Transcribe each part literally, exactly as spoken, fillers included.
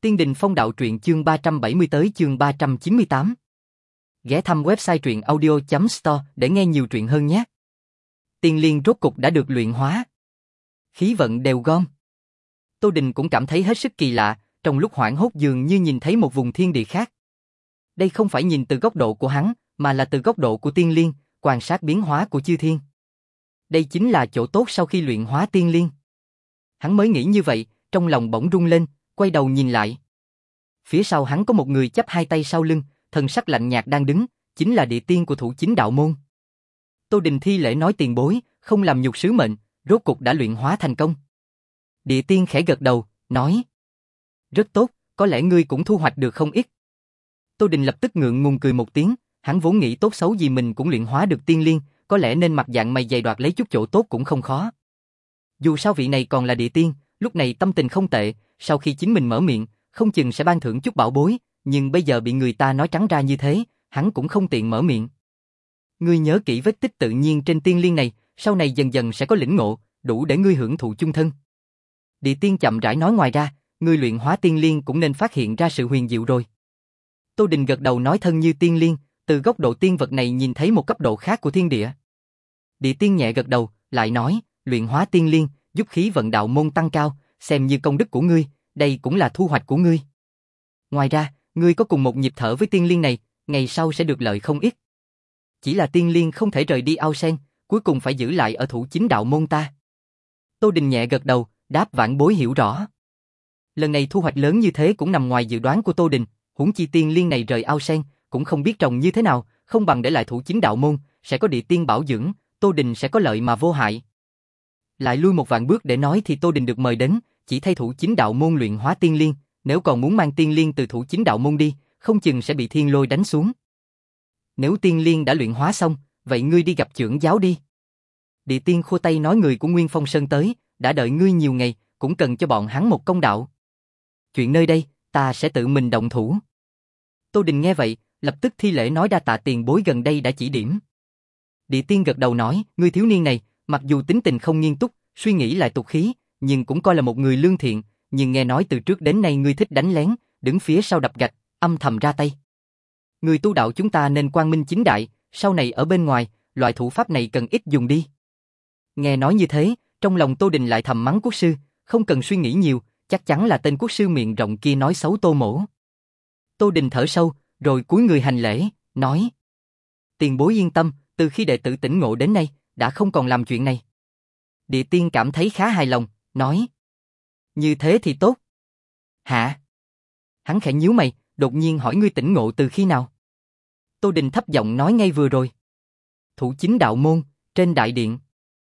Tiên Đình Phong Đạo truyện chương ba trăm bảy mươi tới chương ba trăm chín mươi tám. Ghé thăm website truyện audio chấm store để nghe nhiều truyện hơn nhé. Tiên Liên rốt cục đã được luyện hóa. Khí vận đều gom. Tô Đình cũng cảm thấy hết sức kỳ lạ, trong lúc hoảng hốt dường như nhìn thấy một vùng thiên địa khác. Đây không phải nhìn từ góc độ của hắn, mà là từ góc độ của Tiên Liên, quan sát biến hóa của chư thiên. Đây chính là chỗ tốt sau khi luyện hóa Tiên Liên. Hắn mới nghĩ như vậy, trong lòng bỗng rung lên, quay đầu nhìn lại. Phía sau hắn có một người chắp hai tay sau lưng, thần sắc lạnh nhạt đang đứng, chính là địa tiên của Thủ Chính Đạo Môn. Tô Đình thi lễ nói tiền bối, không làm nhục sứ mệnh, rốt cục đã luyện hóa thành công. Địa tiên khẽ gật đầu, nói: rất tốt, có lẽ ngươi cũng thu hoạch được không ít. Tô Đình lập tức ngượng ngùng cười một tiếng, hắn vốn nghĩ tốt xấu gì mình cũng luyện hóa được Tiên Liên, có lẽ nên mặt dạng mày dày đoạt lấy chút chỗ tốt cũng không khó. Dù sao vị này còn là địa tiên, lúc này tâm tình không tệ, sau khi chính mình mở miệng, không chừng sẽ ban thưởng chút bảo bối, nhưng bây giờ bị người ta nói trắng ra như thế, hắn cũng không tiện mở miệng. Ngươi nhớ kỹ vết tích tự nhiên trên Tiên Liên này, sau này dần dần sẽ có lĩnh ngộ, đủ để ngươi hưởng thụ chung thân. Địa tiên chậm rãi nói, ngoài ra, ngươi luyện hóa Tiên Liên cũng nên phát hiện ra sự huyền diệu rồi. Tô Đình gật đầu nói, thân như Tiên Liên, từ góc độ tiên vật này nhìn thấy một cấp độ khác của thiên địa. Địa tiên nhẹ gật đầu, lại nói, luyện hóa Tiên Liên, giúp khí vận đạo môn tăng cao, xem như công đức của ngươi, đây cũng là thu hoạch của ngươi. Ngoài ra, ngươi có cùng một nhịp thở với Tiên Liên này, ngày sau sẽ được lợi không ít. Chỉ là Tiên Liên không thể rời đi ao sen, cuối cùng phải giữ lại ở Thủ Chính Đạo Môn ta. Tô Đình nhẹ gật đầu, đáp vãn bối hiểu rõ. Lần này thu hoạch lớn như thế cũng nằm ngoài dự đoán của Tô Đình, huống chi Tiên Liên này rời ao sen, cũng không biết trồng như thế nào, không bằng để lại Thủ Chính Đạo Môn, sẽ có địa tiên bảo dưỡng, Tô Đình sẽ có lợi mà vô hại. Lại lui một vạn bước để nói thì Tô Đình được mời đến, chỉ thay Thủ Chính Đạo Môn luyện hóa Tiên Liên, nếu còn muốn mang Tiên Liên từ Thủ Chính Đạo Môn đi, không chừng sẽ bị thiên lôi đánh xuống. Nếu Tiên Liên đã luyện hóa xong, vậy ngươi đi gặp trưởng giáo đi. Địa tiên khua tay nói, người của Nguyên Phong Sơn tới, đã đợi ngươi nhiều ngày, cũng cần cho bọn hắn một công đạo. Chuyện nơi đây, ta sẽ tự mình động thủ. Tô Đình nghe vậy, lập tức thi lễ nói, đa tạ tiền bối gần đây đã chỉ điểm. Địa tiên gật đầu nói, ngươi thiếu niên này, mặc dù tính tình không nghiêm túc, suy nghĩ lại tục khí, nhưng cũng coi là một người lương thiện, nhưng nghe nói từ trước đến nay ngươi thích đánh lén, đứng phía sau đập gạch, âm thầm ra tay. Người tu đạo chúng ta nên quang minh chính đại, sau này ở bên ngoài, loại thủ pháp này cần ít dùng đi. Nghe nói như thế, trong lòng Tô Đình lại thầm mắng quốc sư, không cần suy nghĩ nhiều, chắc chắn là tên quốc sư miệng rộng kia nói xấu Tô Mỗ. Tô Đình thở sâu, rồi cúi người hành lễ, nói: tiền bối yên tâm, từ khi đệ tử tỉnh ngộ đến nay, đã không còn làm chuyện này. Địa tiên cảm thấy khá hài lòng, nói: như thế thì tốt. Hả? Hắn khẽ nhíu mày, đột nhiên hỏi, ngươi tỉnh ngộ từ khi nào? Tô Đình thấp giọng nói, ngay vừa rồi. Thủ Chính Đạo Môn, trên đại điện.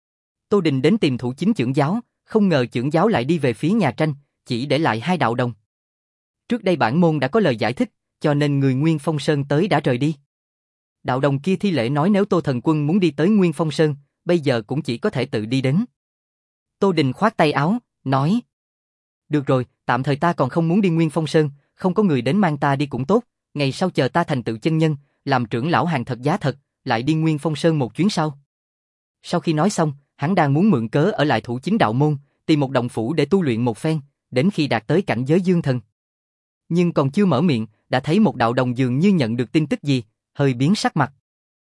Tô Đình đến tìm Thủ Chính trưởng giáo, không ngờ trưởng giáo lại đi về phía nhà tranh, chỉ để lại hai đạo đồng. Trước đây bản môn đã có lời giải thích, cho nên người Nguyên Phong Sơn tới đã rời đi. Đạo đồng kia thi lễ nói, nếu Tô Thần Quân muốn đi tới Nguyên Phong Sơn, bây giờ cũng chỉ có thể tự đi đến. Tô Đình khoát tay áo, nói: được rồi, tạm thời ta còn không muốn đi Nguyên Phong Sơn, không có người đến mang ta đi cũng tốt, ngày sau chờ ta thành tựu chân nhân, làm trưởng lão hàng thật giá thật, lại đi Nguyên Phong Sơn một chuyến sau. Sau khi nói xong, hắn đang muốn mượn cớ ở lại Thủ Chính Đạo Môn, tìm một động phủ để tu luyện một phen, đến khi đạt tới cảnh giới dương thần. Nhưng còn chưa mở miệng, đã thấy một đạo đồng dường như nhận được tin tức gì, hơi biến sắc mặt.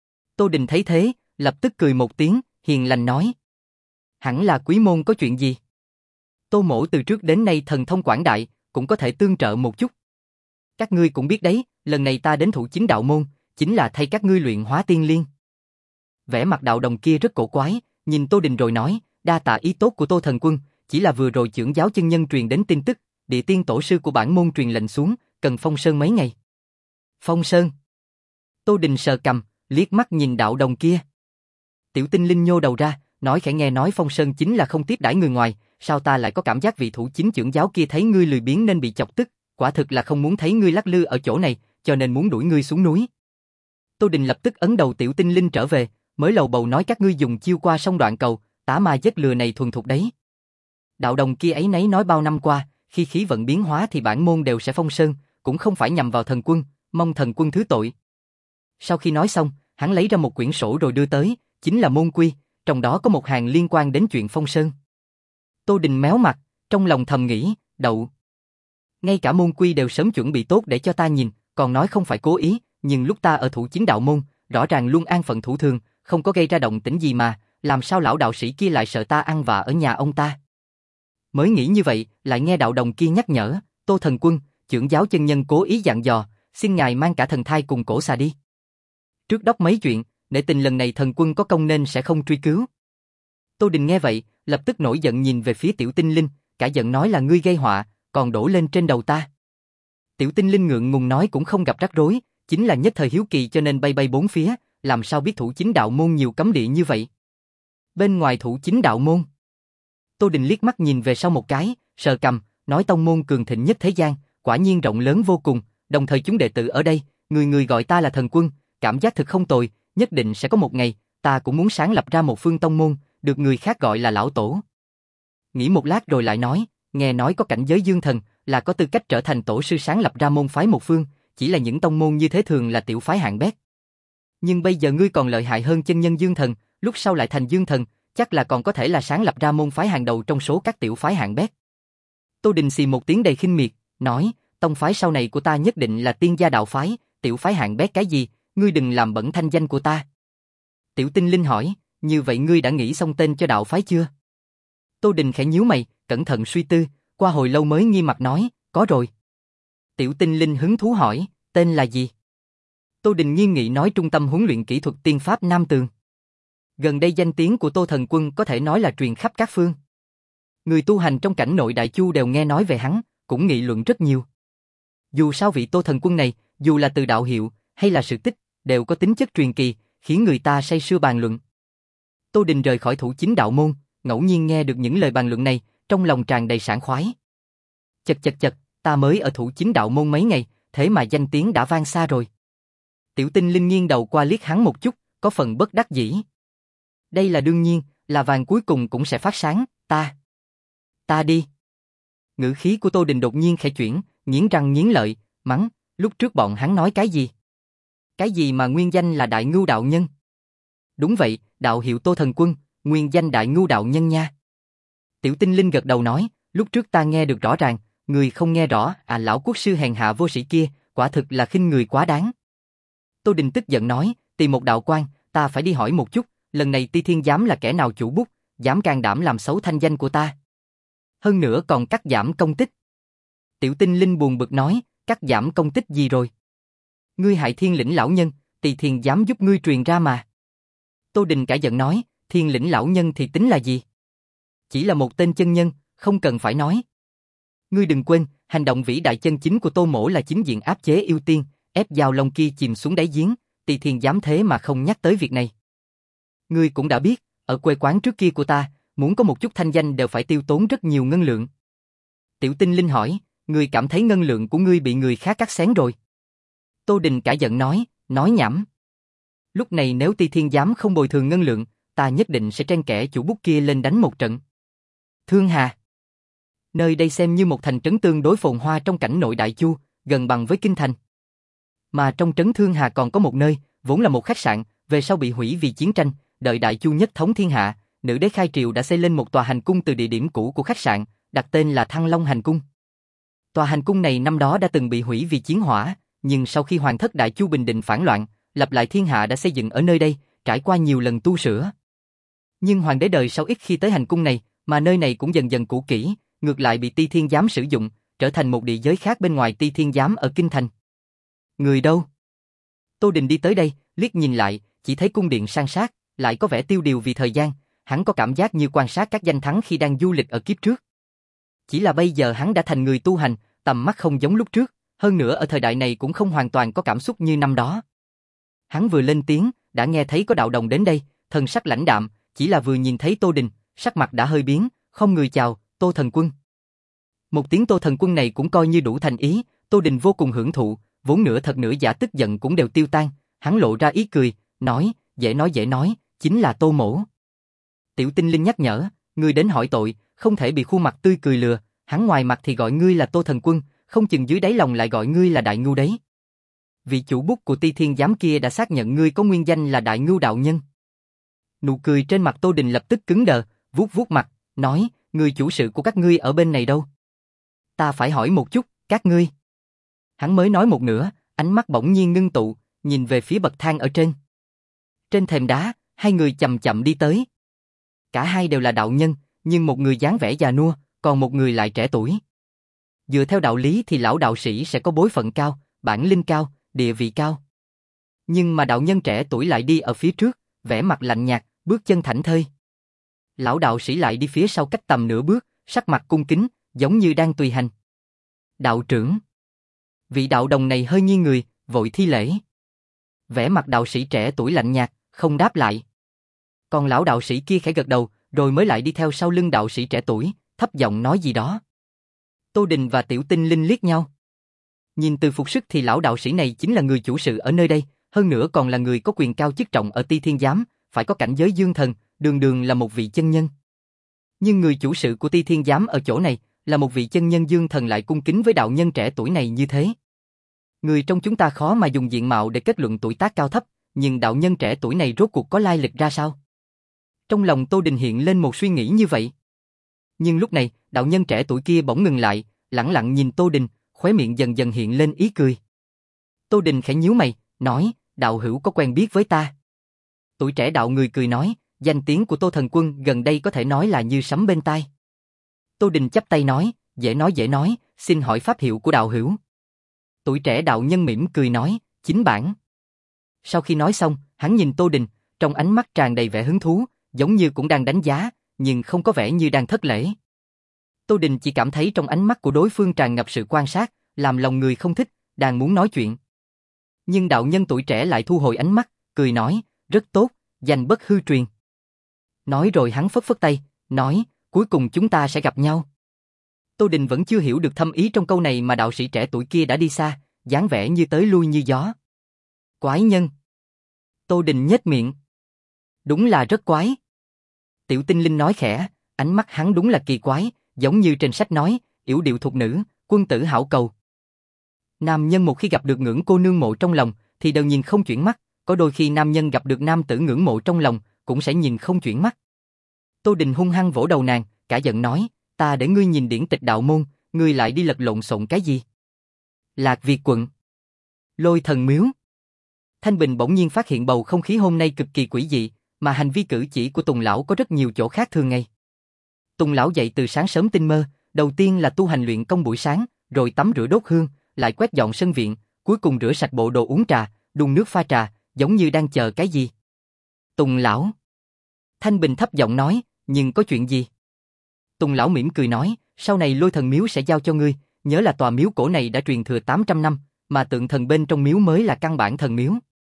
Tô Đình thấy thế, lập tức cười một tiếng, hiền lành nói: hẳn là quý môn có chuyện gì? Tô Mỗ từ trước đến nay thần thông quảng đại, cũng có thể tương trợ một chút. Các ngươi cũng biết đấy, lần này ta đến Thủ Chính Đạo Môn, chính là thay các ngươi luyện hóa Tiên Liên. Vẻ mặt đạo đồng kia rất cổ quái, nhìn Tô Đình rồi nói: đa tạ ý tốt của Tô Thần Quân, chỉ là vừa rồi trưởng giáo chân nhân truyền đến tin tức, địa tiên tổ sư của bản môn truyền lệnh xuống, cần Phong Sơn mấy ngày. Phong Sơn? Tô Đình sờ cằm, liếc mắt nhìn đạo đồng kia. Tiểu Tinh Linh nhô đầu ra, nói khẽ, nghe nói Phong Sơn chính là không tiếp đãi người ngoài, sao ta lại có cảm giác vị Thủ Chính trưởng giáo kia thấy ngươi lười biếng nên bị chọc tức, quả thực là không muốn thấy ngươi lắc lư ở chỗ này, cho nên muốn đuổi ngươi xuống núi. Tô Đình lập tức ấn đầu Tiểu Tinh Linh trở về, mới lầu bầu nói, các ngươi dùng chiêu qua sông đoạn cầu, tả ma giết lừa này thuần thục đấy. Đạo đồng kia ấy nấy nói, bao năm qua, khi khí vận biến hóa thì bản môn đều sẽ phong sơn, cũng không phải nhằm vào thần quân, mong thần quân thứ tội. Sau khi nói xong, hắn lấy ra một quyển sổ rồi đưa tới, chính là môn quy, trong đó có một hàng liên quan đến chuyện phong sơn. Tô Đình méo mặt, trong lòng thầm nghĩ, đậu. Ngay cả môn quy đều sớm chuẩn bị tốt để cho ta nhìn, còn nói không phải cố ý, nhưng lúc ta ở thủ chính đạo môn, rõ ràng luôn an phận thủ thường, không có gây ra động tĩnh gì mà, làm sao lão đạo sĩ kia lại sợ ta ăn vạ ở nhà ông ta. Mới nghĩ như vậy, lại nghe đạo đồng kia nhắc nhở, Tô Thần Quân, trưởng giáo chân nhân cố ý dặn dò, xin ngài mang cả thần thai cùng cổ xà đi. Trước đốc mấy chuyện, nể tình lần này thần quân có công nên sẽ không truy cứu. Tô Đình nghe vậy, lập tức nổi giận nhìn về phía Tiểu Tinh Linh, cả giận nói là ngươi gây họa, còn đổ lên trên đầu ta. Tiểu Tinh Linh ngượng ngùng nói cũng không gặp rắc rối, chính là nhất thời hiếu kỳ cho nên bay bay bốn phía, làm sao biết thủ chính đạo môn nhiều cấm địa như vậy. Bên ngoài thủ chính đạo môn, Tô Đình liếc mắt nhìn về sau một cái, sờ cằm, nói tông môn cường thịnh nhất thế gian, quả nhiên rộng lớn vô cùng, đồng thời chúng đệ tử ở đây, người người gọi ta là thần quân, cảm giác thực không tồi, nhất định sẽ có một ngày, ta cũng muốn sáng lập ra một phương tông môn, được người khác gọi là lão tổ. Nghĩ một lát rồi lại nói, nghe nói có cảnh giới dương thần, là có tư cách trở thành tổ sư sáng lập ra môn phái một phương, chỉ là những tông môn như thế thường là tiểu phái hạng bét. Nhưng bây giờ ngươi còn lợi hại hơn chân nhân dương thần, lúc sau lại thành dương thần, chắc là còn có thể là sáng lập ra môn phái hàng đầu trong số các tiểu phái hạng bét. Tô Đình xì một tiếng đầy khinh miệt, nói, tông phái sau này của ta nhất định là tiên gia đạo phái, tiểu phái hạng bét cái gì, ngươi đừng làm bẩn thanh danh của ta. Tiểu Tinh Linh hỏi, như vậy ngươi đã nghĩ xong tên cho đạo phái chưa? Tô Đình khẽ nhíu mày, cẩn thận suy tư, qua hồi lâu mới nghiêm mặt nói, có rồi. Tiểu Tinh Linh hứng thú hỏi, tên là gì? Tô Đình nghiêm nghị nói Trung tâm huấn luyện kỹ thuật tiên pháp Nam Tường. Gần đây danh tiếng của Tô Thần Quân có thể nói là truyền khắp các phương. Người tu hành trong cảnh nội Đại Chu đều nghe nói về hắn, cũng nghị luận rất nhiều. Dù sao vị Tô Thần Quân này, dù là từ đạo hiệu hay là sự tích, đều có tính chất truyền kỳ, khiến người ta say sưa bàn luận. Tô Đình rời khỏi thủ chính đạo môn, ngẫu nhiên nghe được những lời bàn luận này, trong lòng tràn đầy sảng khoái. Chật chật chật, ta mới ở thủ chính đạo môn mấy ngày, thế mà danh tiếng đã vang xa rồi. Tiểu Tinh Linh nghiêng đầu qua liếc hắn một chút, có phần bất đắc dĩ. Đây là đương nhiên, là vàng cuối cùng cũng sẽ phát sáng, ta. Ta đi. Ngữ khí của Tô Đình đột nhiên khẽ chuyển, nghiến răng nghiến lợi, mắng, lúc trước bọn hắn nói cái gì? Cái gì mà nguyên danh là Đại Ngưu đạo nhân? Đúng vậy, đạo hiệu Tô Thần Quân, nguyên danh Đại Ngưu đạo nhân nha. Tiểu Tinh Linh gật đầu nói, lúc trước ta nghe được rõ ràng, người không nghe rõ, à lão quốc sư hèn hạ vô sĩ kia, quả thực là khinh người quá đáng. Tô Đình tức giận nói, tìm một đạo quan, ta phải đi hỏi một chút, lần này Ti Thiên Giám là kẻ nào chủ bút, dám can đảm làm xấu thanh danh của ta. Hơn nữa còn cắt giảm công tích. Tiểu Tinh Linh buồn bực nói, cắt giảm công tích gì rồi? Ngươi hại Thiên Lĩnh lão nhân, Ti Thiên Giám giúp ngươi truyền ra mà. Tô Đình cả giận nói, Thiên Lĩnh lão nhân thì tính là gì? Chỉ là một tên chân nhân, không cần phải nói. Ngươi đừng quên, hành động vĩ đại chân chính của Tô Mỗ là chính diện áp chế yêu tiên, ép Giao Long kia chìm xuống đáy giếng, Ti Thiên Giám thế mà không nhắc tới việc này. Ngươi cũng đã biết, ở quê quán trước kia của ta, muốn có một chút thanh danh đều phải tiêu tốn rất nhiều ngân lượng. Tiểu Tinh Linh hỏi, ngươi cảm thấy ngân lượng của ngươi bị người khác cắt xén rồi? Tô Đình cả giận nói, nói nhảm. Lúc này nếu Ti Thiên Giám không bồi thường ngân lượng, ta nhất định sẽ tranh kẻ chủ bút kia lên đánh một trận. Thương Hà. Nơi đây xem như một thành trấn tương đối phồn hoa trong cảnh nội Đại Chu, gần bằng với kinh thành. Mà trong trấn Thương Hà còn có một nơi, vốn là một khách sạn, về sau bị hủy vì chiến tranh, đợi Đại Chu nhất thống thiên hạ, nữ đế khai triều đã xây lên một tòa hành cung từ địa điểm cũ của khách sạn, đặt tên là Thăng Long Hành Cung. Tòa hành cung này năm đó đã từng bị hủy vì chiến hỏa, nhưng sau khi hoàng thất Đại Chu bình định phản loạn, lập lại thiên hạ đã xây dựng ở nơi đây, trải qua nhiều lần tu sửa. Nhưng hoàng đế đời sau ít khi tới hành cung này, mà nơi này cũng dần dần cũ kỹ, ngược lại bị Ti Thiên Giám sử dụng, trở thành một địa giới khác bên ngoài Ti Thiên Giám ở kinh thành. Người đâu? Tô Đình đi tới đây, liếc nhìn lại, chỉ thấy cung điện san sát, lại có vẻ tiêu điều vì thời gian, hắn có cảm giác như quan sát các danh thắng khi đang du lịch ở kiếp trước. Chỉ là bây giờ hắn đã thành người tu hành, tầm mắt không giống lúc trước, hơn nữa ở thời đại này cũng không hoàn toàn có cảm xúc như năm đó. Hắn vừa lên tiếng, đã nghe thấy có đạo đồng đến đây, thần sắc lãnh đạm, chỉ là vừa nhìn thấy Tô Đình, sắc mặt đã hơi biến, không người chào, Tô Thần Quân. Một tiếng Tô Thần Quân này cũng coi như đủ thành ý, Tô Đình vô cùng hưởng thụ, vốn nửa thật nửa giả tức giận cũng đều tiêu tan, hắn lộ ra ý cười, nói, dễ nói dễ nói, chính là Tô Mỗ. Tiểu Tinh Linh nhắc nhở, ngươi đến hỏi tội, không thể bị khuôn mặt tươi cười lừa, hắn ngoài mặt thì gọi ngươi là Tô Thần Quân, không chừng dưới đáy lòng lại gọi ngươi là Đại Ngưu đấy. Vị chủ bút của Ti Thiên Giám kia đã xác nhận ngươi có nguyên danh là Đại Ngưu đạo nhân. Nụ cười trên mặt Tô Đình lập tức cứng đờ, vuốt vuốt mặt, nói, người chủ sự của các ngươi ở bên này đâu? Ta phải hỏi một chút, Các ngươi. Hắn mới nói một nửa, ánh mắt bỗng nhiên ngưng tụ, nhìn về phía bậc thang ở trên. Trên thềm đá, hai người chậm chậm đi tới. Cả hai đều là đạo nhân, nhưng một người dáng vẻ già nua, còn một người lại trẻ tuổi. Dựa theo đạo lý thì lão đạo sĩ sẽ có bối phận cao, bản linh cao, địa vị cao. Nhưng mà đạo nhân trẻ tuổi lại đi ở phía trước, vẻ mặt lạnh nhạt, bước chân thảnh thơi. Lão đạo sĩ lại đi phía sau cách tầm nửa bước, sắc mặt cung kính, giống như đang tùy hành. Đạo trưởng. Vị đạo đồng này hơi nghiêng người, vội thi lễ. Vẻ mặt đạo sĩ trẻ tuổi lạnh nhạt, không đáp lại. Còn lão đạo sĩ kia khẽ gật đầu, rồi mới lại đi theo sau lưng đạo sĩ trẻ tuổi, thấp giọng nói gì đó. Tô Đình và Tiểu Tinh Linh liếc nhau. Nhìn từ phục sức thì lão đạo sĩ này chính là người chủ sự ở nơi đây, hơn nữa còn là người có quyền cao chức trọng ở Ti Thiên Giám, phải có cảnh giới dương thần, đường đường là một vị chân nhân. Nhưng người chủ sự của Ti Thiên Giám ở chỗ này, là một vị chân nhân dương thần lại cung kính với đạo nhân trẻ tuổi này như thế. Người trong chúng ta khó mà dùng diện mạo để kết luận tuổi tác cao thấp, nhưng đạo nhân trẻ tuổi này rốt cuộc có lai lịch ra sao? Trong lòng Tô Đình hiện lên một suy nghĩ như vậy. Nhưng lúc này, đạo nhân trẻ tuổi kia bỗng ngừng lại, lẳng lặng nhìn Tô Đình, khóe miệng dần dần hiện lên ý cười. Tô Đình khẽ nhíu mày, nói, đạo hữu có quen biết với ta? Tuổi trẻ đạo người cười nói, danh tiếng của Tô Thần Quân gần đây có thể nói là như sấm bên tai. Tô Đình chắp tay nói, dễ nói dễ nói, xin hỏi pháp hiệu của đạo hữu. Tuổi trẻ đạo nhân mỉm cười nói, chính bản. Sau khi nói xong, hắn nhìn Tô Đình, trong ánh mắt tràn đầy vẻ hứng thú, giống như cũng đang đánh giá, nhưng không có vẻ như đang thất lễ. Tô Đình chỉ cảm thấy trong ánh mắt của đối phương tràn ngập sự quan sát, làm lòng người không thích, đang muốn nói chuyện. Nhưng đạo nhân tuổi trẻ lại thu hồi ánh mắt, cười nói, rất tốt, danh bất hư truyền. Nói rồi hắn phất phất tay, nói, cuối cùng chúng ta sẽ gặp nhau. Tô Đình vẫn chưa hiểu được thâm ý trong câu này mà đạo sĩ trẻ tuổi kia đã đi xa, dáng vẻ như tới lui như gió. Quái nhân. Tô Đình nhếch miệng. Đúng là rất quái. Tiểu Tinh Linh nói khẽ, ánh mắt hắn đúng là kỳ quái, giống như trên sách nói, yểu điệu thục nữ, quân tử hảo cầu. Nam nhân một khi gặp được ngưỡng cô nương mộ trong lòng, thì đều nhìn không chuyển mắt, có đôi khi nam nhân gặp được nam tử ngưỡng mộ trong lòng, cũng sẽ nhìn không chuyển mắt. Tô Đình hung hăng vỗ đầu nàng, cả giận nói, ta để ngươi nhìn điển tịch đạo môn, ngươi lại đi lật lộn xộn cái gì? Lạc Việt quận. Lôi Thần Miếu. Thanh Bình bỗng nhiên phát hiện bầu không khí hôm nay cực kỳ quỷ dị, mà hành vi cử chỉ của Tùng lão có rất nhiều chỗ khác thường ngày. Tùng lão dậy từ sáng sớm tinh mơ, đầu tiên là tu hành luyện công buổi sáng, rồi tắm rửa đốt hương, lại quét dọn sân viện, cuối cùng rửa sạch bộ đồ uống trà, đun nước pha trà, giống như đang chờ cái gì. Tùng lão. Thanh Bình thấp giọng nói, nhưng có chuyện gì? Tùng lão mỉm cười nói, sau này Lôi Thần Miếu sẽ giao cho ngươi, nhớ là tòa miếu cổ này đã truyền thừa tám trăm năm, mà tượng thần bên trong miếu mới là căn bản thần miếu.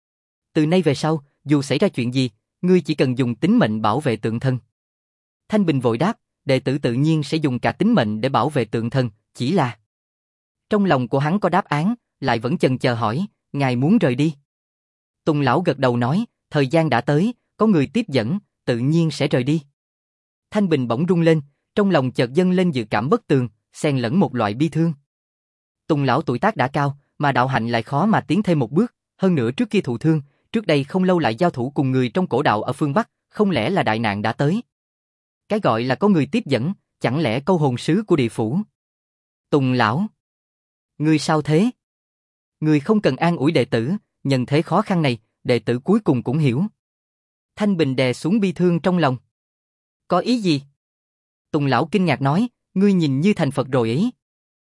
Từ nay về sau, dù xảy ra chuyện gì, ngươi chỉ cần dùng tính mệnh bảo vệ tượng thần. Thanh Bình vội đáp, đệ tử tự nhiên sẽ dùng cả tính mệnh để bảo vệ tượng thần, chỉ là... Trong lòng của hắn có đáp án, lại vẫn chần chờ hỏi, ngài muốn rời đi. Tùng lão gật đầu nói, thời gian đã tới, có người tiếp dẫn, tự nhiên sẽ rời đi. Thanh Bình bỗng rung lên, trong lòng chợt dâng lên dự cảm bất tường, xen lẫn một loại bi thương. Tùng lão tuổi tác đã cao, mà đạo hạnh lại khó mà tiến thêm một bước, hơn nữa trước kia thụ thương, trước đây không lâu lại giao thủ cùng người trong cổ đạo ở phương Bắc, không lẽ là đại nạn đã tới? Cái gọi là có người tiếp dẫn, chẳng lẽ câu hồn sứ của địa phủ? Tùng lão, ngươi sao thế? Ngươi không cần an ủi đệ tử, nhân thế khó khăn này, đệ tử cuối cùng cũng hiểu. Thanh Bình đè xuống bi thương trong lòng. Có ý gì? Tùng lão kinh ngạc nói, ngươi nhìn như thành Phật rồi ấy.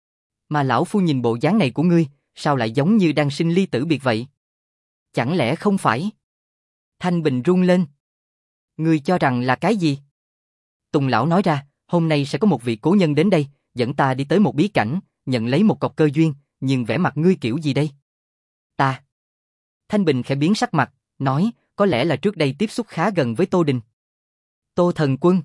Mà lão phu nhìn bộ dáng này của ngươi, sao lại giống như đang sinh ly tử biệt vậy? Chẳng lẽ không phải? Thanh Bình run lên. Ngươi cho rằng là cái gì? Tùng lão nói ra, hôm nay sẽ có một vị cố nhân đến đây, dẫn ta đi tới một bí cảnh, nhận lấy một cọc cơ duyên, nhưng vẻ mặt ngươi kiểu gì đây? Ta. Thanh Bình khẽ biến sắc mặt, nói, có lẽ là trước đây tiếp xúc khá gần với Tô Đình. Tô Thần Quân.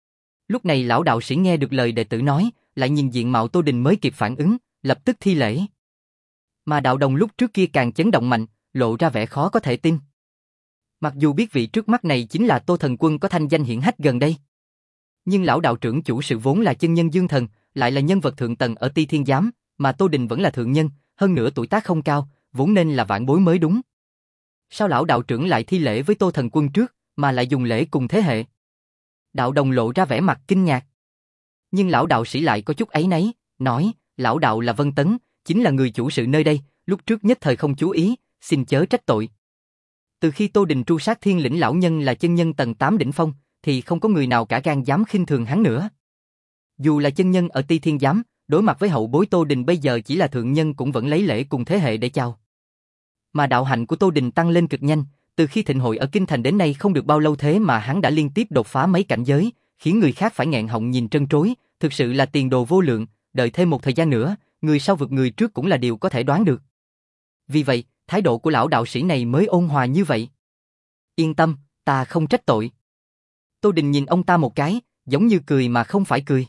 Lúc này lão đạo sĩ nghe được lời đệ tử nói, lại nhìn diện mạo Tô Đình mới kịp phản ứng, lập tức thi lễ. Mà đạo đồng lúc trước kia càng chấn động mạnh, lộ ra vẻ khó có thể tin. Mặc dù biết vị trước mắt này chính là Tô Thần Quân có thanh danh hiển hách gần đây. Nhưng lão đạo trưởng chủ sự vốn là chân nhân dương thần, lại là nhân vật thượng tầng ở Ti Thiên Giám, mà Tô Đình vẫn là thượng nhân, hơn nữa tuổi tác không cao, vốn nên là vạn bối mới đúng. Sao lão đạo trưởng lại thi lễ với Tô Thần Quân trước, mà lại dùng lễ cùng thế hệ? Đạo đồng lộ ra vẻ mặt kinh ngạc. Nhưng lão đạo sĩ lại có chút áy náy, nói, lão đạo là Vân Tấn, chính là người chủ sự nơi đây, lúc trước nhất thời không chú ý, xin chớ trách tội. Từ khi Tô Đình tru sát Thiên Lĩnh lão nhân là chân nhân tầng tám đỉnh phong, thì không có người nào cả gan dám khinh thường hắn nữa. Dù là chân nhân ở Ti Thiên Giám, đối mặt với hậu bối Tô Đình bây giờ chỉ là thượng nhân cũng vẫn lấy lễ cùng thế hệ để chào. Mà đạo hạnh của Tô Đình tăng lên cực nhanh, từ khi thịnh hội ở Kinh Thành đến nay không được bao lâu thế mà hắn đã liên tiếp đột phá mấy cảnh giới, khiến người khác phải nghẹn họng nhìn trân trối, thực sự là tiền đồ vô lượng, đợi thêm một thời gian nữa, người sau vượt người trước cũng là điều có thể đoán được. Vì vậy, thái độ của lão đạo sĩ này mới ôn hòa như vậy. Yên tâm, ta không trách tội. Tô Đình nhìn ông ta một cái, giống như cười mà không phải cười.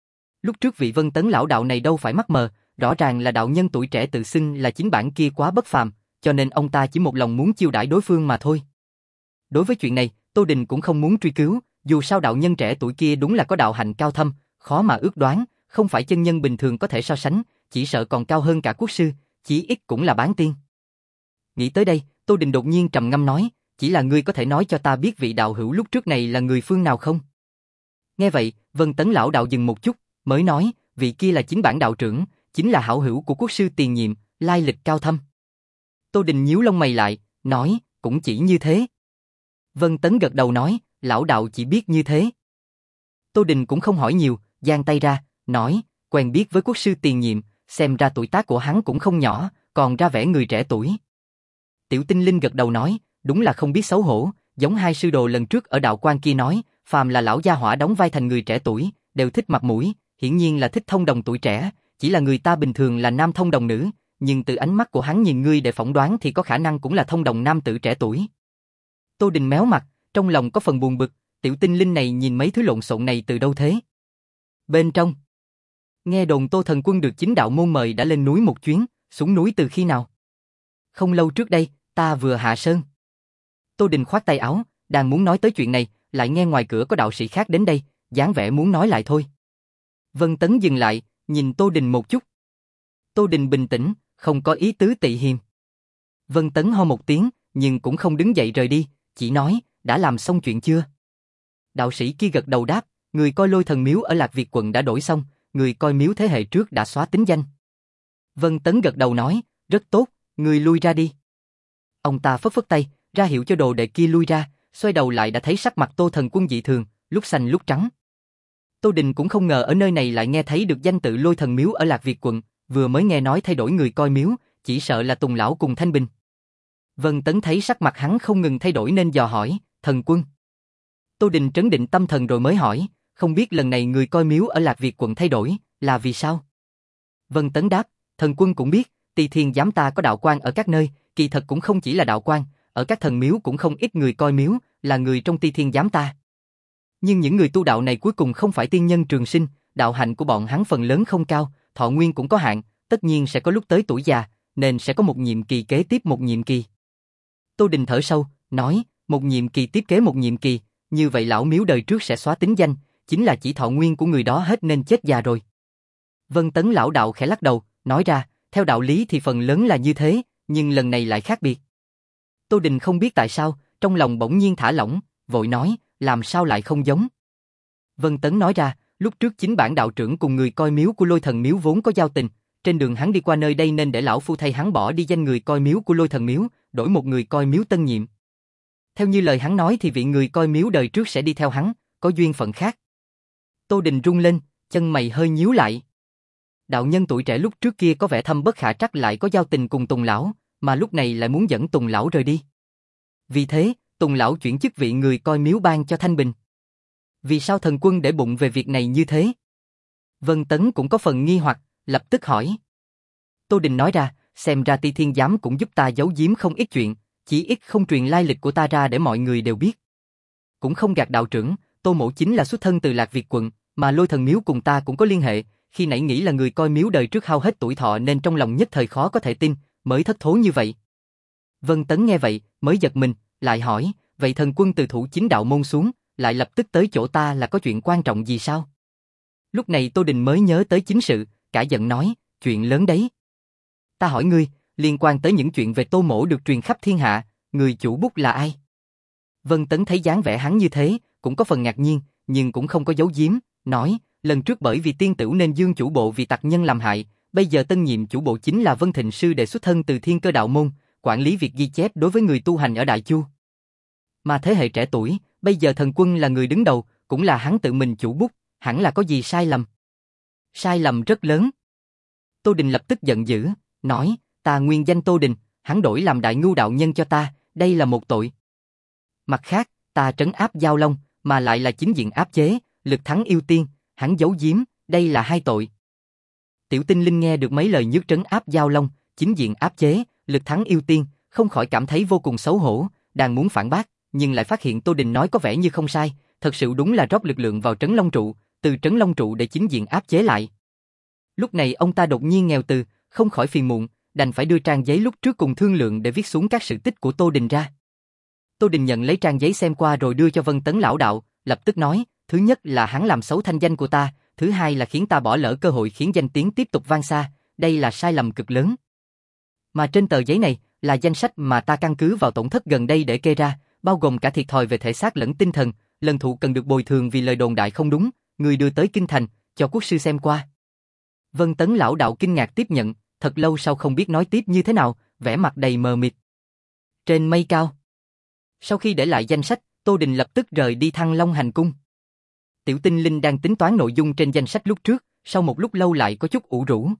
Lúc trước vị Vân Tấn lão đạo này đâu phải mắc mờ, rõ ràng là đạo nhân tuổi trẻ tự xưng là chính bản kia quá bất phàm, cho nên ông ta chỉ một lòng muốn chiêu đãi đối phương mà thôi. Đối với chuyện này, Tô Đình cũng không muốn truy cứu, dù sao đạo nhân trẻ tuổi kia đúng là có đạo hạnh cao thâm, khó mà ước đoán, không phải chân nhân bình thường có thể so sánh, chỉ sợ còn cao hơn cả quốc sư, chỉ ít cũng là bán tiên. Nghĩ tới đây, Tô Đình đột nhiên trầm ngâm nói, chỉ là ngươi có thể nói cho ta biết vị đạo hữu lúc trước này là người phương nào không? Nghe vậy, Vân Tấn lão đạo dừng một chút, mới nói, vị kia là chính bản đạo trưởng, chính là hảo hữu của quốc sư tiền nhiệm, lai lịch cao thâm. Tô Đình nhíu lông mày lại, nói, cũng chỉ như thế. Vân Tấn gật đầu nói, lão đạo chỉ biết như thế. Tô Đình cũng không hỏi nhiều, giang tay ra, nói, quen biết với quốc sư tiền nhiệm, xem ra tuổi tác của hắn cũng không nhỏ, còn ra vẻ người trẻ tuổi. Tiểu Tinh Linh gật đầu nói, đúng là không biết xấu hổ, giống hai sư đồ lần trước ở đạo quan kia nói, phàm là lão gia hỏa đóng vai thành người trẻ tuổi, đều thích mặt mũi, hiển nhiên là thích thông đồng tuổi trẻ, chỉ là người ta bình thường là nam thông đồng nữ, nhưng từ ánh mắt của hắn nhìn ngươi để phỏng đoán thì có khả năng cũng là thông đồng nam tử trẻ tuổi. Tô Đình méo mặt, trong lòng có phần buồn bực, Tiểu Tinh Linh này nhìn mấy thứ lộn xộn này từ đâu thế? Bên trong, nghe đồn Tô Thần Quân được chính đạo môn mời đã lên núi một chuyến, xuống núi từ khi nào? Không lâu trước đây, ta vừa hạ sơn. Tô Đình khoát tay áo, đang muốn nói tới chuyện này, lại nghe ngoài cửa có đạo sĩ khác đến đây, dáng vẻ muốn nói lại thôi. Vân Tấn dừng lại, nhìn Tô Đình một chút. Tô Đình bình tĩnh, không có ý tứ tị hiềm. Vân Tấn ho một tiếng, nhưng cũng không đứng dậy rời đi, chỉ nói, đã làm xong chuyện chưa? Đạo sĩ kia gật đầu đáp, người coi Lôi Thần Miếu ở Lạc Việt quận đã đổi xong, người coi miếu thế hệ trước đã xóa tính danh. Vân Tấn gật đầu nói, rất tốt, người lui ra đi. Ông ta phất phất tay, ra hiệu cho đồ đệ kia lui ra, xoay đầu lại đã thấy sắc mặt Tô Thần Quân dị thường, lúc xanh lúc trắng. Tô Đình cũng không ngờ ở nơi này lại nghe thấy được danh tự Lôi Thần Miếu ở Lạc Việt quận, vừa mới nghe nói thay đổi người coi miếu, chỉ sợ là Tùng lão cùng Thanh Bình. Vân Tấn thấy sắc mặt hắn không ngừng thay đổi nên dò hỏi, Thần Quân. Tô Đình trấn định tâm thần rồi mới hỏi, không biết lần này người coi miếu ở Lạc Việt quận thay đổi, là vì sao? Vân Tấn đáp, Thần Quân cũng biết, Ti Thiên Giám ta có đạo quan ở các nơi, kỳ thật cũng không chỉ là đạo quan, ở các thần miếu cũng không ít người coi miếu, là người trong Ti Thiên Giám ta. Nhưng những người tu đạo này cuối cùng không phải tiên nhân trường sinh, đạo hạnh của bọn hắn phần lớn không cao, thọ nguyên cũng có hạn, tất nhiên sẽ có lúc tới tuổi già, nên sẽ có một nhiệm kỳ kế tiếp một nhiệm kỳ. Tô Đình thở sâu, nói, một nhiệm kỳ tiếp kế một nhiệm kỳ, như vậy lão miếu đời trước sẽ xóa tính danh, chính là chỉ thọ nguyên của người đó hết nên chết già rồi. Vân Tấn lão đạo khẽ lắc đầu, nói ra, theo đạo lý thì phần lớn là như thế, nhưng lần này lại khác biệt. Tô Đình không biết tại sao, trong lòng bỗng nhiên thả lỏng, vội nói, làm sao lại không giống. Vân Tấn nói ra, lúc trước chính bản đạo trưởng cùng người coi miếu của Lôi Thần Miếu vốn có giao tình, trên đường hắn đi qua nơi đây nên để lão phu thay hắn bỏ đi danh người coi miếu của Lôi Thần Miếu, đổi một người coi miếu tân nhiệm. Theo như lời hắn nói thì vị người coi miếu đời trước sẽ đi theo hắn, có duyên phận khác. Tô Đình rung lên, chân mày hơi nhíu lại. Đạo nhân tuổi trẻ lúc trước kia có vẻ thâm bất khả trắc lại có giao tình cùng Tùng lão, mà lúc này lại muốn dẫn Tùng lão rời đi. Vì thế, Tùng lão chuyển chức vị người coi miếu ban cho Thanh Bình. Vì sao Thần Quân để bụng về việc này như thế? Vân Tấn cũng có phần nghi hoặc, lập tức hỏi. Tô Đình nói ra, xem ra Ti Thiên Giám cũng giúp ta giấu giếm không ít chuyện, chỉ ít không truyền lai lịch của ta ra để mọi người đều biết. Cũng không gạt đạo trưởng, Tô Mỗ chính là xuất thân từ Lạc Việt quận, mà Lôi Thần Miếu cùng ta cũng có liên hệ, khi nãy nghĩ là người coi miếu đời trước hao hết tuổi thọ nên trong lòng nhất thời khó có thể tin, mới thất thố như vậy. Vân Tấn nghe vậy, mới giật mình, lại hỏi, vậy Thần Quân từ thủ chính đạo môn xuống, lại lập tức tới chỗ ta là có chuyện quan trọng gì sao? Lúc này Tô Đình mới nhớ tới chính sự, cả giận nói, chuyện lớn đấy. Ta hỏi ngươi, liên quan tới những chuyện về Tô Mỗ được truyền khắp thiên hạ, người chủ bút là ai? Vân Tấn thấy dáng vẻ hắn như thế, cũng có phần ngạc nhiên, nhưng cũng không có giấu giếm, nói, lần trước bởi vì tiên tửu nên Dương chủ bộ vì tặc nhân làm hại, bây giờ tân nhiệm chủ bộ chính là Vân Thịnh sư đệ xuất thân từ Thiên Cơ đạo môn, quản lý việc ghi chép đối với người tu hành ở Đại Chu. Mà thế hệ trẻ tuổi, bây giờ thần quân là người đứng đầu, cũng là hắn tự mình chủ bút, hẳn là có gì sai lầm. Sai lầm rất lớn. Tô Đình lập tức giận dữ, nói, ta nguyên danh Tô Đình, hắn đổi làm Đại Ngưu đạo nhân cho ta, đây là một tội. Mặt khác, ta trấn áp Giao Long, mà lại là chính diện áp chế, lực thắng yêu tiên, hắn giấu giếm, đây là hai tội. Tiểu Tinh Linh nghe được mấy lời nhức trấn áp Giao Long, chính diện áp chế, lực thắng yêu tiên, không khỏi cảm thấy vô cùng xấu hổ, đang muốn phản bác, nhưng lại phát hiện Tô Đình nói có vẻ như không sai, thật sự đúng là rót lực lượng vào trấn Long trụ, từ trấn Long trụ để chính diện áp chế lại. Lúc này ông ta đột nhiên nghèo từ, không khỏi phiền muộn, đành phải đưa trang giấy lúc trước cùng thương lượng để viết xuống các sự tích của Tô Đình ra. Tô Đình nhận lấy trang giấy xem qua rồi đưa cho Vân Tấn lão đạo, lập tức nói, thứ nhất là hắn làm xấu thanh danh của ta, thứ hai là khiến ta bỏ lỡ cơ hội khiến danh tiếng tiếp tục vang xa, đây là sai lầm cực lớn. Mà trên tờ giấy này là danh sách mà ta căn cứ vào tổn thất gần đây để kê ra, bao gồm cả thiệt thòi về thể xác lẫn tinh thần, lần thụ cần được bồi thường vì lời đồn đại không đúng, người đưa tới kinh thành, cho quốc sư xem qua. Vân Tấn lão đạo kinh ngạc tiếp nhận, thật lâu sau không biết nói tiếp như thế nào, vẻ mặt đầy mờ mịt. Trên mây cao. Sau khi để lại danh sách, Tô Đình lập tức rời đi Thăng Long hành cung. Tiểu Tinh Linh đang tính toán nội dung trên danh sách lúc trước, sau một lúc lâu lại có chút ủ rũ.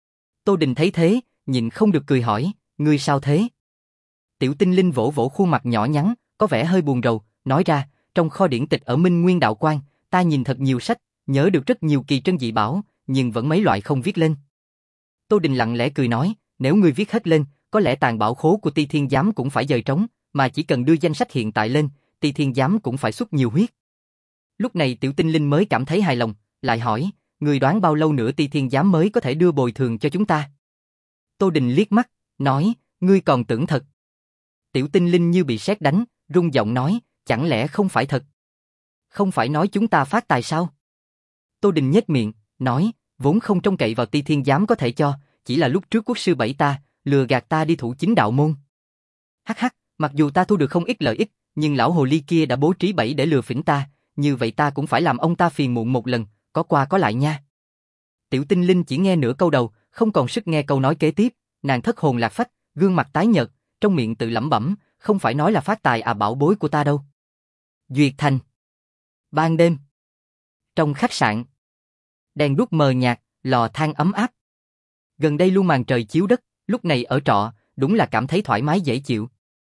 Tô Đình thấy thế, nhịn không được cười hỏi, ngươi sao thế? Tiểu Tinh Linh vỗ vỗ khuôn mặt nhỏ nhắn, có vẻ hơi buồn rầu, nói ra, trong kho điển tịch ở Minh Nguyên Đạo Quan, ta nhìn thật nhiều sách, nhớ được rất nhiều kỳ trân dị bảo, nhưng vẫn mấy loại không viết lên. Tô Đình lặng lẽ cười nói, nếu ngươi viết hết lên, có lẽ tàng bảo khố của Ti Thiên Giám cũng phải dời trống, mà chỉ cần đưa danh sách hiện tại lên, Ti Thiên Giám cũng phải xuất nhiều huyết. Lúc này Tiểu Tinh Linh mới cảm thấy hài lòng, lại hỏi, ngươi đoán bao lâu nữa Ti Thiên Giám mới có thể đưa bồi thường cho chúng ta? Tô Đình liếc mắt, nói, ngươi còn tưởng thật. Tiểu Tinh Linh như bị sét đánh, rung giọng nói, chẳng lẽ không phải thật? Không phải nói chúng ta phát tài sao? Tô Đình nhếch miệng, nói, vốn không trông cậy vào Ti Thiên Giám có thể cho, chỉ là lúc trước quốc sư bảy ta, lừa gạt ta đi thủ chính đạo môn. Hắc hắc, mặc dù ta thu được không ít lợi ích, nhưng lão hồ ly kia đã bố trí bẫy để lừa phỉnh ta, như vậy ta cũng phải làm ông ta phiền muộn một lần, có qua có lại nha. Tiểu Tinh Linh chỉ nghe nửa câu đầu, không còn sức nghe câu nói kế tiếp, nàng thất hồn lạc phách, gương mặt tái nhợt, trong miệng tự lẩm bẩm, không phải nói là phát tài à bảo bối của ta đâu. Duyệt Thành. Ban đêm. Trong khách sạn. Đèn đuốc mờ nhạt, lò than ấm áp. Gần đây luôn màn trời chiếu đất, lúc này ở trọ, đúng là cảm thấy thoải mái dễ chịu.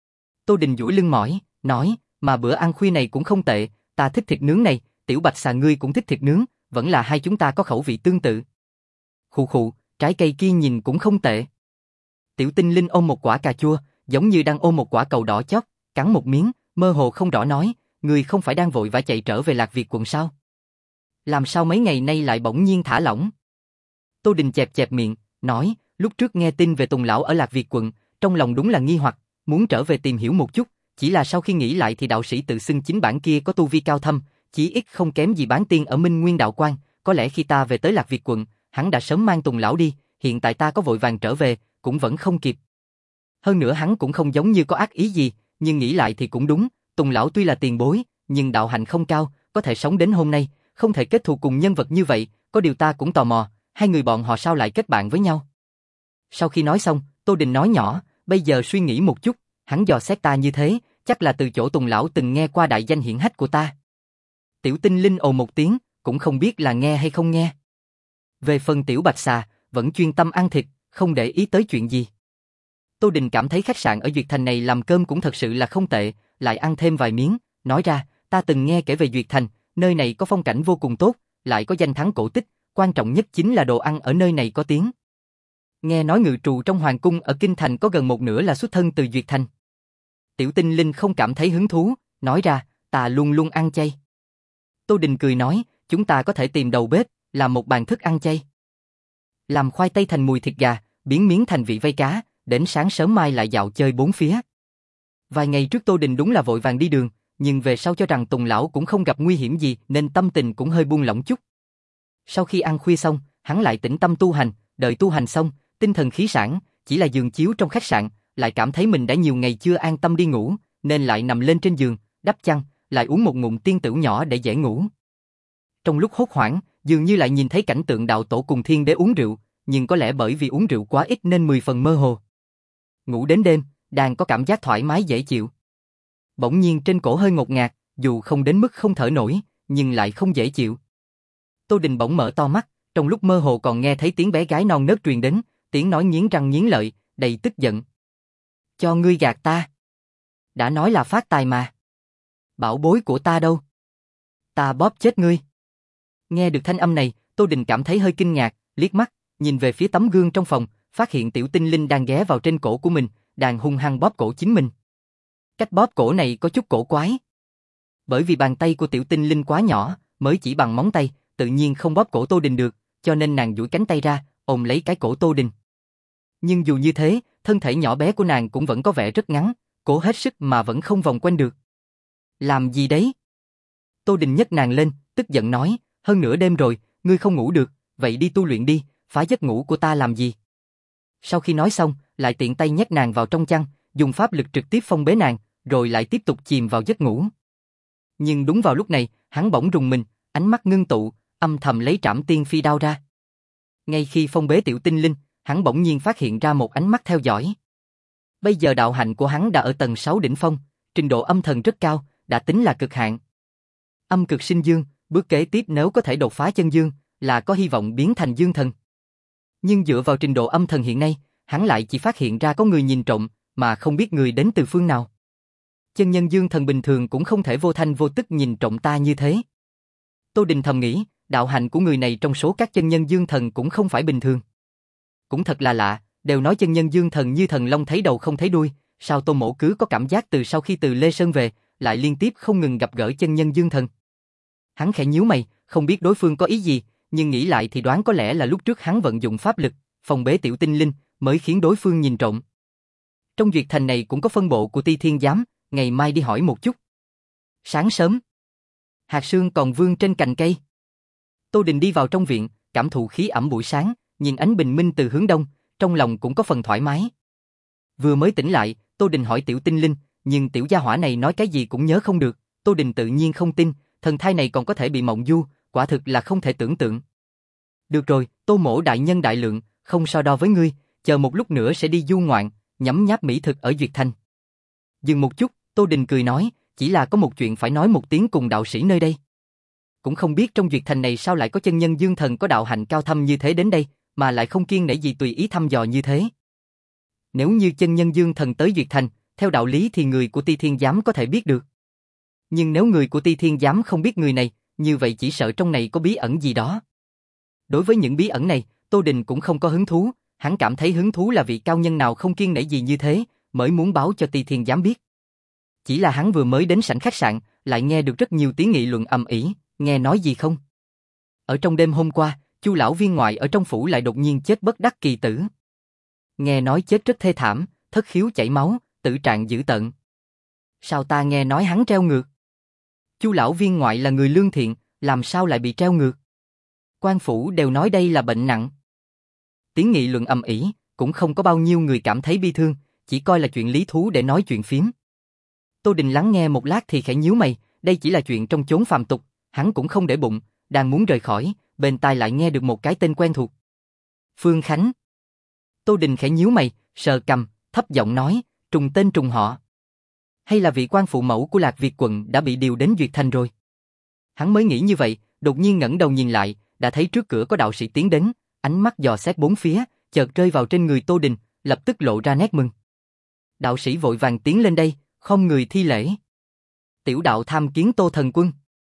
Tô Đình duỗi lưng mỏi, nói, mà bữa ăn khuya này cũng không tệ, ta thích thịt nướng này, Tiểu Bạch Xà ngươi cũng thích thịt nướng, vẫn là hai chúng ta có khẩu vị tương tự. Khụ khụ, trái cây kia nhìn cũng không tệ. Tiểu Tinh Linh ôm một quả cà chua, giống như đang ôm một quả cầu đỏ chót, cắn một miếng, mơ hồ không rõ nói, ngươi không phải đang vội vã chạy trở về Lạc Việt quận sao? Làm sao mấy ngày nay lại bỗng nhiên thả lỏng? Tô Đình chẹp chẹp miệng, nói, lúc trước nghe tin về Tùng lão ở Lạc Việt quận, trong lòng đúng là nghi hoặc, muốn trở về tìm hiểu một chút, chỉ là sau khi nghĩ lại thì đạo sĩ tự xưng chính bản kia có tu vi cao thâm, chí ít không kém gì bán tiên ở Minh Nguyên Đạo Quan, có lẽ khi ta về tới Lạc Việt quận, hắn đã sớm mang Tùng lão đi, hiện tại ta có vội vàng trở về, cũng vẫn không kịp. Hơn nữa hắn cũng không giống như có ác ý gì, nhưng nghĩ lại thì cũng đúng, Tùng lão tuy là tiền bối, nhưng đạo hạnh không cao, có thể sống đến hôm nay, không thể kết thù cùng nhân vật như vậy, có điều ta cũng tò mò, hai người bọn họ sao lại kết bạn với nhau. Sau khi nói xong, Tô Đình nói nhỏ, bây giờ suy nghĩ một chút, hắn dò xét ta như thế, chắc là từ chỗ Tùng lão từng nghe qua đại danh hiển hách của ta. Tiểu Tinh Linh ồ một tiếng, cũng không biết là nghe hay không nghe. Về phần Tiểu Bạch Xà, vẫn chuyên tâm ăn thịt, không để ý tới chuyện gì. Tô Đình cảm thấy khách sạn ở Duyệt Thành này làm cơm cũng thật sự là không tệ, lại ăn thêm vài miếng, nói ra, ta từng nghe kể về Duyệt Thành, nơi này có phong cảnh vô cùng tốt, lại có danh thắng cổ tích, quan trọng nhất chính là đồ ăn ở nơi này có tiếng. Nghe nói ngự trù trong hoàng cung ở Kinh Thành có gần một nửa là xuất thân từ Duyệt Thành. Tiểu Tinh Linh không cảm thấy hứng thú, nói ra, ta luôn luôn ăn chay. Tô Đình cười nói, chúng ta có thể tìm đầu bếp, làm một bàn thức ăn chay. Làm khoai tây thành mùi thịt gà, biến miếng thành vị vây cá, đến sáng sớm mai lại dạo chơi bốn phía. Vài ngày trước Tô Đình đúng là vội vàng đi đường, nhưng về sau cho rằng Tùng lão cũng không gặp nguy hiểm gì nên tâm tình cũng hơi buông lỏng chút. Sau khi ăn khuya xong, hắn lại tĩnh tâm tu hành, đợi tu hành xong, tinh thần khí sảng, chỉ là giường chiếu trong khách sạn, lại cảm thấy mình đã nhiều ngày chưa an tâm đi ngủ, nên lại nằm lên trên giường, đắp chăn, lại uống một ngụm tiên tửu nhỏ để dễ ngủ. Trong lúc hốt hoảng, dường như lại nhìn thấy cảnh tượng đạo tổ cùng thiên đế uống rượu, nhưng có lẽ bởi vì uống rượu quá ít nên mười phần mơ hồ. Ngủ đến đêm, đang có cảm giác thoải mái dễ chịu. Bỗng nhiên trên cổ hơi ngột ngạt, dù không đến mức không thở nổi, nhưng lại không dễ chịu. Tô Đình bỗng mở to mắt, trong lúc mơ hồ còn nghe thấy tiếng bé gái non nớt truyền đến, tiếng nói nghiến răng nghiến lợi, đầy tức giận. Cho ngươi gạt ta. Đã nói là phát tài mà. Bảo bối của ta đâu? Ta bóp chết ngươi. Nghe được thanh âm này, Tô Đình cảm thấy hơi kinh ngạc, liếc mắt, nhìn về phía tấm gương trong phòng, phát hiện tiểu tinh linh đang ghé vào trên cổ của mình, đang hung hăng bóp cổ chính mình. Cách bóp cổ này có chút cổ quái. Bởi vì bàn tay của tiểu tinh linh quá nhỏ, mới chỉ bằng móng tay, tự nhiên không bóp cổ Tô Đình được, cho nên nàng duỗi cánh tay ra, ôm lấy cái cổ Tô Đình. Nhưng dù như thế, thân thể nhỏ bé của nàng cũng vẫn có vẻ rất ngắn, cố hết sức mà vẫn không vòng quanh được. Làm gì đấy? Tô Đình nhấc nàng lên, tức giận nói, hơn nửa đêm rồi, ngươi không ngủ được, vậy đi tu luyện đi, phá giấc ngủ của ta làm gì? Sau khi nói xong, lại tiện tay nhét nàng vào trong chăn, dùng pháp lực trực tiếp phong bế nàng, rồi lại tiếp tục chìm vào giấc ngủ. Nhưng đúng vào lúc này, hắn bỗng rùng mình, ánh mắt ngưng tụ, âm thầm lấy Trảm Tiên Phi đao ra. Ngay khi phong bế tiểu tinh linh, hắn bỗng nhiên phát hiện ra một ánh mắt theo dõi. Bây giờ đạo hạnh của hắn đã ở tầng sáu đỉnh phong, trình độ âm thần rất cao, đã tính là cực hạn. Âm cực sinh dương, bước kế tiếp nếu có thể đột phá chân dương, là có hy vọng biến thành dương thần. Nhưng dựa vào trình độ âm thần hiện nay, hắn lại chỉ phát hiện ra có người nhìn trộm, mà không biết người đến từ phương nào. Chân nhân dương thần bình thường cũng không thể vô thanh vô tức nhìn trộm ta như thế. Tô Đình thầm nghĩ, đạo hạnh của người này trong số các chân nhân dương thần cũng không phải bình thường. Cũng thật là lạ, đều nói chân nhân dương thần như thần long thấy đầu không thấy đuôi, sao Tô Mỗ cứ có cảm giác từ sau khi từ Lê Sơn về, lại liên tiếp không ngừng gặp gỡ chân nhân dương thần. Hắn khẽ nhíu mày, không biết đối phương có ý gì, nhưng nghĩ lại thì đoán có lẽ là lúc trước hắn vận dụng pháp lực, phòng bế tiểu tinh linh, mới khiến đối phương nhìn trộm. Trong Duyệt Thành này cũng có phân bộ của Ti Thiên Giám, ngày mai đi hỏi một chút. Sáng sớm, hạt sương còn vương trên cành cây. Tô Đình đi vào trong viện, cảm thụ khí ẩm buổi sáng, nhìn ánh bình minh từ hướng đông, trong lòng cũng có phần thoải mái. Vừa mới tỉnh lại, Tô Đình hỏi tiểu tinh linh, nhưng tiểu gia hỏa này nói cái gì cũng nhớ không được. Tô Đình tự nhiên không tin, thần thai này còn có thể bị mộng du, quả thực là không thể tưởng tượng. Được rồi, Tô Mỗ đại nhân đại lượng, không so đo với ngươi, chờ một lúc nữa sẽ đi du ngoạn, nhấm nháp mỹ thực ở Duyệt Thành. Dừng một chút, Tô Đình cười nói, chỉ là có một chuyện phải nói một tiếng cùng đạo sĩ nơi đây. Cũng không biết trong Duyệt Thành này sao lại có chân nhân dương thần có đạo hạnh cao thâm như thế đến đây, mà lại không kiêng nể gì tùy ý thăm dò như thế. Nếu như chân nhân dương thần tới Duyệt Thành, theo đạo lý thì người của Ti Thiên Giám có thể biết được. Nhưng nếu người của Ti Thiên Giám không biết người này, như vậy chỉ sợ trong này có bí ẩn gì đó. Đối với những bí ẩn này, Tô Đình cũng không có hứng thú, hắn cảm thấy hứng thú là vị cao nhân nào không kiêng nể gì như thế, mới muốn báo cho Ti Thiên Giám biết. Chỉ là hắn vừa mới đến sảnh khách sạn, lại nghe được rất nhiều tiếng nghị luận ầm ĩ, nghe nói gì không? Ở trong đêm hôm qua, Chu lão viên ngoại ở trong phủ lại đột nhiên chết bất đắc kỳ tử. Nghe nói chết rất thê thảm, thất khiếu chảy máu, tử trạng dữ tợn. Sao ta nghe nói hắn treo ngược? Chu lão viên ngoại là người lương thiện, làm sao lại bị treo ngược? Quan phủ đều nói đây là bệnh nặng. Tiếng nghị luận ầm ĩ, cũng không có bao nhiêu người cảm thấy bi thương, chỉ coi là chuyện lý thú để nói chuyện phiếm. Tô Đình lắng nghe một lát thì khẽ nhíu mày, đây chỉ là chuyện trong chốn phàm tục, hắn cũng không để bụng, đang muốn rời khỏi, bên tai lại nghe được một cái tên quen thuộc. Phương Khánh. Tô Đình khẽ nhíu mày, sờ cằm, thấp giọng nói, trùng tên trùng họ. Hay là vị quan phụ mẫu của Lạc Việt quận đã bị điều đến Duyệt Thành rồi? Hắn mới nghĩ như vậy, đột nhiên ngẩng đầu nhìn lại, đã thấy trước cửa có đạo sĩ tiến đến, ánh mắt dò xét bốn phía, chợt rơi vào trên người Tô Đình, lập tức lộ ra nét mừng. Đạo sĩ vội vàng tiến lên đây, không người thi lễ. Tiểu đạo tham kiến Tô thần quân.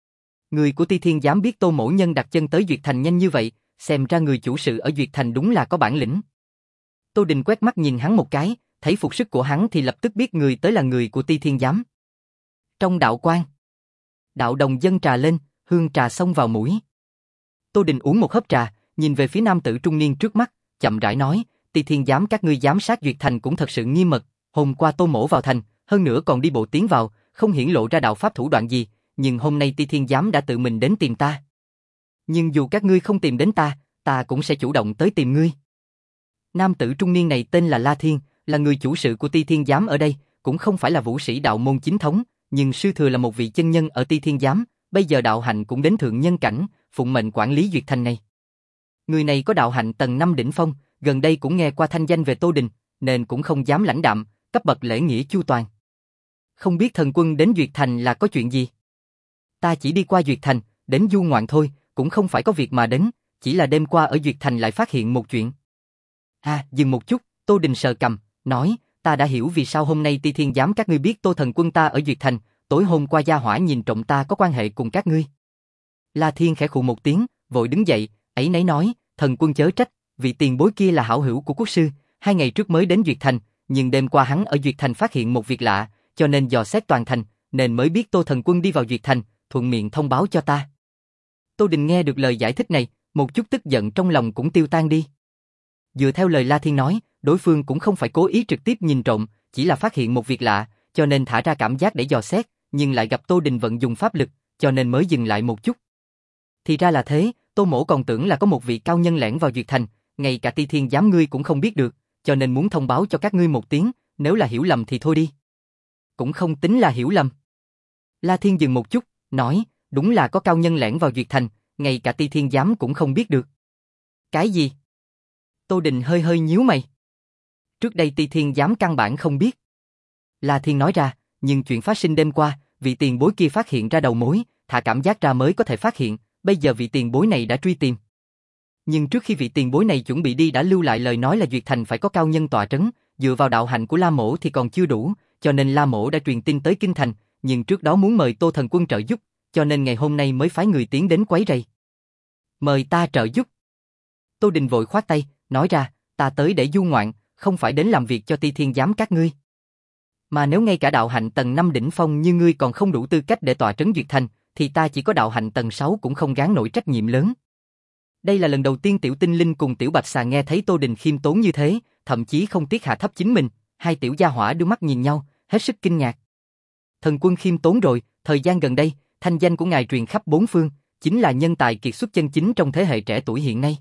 Người của Ti Thiên Giám biết Tô mỗ nhân đặt chân tới Duyệt Thành nhanh như vậy, xem ra người chủ sự ở Duyệt Thành đúng là có bản lĩnh. Tô Đình quét mắt nhìn hắn một cái, thấy phục sức của hắn thì lập tức biết người tới là người của Ti Thiên Giám. Trong đạo quan, đạo đồng dâng trà lên, hương trà xông vào mũi. Tô Đình uống một hớp trà, nhìn về phía nam tử trung niên trước mắt, chậm rãi nói, Ti Thiên Giám các ngươi giám sát Duyệt Thành cũng thật sự nghiêm mật, hôm qua Tô mỗ vào thành, hơn nữa còn đi bộ tiến vào, không hiển lộ ra đạo pháp thủ đoạn gì, nhưng hôm nay Ti Thiên Giám đã tự mình đến tìm ta. Nhưng dù các ngươi không tìm đến ta, ta cũng sẽ chủ động tới tìm ngươi. Nam tử trung niên này tên là La Thiên, là người chủ sự của Ti Thiên Giám ở đây, cũng không phải là vũ sĩ đạo môn chính thống, nhưng sư thừa là một vị chân nhân ở Ti Thiên Giám, bây giờ đạo hạnh cũng đến thượng nhân cảnh, phụng mệnh quản lý Duyệt Thành này. Người này có đạo hạnh tầng năm đỉnh phong, gần đây cũng nghe qua thanh danh về Tô Đình, nên cũng không dám lãnh đạm, cấp bậc lễ nghĩa chu toàn. Không biết thần quân đến Duyệt Thành là có chuyện gì? Ta chỉ đi qua Duyệt Thành, đến du ngoạn thôi, cũng không phải có việc mà đến, chỉ là đêm qua ở Duyệt Thành lại phát hiện một chuyện. À, dừng một chút, Tô Đình sờ cằm, nói, ta đã hiểu vì sao hôm nay Ti Thiên giám các ngươi biết Tô thần quân ta ở Duyệt Thành, tối hôm qua gia hỏa nhìn trộm ta có quan hệ cùng các ngươi. La Thiên khẽ khụ một tiếng, vội đứng dậy, ấy nấy nói, thần quân chớ trách, vị tiền bối kia là hảo hữu của quốc sư, hai ngày trước mới đến Duyệt Thành, nhưng đêm qua hắn ở Duyệt Thành phát hiện một việc lạ, cho nên dò xét toàn thành, nên mới biết Tô thần quân đi vào Duyệt Thành, thuận miệng thông báo cho ta. Tô Đình nghe được lời giải thích này, một chút tức giận trong lòng cũng tiêu tan đi. Dựa theo lời La Thiên nói, đối phương cũng không phải cố ý trực tiếp nhìn trộm, chỉ là phát hiện một việc lạ, cho nên thả ra cảm giác để dò xét, nhưng lại gặp Tô Đình vận dùng pháp lực, cho nên mới dừng lại một chút. Thì ra là thế, Tô Mỗ còn tưởng là có một vị cao nhân lẻn vào Duyệt Thành, ngay cả Ti Thiên giám ngươi cũng không biết được, cho nên muốn thông báo cho các ngươi một tiếng, nếu là hiểu lầm thì thôi đi. Cũng không tính là hiểu lầm. La Thiên dừng một chút, nói, đúng là có cao nhân lẻn vào Duyệt Thành, ngay cả Ti Thiên giám cũng không biết được. Cái gì? Tô Đình hơi hơi nhíu mày. Trước đây Ti Thiên giám căn bản không biết. La Thiên nói ra, nhưng chuyện phát sinh đêm qua, vị tiền bối kia phát hiện ra đầu mối, thả cảm giác ra mới có thể phát hiện, bây giờ vị tiền bối này đã truy tìm. Nhưng trước khi vị tiền bối này chuẩn bị đi đã lưu lại lời nói là Duyệt Thành phải có cao nhân tọa trấn, dựa vào đạo hạnh của La Mỗ thì còn chưa đủ, cho nên La Mỗ đã truyền tin tới Kinh Thành, nhưng trước đó muốn mời Tô thần quân trợ giúp, cho nên ngày hôm nay mới phái người tiến đến quấy rầy. Mời ta trợ giúp. Tô Đình vội khoát tay, nói ra, ta tới để du ngoạn, không phải đến làm việc cho Ti Thiên giám các ngươi. Mà nếu ngay cả đạo hạnh tầng năm đỉnh phong như ngươi còn không đủ tư cách để tọa trấn Duyệt Thành, thì ta chỉ có đạo hạnh tầng sáu cũng không gán nổi trách nhiệm lớn. Đây là lần đầu tiên Tiểu Tinh Linh cùng Tiểu Bạch Xà nghe thấy Tô Đình khiêm tốn như thế, thậm chí không tiếc hạ thấp chính mình, hai tiểu gia hỏa đưa mắt nhìn nhau, hết sức kinh ngạc. Thần quân khiêm tốn rồi, thời gian gần đây, thanh danh của ngài truyền khắp bốn phương, chính là nhân tài kiệt xuất chân chính trong thế hệ trẻ tuổi hiện nay.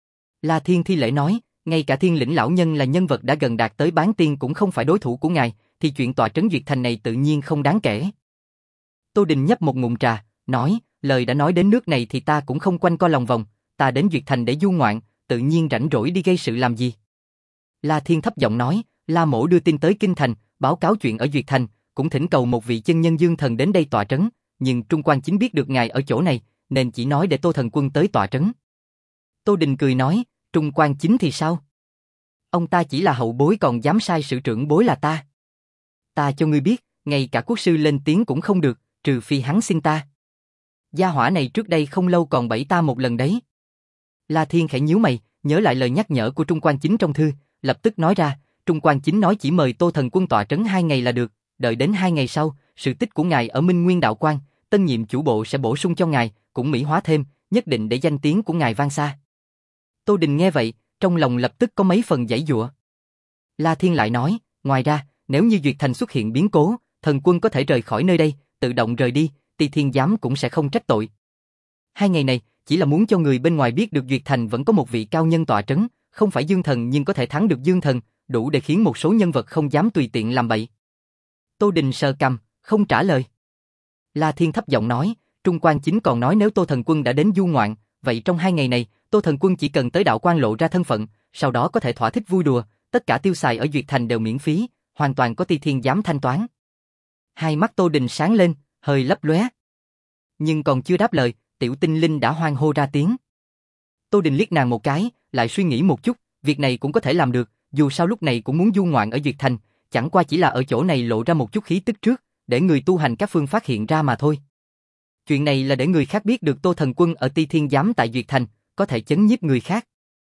La Thiên thi lễ nói, ngay cả Thiên Lĩnh lão nhân là nhân vật đã gần đạt tới bán tiên cũng không phải đối thủ của ngài, thì chuyện tọa trấn Duyệt Thành này tự nhiên không đáng kể. Tô Đình nhấp một ngụm trà, nói, lời đã nói đến nước này thì ta cũng không quanh co lòng vòng, ta đến Duyệt Thành để du ngoạn, tự nhiên rảnh rỗi đi gây sự làm gì. La Thiên thấp giọng nói, La Mỗ đưa tin tới Kinh Thành, báo cáo chuyện ở Duyệt Thành, cũng thỉnh cầu một vị chân nhân dương thần đến đây tọa trấn, nhưng Trung Quan Chính biết được ngài ở chỗ này, nên chỉ nói để Tô thần quân tới tọa trấn. Tô Đình cười nói, Trung Quan Chính thì sao? Ông ta chỉ là hậu bối còn dám sai sự trưởng bối là ta. Ta cho ngươi biết, ngay cả quốc sư lên tiếng cũng không được, trừ phi hắn xin ta. Gia hỏa này trước đây không lâu còn bẫy ta một lần đấy. La Thiên khẽ nhíu mày, nhớ lại lời nhắc nhở của Trung Quan Chính trong thư, lập tức nói ra, Trung Quan Chính nói chỉ mời Tô thần quân tọa trấn hai ngày là được, đợi đến hai ngày sau, sự tích của ngài ở Minh Nguyên đạo quan, tân nhiệm chủ bộ sẽ bổ sung cho ngài, cũng mỹ hóa thêm, nhất định để danh tiếng của ngài vang xa. Tô Đình nghe vậy, trong lòng lập tức có mấy phần giãy giụa. La Thiên lại nói, ngoài ra, nếu như Duyệt Thành xuất hiện biến cố, thần quân có thể rời khỏi nơi đây, tự động rời đi, Ti Thiên giám cũng sẽ không trách tội. Hai ngày này, chỉ là muốn cho người bên ngoài biết được Duyệt Thành vẫn có một vị cao nhân tọa trấn, không phải dương thần nhưng có thể thắng được dương thần, đủ để khiến một số nhân vật không dám tùy tiện làm bậy. Tô Đình sờ cằm, không trả lời. La Thiên thấp giọng nói, Trung Quan Chính còn nói nếu Tô thần quân đã đến du ngoạn, vậy trong hai ngày này, Tô thần quân chỉ cần tới đạo quan lộ ra thân phận, sau đó có thể thỏa thích vui đùa, tất cả tiêu xài ở Duyệt Thành đều miễn phí, hoàn toàn có Ti Thiên giám thanh toán. Hai mắt Tô Đình sáng lên, hơi lấp lóe. Nhưng còn chưa đáp lời, Tiểu Tinh Linh đã hoan hô ra tiếng. Tô Đình liếc nàng một cái, lại suy nghĩ một chút, việc này cũng có thể làm được, dù sao lúc này cũng muốn du ngoạn ở Duyệt Thành, chẳng qua chỉ là ở chỗ này lộ ra một chút khí tức trước, để người tu hành các phương phát hiện ra mà thôi. Chuyện này là để người khác biết được Tô thần quân ở Ti Thiên giám tại Duyệt Thành, có thể chấn nhiếp người khác.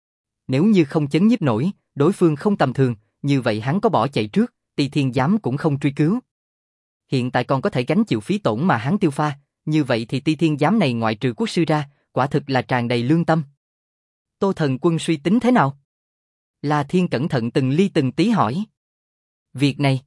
Nếu như không chấn nhiếp nổi, đối phương không tầm thường, như vậy hắn có bỏ chạy trước, Ti Thiên giám cũng không truy cứu. Hiện tại còn có thể gánh chịu phí tổn mà hắn tiêu pha, như vậy thì Ti Thiên giám này ngoại trừ quốc sư ra, quả thực là tràn đầy lương tâm. Tô thần quân suy tính thế nào? La Thiên cẩn thận từng ly từng tí hỏi. Việc này,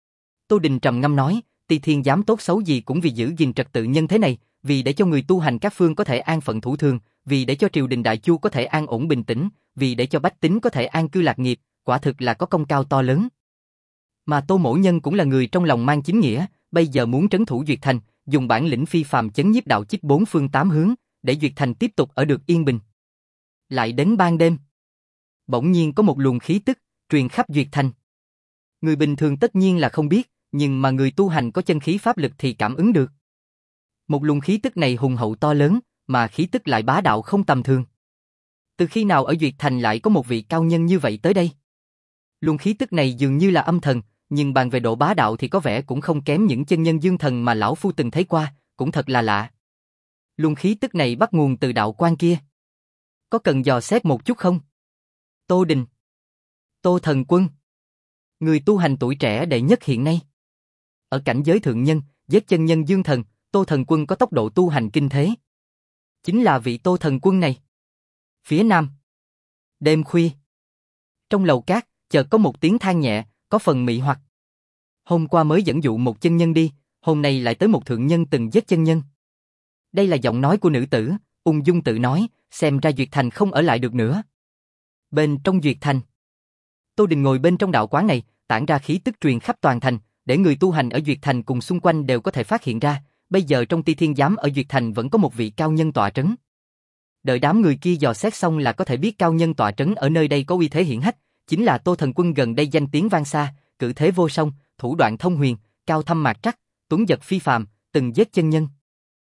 Tô Đình trầm ngâm nói, Ti Thiên giám tốt xấu gì cũng vì giữ gìn trật tự nhân thế này, vì để cho người tu hành các phương có thể an phận thủ thường, vì để cho triều đình đại chu có thể an ổn bình tĩnh, vì để cho bách tính có thể an cư lạc nghiệp, quả thực là có công cao to lớn. Mà Tô mỗ nhân cũng là người trong lòng mang chính nghĩa, bây giờ muốn trấn thủ Duyệt Thành, dùng bản lĩnh phi phàm chấn nhiếp đạo chích bốn phương tám hướng, để Duyệt Thành tiếp tục ở được yên bình. Lại đến ban đêm, bỗng nhiên có một luồng khí tức truyền khắp Duyệt Thành. Người bình thường tất nhiên là không biết, nhưng mà người tu hành có chân khí pháp lực thì cảm ứng được. Một luồng khí tức này hùng hậu to lớn, mà khí tức lại bá đạo không tầm thường. Từ khi nào ở Duyệt Thành lại có một vị cao nhân như vậy tới đây? Luồng khí tức này dường như là âm thần, nhưng bàn về độ bá đạo thì có vẻ cũng không kém những chân nhân dương thần mà lão phu từng thấy qua, cũng thật là lạ. Luồng khí tức này bắt nguồn từ đạo quan kia. Có cần dò xét một chút không? Tô Đình, Tô Thần Quân, người tu hành tuổi trẻ đệ nhất hiện nay. Ở cảnh giới thượng nhân, giết chân nhân dương thần, Tô Thần Quân có tốc độ tu hành kinh thế. Chính là vị Tô Thần Quân này. Phía nam, đêm khuya, trong lầu cát, chợt có một tiếng than nhẹ, có phần mị hoặc. Hôm qua mới dẫn dụ một chân nhân đi, hôm nay lại tới một thượng nhân từng giết chân nhân. Đây là giọng nói của nữ tử, ung dung tự nói, xem ra Duyệt Thành không ở lại được nữa. Bên trong Duyệt Thành, Tô Đình ngồi bên trong đạo quán này, tản ra khí tức truyền khắp toàn thành, để người tu hành ở Duyệt Thành cùng xung quanh đều có thể phát hiện ra, bây giờ trong Ti Thiên Giám ở Duyệt Thành vẫn có một vị cao nhân tọa trấn. Đợi đám người kia dò xét xong là có thể biết cao nhân tọa trấn ở nơi đây có uy thế hiển hách, chính là Tô Thần Quân gần đây danh tiếng vang xa, cử thế vô song, thủ đoạn thông huyền, cao thâm mạc trắc, tuấn giật phi phàm, từng giết chân nhân.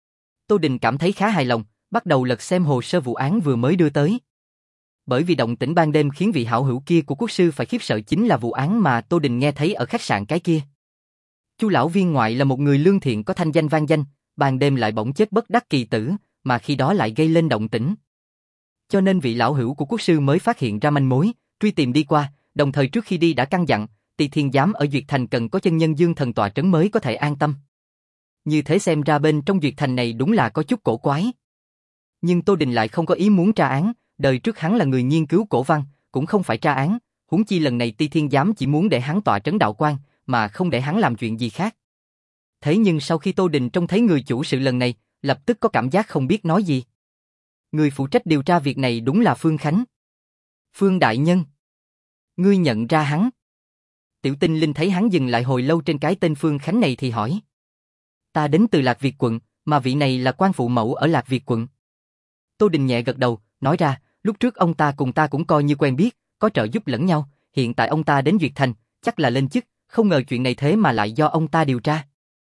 Tô Đình cảm thấy khá hài lòng, bắt đầu lật xem hồ sơ vụ án vừa mới đưa tới. Bởi vì động tĩnh ban đêm khiến vị hảo hữu kia của quốc sư phải khiếp sợ chính là vụ án mà Tô Đình nghe thấy ở khách sạn cái kia. Chu lão viên ngoại là một người lương thiện có thanh danh vang danh, ban đêm lại bỗng chết bất đắc kỳ tử, mà khi đó lại gây lên động tĩnh. Cho nên vị lão hữu của quốc sư mới phát hiện ra manh mối, truy tìm đi qua, đồng thời trước khi đi đã căn dặn, Ti Thiên Giám ở Duyệt Thành cần có chân nhân dương thần tọa trấn mới có thể an tâm. Như thế xem ra bên trong Duyệt Thành này đúng là có chút cổ quái. Nhưng Tô Đình lại không có ý muốn tra án, đời trước hắn là người nghiên cứu cổ văn, cũng không phải tra án, huống chi lần này Ti Thiên Giám chỉ muốn để hắn tọa trấn đạo quan, mà không để hắn làm chuyện gì khác. Thế nhưng sau khi Tô Đình trông thấy người chủ sự lần này, lập tức có cảm giác không biết nói gì. Người phụ trách điều tra việc này đúng là Phương Khánh. Phương đại nhân, ngươi nhận ra hắn? Tiểu Tinh Linh thấy hắn dừng lại hồi lâu trên cái tên Phương Khánh này thì hỏi. Ta đến từ Lạc Việt quận, mà vị này là quan phụ mẫu ở Lạc Việt quận. Tô Đình nhẹ gật đầu, nói ra, lúc trước ông ta cùng ta cũng coi như quen biết, có trợ giúp lẫn nhau, hiện tại ông ta đến Duyệt Thành, chắc là lên chức, không ngờ chuyện này thế mà lại do ông ta điều tra.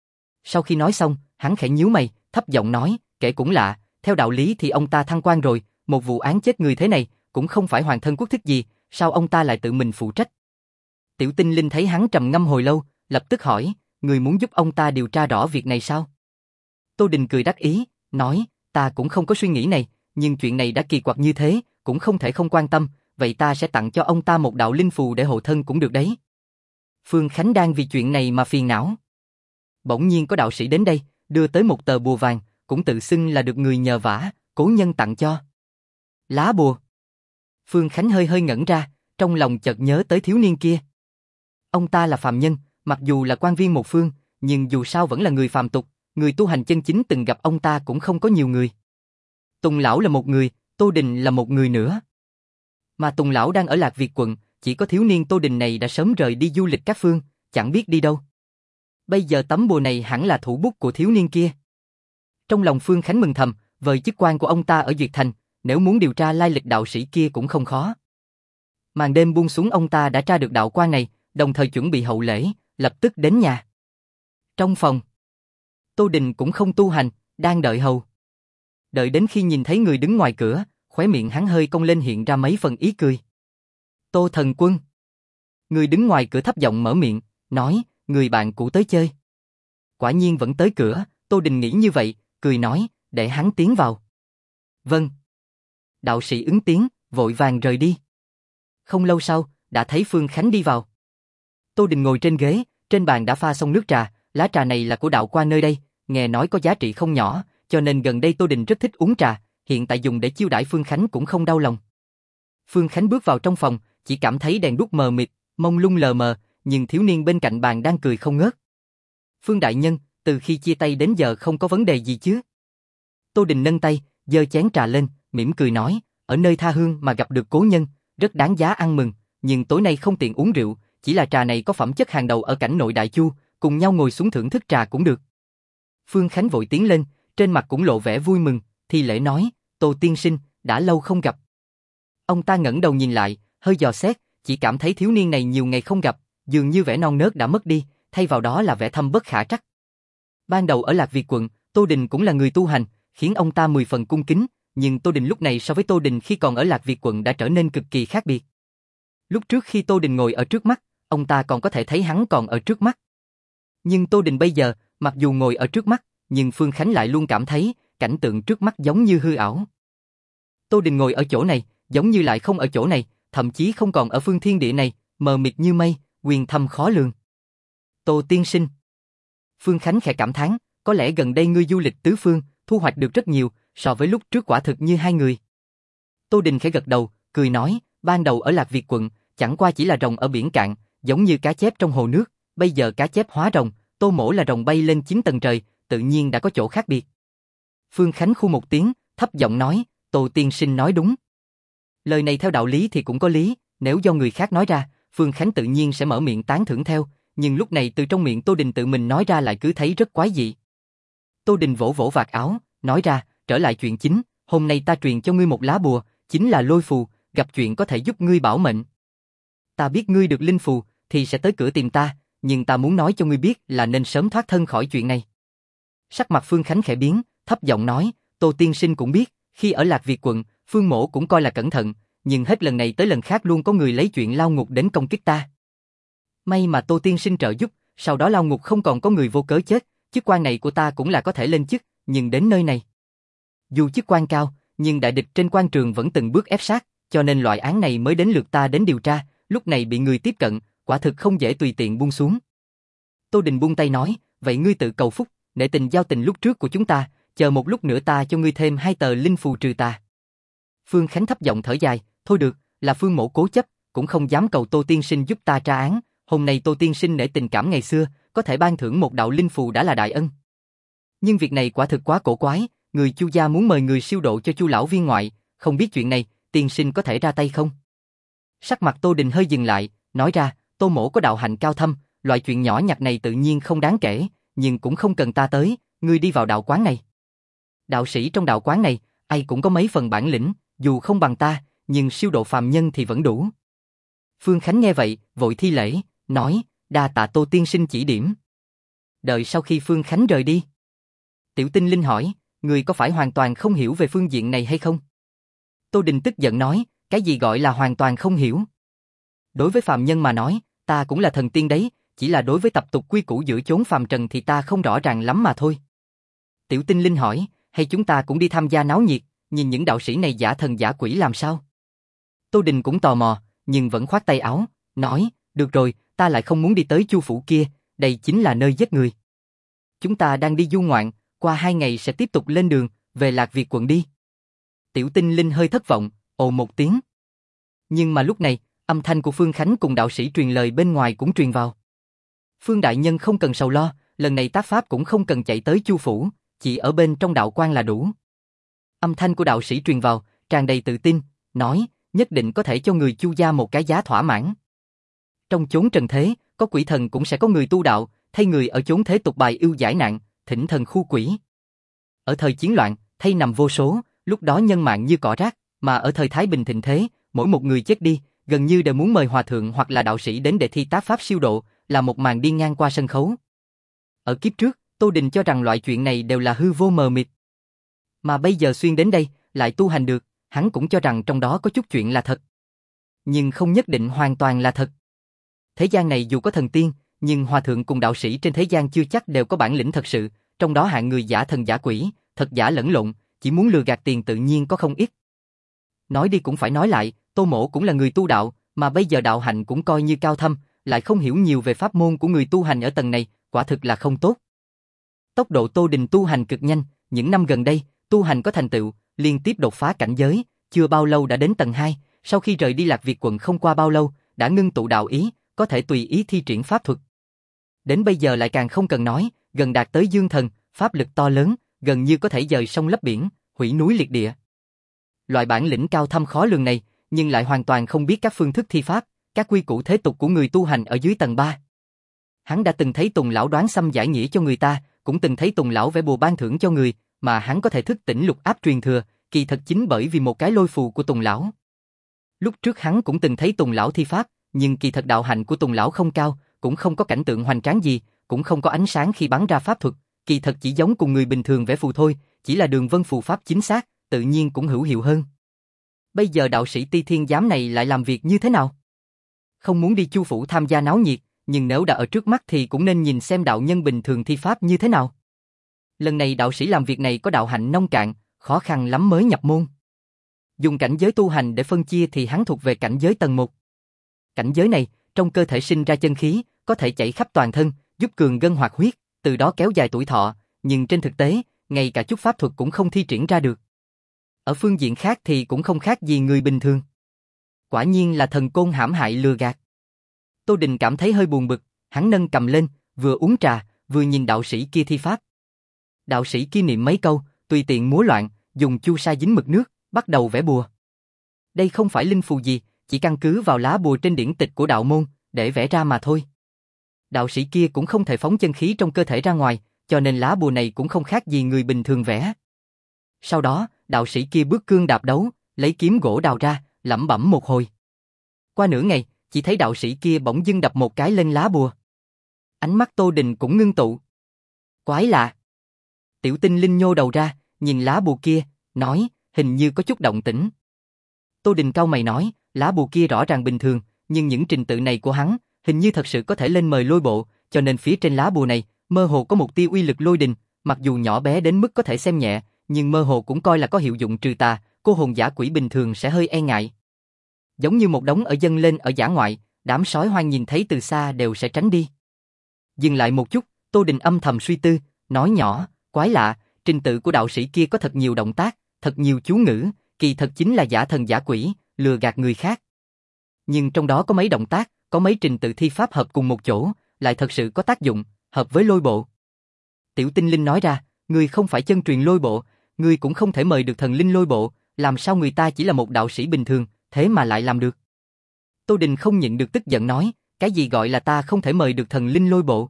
Sau khi nói xong, hắn khẽ nhíu mày, thấp giọng nói, kể cũng lạ, theo đạo lý thì ông ta thăng quan rồi, một vụ án chết người thế này, cũng không phải hoàng thân quốc thích gì, sao ông ta lại tự mình phụ trách? Tiểu Tinh Linh thấy hắn trầm ngâm hồi lâu, lập tức hỏi, người muốn giúp ông ta điều tra rõ việc này sao? Tô Đình cười đắc ý, nói, ta cũng không có suy nghĩ này, nhưng chuyện này đã kỳ quặc như thế, cũng không thể không quan tâm, vậy ta sẽ tặng cho ông ta một đạo linh phù để hộ thân cũng được đấy. Phương Khánh đang vì chuyện này mà phiền não. Bỗng nhiên có đạo sĩ đến đây, đưa tới một tờ bùa vàng, cũng tự xưng là được người nhờ vả, cố nhân tặng cho. Lá bùa. Phương Khánh hơi hơi ngẩn ra, trong lòng chợt nhớ tới thiếu niên kia. Ông ta là phàm nhân, mặc dù là quan viên một phương, nhưng dù sao vẫn là người phàm tục, người tu hành chân chính từng gặp ông ta cũng không có nhiều người. Tùng lão là một người, Tô Đình là một người nữa. Mà Tùng lão đang ở Lạc Việt quận, chỉ có thiếu niên Tô Đình này đã sớm rời đi du lịch các phương, chẳng biết đi đâu. Bây giờ tấm bùa này hẳn là thủ bút của thiếu niên kia. Trong lòng Phương Khánh mừng thầm, với chức quan của ông ta ở Duyệt Thành, nếu muốn điều tra lai lịch đạo sĩ kia cũng không khó. Màn đêm buông xuống, ông ta đã tra được đạo quan này, đồng thời chuẩn bị hậu lễ, lập tức đến nhà. Trong phòng, Tô Đình cũng không tu hành, đang đợi hầu. Đợi đến khi nhìn thấy người đứng ngoài cửa, khóe miệng hắn hơi cong lên hiện ra mấy phần ý cười. Tô Thần Quân. Người đứng ngoài cửa thấp giọng mở miệng, nói, người bạn cũ tới chơi. Quả nhiên vẫn tới cửa, Tô Đình nghĩ như vậy, cười nói, để hắn tiến vào. Vâng. Đạo sĩ ứng tiếng, vội vàng rời đi. Không lâu sau, đã thấy Phương Khánh đi vào. Tô Đình ngồi trên ghế, trên bàn đã pha xong nước trà, lá trà này là của đạo quan nơi đây, nghe nói có giá trị không nhỏ, cho nên gần đây Tô Đình rất thích uống trà, hiện tại dùng để chiêu đãi Phương Khánh cũng không đau lòng. Phương Khánh bước vào trong phòng, chỉ cảm thấy đèn đuốc mờ mịt, mông lung lờ mờ, nhưng thiếu niên bên cạnh bàn đang cười không ngớt. Phương đại nhân, từ khi chia tay đến giờ không có vấn đề gì chứ? Tô Đình nâng tay, giơ chén trà lên, mỉm cười nói, ở nơi tha hương mà gặp được cố nhân, rất đáng giá ăn mừng, nhưng tối nay không tiện uống rượu, chỉ là trà này có phẩm chất hàng đầu ở cảnh nội Đại Chu, cùng nhau ngồi xuống thưởng thức trà cũng được. Phương Khánh vội tiến lên, trên mặt cũng lộ vẻ vui mừng, thi lễ nói, Tô tiên sinh, đã lâu không gặp. Ông ta ngẩng đầu nhìn lại, hơi dò xét, chỉ cảm thấy thiếu niên này nhiều ngày không gặp, dường như vẻ non nớt đã mất đi, thay vào đó là vẻ thâm bất khả trắc. Ban đầu ở Lạc Việt quận, Tô Đình cũng là người tu hành, khiến ông ta mười phần cung kính, nhưng Tô Đình lúc này so với Tô Đình khi còn ở Lạc Việt quận đã trở nên cực kỳ khác biệt. Lúc trước khi Tô Đình ngồi ở trước mắt, ông ta còn có thể thấy hắn còn ở trước mắt. Nhưng Tô Đình bây giờ, mặc dù ngồi ở trước mắt, nhưng Phương Khánh lại luôn cảm thấy cảnh tượng trước mắt giống như hư ảo. Tô Đình ngồi ở chỗ này, giống như lại không ở chỗ này, thậm chí không còn ở phương thiên địa này, mờ mịt như mây, huyền thâm khó lường. Tô tiên sinh. Phương Khánh khẽ cảm thán, có lẽ gần đây ngươi du lịch tứ phương, thu hoạch được rất nhiều, so với lúc trước quả thực như hai người. Tô Đình khẽ gật đầu, cười nói, ban đầu ở Lạc Việt quận, chẳng qua chỉ là rồng ở biển cạn, giống như cá chép trong hồ nước, bây giờ cá chép hóa rồng, Tô mỗ là rồng bay lên chín tầng trời, tự nhiên đã có chỗ khác biệt. Phương Khánh khu một tiếng, thấp giọng nói, Tô tiên sinh nói đúng. Lời này theo đạo lý thì cũng có lý, nếu do người khác nói ra, Phương Khánh tự nhiên sẽ mở miệng tán thưởng theo, nhưng lúc này từ trong miệng Tô Đình tự mình nói ra lại cứ thấy rất quái dị. Tô Đình vỗ vỗ vạt áo, nói ra, trở lại chuyện chính, hôm nay ta truyền cho ngươi một lá bùa, chính là lôi phù, gặp chuyện có thể giúp ngươi bảo mệnh. Ta biết ngươi được linh phù, thì sẽ tới cửa tìm ta, nhưng ta muốn nói cho ngươi biết là nên sớm thoát thân khỏi chuyện này. Sắc mặt Phương Khánh khẽ biến, thấp giọng nói, Tô tiên sinh cũng biết, khi ở Lạc Việt quận, Phương mỗ cũng coi là cẩn thận, nhưng hết lần này tới lần khác luôn có người lấy chuyện lao ngục đến công kích ta. May mà Tô tiên sinh trợ giúp, sau đó lao ngục không còn có người vô cớ chết, chức quan này của ta cũng là có thể lên chức, nhưng đến nơi này. Dù chức quan cao, nhưng đại địch trên quan trường vẫn từng bước ép sát, cho nên loại án này mới đến lượt ta đến điều tra, lúc này bị người tiếp cận, quả thực không dễ tùy tiện buông xuống. Tô Đình buông tay nói, vậy ngươi tự cầu phúc, nể tình giao tình lúc trước của chúng ta, chờ một lúc nữa ta cho ngươi thêm hai tờ linh phù trừ tà. Phương Khánh thấp giọng thở dài, thôi được, là Phương mỗ cố chấp, cũng không dám cầu Tô tiên sinh giúp ta tra án, hôm nay Tô tiên sinh nể tình cảm ngày xưa, có thể ban thưởng một đạo linh phù đã là đại ân. Nhưng việc này quả thực quá cổ quái, người Chu gia muốn mời người siêu độ cho Chu lão viên ngoại, không biết chuyện này, tiên sinh có thể ra tay không? Sắc mặt Tô Đình hơi dừng lại, nói ra, Tô mỗ có đạo hạnh cao thâm, loại chuyện nhỏ nhặt này tự nhiên không đáng kể, nhưng cũng không cần ta tới, ngươi đi vào đạo quán này. Đạo sĩ trong đạo quán này, ai cũng có mấy phần bản lĩnh, dù không bằng ta, nhưng siêu độ phàm nhân thì vẫn đủ. Phương Khánh nghe vậy, vội thi lễ, nói, đa tạ Tô tiên sinh chỉ điểm. Đợi sau khi Phương Khánh rời đi, Tiểu Tinh Linh hỏi, người có phải hoàn toàn không hiểu về phương diện này hay không? Tô Đình tức giận nói, cái gì gọi là hoàn toàn không hiểu? Đối với phàm nhân mà nói, ta cũng là thần tiên đấy, chỉ là đối với tập tục quy củ giữa chốn phàm trần thì ta không rõ ràng lắm mà thôi. Tiểu Tinh Linh hỏi, hay chúng ta cũng đi tham gia náo nhiệt, nhìn những đạo sĩ này giả thần giả quỷ làm sao? Tô Đình cũng tò mò, nhưng vẫn khoát tay áo, nói, được rồi, ta lại không muốn đi tới Chu phủ kia, đây chính là nơi giết người. Chúng ta đang đi du ngoạn, qua hai ngày sẽ tiếp tục lên đường, về Lạc Việt quận đi. Tiểu Tinh Linh hơi thất vọng, ồ một tiếng. Nhưng mà lúc này, âm thanh của Phương Khánh cùng đạo sĩ truyền lời bên ngoài cũng truyền vào. Phương đại nhân không cần sầu lo, lần này tác pháp cũng không cần chạy tới Chu phủ, chỉ ở bên trong đạo quan là đủ. Âm thanh của đạo sĩ truyền vào, tràn đầy tự tin, nói, nhất định có thể cho người Chu gia một cái giá thỏa mãn. Trong chốn trần thế, có quỷ thần cũng sẽ có người tu đạo, thay người ở chốn thế tục bài ưu giải nạn, thỉnh thần khu quỷ. Ở thời chiến loạn, thay nằm vô số, lúc đó nhân mạng như cỏ rác, mà ở thời thái bình thịnh thế, mỗi một người chết đi, gần như đều muốn mời hòa thượng hoặc là đạo sĩ đến để thi tác pháp siêu độ, là một màn đi ngang qua sân khấu. Ở kiếp trước, Tô Đình cho rằng loại chuyện này đều là hư vô mờ mịt. Mà bây giờ xuyên đến đây, lại tu hành được, hắn cũng cho rằng trong đó có chút chuyện là thật. Nhưng không nhất định hoàn toàn là thật. Thế gian này dù có thần tiên, nhưng hòa thượng cùng đạo sĩ trên thế gian chưa chắc đều có bản lĩnh thật sự, trong đó hạng người giả thần giả quỷ, thật giả lẫn lộn, chỉ muốn lừa gạt tiền tự nhiên có không ít. Nói đi cũng phải nói lại, Tô mỗ cũng là người tu đạo, mà bây giờ đạo hạnh cũng coi như cao thâm, lại không hiểu nhiều về pháp môn của người tu hành ở tầng này, quả thực là không tốt. Tốc độ Tô Đình tu hành cực nhanh, những năm gần đây, tu hành có thành tựu, liên tiếp đột phá cảnh giới, chưa bao lâu đã đến tầng hai, sau khi rời đi Lạc Việt quận không qua bao lâu, đã ngưng tụ đạo ý, có thể tùy ý thi triển pháp thuật. Đến bây giờ lại càng không cần nói, gần đạt tới dương thần, pháp lực to lớn, gần như có thể dời sông lấp biển, hủy núi liệt địa. Loại bản lĩnh cao thâm khó lường này, nhưng lại hoàn toàn không biết các phương thức thi pháp, các quy củ thế tục của người tu hành ở dưới tầng ba. Hắn đã từng thấy Tùng lão đoán xâm giải nghĩa cho người ta, cũng từng thấy Tùng lão vẽ bùa ban thưởng cho người, mà hắn có thể thức tỉnh lục áp truyền thừa, kỳ thật chính bởi vì một cái lôi phù của Tùng lão. Lúc trước hắn cũng từng thấy Tùng lão thi pháp, nhưng kỳ thật đạo hạnh của Tùng lão không cao, cũng không có cảnh tượng hoành tráng gì, cũng không có ánh sáng khi bắn ra pháp thuật, kỳ thật chỉ giống cùng người bình thường vẽ phù thôi, chỉ là đường vân phù pháp chính xác, tự nhiên cũng hữu hiệu hơn. Bây giờ đạo sĩ Ti Thiên Giám này lại làm việc như thế nào? Không muốn đi Chu phủ tham gia náo nhiệt, nhưng nếu đã ở trước mắt thì cũng nên nhìn xem đạo nhân bình thường thi pháp như thế nào. Lần này đạo sĩ làm việc này có đạo hạnh nông cạn, khó khăn lắm mới nhập môn. Dùng cảnh giới tu hành để phân chia thì hắn thuộc về cảnh giới tầng một. Cảnh giới này, trong cơ thể sinh ra chân khí, có thể chảy khắp toàn thân, giúp cường gân hoạt huyết, từ đó kéo dài tuổi thọ, nhưng trên thực tế, ngay cả chút pháp thuật cũng không thi triển ra được. Ở phương diện khác thì cũng không khác gì người bình thường. Quả nhiên là thần côn hãm hại lừa gạt. Tô Đình cảm thấy hơi buồn bực, hắn nâng cầm lên, vừa uống trà, vừa nhìn đạo sĩ kia thi pháp. Đạo sĩ kia niệm mấy câu, tùy tiện múa loạn, dùng chu sa dính mực nước, bắt đầu vẽ bùa. Đây không phải linh phù gì, chỉ căn cứ vào lá bùa trên điển tịch của đạo môn, để vẽ ra mà thôi. Đạo sĩ kia cũng không thể phóng chân khí trong cơ thể ra ngoài, cho nên lá bùa này cũng không khác gì người bình thường vẽ. Sau đó, đạo sĩ kia bước cương đạp đấu, lấy kiếm gỗ đào ra, lẩm bẩm một hồi. Qua nửa ngày, chỉ thấy đạo sĩ kia bỗng dưng đập một cái lên lá bùa. Ánh mắt Tô Đình cũng ngưng tụ. Quái lạ. Tiểu Tinh Linh nhô đầu ra, nhìn lá bùa kia, nói, hình như có chút động tĩnh. Tô Đình cau mày nói, lá bùa kia rõ ràng bình thường, nhưng những trình tự này của hắn, hình như thật sự có thể lên mời lôi bộ, cho nên phía trên lá bùa này, mơ hồ có một tia uy lực lôi đình, mặc dù nhỏ bé đến mức có thể xem nhẹ, nhưng mơ hồ cũng coi là có hiệu dụng trừ tà, cô hồn dã quỷ bình thường sẽ hơi e ngại. Giống như một đống ở dâng lên ở dã ngoại, đám sói hoang nhìn thấy từ xa đều sẽ tránh đi. Dừng lại một chút, Tô Đình âm thầm suy tư, nói nhỏ, quái lạ, trình tự của đạo sĩ kia có thật nhiều động tác, thật nhiều chú ngữ, kỳ thật chính là giả thần giả quỷ, lừa gạt người khác. Nhưng trong đó có mấy động tác, có mấy trình tự thi pháp hợp cùng một chỗ, lại thật sự có tác dụng, hợp với lôi bộ. Tiểu Tinh Linh nói ra, người không phải chân truyền lôi bộ, người cũng không thể mời được thần linh lôi bộ, làm sao người ta chỉ là một đạo sĩ bình thường, thế mà lại làm được. Tô Đình không nhịn được tức giận nói, cái gì gọi là ta không thể mời được thần linh lôi bộ?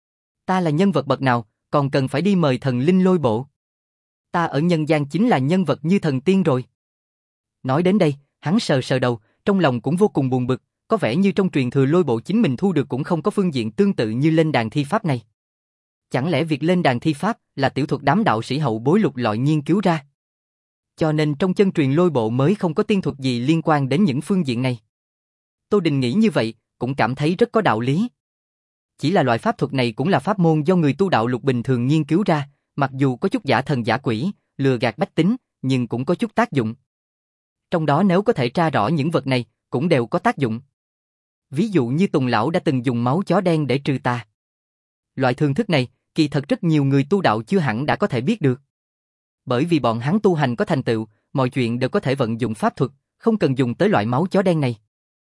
Ta là nhân vật bậc nào, còn cần phải đi mời thần linh lôi bộ? Ta ở nhân gian chính là nhân vật như thần tiên rồi. Nói đến đây, hắn sờ sờ đầu, trong lòng cũng vô cùng buồn bực, có vẻ như trong truyền thừa lôi bộ chính mình thu được cũng không có phương diện tương tự như lên đàn thi pháp này. Chẳng lẽ việc lên đàn thi pháp là tiểu thuật đám đạo sĩ hậu bối lục lọi nghiên cứu ra? Cho nên trong chân truyền lôi bộ mới không có tiên thuật gì liên quan đến những phương diện này. Tô Đình nghĩ như vậy, cũng cảm thấy rất có đạo lý. Chỉ là loại pháp thuật này cũng là pháp môn do người tu đạo lục bình thường nghiên cứu ra, mặc dù có chút giả thần giả quỷ, lừa gạt bách tính, nhưng cũng có chút tác dụng. Trong đó nếu có thể tra rõ những vật này, cũng đều có tác dụng. Ví dụ như Tùng lão đã từng dùng máu chó đen để trừ tà. Loại thương thức này, kỳ thật rất nhiều người tu đạo chưa hẳn đã có thể biết được. Bởi vì bọn hắn tu hành có thành tựu, mọi chuyện đều có thể vận dụng pháp thuật, không cần dùng tới loại máu chó đen này.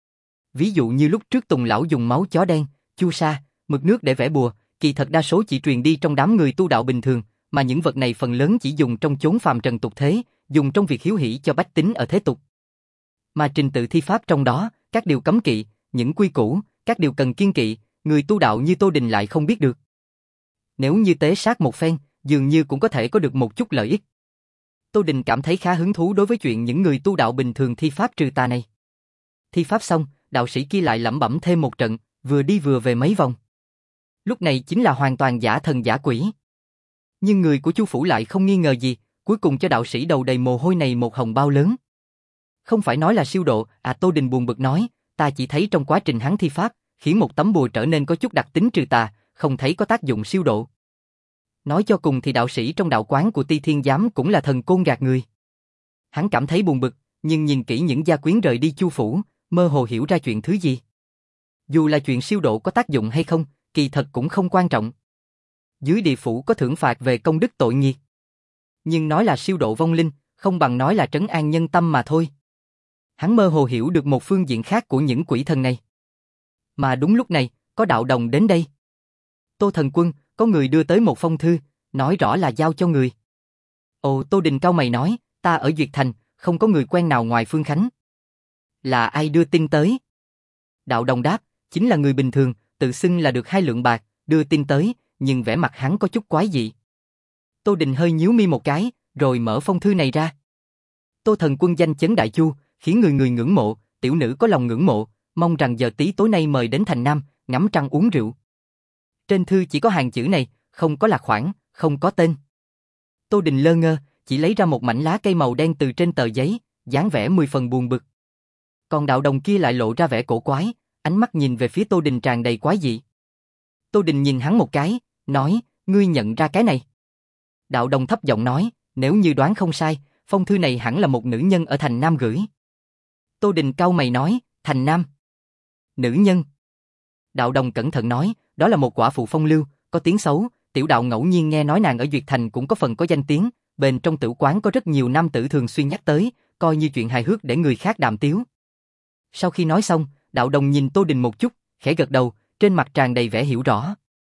Ví dụ như lúc trước Tùng lão dùng máu chó đen, chu sa, mực nước để vẽ bùa, kỳ thật đa số chỉ truyền đi trong đám người tu đạo bình thường, mà những vật này phần lớn chỉ dùng trong chốn phàm trần tục thế, dùng trong việc hiếu hỷ cho bách tính ở thế tục. Mà trình tự thi pháp trong đó, các điều cấm kỵ, những quy củ, các điều cần kiêng kỵ, người tu đạo như Tô Đình lại không biết được. Nếu như tế sát một phen, dường như cũng có thể có được một chút lợi ích. Tô Đình cảm thấy khá hứng thú đối với chuyện những người tu đạo bình thường thi pháp trừ tà này. Thi pháp xong, đạo sĩ kia lại lẩm bẩm thêm một trận, vừa đi vừa về mấy vòng. Lúc này chính là hoàn toàn giả thần giả quỷ. Nhưng người của Chu phủ lại không nghi ngờ gì, cuối cùng cho đạo sĩ đầu đầy mồ hôi này một hồng bao lớn. Không phải nói là siêu độ, à Tô Đình buồn bực nói, ta chỉ thấy trong quá trình hắn thi pháp, khiến một tấm bùa trở nên có chút đặc tính trừ tà, không thấy có tác dụng siêu độ. Nói cho cùng thì đạo sĩ trong đạo quán của Ti Thiên Giám cũng là thần côn gạt người. Hắn cảm thấy buồn bực, nhưng nhìn kỹ những gia quyến rời đi Chu phủ, mơ hồ hiểu ra chuyện thứ gì. Dù là chuyện siêu độ có tác dụng hay không, kỳ thật cũng không quan trọng. Dưới địa phủ có thưởng phạt về công đức tội nghiệp. Nhưng nói là siêu độ vong linh, không bằng nói là trấn an nhân tâm mà thôi. Hắn mơ hồ hiểu được một phương diện khác của những quỷ thần này. Mà đúng lúc này, có đạo đồng đến đây. Tô thần quân, có người đưa tới một phong thư, nói rõ là giao cho người. Ồ, Tô Đình cau mày nói, ta ở Duyệt Thành, không có người quen nào ngoài Phương Khánh. Là ai đưa tin tới? Đạo đồng đáp, chính là người bình thường, tự xưng là được hai lượng bạc, đưa tin tới, nhưng vẻ mặt hắn có chút quái dị. Tô Đình hơi nhíu mi một cái, rồi mở phong thư này ra. Tô Thần Quân danh chấn Đại Chu, khiến người người ngưỡng mộ, tiểu nữ có lòng ngưỡng mộ, mong rằng giờ tí tối nay mời đến thành Nam, ngắm trăng uống rượu. Trên thư chỉ có hàng chữ này, không có lạc khoản, không có tên. Tô Đình lơ ngơ, chỉ lấy ra một mảnh lá cây màu đen từ trên tờ giấy, dáng vẻ mười phần buồn bực. Còn Đạo Đồng kia lại lộ ra vẻ cổ quái, ánh mắt nhìn về phía Tô Đình tràn đầy quái dị. Tô Đình nhìn hắn một cái, nói, ngươi nhận ra cái này. Đạo Đồng thấp giọng nói, nếu như đoán không sai, phong thư này hẳn là một nữ nhân ở thành Nam gửi. Tô Đình cau mày nói, thành Nam. Nữ nhân. Đạo Đồng cẩn thận nói, đó là một quả phụ phong lưu, có tiếng xấu, tiểu đạo ngẫu nhiên nghe nói nàng ở Duyệt Thành cũng có phần có danh tiếng, bên trong tử quán có rất nhiều nam tử thường xuyên nhắc tới, coi như chuyện hài hước để người khác đàm tiếu. Sau khi nói xong, Đạo Đồng nhìn Tô Đình một chút, khẽ gật đầu, trên mặt tràn đầy vẻ hiểu rõ.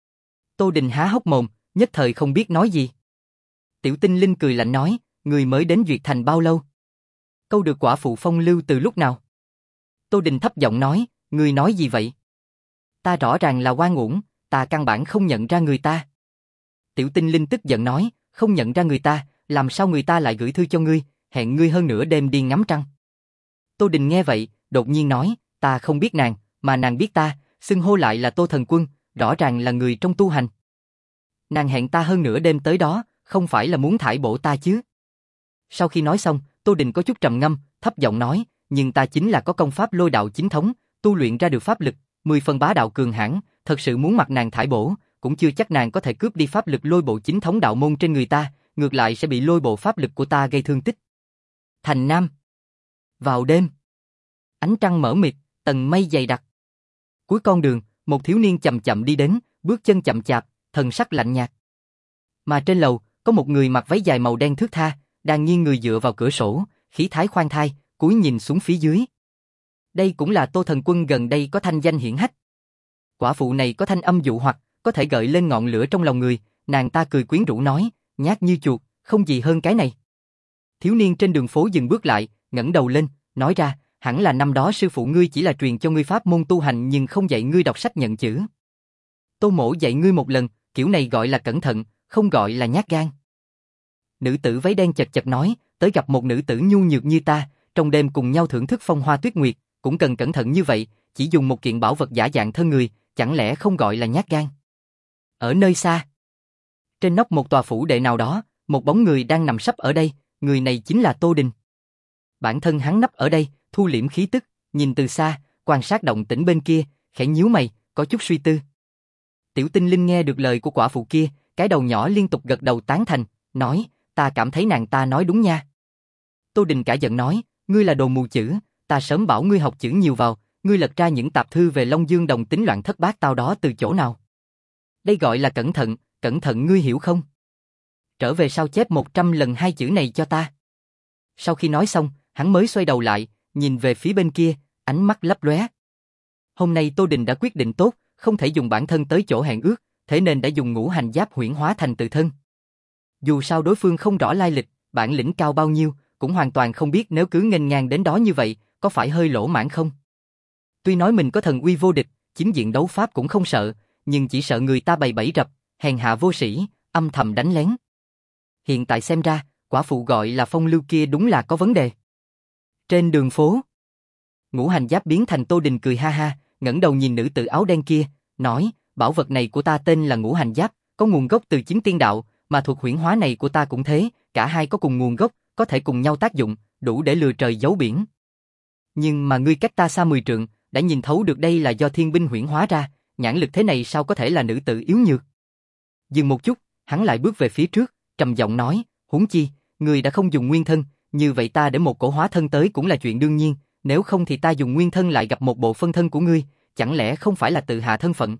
Tô Đình há hốc mồm, nhất thời không biết nói gì. Tiểu Tinh Linh cười lạnh nói, người mới đến Duyệt Thành bao lâu? Câu được quả phụ phong lưu từ lúc nào? Tô Đình thấp giọng nói, người nói gì vậy? Ta rõ ràng là oan uổng, ta căn bản không nhận ra người ta. Tiểu Tinh Linh tức giận nói, không nhận ra người ta, làm sao người ta lại gửi thư cho ngươi, hẹn ngươi hơn nửa đêm đi ngắm trăng. Tô Đình nghe vậy, đột nhiên nói, ta không biết nàng, mà nàng biết ta, xưng hô lại là Tô Thần Quân, rõ ràng là người trong tu hành. Nàng hẹn ta hơn nửa đêm tới đó, không phải là muốn thải bổ ta chứ? Sau khi nói xong, Tô Đình có chút trầm ngâm, thấp giọng nói, nhưng ta chính là có công pháp lôi đạo chính thống, tu luyện ra được pháp lực, mười phần bá đạo cường hãn, thật sự muốn mặc nàng thải bổ, cũng chưa chắc nàng có thể cướp đi pháp lực lôi bộ chính thống đạo môn trên người ta, ngược lại sẽ bị lôi bộ pháp lực của ta gây thương tích. Thành Nam. Vào đêm, ánh trăng mở mịt, tầng mây dày đặc. Cuối con đường, một thiếu niên chậm chậm đi đến, bước chân chậm chạp, thần sắc lạnh nhạt. Mà trên lầu, có một người mặc váy dài màu đen thướt tha, đang nghiêng người dựa vào cửa sổ, khí thái khoan thai, cúi nhìn xuống phía dưới. Đây cũng là Tô Thần Quân gần đây có thanh danh hiển hách. Quả phụ này có thanh âm dụ hoặc, có thể gợi lên ngọn lửa trong lòng người, nàng ta cười quyến rũ nói, nhát như chuột, không gì hơn cái này. Thiếu niên trên đường phố dừng bước lại, ngẩng đầu lên, nói ra, hẳn là năm đó sư phụ ngươi chỉ là truyền cho ngươi pháp môn tu hành nhưng không dạy ngươi đọc sách nhận chữ. Tô mỗ dạy ngươi một lần, kiểu này gọi là cẩn thận, không gọi là nhát gan. Nữ tử váy đen chật chật nói, tới gặp một nữ tử nhu nhược như ta, trong đêm cùng nhau thưởng thức phong hoa tuyết nguyệt, cũng cần cẩn thận như vậy, chỉ dùng một kiện bảo vật giả dạng thân người, chẳng lẽ không gọi là nhát gan? Ở nơi xa, trên nóc một tòa phủ đệ nào đó, một bóng người đang nằm sấp ở đây, người này chính là Tô Đình. Bản thân hắn nấp ở đây, thu liễm khí tức, nhìn từ xa, quan sát động tĩnh bên kia, khẽ nhíu mày, có chút suy tư. Tiểu Tinh Linh nghe được lời của quả phụ kia, cái đầu nhỏ liên tục gật đầu tán thành, nói, ta cảm thấy nàng ta nói đúng nha. Tô Đình cả giận nói, ngươi là đồ mù chữ, ta sớm bảo ngươi học chữ nhiều vào, ngươi lật ra những tạp thư về Long Dương Đồng tính loạn thất bát tao đó từ chỗ nào? Đây gọi là cẩn thận, cẩn thận ngươi hiểu không? Trở về sau chép một trăm lần hai chữ này cho ta. Sau khi nói xong, hắn mới xoay đầu lại, nhìn về phía bên kia, ánh mắt lấp lóe. Hôm nay Tô Đình đã quyết định tốt, không thể dùng bản thân tới chỗ hẹn ước, thế nên đã dùng ngũ hành giáp huyễn hóa thành tự thân. Dù sao đối phương không rõ lai lịch, bản lĩnh cao bao nhiêu, cũng hoàn toàn không biết nếu cứ nghênh ngang đến đó như vậy, có phải hơi lỗ mãn không? Tuy nói mình có thần uy vô địch, chính diện đấu pháp cũng không sợ, nhưng chỉ sợ người ta bày bẫy rập, hèn hạ vô sĩ, âm thầm đánh lén. Hiện tại xem ra, quả phụ gọi là phong lưu kia đúng là có vấn đề. Trên đường phố, ngũ hành giáp biến thành Tô Đình cười ha ha, ngẩng đầu nhìn nữ tử áo đen kia, nói, bảo vật này của ta tên là ngũ hành giáp, có nguồn gốc từ chính tiên đạo, mà thuật huyễn hóa này của ta cũng thế, cả hai có cùng nguồn gốc, có thể cùng nhau tác dụng, đủ để lừa trời giấu biển. Nhưng mà ngươi cách ta xa mười trượng, đã nhìn thấu được đây là do thiên binh huyễn hóa ra, nhãn lực thế này sao có thể là nữ tử yếu nhược. Dừng một chút, hắn lại bước về phía trước, trầm giọng nói, huống chi, ngươi đã không dùng nguyên thân, như vậy ta để một cổ hóa thân tới cũng là chuyện đương nhiên, nếu không thì ta dùng nguyên thân lại gặp một bộ phân thân của ngươi, chẳng lẽ không phải là tự hạ thân phận?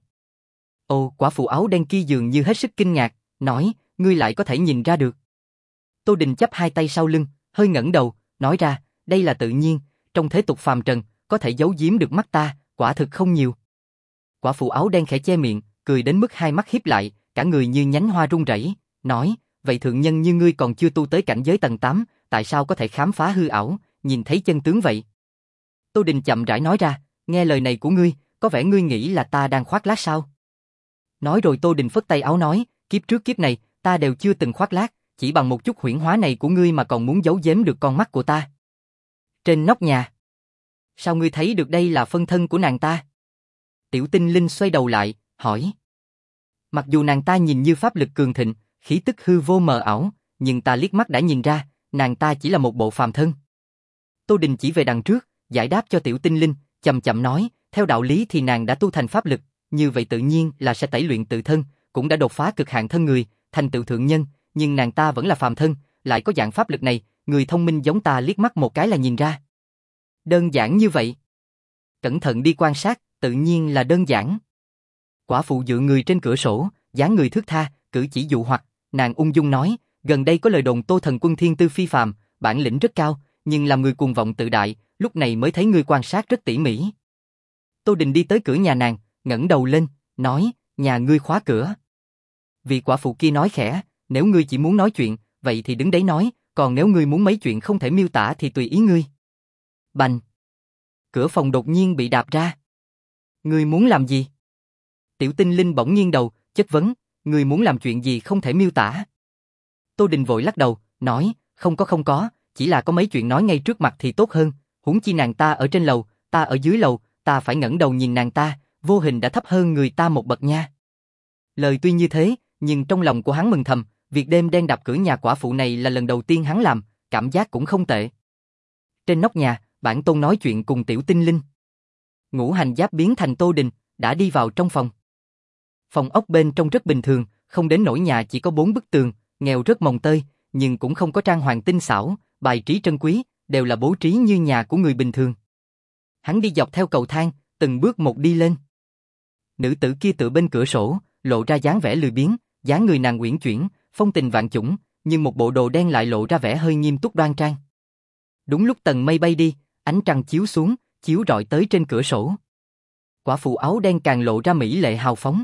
Ồ, quả phụ áo đen kia dường như hết sức kinh ngạc, nói, ngươi lại có thể nhìn ra được. Tô Đình chắp hai tay sau lưng, hơi ngẩng đầu, nói ra, đây là tự nhiên, trong thế tục phàm trần, có thể giấu giếm được mắt ta, quả thực không nhiều. Quả phụ áo đen khẽ che miệng, cười đến mức hai mắt híp lại, cả người như nhánh hoa rung rẩy, nói, vậy thượng nhân như ngươi còn chưa tu tới cảnh giới tầng tám, tại sao có thể khám phá hư ảo, nhìn thấy chân tướng vậy? Tô Đình chậm rãi nói ra, nghe lời này của ngươi, có vẻ ngươi nghĩ là ta đang khoác lác sao? Nói rồi Tô Đình phất tay áo nói, kiếp trước kiếp này, ta đều chưa từng khoác lác, chỉ bằng một chút huyễn hóa này của ngươi mà còn muốn giấu giếm được con mắt của ta. Trên nóc nhà. Sao ngươi thấy được đây là phân thân của nàng ta? Tiểu Tinh Linh xoay đầu lại, hỏi. Mặc dù nàng ta nhìn như pháp lực cường thịnh, khí tức hư vô mờ ảo, nhưng ta liếc mắt đã nhìn ra, nàng ta chỉ là một bộ phàm thân. Tô Đình chỉ về đằng trước, giải đáp cho Tiểu Tinh Linh, chậm chậm nói, theo đạo lý thì nàng đã tu thành pháp lực, như vậy tự nhiên là sẽ tẩy luyện tự thân, cũng đã đột phá cực hạn thân người, thành tựu thượng nhân, nhưng nàng ta vẫn là phàm thân, lại có dạng pháp lực này, người thông minh giống ta liếc mắt một cái là nhìn ra. Đơn giản như vậy. Cẩn thận đi quan sát, tự nhiên là đơn giản. Quả phụ dựa người trên cửa sổ, dáng người thướt tha, cử chỉ dụ hoặc, nàng ung dung nói, gần đây có lời đồn Tô thần quân thiên tư phi phàm, bản lĩnh rất cao, nhưng làm người cuồng vọng tự đại, lúc này mới thấy ngươi quan sát rất tỉ mỉ. Tô Đình đi tới cửa nhà nàng, ngẩng đầu lên, nói, nhà ngươi khóa cửa. Vị quả phụ kia nói khẽ, nếu ngươi chỉ muốn nói chuyện, vậy thì đứng đấy nói, còn nếu ngươi muốn mấy chuyện không thể miêu tả thì tùy ý ngươi. Bành! Cửa phòng đột nhiên bị đạp ra. Ngươi muốn làm gì? Tiểu Tinh Linh bỗng nghiêng đầu, chất vấn, ngươi muốn làm chuyện gì không thể miêu tả? Tô Đình vội lắc đầu, nói, không có không có, chỉ là có mấy chuyện nói ngay trước mặt thì tốt hơn, huống chi nàng ta ở trên lầu, ta ở dưới lầu, ta phải ngẩng đầu nhìn nàng ta, vô hình đã thấp hơn người ta một bậc nha. Lời tuy như thế, nhưng trong lòng của hắn mừng thầm, việc đêm đen đập cửa nhà quả phụ này là lần đầu tiên hắn làm, cảm giác cũng không tệ. Trên nóc nhà, Bản Tôn nói chuyện cùng Tiểu Tinh Linh. Ngũ hành giáp biến thành Tô Đình, đã đi vào trong phòng. Phòng ốc bên trong rất bình thường, không đến nỗi nhà chỉ có bốn bức tường, nghèo rất mồng tơi, nhưng cũng không có trang hoàng tinh xảo, bài trí trân quý, đều là bố trí như nhà của người bình thường. Hắn đi dọc theo cầu thang, từng bước một đi lên. Nữ tử kia tựa bên cửa sổ, lộ ra dáng vẻ lười biếng, dáng người nàng uyển chuyển, phong tình vạn chủng, nhưng một bộ đồ đen lại lộ ra vẻ hơi nghiêm túc đoan trang. Đúng lúc tầng mây bay đi, ánh trăng chiếu xuống, chiếu rọi tới trên cửa sổ. Quả phụ áo đen càng lộ ra mỹ lệ hào phóng.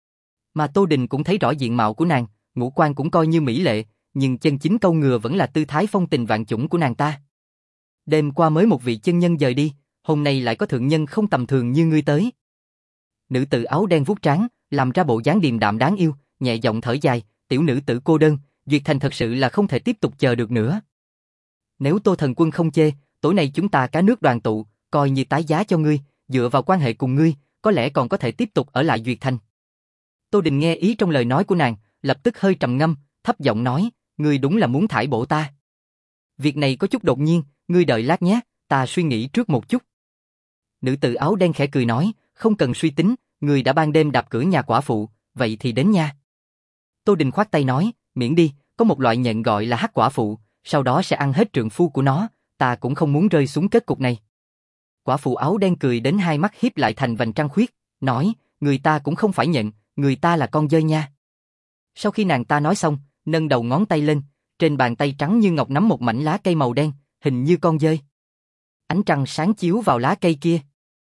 Mà Tô Đình cũng thấy rõ diện mạo của nàng, ngũ quan cũng coi như mỹ lệ, nhưng chân chính câu ngừa vẫn là tư thái phong tình vạn chủng của nàng ta. Đêm qua mới một vị chân nhân dời đi, hôm nay lại có thượng nhân không tầm thường như ngươi tới. Nữ tử áo đen vuốt trán, làm ra bộ dáng điềm đạm đáng yêu, nhẹ giọng thở dài, tiểu nữ tử cô đơn, Duyệt Thành thật sự là không thể tiếp tục chờ được nữa. Nếu Tô thần quân không chê, tối nay chúng ta cá nước đoàn tụ, coi như tái giá cho ngươi, dựa vào quan hệ cùng ngươi, có lẽ còn có thể tiếp tục ở lại Duyệt Thành. Tô Đình nghe ý trong lời nói của nàng, lập tức hơi trầm ngâm, thấp giọng nói, ngươi đúng là muốn thải bổ ta. Việc này có chút đột nhiên, ngươi đợi lát nhé, ta suy nghĩ trước một chút. Nữ tử áo đen khẽ cười nói, không cần suy tính, ngươi đã ban đêm đạp cửa nhà quả phụ, vậy thì đến nha. Tô Đình khoát tay nói, miễn đi, có một loại nhện gọi là hắc quả phụ, sau đó sẽ ăn hết trượng phu của nó, ta cũng không muốn rơi xuống kết cục này. Quả phụ áo đen cười đến hai mắt hiếp lại thành vành trăng khuyết, nói, người ta cũng không phải nhện, người ta là con dơi nha. Sau khi nàng ta nói xong, nâng đầu ngón tay lên, trên bàn tay trắng như ngọc nắm một mảnh lá cây màu đen, hình như con dơi. Ánh trăng sáng chiếu vào lá cây kia.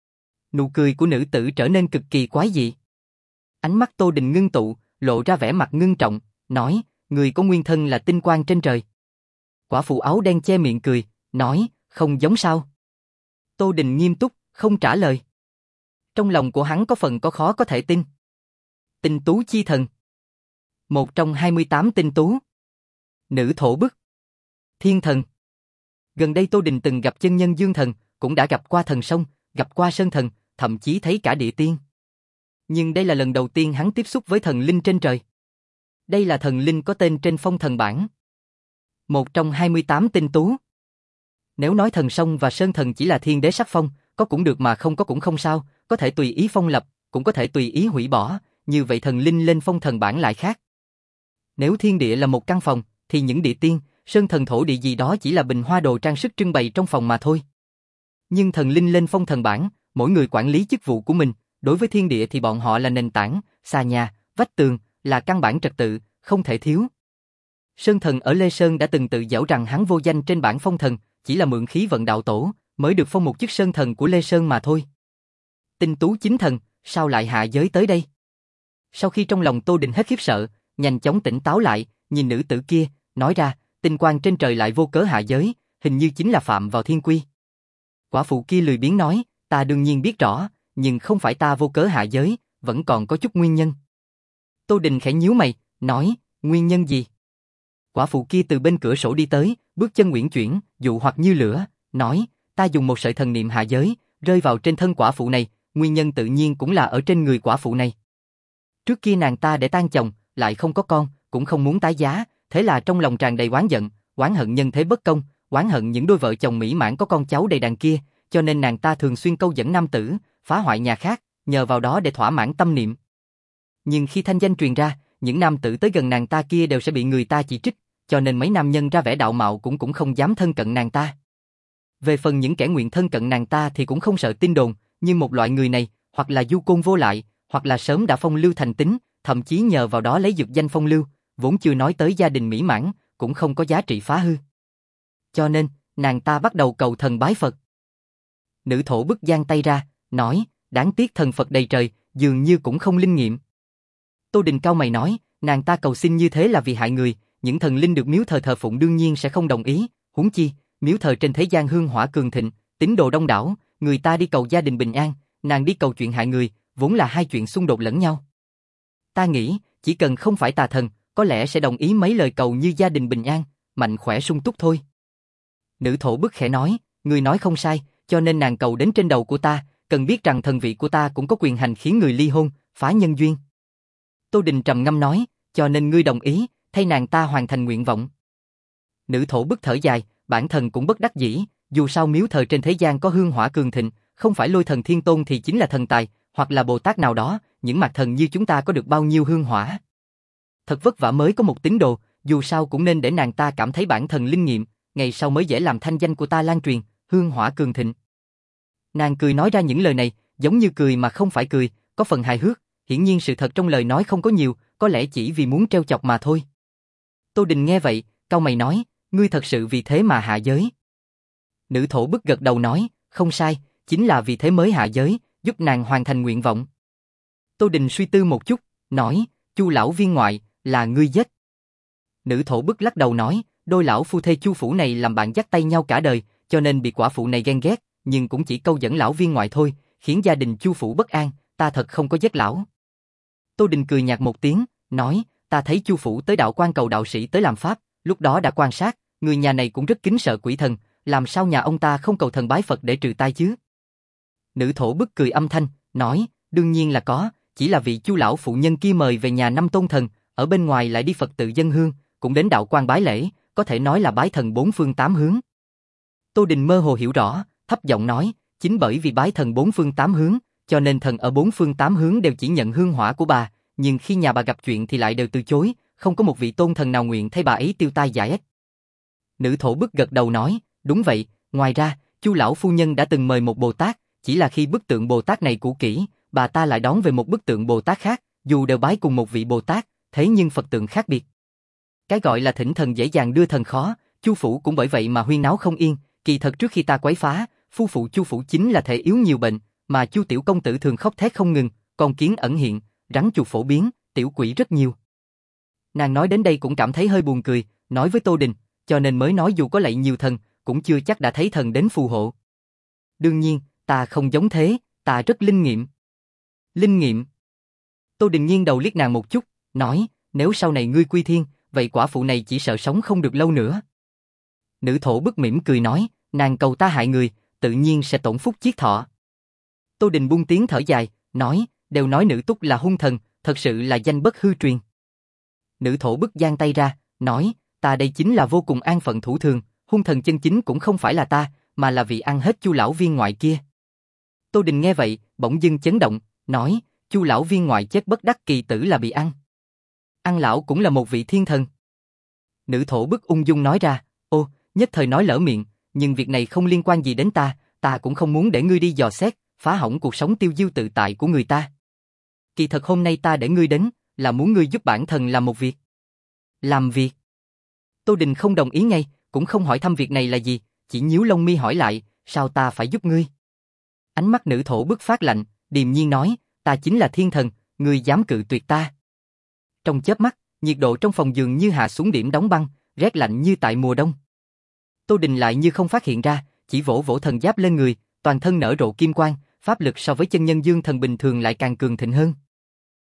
Nụ cười của nữ tử trở nên cực kỳ quái dị. Ánh mắt Tô Đình ngưng tụ, lộ ra vẻ mặt ngưng trọng, nói, người có nguyên thân là tinh quang trên trời. Quả phụ áo đen che miệng cười, nói, không giống sao. Tô Đình nghiêm túc, không trả lời. Trong lòng của hắn có phần có khó có thể tin. Tinh tú chi thần. Một trong hai mươi tám tinh tú. Nữ thổ bức. Thiên thần. Gần đây Tô Đình từng gặp chân nhân Dương thần, cũng đã gặp qua thần sông, gặp qua sơn thần, thậm chí thấy cả địa tiên. Nhưng đây là lần đầu tiên hắn tiếp xúc với thần linh trên trời. Đây là thần linh có tên trên phong thần bảng. Một trong hai mươi tám tinh tú. Nếu nói thần sông và sơn thần chỉ là thiên đế sắc phong, có cũng được mà không có cũng không sao, có thể tùy ý phong lập, cũng có thể tùy ý hủy bỏ, như vậy thần linh lên phong thần bảng lại khác. Nếu thiên địa là một căn phòng, thì những địa tiên, sơn thần thổ địa gì đó chỉ là bình hoa đồ trang sức trưng bày trong phòng mà thôi. Nhưng thần linh lên phong thần bảng, mỗi người quản lý chức vụ của mình, đối với thiên địa thì bọn họ là nền tảng, xà nhà, vách tường, là căn bản trật tự, không thể thiếu. Sơn thần ở Lê Sơn đã từng tự giễu rằng hắn vô danh trên bảng phong thần, chỉ là mượn khí vận đạo tổ, mới được phong một chức sơn thần của Lê Sơn mà thôi. Tinh tú chính thần, sao lại hạ giới tới đây? Sau khi trong lòng Tô Đình hết khiếp sợ, nhanh chóng tỉnh táo lại, nhìn nữ tử kia, nói ra, tinh quang trên trời lại vô cớ hạ giới, hình như chính là phạm vào thiên quy. Quả phụ kia lười biếng nói, ta đương nhiên biết rõ, nhưng không phải ta vô cớ hạ giới, vẫn còn có chút nguyên nhân. Tô Đình khẽ nhíu mày, nói, nguyên nhân gì? Quả phụ kia từ bên cửa sổ đi tới, bước chân uyển chuyển, dụ hoặc như lửa, nói, ta dùng một sợi thần niệm hạ giới, rơi vào trên thân quả phụ này, nguyên nhân tự nhiên cũng là ở trên người quả phụ này. Trước kia nàng ta để tan chồng, lại không có con, cũng không muốn tái giá, thế là trong lòng tràn đầy oán giận, oán hận nhân thế bất công, oán hận những đôi vợ chồng mỹ mãn có con cháu đầy đàn kia, cho nên nàng ta thường xuyên câu dẫn nam tử, phá hoại nhà khác, nhờ vào đó để thỏa mãn tâm niệm. Nhưng khi thanh danh truyền ra, những nam tử tới gần nàng ta kia đều sẽ bị người ta chỉ trích, cho nên mấy nam nhân ra vẻ đạo mạo cũng cũng không dám thân cận nàng ta. Về phần những kẻ nguyện thân cận nàng ta thì cũng không sợ tin đồn, nhưng một loại người này, hoặc là du côn vô lại, hoặc là sớm đã phong lưu thành tính, thậm chí nhờ vào đó lấy dược danh phong lưu, vốn chưa nói tới gia đình mỹ mãn, cũng không có giá trị phá hư. Cho nên, nàng ta bắt đầu cầu thần bái Phật. Nữ thổ bức giang tay ra, nói, đáng tiếc thần Phật đầy trời, dường như cũng không linh nghiệm. Tô Đình cau mày nói, nàng ta cầu xin như thế là vì hại người, những thần linh được miếu thờ thờ phụng đương nhiên sẽ không đồng ý, huống chi, miếu thờ trên thế gian hương hỏa cường thịnh, tín đồ đông đảo, người ta đi cầu gia đình bình an, nàng đi cầu chuyện hại người, vốn là hai chuyện xung đột lẫn nhau. Ta nghĩ, chỉ cần không phải tà thần, có lẽ sẽ đồng ý mấy lời cầu như gia đình bình an, mạnh khỏe sung túc thôi. Nữ thổ bức khẽ nói, người nói không sai, cho nên nàng cầu đến trên đầu của ta, cần biết rằng thần vị của ta cũng có quyền hành khiến người ly hôn, phá nhân duyên. Tô Đình trầm ngâm nói, cho nên ngươi đồng ý, thay nàng ta hoàn thành nguyện vọng. Nữ thổ bức thở dài, bản thân cũng bất đắc dĩ, dù sao miếu thờ trên thế gian có hương hỏa cường thịnh, không phải Lôi Thần Thiên Tôn thì chính là thần tài, hoặc là Bồ Tát nào đó, những mặt thần như chúng ta có được bao nhiêu hương hỏa. Thật vất vả mới có một tín đồ, dù sao cũng nên để nàng ta cảm thấy bản thân linh nghiệm, ngày sau mới dễ làm thanh danh của ta lan truyền, hương hỏa cường thịnh. Nàng cười nói ra những lời này, giống như cười mà không phải cười, có phần hài hước, hiển nhiên sự thật trong lời nói không có nhiều, có lẽ chỉ vì muốn trêu chọc mà thôi. Tô Đình nghe vậy, cau mày nói, ngươi thật sự vì thế mà hạ giới. Nữ thổ bức gật đầu nói, không sai, chính là vì thế mới hạ giới, giúp nàng hoàn thành nguyện vọng. Tô Đình suy tư một chút, nói, Chu lão viên ngoại, là ngươi giết. Nữ thổ bức lắc đầu nói, đôi lão phu thê Chu phủ này làm bạn dắt tay nhau cả đời, cho nên bị quả phụ này ghen ghét, nhưng cũng chỉ câu dẫn lão viên ngoại thôi, khiến gia đình Chu phủ bất an, ta thật không có giết lão. Tô Đình cười nhạt một tiếng, nói, ta thấy Chu phủ tới đạo quan cầu đạo sĩ tới làm pháp, lúc đó đã quan sát, người nhà này cũng rất kính sợ quỷ thần, làm sao nhà ông ta không cầu thần bái Phật để trừ tai chứ? Nữ thổ bức cười âm thanh, nói, đương nhiên là có, chỉ là vị Chu lão phụ nhân kia mời về nhà năm tôn thần, ở bên ngoài lại đi Phật tự dân hương, cũng đến đạo quan bái lễ, có thể nói là bái thần bốn phương tám hướng. Tô Đình mơ hồ hiểu rõ, thấp giọng nói, chính bởi vì bái thần bốn phương tám hướng, cho nên thần ở bốn phương tám hướng đều chỉ nhận hương hỏa của bà, nhưng khi nhà bà gặp chuyện thì lại đều từ chối, không có một vị tôn thần nào nguyện thay bà ấy tiêu tai giải ách. Nữ thổ bức gật đầu nói, đúng vậy, ngoài ra, Chu lão phu nhân đã từng mời một Bồ Tát, chỉ là khi bức tượng Bồ Tát này cũ kỹ, bà ta lại đón về một bức tượng Bồ Tát khác, dù đều bái cùng một vị Bồ Tát, thế nhưng Phật tượng khác biệt. Cái gọi là thỉnh thần dễ dàng đưa thần khó, Chu phủ cũng bởi vậy mà huyên náo không yên, kỳ thật trước khi ta quấy phá, phu phụ Chu phủ chính là thể yếu nhiều bệnh, mà Chu tiểu công tử thường khóc thét không ngừng, con kiến ẩn hiện, rắn chuột phổ biến, tiểu quỷ rất nhiều. Nàng nói đến đây cũng cảm thấy hơi buồn cười, nói với Tô Đình, cho nên mới nói dù có lạy nhiều thần, cũng chưa chắc đã thấy thần đến phù hộ. Đương nhiên, ta không giống thế, ta rất linh nghiệm. Linh nghiệm. Tô Đình nghiêng đầu liếc nàng một chút, nói, nếu sau này ngươi quy thiên, vậy quả phụ này chỉ sợ sống không được lâu nữa. Nữ thổ bức mỉm cười nói, nàng cầu ta hại người, tự nhiên sẽ tổn phúc chiết thọ. Tô Đình buông tiếng thở dài, nói, đều nói nữ túc là hung thần, thật sự là danh bất hư truyền. Nữ thổ bức giang tay ra, nói, ta đây chính là vô cùng an phận thủ thường, hung thần chân chính cũng không phải là ta, mà là vị ăn hết Chu lão viên ngoại kia. Tô Đình nghe vậy, bỗng dưng chấn động, nói, Chu lão viên ngoại chết bất đắc kỳ tử là bị ăn. Ăn lão cũng là một vị thiên thần. Nữ thổ bức ung dung nói ra, ô, nhất thời nói lỡ miệng, nhưng việc này không liên quan gì đến ta, ta cũng không muốn để ngươi đi dò xét, phá hỏng cuộc sống tiêu diêu tự tại của người ta. Kỳ thật hôm nay ta để ngươi đến, là muốn ngươi giúp bản thân làm một việc. Làm việc? Tô Đình không đồng ý ngay, cũng không hỏi thăm việc này là gì, chỉ nhíu lông mi hỏi lại, sao ta phải giúp ngươi? Ánh mắt nữ thổ bức phát lạnh, điềm nhiên nói, ta chính là thiên thần, ngươi dám cự tuyệt ta. Trong chớp mắt, nhiệt độ trong phòng dường như hạ xuống điểm đóng băng, rét lạnh như tại mùa đông. Tô Đình lại như không phát hiện ra, chỉ vỗ vỗ thần giáp lên người, toàn thân nở rộ kim quang, pháp lực so với chân nhân dương thần bình thường lại càng cường thịnh hơn.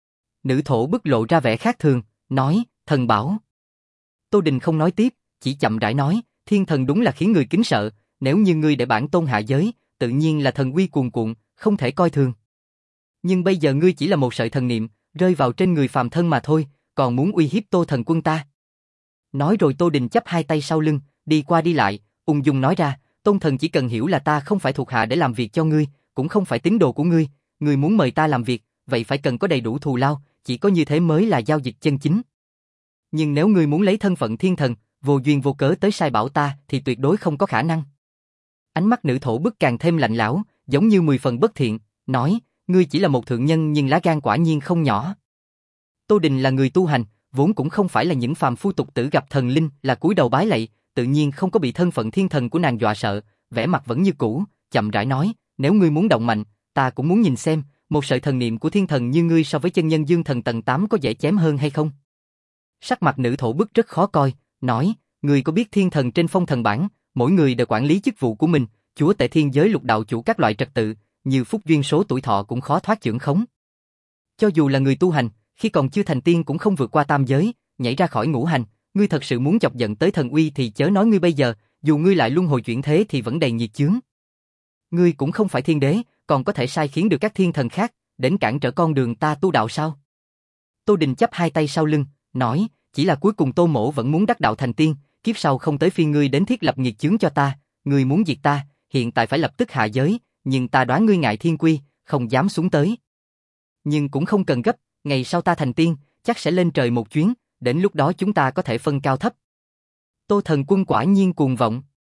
Nữ thổ bức lộ ra vẻ khác thường, nói, thần bảo. Tô Đình không nói tiếp, chỉ chậm rãi nói, thiên thần đúng là khiến người kính sợ, nếu như ngươi để bản tôn hạ giới, tự nhiên là thần uy cuồn cuộn, không thể coi thường. Nhưng bây giờ ngươi chỉ là một sợi thần niệm, rơi vào trên người phàm thân mà thôi, còn muốn uy hiếp Tô thần quân ta. Nói rồi Tô Đình chắp hai tay sau lưng, đi qua đi lại, ung dung nói ra, tôn thần chỉ cần hiểu là ta không phải thuộc hạ để làm việc cho ngươi, cũng không phải tín đồ của ngươi, ngươi muốn mời ta làm việc, vậy phải cần có đầy đủ thù lao, chỉ có như thế mới là giao dịch chân chính. Nhưng nếu ngươi muốn lấy thân phận thiên thần, vô duyên vô cớ tới sai bảo ta thì tuyệt đối không có khả năng. Ánh mắt nữ thổ bức càng thêm lạnh lẽo, giống như mười phần bất thiện, nói, ngươi chỉ là một thượng nhân nhưng lá gan quả nhiên không nhỏ. Tô Đình là người tu hành, vốn cũng không phải là những phàm phu tục tử gặp thần linh là cúi đầu bái lạy, tự nhiên không có bị thân phận thiên thần của nàng dọa sợ, vẻ mặt vẫn như cũ, chậm rãi nói, nếu ngươi muốn động mạnh, ta cũng muốn nhìn xem, một sợi thần niệm của thiên thần như ngươi so với chân nhân dương thần tầng tám có dễ chém hơn hay không? Sắc mặt nữ thổ bức rất khó coi, nói, ngươi có biết thiên thần trên phong thần bảng, mỗi người đều quản lý chức vụ của mình, chúa tể thiên giới lục đạo chủ các loại trật tự, như phúc duyên số tuổi thọ cũng khó thoát chưởng khống. Cho dù là người tu hành, khi còn chưa thành tiên cũng không vượt qua tam giới, nhảy ra khỏi ngũ hành, ngươi thật sự muốn chọc giận tới thần uy thì chớ nói ngươi bây giờ, dù ngươi lại luân hồi chuyển thế thì vẫn đầy nhiệt chướng. Ngươi cũng không phải thiên đế, còn có thể sai khiến được các thiên thần khác, đến cản trở con đường ta tu đạo sao? Tô Đình chắp hai tay sau lưng, nói, chỉ là cuối cùng Tô mỗ vẫn muốn đắc đạo thành tiên, kiếp sau không tới phiên ngươi đến thiết lập nghiệt chướng cho ta, ngươi muốn diệt ta, hiện tại phải lập tức hạ giới, nhưng ta đoán ngươi ngại thiên quy, không dám xuống tới. Nhưng cũng không cần gấp, ngày sau ta thành tiên, chắc sẽ lên trời một chuyến, đến lúc đó chúng ta có thể phân cao thấp. Tô thần quân quả nhiên cuồng vọng.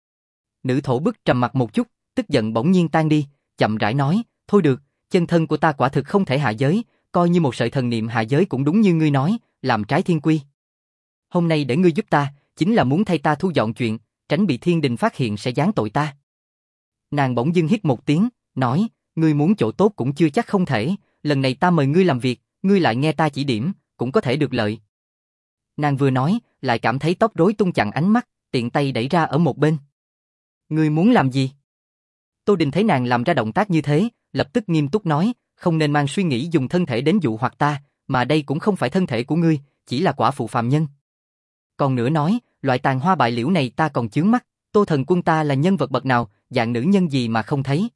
Nữ thổ bức trầm mặt một chút, tức giận bỗng nhiên tan đi, chậm rãi nói, thôi được, chân thân của ta quả thực không thể hạ giới, coi như một sợi thần niệm hạ giới cũng đúng như ngươi nói, làm trái thiên quy. Hôm nay để ngươi giúp ta, chính là muốn thay ta thu dọn chuyện, tránh bị thiên đình phát hiện sẽ giáng tội ta. Nàng bỗng dưng hít một tiếng, nói, ngươi muốn chỗ tốt cũng chưa chắc không thể, lần này ta mời ngươi làm việc, ngươi lại nghe ta chỉ điểm, cũng có thể được lợi. Nàng vừa nói, lại cảm thấy tóc rối tung chặn ánh mắt, tiện tay đẩy ra ở một bên. Ngươi muốn làm gì? Tô Đình thấy nàng làm ra động tác như thế, lập tức nghiêm túc nói, không nên mang suy nghĩ dùng thân thể đến dụ hoặc ta, mà đây cũng không phải thân thể của ngươi, chỉ là quả phụ phàm nhân. Còn nữa nói, loại tàn hoa bại liễu này ta còn chướng mắt, Tô thần quân ta là nhân vật bậc nào, dạng nữ nhân gì mà không thấy.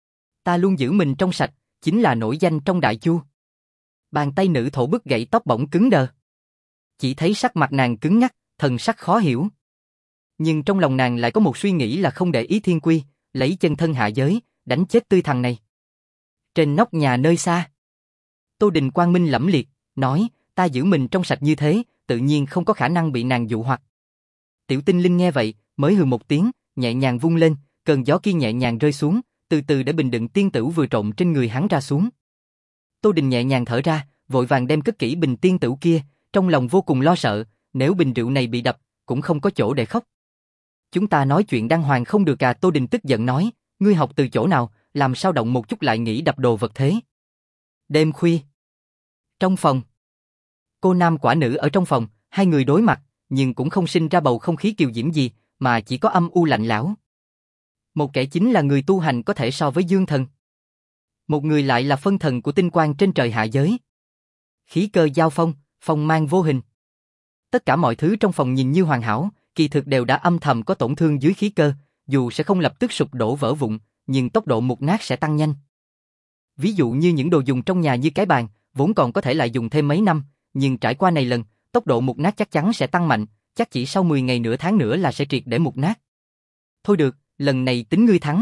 Ta luôn giữ mình trong sạch, chính là nổi danh trong đại chu. Bàn tay nữ thổ bức gãy tóc bỗng cứng đờ. Chỉ thấy sắc mặt nàng cứng nhắc, thần sắc khó hiểu. Nhưng trong lòng nàng lại có một suy nghĩ là không để ý thiên quy, lấy chân thân hạ giới, đánh chết tươi thằng này. Trên nóc nhà nơi xa, Tô Đình quang minh lẫm liệt, nói, ta giữ mình trong sạch như thế, tự nhiên không có khả năng bị nàng dụ hoặc. Tiểu tinh linh nghe vậy, mới hừ một tiếng, nhẹ nhàng vung lên, cơn gió kia nhẹ nhàng rơi xuống, từ từ để bình đựng tiên tửu vừa trộn trên người hắn ra xuống. Tô Đình nhẹ nhàng thở ra, vội vàng đem cất kỹ bình tiên tửu kia, trong lòng vô cùng lo sợ, nếu bình rượu này bị đập, cũng không có chỗ để khóc. Chúng ta nói chuyện đàng hoàng không được à? Tô Đình tức giận nói, ngươi học từ chỗ nào, làm sao động một chút lại nghĩ đập đồ vật thế? Đêm khuya, trong phòng, cô nam quả nữ ở trong phòng, hai người đối mặt, nhưng cũng không sinh ra bầu không khí kiều diễm gì, mà chỉ có âm u lạnh lẽo. Một kẻ chính là người tu hành có thể so với dương thần, một người lại là phân thần của tinh quang trên trời hạ giới. Khí cơ giao phong, phong mang vô hình. Tất cả mọi thứ trong phòng nhìn như hoàn hảo, kỳ thực đều đã âm thầm có tổn thương dưới khí cơ, dù sẽ không lập tức sụp đổ vỡ vụn, nhưng tốc độ mục nát sẽ tăng nhanh. Ví dụ như những đồ dùng trong nhà như cái bàn, vốn còn có thể lại dùng thêm mấy năm, nhưng trải qua này lần, tốc độ mục nát chắc chắn sẽ tăng mạnh, chắc chỉ sau mười ngày nửa tháng nữa là sẽ triệt để mục nát. Thôi được, lần này tính ngươi thắng.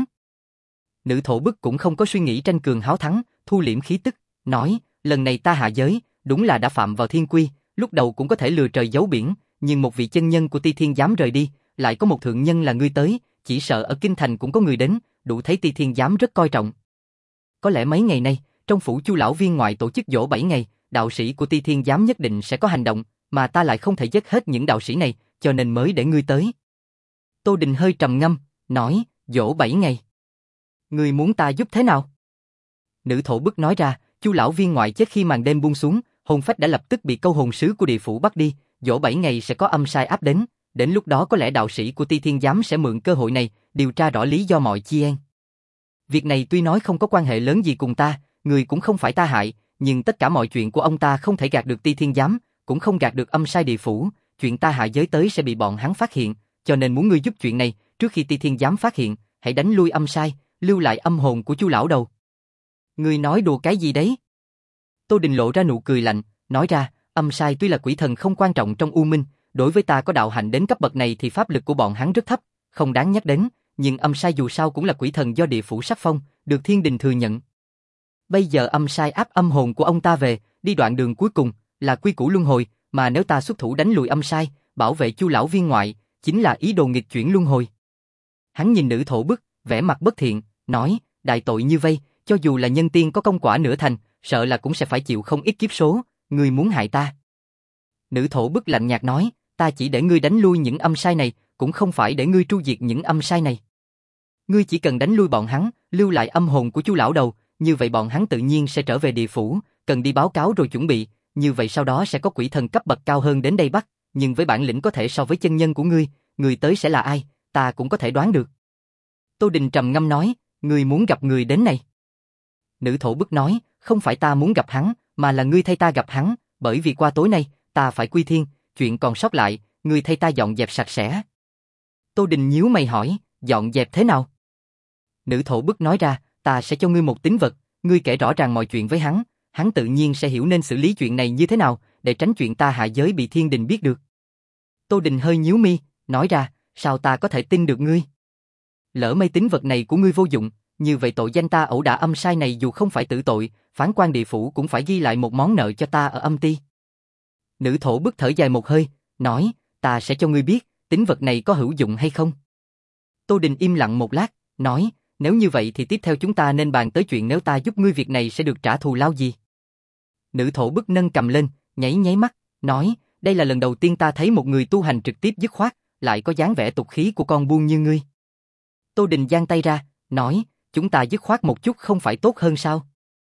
Nữ thổ bức cũng không có suy nghĩ tranh cường háo thắng, thu liễm khí tức, nói, lần này ta hạ giới, đúng là đã phạm vào thiên quy, lúc đầu cũng có thể lừa trời giấu biển, nhưng một vị chân nhân của Ti Thiên Giám rời đi, lại có một thượng nhân là ngươi tới, chỉ sợ ở kinh thành cũng có người đến, đủ thấy Ti Thiên Giám rất coi trọng. Có lẽ mấy ngày nay, trong phủ Chu lão viên ngoại tổ chức giỗ bảy ngày, đạo sĩ của Ti Thiên Giám nhất định sẽ có hành động, mà ta lại không thể giết hết những đạo sĩ này, cho nên mới để ngươi tới. Tô Đình hơi trầm ngâm, nói, giỗ bảy ngày. Ngươi muốn ta giúp thế nào? Nữ thổ bức nói ra, Chu lão viên ngoại chết khi màn đêm buông xuống, hồn phách đã lập tức bị câu hồn sứ của địa phủ bắt đi, giỗ bảy ngày sẽ có âm sai áp đến, đến lúc đó có lẽ đạo sĩ của Ti Thiên Giám sẽ mượn cơ hội này, điều tra rõ lý do mọi chi en. Việc này tuy nói không có quan hệ lớn gì cùng ta, người cũng không phải ta hại, nhưng tất cả mọi chuyện của ông ta không thể gạt được Ti Thiên Giám, cũng không gạt được Âm Sai Địa Phủ, chuyện ta hạ giới tới sẽ bị bọn hắn phát hiện, cho nên muốn ngươi giúp chuyện này, trước khi Ti Thiên Giám phát hiện, hãy đánh lui âm sai, lưu lại âm hồn của Chu lão đầu. Ngươi nói đùa cái gì đấy? Tô Đình lộ ra nụ cười lạnh, nói ra, âm sai tuy là quỷ thần không quan trọng trong U Minh, đối với ta có đạo hạnh đến cấp bậc này thì pháp lực của bọn hắn rất thấp, không đáng nhắc đến, nhưng âm sai dù sao cũng là quỷ thần do địa phủ sắc phong, được thiên đình thừa nhận. Bây giờ âm sai áp âm hồn của ông ta về, đi đoạn đường cuối cùng, là quy củ luân hồi, mà nếu ta xuất thủ đánh lùi âm sai, bảo vệ Chu lão viên ngoại, chính là ý đồ nghịch chuyển luân hồi. Hắn nhìn Nữ Thổ Bức, vẻ mặt bất thiện, nói, đại tội như vây, cho dù là nhân tiên có công quả nửa thành, sợ là cũng sẽ phải chịu không ít kiếp số, ngươi muốn hại ta. Nữ Thổ Bức lạnh nhạt nói, ta chỉ để ngươi đánh lui những âm sai này, cũng không phải để ngươi tru diệt những âm sai này. Ngươi chỉ cần đánh lui bọn hắn, lưu lại âm hồn của Chu lão đầu, như vậy bọn hắn tự nhiên sẽ trở về địa phủ, cần đi báo cáo rồi chuẩn bị, như vậy sau đó sẽ có quỷ thần cấp bậc cao hơn đến đây bắt, nhưng với bản lĩnh có thể so với chân nhân của ngươi, người tới sẽ là ai, ta cũng có thể đoán được. Tô Đình trầm ngâm nói, ngươi muốn gặp người đến này. Nữ Thổ Bức nói, không phải ta muốn gặp hắn, mà là ngươi thay ta gặp hắn, bởi vì qua tối nay, ta phải quy thiên, chuyện còn sót lại, ngươi thay ta dọn dẹp sạch sẽ. Tô Đình nhíu mày hỏi, dọn dẹp thế nào? Nữ Thổ Bức nói ra, ta sẽ cho ngươi một tín vật, ngươi kể rõ ràng mọi chuyện với hắn, hắn tự nhiên sẽ hiểu nên xử lý chuyện này như thế nào, để tránh chuyện ta hạ giới bị thiên đình biết được. Tô Đình hơi nhíu mi, nói ra, sao ta có thể tin được ngươi? Lỡ may tín vật này của ngươi vô dụng, như vậy tội danh ta ẩu đả âm sai này dù không phải tử tội, phán quan địa phủ cũng phải ghi lại một món nợ cho ta ở âm ti. Nữ Thổ Bức thở dài một hơi, nói, ta sẽ cho ngươi biết, tín vật này có hữu dụng hay không. Tô Đình im lặng một lát, nói, nếu như vậy thì tiếp theo chúng ta nên bàn tới chuyện nếu ta giúp ngươi việc này sẽ được trả thù lao gì. Nữ Thổ Bức nâng cầm lên, nháy nháy mắt, nói, đây là lần đầu tiên ta thấy một người tu hành trực tiếp dứt khoát, lại có dáng vẻ tục khí của con buôn như ngươi. Tô Đình giang tay ra, nói, chúng ta dứt khoát một chút không phải tốt hơn sao?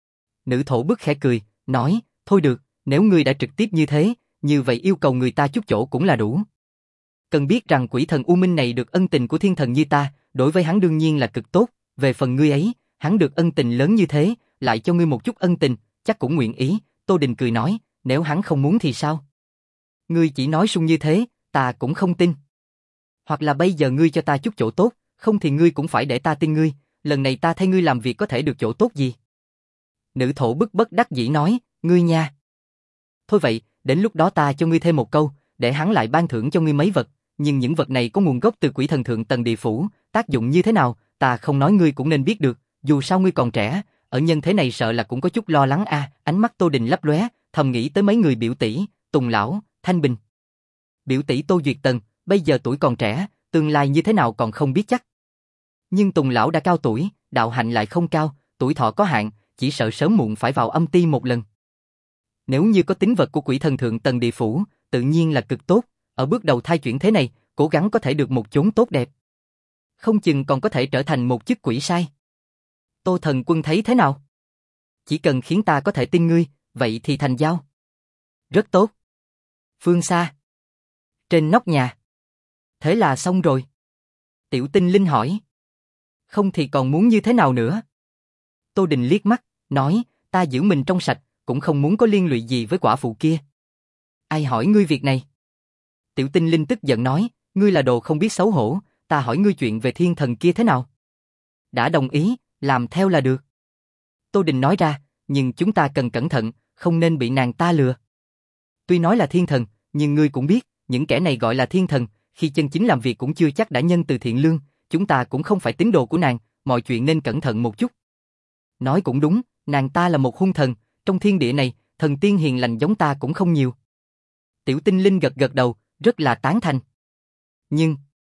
Nữ Thổ Bức khẽ cười, nói, thôi được, nếu ngươi đã trực tiếp như thế, như vậy yêu cầu người ta chút chỗ cũng là đủ. Cần biết rằng quỷ thần U Minh này được ân tình của thiên thần như ta, đối với hắn đương nhiên là cực tốt, về phần ngươi ấy, hắn được ân tình lớn như thế, lại cho ngươi một chút ân tình, chắc cũng nguyện ý. Tô Đình cười nói, nếu hắn không muốn thì sao? Ngươi chỉ nói sung như thế, ta cũng không tin. Hoặc là bây giờ ngươi cho ta chút chỗ tốt, không thì ngươi cũng phải để ta tin ngươi, lần này ta thay ngươi làm việc có thể được chỗ tốt gì? Nữ Thổ Bức bất đắc dĩ nói, ngươi nha. Thôi vậy, đến lúc đó ta cho ngươi thêm một câu, để hắn lại ban thưởng cho ngươi mấy vật, nhưng những vật này có nguồn gốc từ quỷ thần thượng tầng địa phủ, tác dụng như thế nào, ta không nói ngươi cũng nên biết được, dù sao ngươi còn trẻ, ở nhân thế này sợ là cũng có chút lo lắng a. À, ánh mắt Tô Đình lấp lóe, thầm nghĩ tới mấy người biểu tỷ, Tùng lão, Thanh Bình. Biểu tỷ Tô Duyệt Tần, bây giờ tuổi còn trẻ, tương lai như thế nào còn không biết chắc. Nhưng Tùng lão đã cao tuổi, đạo hạnh lại không cao, tuổi thọ có hạn, chỉ sợ sớm muộn phải vào âm ti một lần. Nếu như có tín vật của quỷ thần thượng tầng địa phủ, tự nhiên là cực tốt, ở bước đầu thai chuyển thế này, cố gắng có thể được một chốn tốt đẹp. Không chừng còn có thể trở thành một chức quỷ sai. Tô Thần Quân thấy thế nào? Chỉ cần khiến ta có thể tin ngươi, vậy thì thành giao. Rất tốt. Phương xa. Trên nóc nhà. Thế là xong rồi. Tiểu Tinh Linh hỏi. Không thì còn muốn như thế nào nữa? Tô Đình liếc mắt, nói, ta giữ mình trong sạch, cũng không muốn có liên lụy gì với quả phụ kia. Ai hỏi ngươi việc này? Tiểu Tinh Linh tức giận nói, ngươi là đồ không biết xấu hổ, ta hỏi ngươi chuyện về thiên thần kia thế nào? Đã đồng ý, làm theo là được. Tô Đình nói ra, nhưng chúng ta cần cẩn thận, không nên bị nàng ta lừa. Tuy nói là thiên thần, nhưng ngươi cũng biết, những kẻ này gọi là thiên thần, khi chân chính làm việc cũng chưa chắc đã nhân từ thiện lương, chúng ta cũng không phải tín đồ của nàng, mọi chuyện nên cẩn thận một chút. Nói cũng đúng, nàng ta là một hung thần, trong thiên địa này, thần tiên hiền lành giống ta cũng không nhiều. Tiểu Tinh Linh gật gật đầu, rất là tán thành. Nhưng,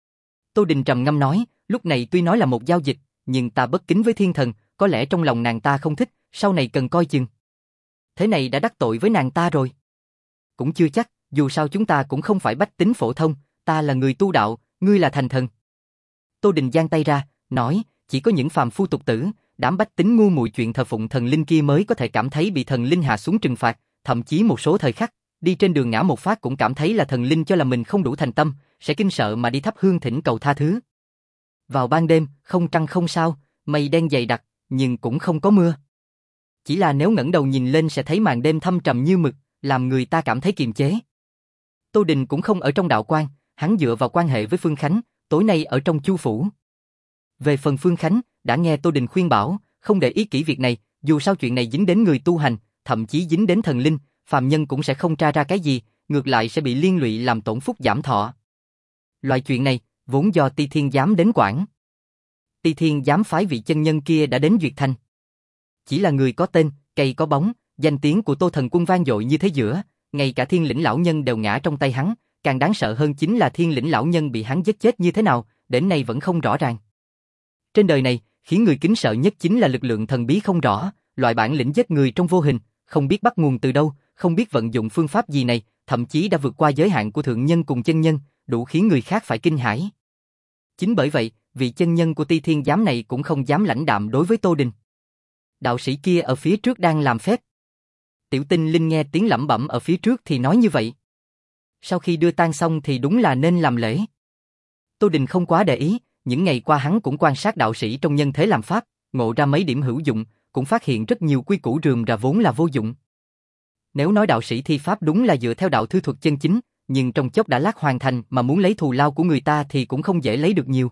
Tô Đình trầm ngâm nói, lúc này tuy nói là một giao dịch, nhưng ta bất kính với thiên thần, có lẽ trong lòng nàng ta không thích, sau này cần coi chừng. Thế này đã đắc tội với nàng ta rồi. Cũng chưa chắc, dù sao chúng ta cũng không phải bách tính phổ thông, ta là người tu đạo, ngươi là thành thần. Tô Đình giang tay ra, nói, chỉ có những phàm phu tục tử, đám bách tính ngu muội chuyện thờ phụng thần linh kia mới có thể cảm thấy bị thần linh hạ xuống trừng phạt, thậm chí một số thời khắc, đi trên đường ngã một phát cũng cảm thấy là thần linh cho là mình không đủ thành tâm, sẽ kinh sợ mà đi thắp hương thỉnh cầu tha thứ. Vào ban đêm, không trăng không sao, mây đen dày đặc, nhưng cũng không có mưa. Chỉ là nếu ngẩng đầu nhìn lên sẽ thấy màn đêm thâm trầm như mực, làm người ta cảm thấy kiềm chế. Tô Đình cũng không ở trong đạo quan, hắn dựa vào quan hệ với Phương Khánh, tối nay ở trong Chu phủ. Về phần Phương Khánh, đã nghe Tô Đình khuyên bảo, không để ý kỹ việc này, dù sao chuyện này dính đến người tu hành, thậm chí dính đến thần linh, phàm nhân cũng sẽ không tra ra cái gì, ngược lại sẽ bị liên lụy làm tổn phúc giảm thọ. Loại chuyện này, vốn do Ti Thiên Giám đến quản. Ti Thiên Giám phái vị chân nhân kia đã đến Duyệt Thành. Chỉ là người có tên, cây có bóng, danh tiếng của Tô Thần Quân vang dội như thế giữa, ngay cả Thiên Lĩnh lão nhân đều ngã trong tay hắn, càng đáng sợ hơn chính là Thiên Lĩnh lão nhân bị hắn giết chết như thế nào, đến nay vẫn không rõ ràng. Trên đời này, khiến người kính sợ nhất chính là lực lượng thần bí không rõ, loại bản lĩnh giết người trong vô hình, không biết bắt nguồn từ đâu, không biết vận dụng phương pháp gì này, thậm chí đã vượt qua giới hạn của thượng nhân cùng chân nhân, đủ khiến người khác phải kinh hãi. Chính bởi vậy, vị chân nhân của Ti Thiên Giám này cũng không dám lãnh đạm đối với Tô Đình. Đạo sĩ kia ở phía trước đang làm phép. Tiểu Tinh Linh nghe tiếng lẩm bẩm ở phía trước thì nói như vậy. Sau khi đưa tang xong thì đúng là nên làm lễ. Tô Đình không quá để ý, những ngày qua hắn cũng quan sát đạo sĩ trong nhân thế làm pháp, ngộ ra mấy điểm hữu dụng, cũng phát hiện rất nhiều quy củ rườm rà vốn là vô dụng. Nếu nói đạo sĩ thi pháp đúng là dựa theo đạo thư thuật chân chính, nhưng trong chốc đã lát hoàn thành mà muốn lấy thù lao của người ta thì cũng không dễ lấy được nhiều.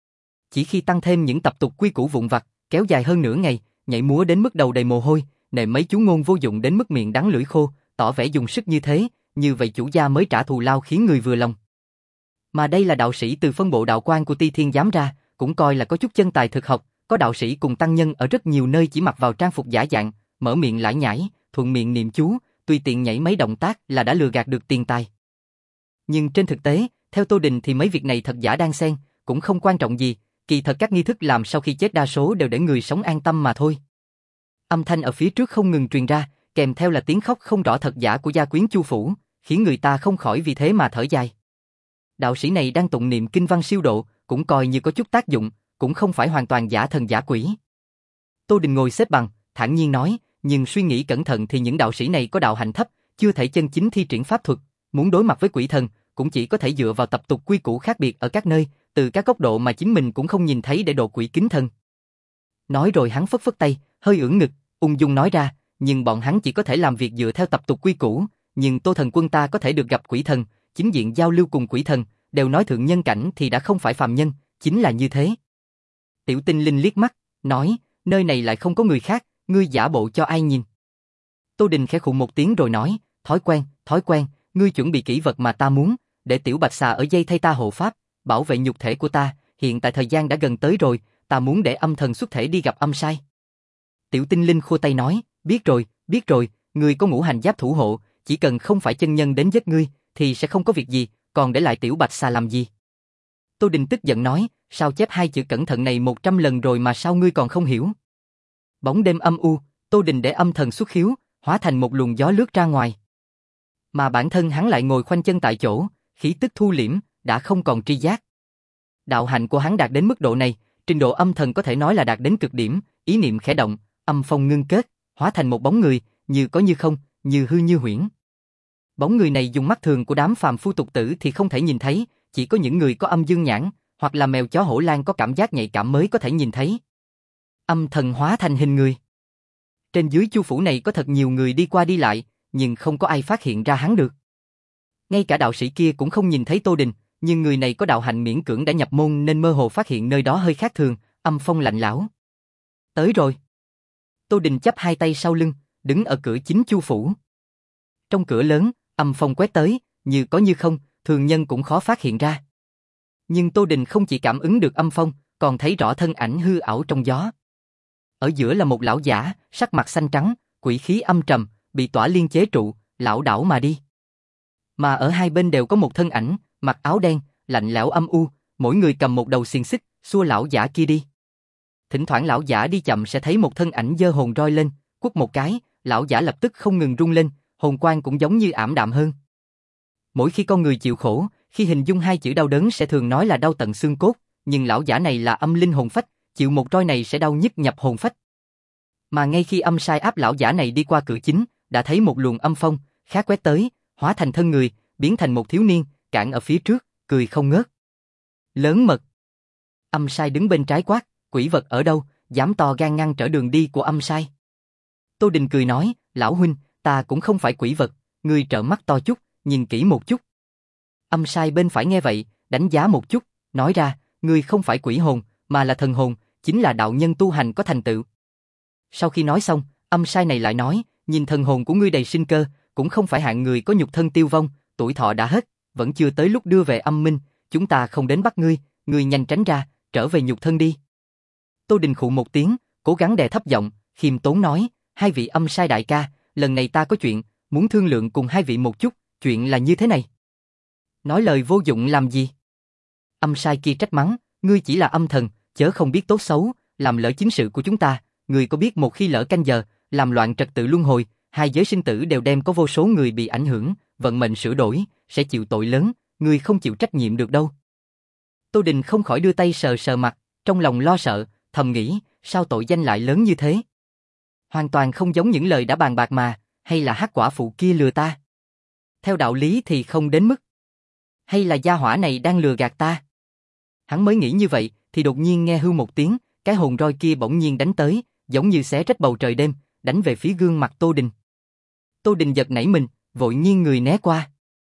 Chỉ khi tăng thêm những tập tục quy củ vụn vặt, kéo dài hơn nửa ngày, nhảy múa đến mức đầu đầy mồ hôi, nệm mấy chú ngôn vô dụng đến mức miệng đắng lưỡi khô, tỏ vẻ dùng sức như thế, như vậy chủ gia mới trả thù lao khiến người vừa lòng. Mà đây là đạo sĩ từ phân bộ đạo quan của Ti Thiên Giám ra, cũng coi là có chút chân tài thực học, có đạo sĩ cùng tăng nhân ở rất nhiều nơi chỉ mặc vào trang phục giả dạng, mở miệng lải nhải, thuận miệng niệm chú, tùy tiện nhảy mấy động tác là đã lừa gạt được tiền tài. Nhưng trên thực tế, theo Tô Đình thì mấy việc này thật giả đan xen, cũng không quan trọng gì, kỳ thật các nghi thức làm sau khi chết đa số đều để người sống an tâm mà thôi. Âm thanh ở phía trước không ngừng truyền ra, kèm theo là tiếng khóc không rõ thật giả của gia quyến Chu phủ, khiến người ta không khỏi vì thế mà thở dài. Đạo sĩ này đang tụng niệm kinh văn siêu độ, cũng coi như có chút tác dụng, cũng không phải hoàn toàn giả thần giả quỷ. Tô Đình ngồi xếp bằng, thản nhiên nói, nhưng suy nghĩ cẩn thận thì những đạo sĩ này có đạo hạnh thấp, chưa thể chân chính thi triển pháp thuật, muốn đối mặt với quỷ thần, cũng chỉ có thể dựa vào tập tục quy củ khác biệt ở các nơi, từ các góc độ mà chính mình cũng không nhìn thấy để độ quỷ kính thần. Nói rồi hắn phất phất tay, hơi ưỡn ngực, ung dung nói ra, nhưng bọn hắn chỉ có thể làm việc dựa theo tập tục quy củ, nhưng Tô Thần Quân ta có thể được gặp quỷ thần, chính diện giao lưu cùng quỷ thần, đều nói thượng nhân cảnh thì đã không phải phàm nhân, chính là như thế. Tiểu Tinh Linh liếc mắt, nói, nơi này lại không có người khác, ngươi giả bộ cho ai nhìn. Tô Đình khẽ khụ một tiếng rồi nói, thói quen, thói quen, ngươi chuẩn bị kỹ vật mà ta muốn, để tiểu bạch xà ở dây thay ta hộ pháp, bảo vệ nhục thể của ta, hiện tại thời gian đã gần tới rồi, ta muốn để âm thần xuất thể đi gặp âm sai. Tiểu Tinh Linh khua tay nói, biết rồi, biết rồi, ngươi có ngũ hành giáp thủ hộ, chỉ cần không phải chân nhân đến giết ngươi, thì sẽ không có việc gì, còn để lại tiểu bạch xà làm gì? Tô Đình tức giận nói, sao chép hai chữ cẩn thận này một trăm lần rồi mà sao ngươi còn không hiểu? Bóng đêm âm u, Tô Đình để âm thần xuất khiếu, hóa thành một luồng gió lướt ra ngoài. Mà bản thân hắn lại ngồi khoanh chân tại chỗ, khí tức thu liễm, đã không còn tri giác. Đạo hạnh của hắn đạt đến mức độ này, trình độ âm thần có thể nói là đạt đến cực điểm, ý niệm khẽ động, âm phong ngưng kết, hóa thành một bóng người, như có như không, như hư như huyễn. Bóng người này dùng mắt thường của đám phàm phu tục tử thì không thể nhìn thấy, chỉ có những người có âm dương nhãn, hoặc là mèo chó hổ lang có cảm giác nhạy cảm mới có thể nhìn thấy. Âm thần hóa thành hình người. Trên dưới Chu phủ này có thật nhiều người đi qua đi lại, nhưng không có ai phát hiện ra hắn được. Ngay cả đạo sĩ kia cũng không nhìn thấy Tô Đình, nhưng người này có đạo hạnh miễn cưỡng đã nhập môn nên mơ hồ phát hiện nơi đó hơi khác thường, âm phong lạnh lẽo. Tới rồi. Tô Đình chắp hai tay sau lưng, đứng ở cửa chính Chu phủ. Trong cửa lớn, âm phong quét tới, như có như không, thường nhân cũng khó phát hiện ra. Nhưng Tô Đình không chỉ cảm ứng được âm phong, còn thấy rõ thân ảnh hư ảo trong gió. Ở giữa là một lão giả, sắc mặt xanh trắng, quỷ khí âm trầm, bị tỏa liên chế trụ, lảo đảo mà đi. Mà ở hai bên đều có một thân ảnh, mặc áo đen, lạnh lẽo âm u, mỗi người cầm một đầu xiềng xích, xua lão giả kia đi. Thỉnh thoảng lão giả đi chậm sẽ thấy một thân ảnh giơ hồn roi lên, quất một cái, lão giả lập tức không ngừng rung lên, hồn quang cũng giống như ảm đạm hơn. Mỗi khi con người chịu khổ, khi hình dung hai chữ đau đớn sẽ thường nói là đau tận xương cốt, nhưng lão giả này là âm linh hồn phách, chịu một roi này sẽ đau nhức nhập hồn phách. Mà ngay khi âm sai áp lão giả này đi qua cửa chính, đã thấy một luồng âm phong, khát quét tới, hóa thành thân người, biến thành một thiếu niên, cản ở phía trước, cười không ngớt. Lớn mật. Âm sai đứng bên trái quát, quỷ vật ở đâu, dám to gan ngăn trở đường đi của âm sai. Tô Đình cười nói, lão huynh, ta cũng không phải quỷ vật, ngươi trợn mắt to chút, nhìn kỹ một chút. Âm sai bên phải nghe vậy, đánh giá một chút, nói ra, ngươi không phải quỷ hồn, mà là thần hồn, chính là đạo nhân tu hành có thành tựu. Sau khi nói xong, âm sai này lại nói, nhìn thần hồn của ngươi đầy sinh cơ, cũng không phải hạng người có nhục thân tiêu vong, tuổi thọ đã hết, vẫn chưa tới lúc đưa về âm minh, chúng ta không đến bắt ngươi, ngươi nhanh tránh ra, trở về nhục thân đi. Tô Đình khụ một tiếng, cố gắng đè thấp giọng, khiêm tốn nói, hai vị âm sai đại ca, lần này ta có chuyện, muốn thương lượng cùng hai vị một chút, chuyện là như thế này. Nói lời vô dụng làm gì? Âm sai kia trách mắng, ngươi chỉ là âm thần, chớ không biết tốt xấu, làm lỡ chính sự của chúng ta, ngươi có biết một khi lỡ canh giờ, làm loạn trật tự luân hồi, hai giới sinh tử đều đem có vô số người bị ảnh hưởng, vận mệnh sửa đổi, sẽ chịu tội lớn, ngươi không chịu trách nhiệm được đâu. Tô Đình không khỏi đưa tay sờ sờ mặt, trong lòng lo sợ, thầm nghĩ, sao tội danh lại lớn như thế? Hoàn toàn không giống những lời đã bàn bạc mà, hay là hắc quả phụ kia lừa ta? Theo đạo lý thì không đến mức. Hay là gia hỏa này đang lừa gạt ta? Hắn mới nghĩ như vậy, thì đột nhiên nghe hư một tiếng, cái hồn roi kia bỗng nhiên đánh tới, giống như xé rách bầu trời đêm, đánh về phía gương mặt Tô Đình. Tô Đình giật nảy mình, vội nghiêng người né qua.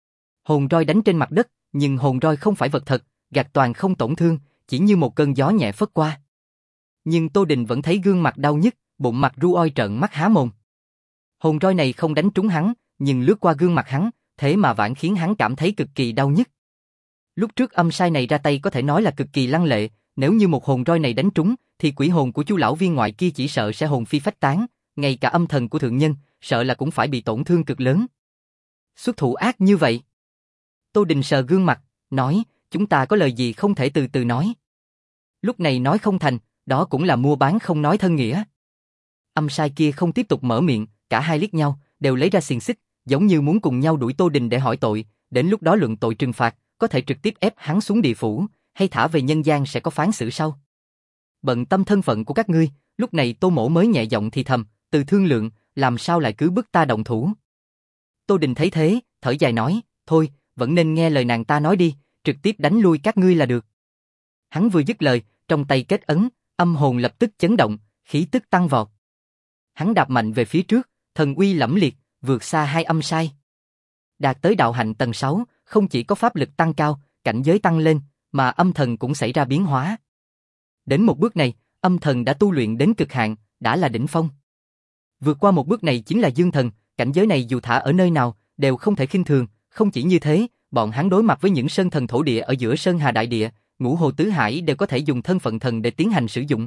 Hồn roi đánh trên mặt đất, nhưng hồn roi không phải vật thật, gạt toàn không tổn thương, chỉ như một cơn gió nhẹ phất qua. Nhưng Tô Đình vẫn thấy gương mặt đau nhức, bụng mặt ru oi trợn mắt há mồm. Hồn roi này không đánh trúng hắn, nhưng lướt qua gương mặt hắn, thế mà vẫn khiến hắn cảm thấy cực kỳ đau nhức. Lúc trước âm sai này ra tay có thể nói là cực kỳ lăng lệ, nếu như một hồn roi này đánh trúng, thì quỷ hồn của Chu lão viên ngoại kia chỉ sợ sẽ hồn phi phách tán, ngay cả âm thần của thượng nhân, sợ là cũng phải bị tổn thương cực lớn. Xuất thủ ác như vậy. Tô Đình sờ gương mặt, nói, chúng ta có lời gì không thể từ từ nói. Lúc này nói không thành, đó cũng là mua bán không nói thân nghĩa. Âm sai kia không tiếp tục mở miệng, cả hai liếc nhau, đều lấy ra xiềng xích, giống như muốn cùng nhau đuổi Tô Đình để hỏi tội, đến lúc đó luận tội trừng phạt, có thể trực tiếp ép hắn xuống địa phủ, hay thả về nhân gian sẽ có phán xử sau. Bận tâm thân phận của các ngươi, lúc này Tô Mỗ mới nhẹ giọng thì thầm, từ thương lượng, làm sao lại cứ bức ta động thủ. Tô Đình thấy thế, thở dài nói, thôi, vẫn nên nghe lời nàng ta nói đi, trực tiếp đánh lui các ngươi là được. Hắn vừa dứt lời, trong tay kết ấn, âm hồn lập tức chấn động, khí tức tăng vọt. Hắn đạp mạnh về phía trước, thần uy lẫm liệt, vượt xa hai âm sai. Đạt tới đạo hạnh tầng sáu, không chỉ có pháp lực tăng cao, cảnh giới tăng lên, mà âm thần cũng xảy ra biến hóa. Đến một bước này, âm thần đã tu luyện đến cực hạn, đã là đỉnh phong. Vượt qua một bước này chính là dương thần, cảnh giới này dù thả ở nơi nào, đều không thể khinh thường, không chỉ như thế, bọn hắn đối mặt với những sơn thần thổ địa ở giữa sơn hà đại địa, ngũ hồ tứ hải đều có thể dùng thân phận thần để tiến hành sử dụng.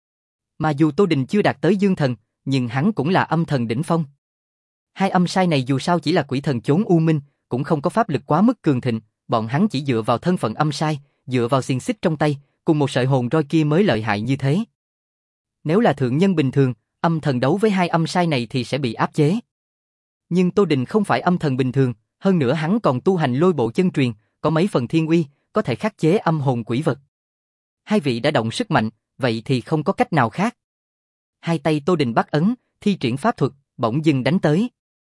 Mà dù Tô Đình chưa đạt tới dương thần, nhưng hắn cũng là âm thần đỉnh phong. Hai âm sai này dù sao chỉ là quỷ thần chốn u minh, cũng không có pháp lực quá mức cường thịnh, bọn hắn chỉ dựa vào thân phận âm sai, dựa vào xiềng xích trong tay, cùng một sợi hồn roi kia mới lợi hại như thế. Nếu là thượng nhân bình thường, âm thần đấu với hai âm sai này thì sẽ bị áp chế. Nhưng Tô Đình không phải âm thần bình thường, hơn nữa hắn còn tu hành lôi bộ chân truyền, có mấy phần thiên uy, có thể khắc chế âm hồn quỷ vật. Hai vị đã động sức mạnh, vậy thì không có cách nào khác. Hai tay Tô Đình bắt ấn, thi triển pháp thuật, bỗng dưng đánh tới.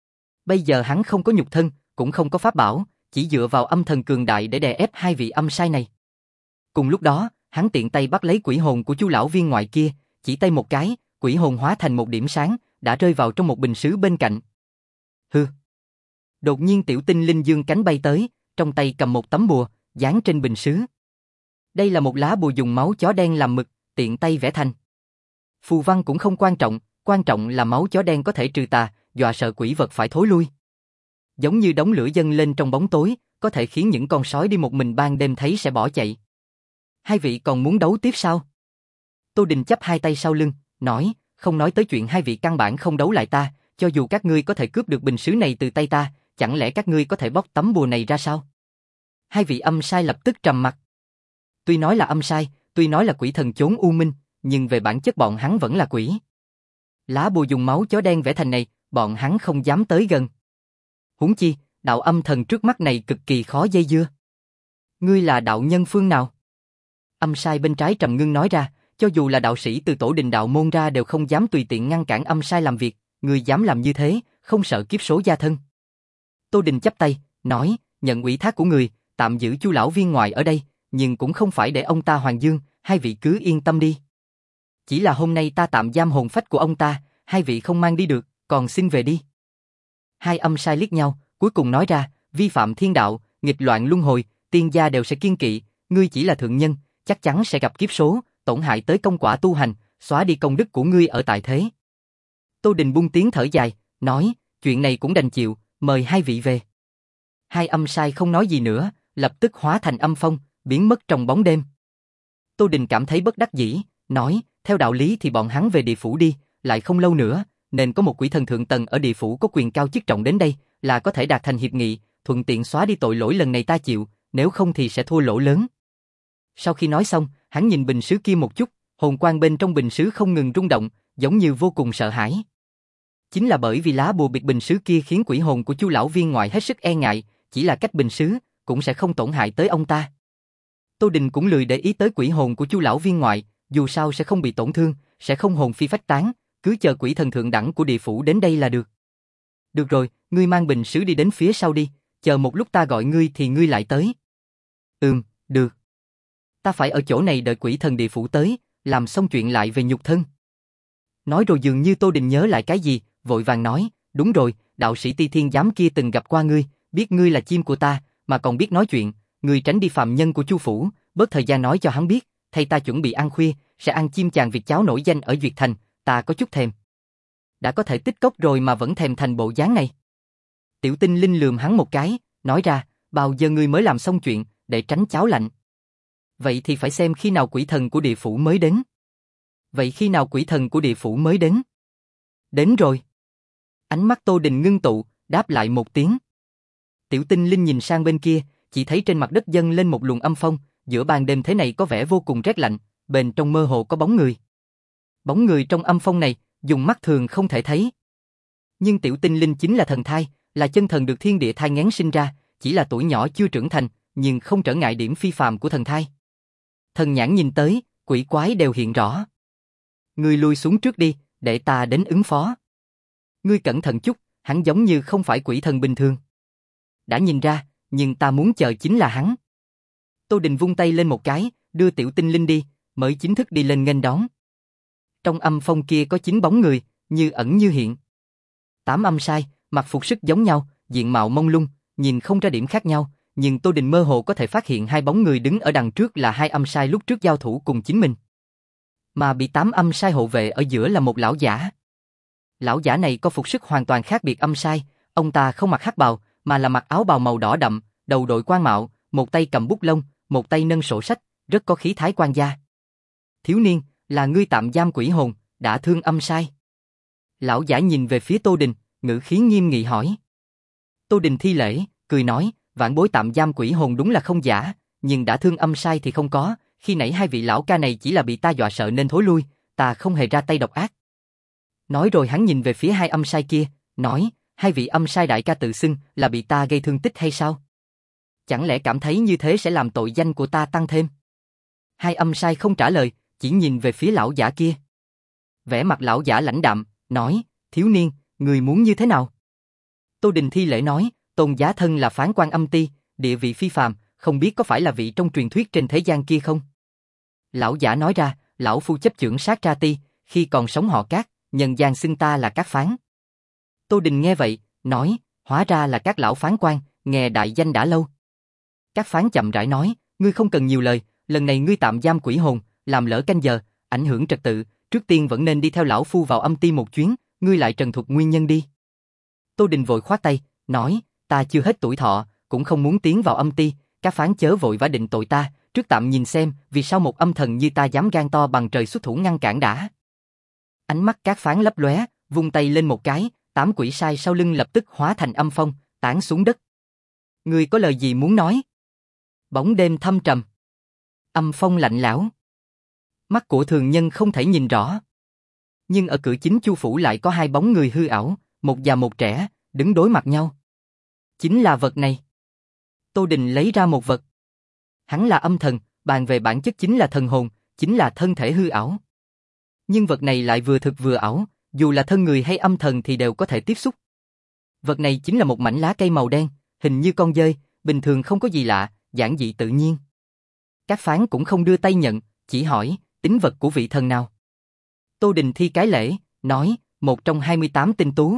Bây giờ hắn không có nhục thân, cũng không có pháp bảo, chỉ dựa vào âm thần cường đại để đè ép hai vị âm sai này. Cùng lúc đó, hắn tiện tay bắt lấy quỷ hồn của Chu lão viên ngoại kia, chỉ tay một cái, quỷ hồn hóa thành một điểm sáng, đã rơi vào trong một bình sứ bên cạnh. Hừ. Đột nhiên tiểu tinh linh dương cánh bay tới, trong tay cầm một tấm bùa, dán trên bình sứ. Đây là một lá bùa dùng máu chó đen làm mực, tiện tay vẽ thành. Phù văn cũng không quan trọng, quan trọng là máu chó đen có thể trừ tà, dọa sợ quỷ vật phải thối lui. Giống như đống lửa dâng lên trong bóng tối, có thể khiến những con sói đi một mình ban đêm thấy sẽ bỏ chạy. Hai vị còn muốn đấu tiếp sao? Tô Đình chắp hai tay sau lưng, nói, không nói tới chuyện hai vị căn bản không đấu lại ta, cho dù các ngươi có thể cướp được bình sứ này từ tay ta, chẳng lẽ các ngươi có thể bóc tấm bùa này ra sao? Hai vị âm sai lập tức trầm mặt. Tuy nói là âm sai, tuy nói là quỷ thần chốn u minh, nhưng về bản chất bọn hắn vẫn là quỷ. Lá bùa dùng máu chó đen vẽ thành này, bọn hắn không dám tới gần. Huống chi, đạo âm thần trước mắt này cực kỳ khó dây dưa. Ngươi là đạo nhân phương nào? Âm sai bên trái trầm ngưng nói ra, cho dù là đạo sĩ từ tổ đình đạo môn ra đều không dám tùy tiện ngăn cản âm sai làm việc, ngươi dám làm như thế, không sợ kiếp số gia thân. Tô Đình chắp tay, nói, nhận ủy thác của người, tạm giữ Chu lão viên ngoại ở đây, nhưng cũng không phải để ông ta hoàng dương, hai vị cứ yên tâm đi. Chỉ là hôm nay ta tạm giam hồn phách của ông ta, hai vị không mang đi được, còn xin về đi. Hai âm sai liếc nhau, cuối cùng nói ra, vi phạm thiên đạo, nghịch loạn luân hồi, tiên gia đều sẽ kiêng kỵ, ngươi chỉ là thượng nhân, chắc chắn sẽ gặp kiếp số, tổn hại tới công quả tu hành, xóa đi công đức của ngươi ở tại thế. Tô Đình buông tiếng thở dài, nói, chuyện này cũng đành chịu, mời hai vị về. Hai âm sai không nói gì nữa, lập tức hóa thành âm phong, biến mất trong bóng đêm. Tô Đình cảm thấy bất đắc dĩ, nói, theo đạo lý thì bọn hắn về địa phủ đi, lại không lâu nữa, nên có một quỷ thần thượng tầng ở địa phủ có quyền cao chức trọng đến đây, là có thể đạt thành hiệp nghị, thuận tiện xóa đi tội lỗi lần này ta chịu, nếu không thì sẽ thua lỗ lớn. Sau khi nói xong, hắn nhìn bình sứ kia một chút, hồn quang bên trong bình sứ không ngừng rung động, giống như vô cùng sợ hãi. Chính là bởi vì lá bùa biệt bình sứ kia khiến quỷ hồn của Chu lão viên ngoại hết sức e ngại, chỉ là cách bình sứ, cũng sẽ không tổn hại tới ông ta. Tô Đình cũng lười để ý tới quỷ hồn của Chu lão viên ngoại, dù sao sẽ không bị tổn thương, sẽ không hồn phi phách tán, cứ chờ quỷ thần thượng đẳng của địa phủ đến đây là được. Được rồi, ngươi mang bình sứ đi đến phía sau đi, chờ một lúc ta gọi ngươi thì ngươi lại tới. Ừm, được. Ta phải ở chỗ này đợi quỷ thần địa phủ tới, làm xong chuyện lại về nhục thân. Nói rồi dường như Tô Đình nhớ lại cái gì, vội vàng nói, đúng rồi, đạo sĩ Ti Thiên Giám kia từng gặp qua ngươi, biết ngươi là chim của ta, mà còn biết nói chuyện, ngươi tránh đi phạm nhân của Chu phủ, bớt thời gian nói cho hắn biết, thay ta chuẩn bị ăn khuya, sẽ ăn chim chàng vịt cháo nổi danh ở Duyệt Thành, ta có chút thèm. Đã có thể tích cốc rồi mà vẫn thèm thành bộ dáng này. Tiểu Tinh Linh lườm hắn một cái, nói ra, bao giờ ngươi mới làm xong chuyện, để tránh cháo lạnh. Vậy thì phải xem khi nào quỷ thần của địa phủ mới đến. Vậy khi nào quỷ thần của địa phủ mới đến? Đến rồi. Ánh mắt Tô Đình ngưng tụ, đáp lại một tiếng. Tiểu Tinh Linh nhìn sang bên kia, chỉ thấy trên mặt đất dâng lên một luồng âm phong, giữa ban đêm thế này có vẻ vô cùng rét lạnh, bên trong mơ hồ có bóng người. Bóng người trong âm phong này, dùng mắt thường không thể thấy. Nhưng Tiểu Tinh Linh chính là thần thai, là chân thần được thiên địa thai nghén sinh ra, chỉ là tuổi nhỏ chưa trưởng thành, nhưng không trở ngại điểm phi phàm của thần thai. Thần nhãn nhìn tới, quỷ quái đều hiện rõ. Ngươi lui xuống trước đi, để ta đến ứng phó. Ngươi cẩn thận chút, hắn giống như không phải quỷ thần bình thường. Đã nhìn ra, nhưng ta muốn chờ chính là hắn. Tô Đình vung tay lên một cái, đưa Tiểu Tinh Linh đi, mới chính thức đi lên nghênh đón. Trong âm phong kia có chín bóng người, như ẩn như hiện. Tám âm sai, mặc phục sức giống nhau, diện mạo mông lung, nhìn không ra điểm khác nhau, nhưng Tô Đình mơ hồ có thể phát hiện hai bóng người đứng ở đằng trước là hai âm sai lúc trước giao thủ cùng chính mình. Mà bị tám âm sai hộ vệ ở giữa là một lão giả. Lão giả này có phục sức hoàn toàn khác biệt âm sai, ông ta không mặc hắc bào, mà là mặc áo bào màu đỏ đậm, đầu đội quan mạo, một tay cầm bút lông, một tay nâng sổ sách, rất có khí thái quan gia. Thiếu niên, là ngươi tạm giam quỷ hồn, đã thương âm sai. Lão giả nhìn về phía Tô Đình, ngữ khí nghiêm nghị hỏi. Tô Đình thi lễ, cười nói, vãn bối tạm giam quỷ hồn đúng là không giả, nhưng đã thương âm sai thì không có, khi nãy hai vị lão ca này chỉ là bị ta dọa sợ nên thối lui, ta không hề ra tay độc ác. Nói rồi hắn nhìn về phía hai âm sai kia, nói, hai vị âm sai đại ca tự xưng là bị ta gây thương tích hay sao? Chẳng lẽ cảm thấy như thế sẽ làm tội danh của ta tăng thêm? Hai âm sai không trả lời, chỉ nhìn về phía lão giả kia. Vẻ mặt lão giả lãnh đạm, nói, thiếu niên, người muốn như thế nào? Tô Đình thi lễ nói, tôn giá thân là phán quan âm ti, địa vị phi phàm, không biết có phải là vị trong truyền thuyết trên thế gian kia không? Lão giả nói ra, lão phu chấp chưởng sát tra ti, khi còn sống họ Cát, nhân gian xưng ta là Cát phán. Tô Đình nghe vậy, nói, hóa ra là các lão phán quan, nghe đại danh đã lâu. Cát phán chậm rãi nói, ngươi không cần nhiều lời, lần này ngươi tạm giam quỷ hồn, làm lỡ canh giờ, ảnh hưởng trật tự, trước tiên vẫn nên đi theo lão phu vào âm ti một chuyến, ngươi lại trần thuật nguyên nhân đi. Tô Đình vội khoát tay, nói, ta chưa hết tuổi thọ, cũng không muốn tiến vào âm ti, các phán chớ vội vã định tội ta, trước tạm nhìn xem, vì sao một âm thần như ta dám gan to bằng trời xuất thủ ngăn cản đã. Ánh mắt các phán lấp lóe, vung tay lên một cái, tám quỷ sai sau lưng lập tức hóa thành âm phong, tản xuống đất. Ngươi có lời gì muốn nói? Bóng đêm thâm trầm. Âm phong lạnh lẽo. Mắt của thường nhân không thể nhìn rõ. Nhưng ở cửa chính Chu phủ lại có hai bóng người hư ảo, một già một trẻ, đứng đối mặt nhau. Chính là vật này. Tô Đình lấy ra một vật. Hắn là âm thần, bàn về bản chất chính là thần hồn, chính là thân thể hư ảo. Nhưng vật này lại vừa thực vừa ảo, dù là thân người hay âm thần thì đều có thể tiếp xúc. Vật này chính là một mảnh lá cây màu đen, hình như con dơi, bình thường không có gì lạ, giản dị tự nhiên. Các phán cũng không đưa tay nhận, chỉ hỏi, tính vật của vị thần nào. Tô Đình thi cái lễ, nói, một trong hai mươi tám tinh tú.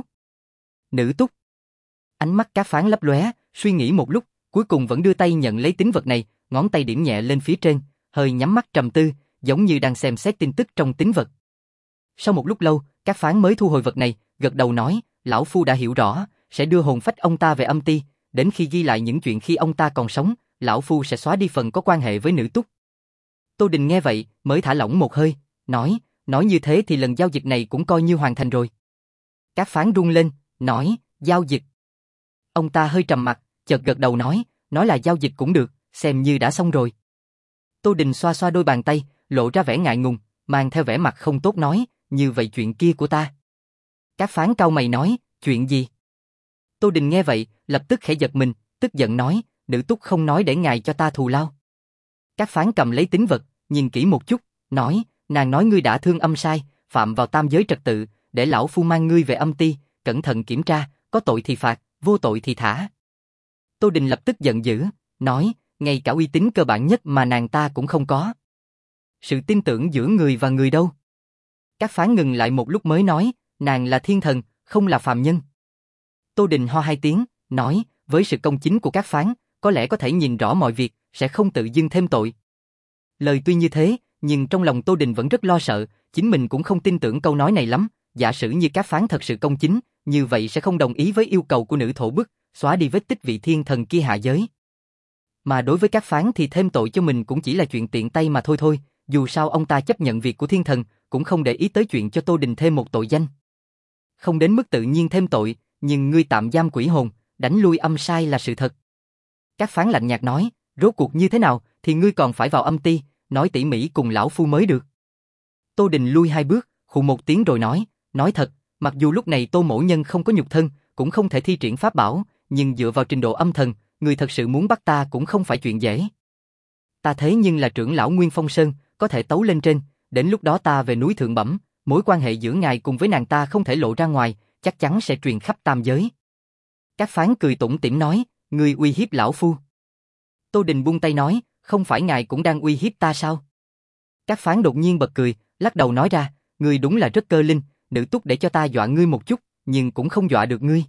Nữ túc. Ánh mắt Cát Phán lấp lóe, suy nghĩ một lúc, cuối cùng vẫn đưa tay nhận lấy tín vật này, ngón tay điểm nhẹ lên phía trên, hơi nhắm mắt trầm tư, giống như đang xem xét tin tức trong tín vật. Sau một lúc lâu, Cát Phán mới thu hồi vật này, gật đầu nói, lão phu đã hiểu rõ, sẽ đưa hồn phách ông ta về âm ti, đến khi ghi lại những chuyện khi ông ta còn sống, lão phu sẽ xóa đi phần có quan hệ với nữ túc. Tô Đình nghe vậy, mới thả lỏng một hơi, nói, nói như thế thì lần giao dịch này cũng coi như hoàn thành rồi. Cát Phán run lên, nói, giao dịch. Ông ta hơi trầm mặt, chợt gật đầu nói, nói là giao dịch cũng được, xem như đã xong rồi. Tô Đình xoa xoa đôi bàn tay, lộ ra vẻ ngại ngùng, mang theo vẻ mặt không tốt nói, như vậy chuyện kia của ta. Cát Phán cau mày nói, chuyện gì? Tô Đình nghe vậy, lập tức khẽ giật mình, tức giận nói, nữ túc không nói để ngài cho ta thù lao. Cát Phán cầm lấy tín vật, nhìn kỹ một chút, nói, nàng nói ngươi đã thương âm sai, phạm vào tam giới trật tự, để lão phu mang ngươi về âm ti, cẩn thận kiểm tra, có tội thì phạt, vô tội thì thả. Tô Đình lập tức giận dữ, nói, ngay cả uy tín cơ bản nhất mà nàng ta cũng không có. Sự tin tưởng giữa người và người đâu? Cát Phán ngừng lại một lúc mới nói, nàng là thiên thần, không là phàm nhân. Tô Đình ho hai tiếng, nói, với sự công chính của Cát Phán, có lẽ có thể nhìn rõ mọi việc, sẽ không tự dưng thêm tội. Lời tuy như thế, nhưng trong lòng Tô Đình vẫn rất lo sợ, chính mình cũng không tin tưởng câu nói này lắm, giả sử như Cát Phán thật sự công chính, như vậy sẽ không đồng ý với yêu cầu của nữ thổ bức, xóa đi vết tích vị thiên thần kia hạ giới. Mà đối với Cát Phán thì thêm tội cho mình cũng chỉ là chuyện tiện tay mà thôi thôi, dù sao ông ta chấp nhận việc của thiên thần, cũng không để ý tới chuyện cho Tô Đình thêm một tội danh. Không đến mức tự nhiên thêm tội, nhưng ngươi tạm giam quỷ hồn, đánh lui âm sai là sự thật. Cát Phán lạnh nhạt nói, rốt cuộc như thế nào thì ngươi còn phải vào âm ti, nói tỉ mỉ cùng lão phu mới được. Tô Đình lui hai bước, khụ một tiếng rồi nói, nói thật, mặc dù lúc này Tô mỗ nhân không có nhục thân, cũng không thể thi triển pháp bảo, nhưng dựa vào trình độ âm thần, người thật sự muốn bắt ta cũng không phải chuyện dễ. Ta thế nhưng là trưởng lão Nguyên Phong Sơn, có thể tấu lên trên, đến lúc đó ta về núi Thượng Bẩm, mối quan hệ giữa ngài cùng với nàng ta không thể lộ ra ngoài, chắc chắn sẽ truyền khắp tam giới. Cát Phán cười tủm tỉm nói, ngươi uy hiếp lão phu. Tô Đình buông tay nói, không phải ngài cũng đang uy hiếp ta sao? Cát Phán đột nhiên bật cười, lắc đầu nói ra, ngươi đúng là rất cơ linh, nữ túc để cho ta dọa ngươi một chút, nhưng cũng không dọa được ngươi.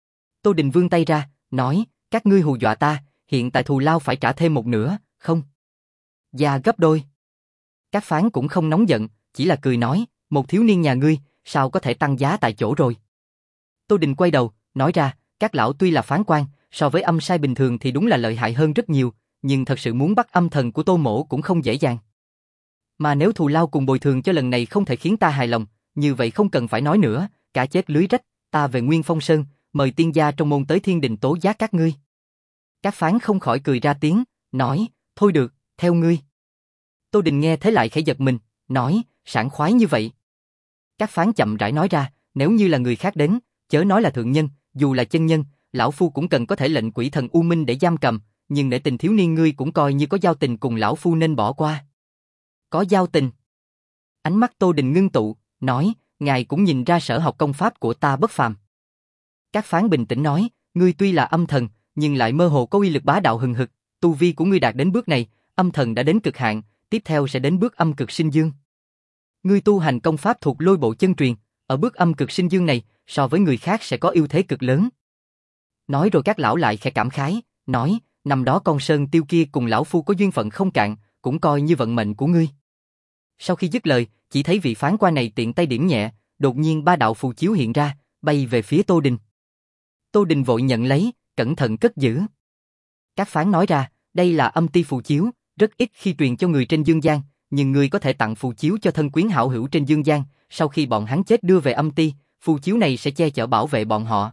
Tô Đình vươn tay ra, nói, các ngươi hù dọa ta, hiện tại thù lao phải trả thêm một nửa, không? Gia gấp đôi. Cát Phán cũng không nóng giận, chỉ là cười nói, một thiếu niên nhà ngươi, sao có thể tăng giá tại chỗ rồi? Tô Đình quay đầu, nói ra, các lão tuy là phán quan, so với âm sai bình thường thì đúng là lợi hại hơn rất nhiều, nhưng thật sự muốn bắt âm thần của Tô mỗ cũng không dễ dàng. Mà nếu thù lao cùng bồi thường cho lần này không thể khiến ta hài lòng, như vậy không cần phải nói nữa, cả chết lưới rách, ta về Nguyên Phong Sơn, mời tiên gia trong môn tới thiên đình tố giác các ngươi. Cát Phán không khỏi cười ra tiếng, nói, thôi được, theo ngươi. Tô Đình nghe thế lại khẽ giật mình, nói, sảng khoái như vậy. Cát Phán chậm rãi nói ra, nếu như là người khác đến, chớ nói là thượng nhân, dù là chân nhân, lão phu cũng cần có thể lệnh quỷ thần U Minh để giam cầm, nhưng để tình thiếu niên ngươi cũng coi như có giao tình cùng lão phu nên bỏ qua. Có giao tình. Ánh mắt Tô Đình ngưng tụ, nói, ngài cũng nhìn ra sở học công pháp của ta bất phàm. Cát Phán bình tĩnh nói, ngươi tuy là âm thần, nhưng lại mơ hồ có uy lực bá đạo hừng hực, tu vi của ngươi đạt đến bước này, âm thần đã đến cực hạn, tiếp theo sẽ đến bước âm cực sinh dương. Ngươi tu hành công pháp thuộc lôi bộ chân truyền, ở bước âm cực sinh dương này, so với người khác sẽ có ưu thế cực lớn. Nói rồi các lão lại khẽ cảm khái, nói, năm đó con sơn tiêu kia cùng lão phu có duyên phận không cạn, cũng coi như vận mệnh của ngươi. Sau khi dứt lời, chỉ thấy vị phán quan này tiện tay điểm nhẹ, đột nhiên ba đạo phù chiếu hiện ra, bay về phía Tô Đình. Tô Đình vội nhận lấy, cẩn thận cất giữ. Cát Phán nói ra, đây là âm ti phù chiếu, rất ít khi truyền cho người trên dương gian, nhưng ngươi có thể tặng phù chiếu cho thân quyến hảo hữu trên dương gian, sau khi bọn hắn chết đưa về âm ti, phù chiếu này sẽ che chở bảo vệ bọn họ.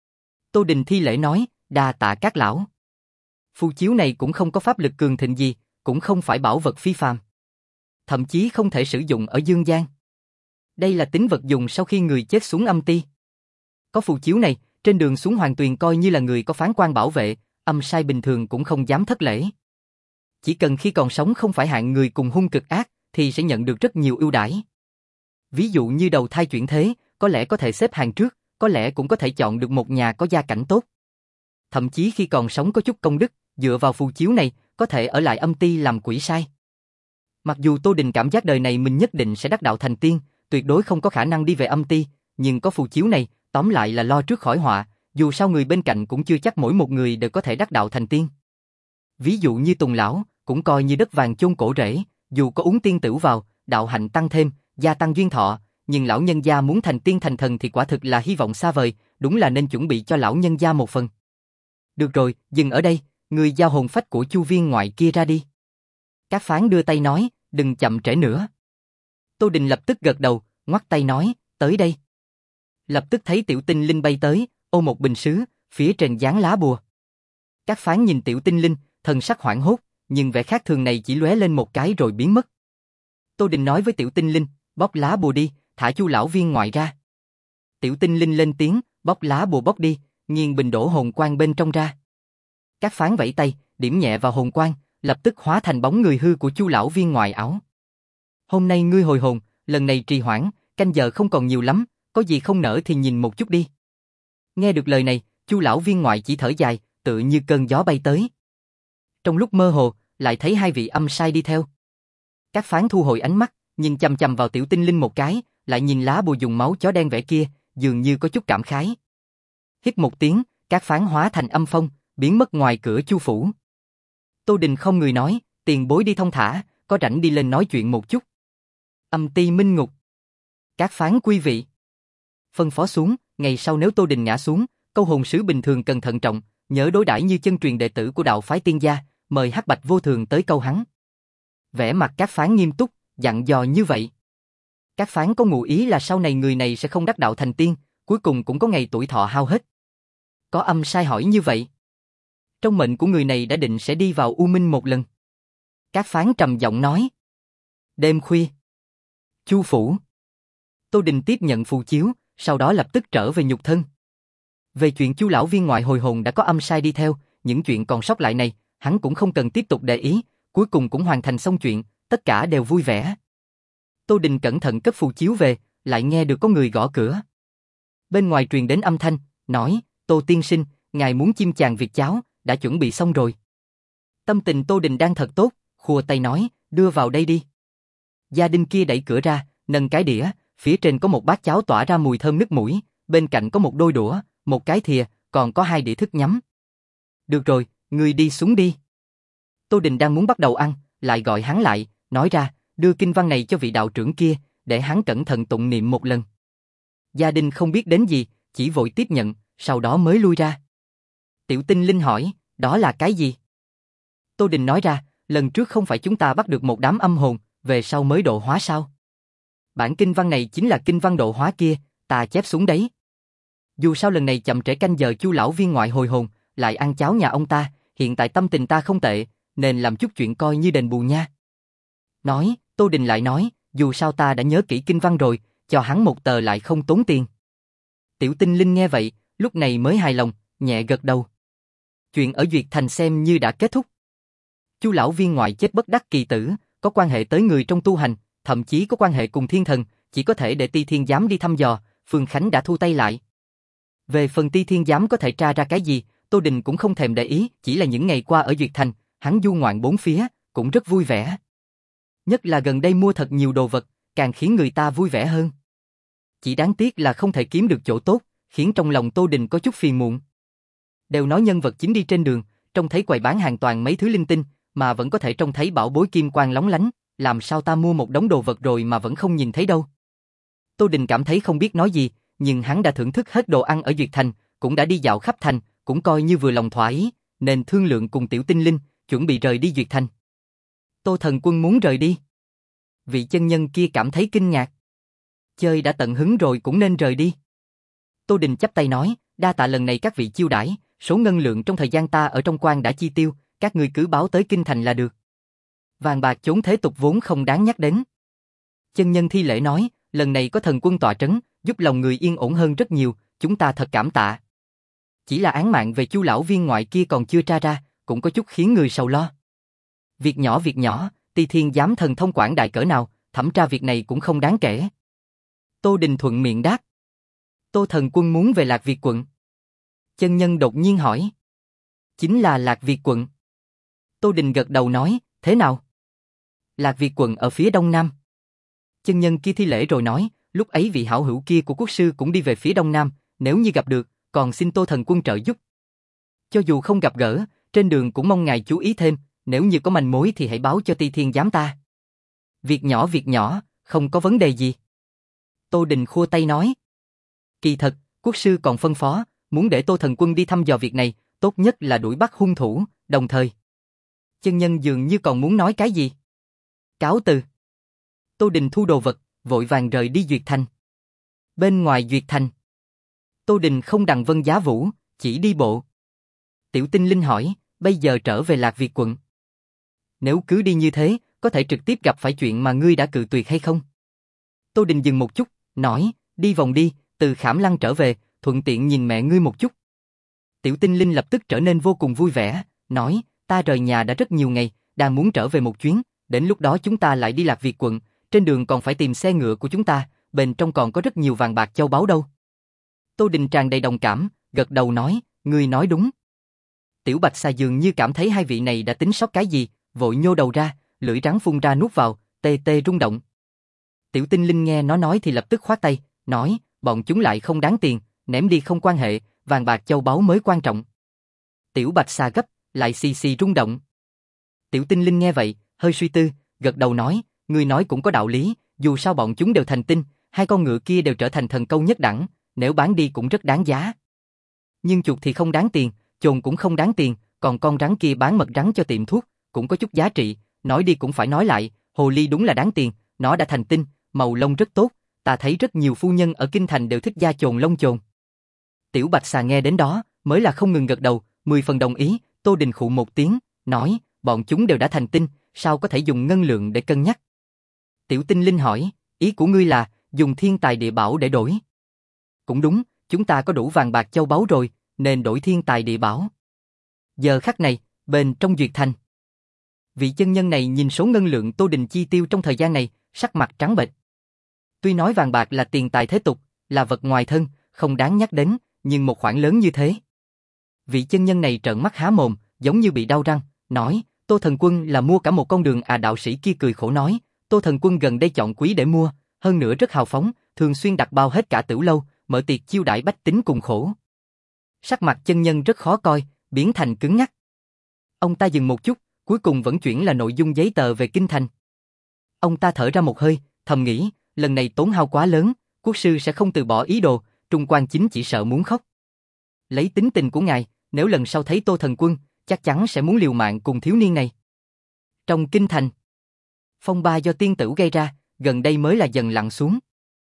Tô Đình thi lễ nói, đa tạ các lão. Phù chiếu này cũng không có pháp lực cường thịnh gì, cũng không phải bảo vật phi phàm. Thậm chí không thể sử dụng ở dương gian. Đây là tín vật dùng sau khi người chết xuống âm ti. Có phù chiếu này, trên đường xuống Hoàng Tuyền coi như là người có phán quan bảo vệ, âm sai bình thường cũng không dám thất lễ. Chỉ cần khi còn sống không phải hạng người cùng hung cực ác, thì sẽ nhận được rất nhiều ưu đãi. Ví dụ như đầu thai chuyển thế, có lẽ có thể xếp hàng trước, có lẽ cũng có thể chọn được một nhà có gia cảnh tốt. Thậm chí khi còn sống có chút công đức, dựa vào phù chiếu này, có thể ở lại âm ti làm quỷ sai. Mặc dù Tô Đình cảm giác đời này mình nhất định sẽ đắc đạo thành tiên, tuyệt đối không có khả năng đi về âm ti, nhưng có phù chiếu này, tóm lại là lo trước khỏi họa, dù sao người bên cạnh cũng chưa chắc mỗi một người đều có thể đắc đạo thành tiên. Ví dụ như Tùng lão, cũng coi như đất vàng chôn cổ rễ, dù có uống tiên tửu vào, đạo hạnh tăng thêm, gia tăng duyên thọ, nhưng lão nhân gia muốn thành tiên thành thần thì quả thực là hy vọng xa vời, đúng là nên chuẩn bị cho lão nhân gia một phần. Được rồi, dừng ở đây, người giao hồn phách của Chu viên ngoại kia ra đi. Các phán đưa tay nói, đừng chậm trễ nữa. Tô Đình lập tức gật đầu, ngoắt tay nói, tới đây. Lập tức thấy tiểu tinh linh bay tới, ôm một bình sứ, phía trên dán lá bùa. Các phán nhìn tiểu tinh linh, thần sắc hoảng hốt, nhưng vẻ khác thường này chỉ lóe lên một cái rồi biến mất. Tô Đình nói với tiểu tinh linh, bóc lá bùa đi, thả Chu lão viên ngoại ra. Tiểu tinh linh lên tiếng, bóc lá bùa bóc đi, nghiêng bình đổ hồn quang bên trong ra. Các phán vẫy tay, điểm nhẹ vào hồn quang, lập tức hóa thành bóng người hư của Chu lão viên ngoại ảo. Hôm nay ngươi hồi hồn, lần này trì hoãn, canh giờ không còn nhiều lắm, có gì không nỡ thì nhìn một chút đi. Nghe được lời này, Chu lão viên ngoại chỉ thở dài, tựa như cơn gió bay tới. Trong lúc mơ hồ, lại thấy hai vị âm sai đi theo. Các phán thu hồi ánh mắt, nhìn chằm chằm vào tiểu tinh linh một cái, lại nhìn lá bùa dùng máu chó đen vẽ kia, dường như có chút cảm khái. Hít một tiếng, các phán hóa thành âm phong, biến mất ngoài cửa Chu phủ. Tô Đình không người nói, tiền bối đi thong thả, có rảnh đi lên nói chuyện một chút. Âm ti minh ngục. Các phán quý vị. Phân phó xuống, ngày sau nếu Tô Đình ngã xuống, câu hồn sứ bình thường cần thận trọng, nhớ đối đãi như chân truyền đệ tử của đạo phái tiên gia, mời Hắc Bạch Vô Thường tới câu hắn. Vẻ mặt các phán nghiêm túc, dặn dò như vậy. Các phán có ngụ ý là sau này người này sẽ không đắc đạo thành tiên, cuối cùng cũng có ngày tuổi thọ hao hết. Có âm sai hỏi như vậy. Trong mệnh của người này đã định sẽ đi vào U Minh một lần. Các phán trầm giọng nói. Đêm khuya. Chu phủ. Tô Đình tiếp nhận phù chiếu, sau đó lập tức trở về nhục thân. Về chuyện Chu lão viên ngoại hồi hồn đã có âm sai đi theo, những chuyện còn sót lại này, hắn cũng không cần tiếp tục để ý, cuối cùng cũng hoàn thành xong chuyện, tất cả đều vui vẻ. Tô Đình cẩn thận cất phù chiếu về, lại nghe được có người gõ cửa. Bên ngoài truyền đến âm thanh, nói, Tô tiên sinh, ngài muốn chim chàng việc cháo, đã chuẩn bị xong rồi. Tâm tình Tô Đình đang thật tốt, khua tay nói, đưa vào đây đi. Gia đình kia đẩy cửa ra, nâng cái đĩa, phía trên có một bát cháo tỏa ra mùi thơm nức mũi, bên cạnh có một đôi đũa, một cái thìa, còn có hai đĩa thức nhắm. Được rồi, ngươi đi xuống đi. Tô Đình đang muốn bắt đầu ăn, lại gọi hắn lại, nói ra, đưa kinh văn này cho vị đạo trưởng kia, để hắn cẩn thận tụng niệm một lần. Gia đình không biết đến gì, chỉ vội tiếp nhận, sau đó mới lui ra. Tiểu tinh linh hỏi, đó là cái gì? Tô Đình nói ra, lần trước không phải chúng ta bắt được một đám âm hồn, về sau mới độ hóa sao? Bản kinh văn này chính là kinh văn độ hóa kia, ta chép xuống đấy. Dù sao lần này chậm trễ canh giờ Chu lão viên ngoại hồi hồn, lại ăn cháo nhà ông ta, hiện tại tâm tình ta không tệ, nên làm chút chuyện coi như đền bù nha. Nói, Tô Đình lại nói, dù sao ta đã nhớ kỹ kinh văn rồi, cho hắn một tờ lại không tốn tiền. Tiểu tinh linh nghe vậy, lúc này mới hài lòng, nhẹ gật đầu. Chuyện ở Duyệt Thành xem như đã kết thúc. Chu lão viên ngoại chết bất đắc kỳ tử, có quan hệ tới người trong tu hành, thậm chí có quan hệ cùng thiên thần, chỉ có thể để Ti Thiên Giám đi thăm dò, Phương Khánh đã thu tay lại. Về phần Ti Thiên Giám có thể tra ra cái gì, Tô Đình cũng không thèm để ý, chỉ là những ngày qua ở Duyệt Thành, hắn du ngoạn bốn phía, cũng rất vui vẻ. Nhất là gần đây mua thật nhiều đồ vật, càng khiến người ta vui vẻ hơn. Chỉ đáng tiếc là không thể kiếm được chỗ tốt, khiến trong lòng Tô Đình có chút phiền muộn. Đều nói nhân vật chính đi trên đường, trông thấy quầy bán hàng toàn mấy thứ linh tinh, mà vẫn có thể trông thấy bảo bối kim quang lóng lánh, làm sao ta mua một đống đồ vật rồi mà vẫn không nhìn thấy đâu. Tô Đình cảm thấy không biết nói gì, nhưng hắn đã thưởng thức hết đồ ăn ở Duyệt Thành, cũng đã đi dạo khắp thành, cũng coi như vừa lòng thỏa ý, nên thương lượng cùng Tiểu Tinh Linh, chuẩn bị rời đi Duyệt Thành. Tô Thần Quân muốn rời đi. Vị chân nhân kia cảm thấy kinh ngạc. Chơi đã tận hứng rồi cũng nên rời đi. Tô Đình chắp tay nói, đa tạ lần này các vị chiêu đãi, số ngân lượng trong thời gian ta ở trong quan đã chi tiêu, các ngươi cứ báo tới kinh thành là được. Vàng bạc chốn thế tục vốn không đáng nhắc đến. Chân nhân thi lễ nói, lần này có thần quân tọa trấn, giúp lòng người yên ổn hơn rất nhiều, chúng ta thật cảm tạ. Chỉ là án mạng về Chu lão viên ngoại kia còn chưa tra ra, cũng có chút khiến người sầu lo. Việc nhỏ việc nhỏ, Ti Thiên Giám thần thông quảng đại cỡ nào, thẩm tra việc này cũng không đáng kể. Tô Đình thuận miệng đáp. Tô Thần Quân muốn về Lạc Việt quận. Chân nhân đột nhiên hỏi. Chính là Lạc Việt quận. Tô Đình gật đầu nói, thế nào? Lạc Việt quận ở phía đông nam. Chân nhân kia thi lễ rồi nói, Lúc ấy vị hảo hữu kia của quốc sư cũng đi về phía đông nam, nếu như gặp được, còn xin Tô thần quân trợ giúp. Cho dù không gặp gỡ, trên đường cũng mong ngài chú ý thêm, nếu như có manh mối thì hãy báo cho Ti Thiên giám ta. Việc nhỏ việc nhỏ, không có vấn đề gì. Tô Đình khua tay nói. Kỳ thật, quốc sư còn phân phó, muốn để Tô thần quân đi thăm dò việc này, tốt nhất là đuổi bắt hung thủ, đồng thời. Chân nhân dường như còn muốn nói cái gì. Cáo từ. Tô Đình thu đồ vật, vội vàng rời đi Duyệt Thành. Bên ngoài Duyệt Thành, Tô Đình không đằng vân giá vũ, chỉ đi bộ. Tiểu Tinh Linh hỏi, bây giờ trở về Lạc Việt quận. Nếu cứ đi như thế, có thể trực tiếp gặp phải chuyện mà ngươi đã cự tuyệt hay không? Tô Đình dừng một chút, nói, đi vòng đi, từ Khảm Lăng trở về, thuận tiện nhìn mẹ ngươi một chút. Tiểu Tinh Linh lập tức trở nên vô cùng vui vẻ, nói, ta rời nhà đã rất nhiều ngày, đang muốn trở về một chuyến, đến lúc đó chúng ta lại đi Lạc Việt quận, trên đường còn phải tìm xe ngựa của chúng ta, bên trong còn có rất nhiều vàng bạc châu báu đâu. Tô Đình tràn đầy đồng cảm, gật đầu nói, ngươi nói đúng. Tiểu Bạch Xà dường như cảm thấy hai vị này đã tính sót cái gì, vội nhô đầu ra, lưỡi rắn phun ra nuốt vào, tê tê rung động. Tiểu Tinh Linh nghe nó nói thì lập tức khoát tay, nói, bọn chúng lại không đáng tiền, ném đi không quan hệ, vàng bạc châu báu mới quan trọng. Tiểu Bạch Xà gấp, lại xì xì rung động. Tiểu Tinh Linh nghe vậy, hơi suy tư, gật đầu nói, ngươi nói cũng có đạo lý, dù sao bọn chúng đều thành tinh, hai con ngựa kia đều trở thành thần câu nhất đẳng, nếu bán đi cũng rất đáng giá. Nhưng chuột thì không đáng tiền, chồn cũng không đáng tiền, còn con rắn kia bán mật rắn cho tiệm thuốc, cũng có chút giá trị, nói đi cũng phải nói lại, hồ ly đúng là đáng tiền, nó đã thành tinh, màu lông rất tốt, ta thấy rất nhiều phu nhân ở kinh thành đều thích da chồn lông chồn. Tiểu Bạch Xà nghe đến đó, mới là không ngừng gật đầu, mười phần đồng ý, Tô Đình khụ một tiếng, nói, bọn chúng đều đã thành tinh, sao có thể dùng ngân lượng để cân nhắc? Tiểu Tinh Linh hỏi, ý của ngươi là, dùng thiên tài địa bảo để đổi? Cũng đúng, chúng ta có đủ vàng bạc châu báu rồi, nên đổi thiên tài địa bảo. Giờ khắc này, bên trong Duyệt Thành, vị chân nhân này nhìn số ngân lượng Tô Đình chi tiêu trong thời gian này, sắc mặt trắng bệch. Tuy nói vàng bạc là tiền tài thế tục, là vật ngoài thân, không đáng nhắc đến, nhưng một khoản lớn như thế. Vị chân nhân này trợn mắt há mồm, giống như bị đau răng, nói, Tô thần quân là mua cả một con đường à. Đạo sĩ kia cười khổ nói, Tô thần quân gần đây chọn quý để mua, hơn nữa rất hào phóng, thường xuyên đặt bao hết cả Tử lâu, mở tiệc chiêu đãi bách tính cùng khổ. Sắc mặt chân nhân rất khó coi, biến thành cứng ngắc. Ông ta dừng một chút, cuối cùng vẫn chuyển là nội dung giấy tờ về kinh thành. Ông ta thở ra một hơi, thầm nghĩ, lần này tốn hao quá lớn, quốc sư sẽ không từ bỏ ý đồ, Trung Quan Chính chỉ sợ muốn khóc. Lấy tính tình của ngài, nếu lần sau thấy Tô thần quân, chắc chắn sẽ muốn liều mạng cùng thiếu niên này. Trong kinh thành, phong ba do tiên tử gây ra, gần đây mới là dần lặng xuống.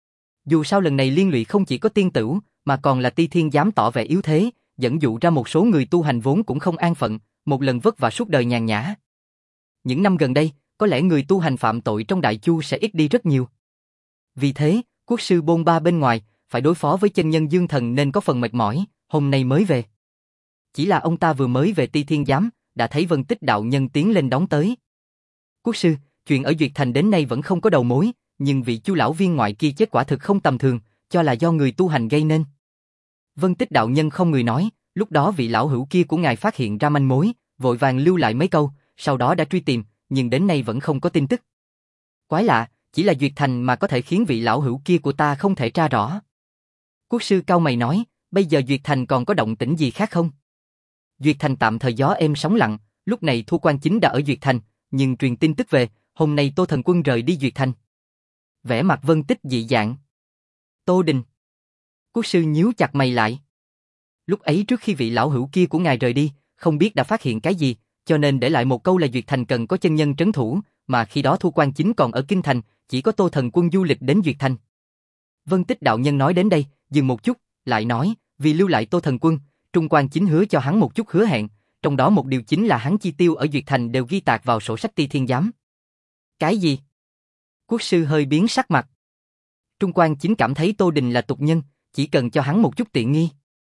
Dù sao lần này liên lụy không chỉ có tiên tử, mà còn là Ti Thiên dám tỏ vẻ yếu thế, dẫn dụ ra một số người tu hành vốn cũng không an phận, một lần vất vả suốt đời nhàn nhã. Những năm gần đây, có lẽ người tu hành phạm tội trong Đại Chu sẽ ít đi rất nhiều. Vì thế, quốc sư bôn ba bên ngoài, phải đối phó với chân nhân Dương Thần nên có phần mệt mỏi, hôm nay mới về. Chỉ là ông ta vừa mới về Ti Thiên giám, đã thấy Vân Tích đạo nhân tiến lên đón tới. Quốc sư, chuyện ở Duyệt Thành đến nay vẫn không có đầu mối, nhưng vị Chu lão viên ngoại kia chết quả thực không tầm thường, cho là do người tu hành gây nên. Vân Tích đạo nhân không người nói, lúc đó vị lão hữu kia của ngài phát hiện ra manh mối, vội vàng lưu lại mấy câu, sau đó đã truy tìm, nhưng đến nay vẫn không có tin tức. Quái lạ, chỉ là Duyệt Thành mà có thể khiến vị lão hữu kia của ta không thể tra rõ. Quốc sư cau mày nói, bây giờ Duyệt Thành còn có động tĩnh gì khác không? Duyệt Thành tạm thời gió êm sóng lặng, lúc này Thu Quan Chính đã ở Duyệt Thành, nhưng truyền tin tức về, hôm nay Tô thần quân rời đi Duyệt Thành. Vẻ mặt Vân Tích dị dạng. Tô Đình. Quốc sư nhíu chặt mày lại. Lúc ấy trước khi vị lão hữu kia của ngài rời đi, không biết đã phát hiện cái gì, cho nên để lại một câu là Duyệt Thành cần có chân nhân trấn thủ, mà khi đó Thu Quan Chính còn ở Kinh Thành, chỉ có Tô thần quân du lịch đến Duyệt Thành. Vân Tích đạo nhân nói đến đây, dừng một chút, lại nói, vì lưu lại Tô thần quân, Trung Quan Chính hứa cho hắn một chút hứa hẹn, trong đó một điều chính là hắn chi tiêu ở Duyệt Thành đều ghi tạc vào sổ sách Ti Thiên giám. Cái gì? Quốc sư hơi biến sắc mặt. Trung Quan Chính cảm thấy Tô Đình là tục nhân, chỉ cần cho hắn một chút tiện nghi.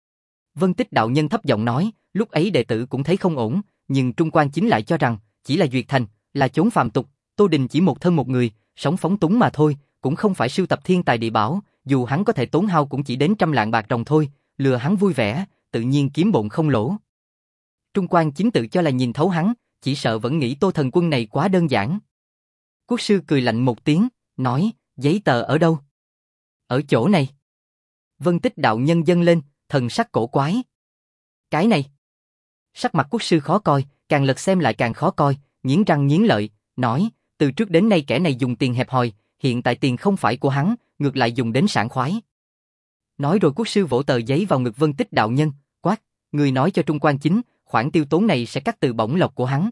Vân Tích đạo nhân thấp giọng nói, lúc ấy đệ tử cũng thấy không ổn, nhưng Trung Quan Chính lại cho rằng, chỉ là Duyệt Thành, là chốn phàm tục, Tô Đình chỉ một thân một người, sống phóng túng mà thôi, cũng không phải sưu tập thiên tài địa bảo, dù hắn có thể tốn hao cũng chỉ đến trăm lạng bạc ròng thôi, lừa hắn vui vẻ, tự nhiên kiếm bộn không lỗ. Trung Quan Chính tự cho là nhìn thấu hắn, chỉ sợ vẫn nghĩ Tô thần quân này quá đơn giản. Quốc sư cười lạnh một tiếng, nói, giấy tờ ở đâu? Ở chỗ này. Vân Tích đạo nhân dâng lên, thần sắc cổ quái. Cái này. Sắc mặt quốc sư khó coi, càng lật xem lại càng khó coi, nghiến răng nghiến lợi, nói, từ trước đến nay kẻ này dùng tiền hẹp hòi, hiện tại tiền không phải của hắn, ngược lại dùng đến sảng khoái. Nói rồi quốc sư vỗ tờ giấy vào ngực Vân Tích đạo nhân, quát, người nói cho Trung Quan Chính, khoản tiêu tốn này sẽ cắt từ bổng lộc của hắn.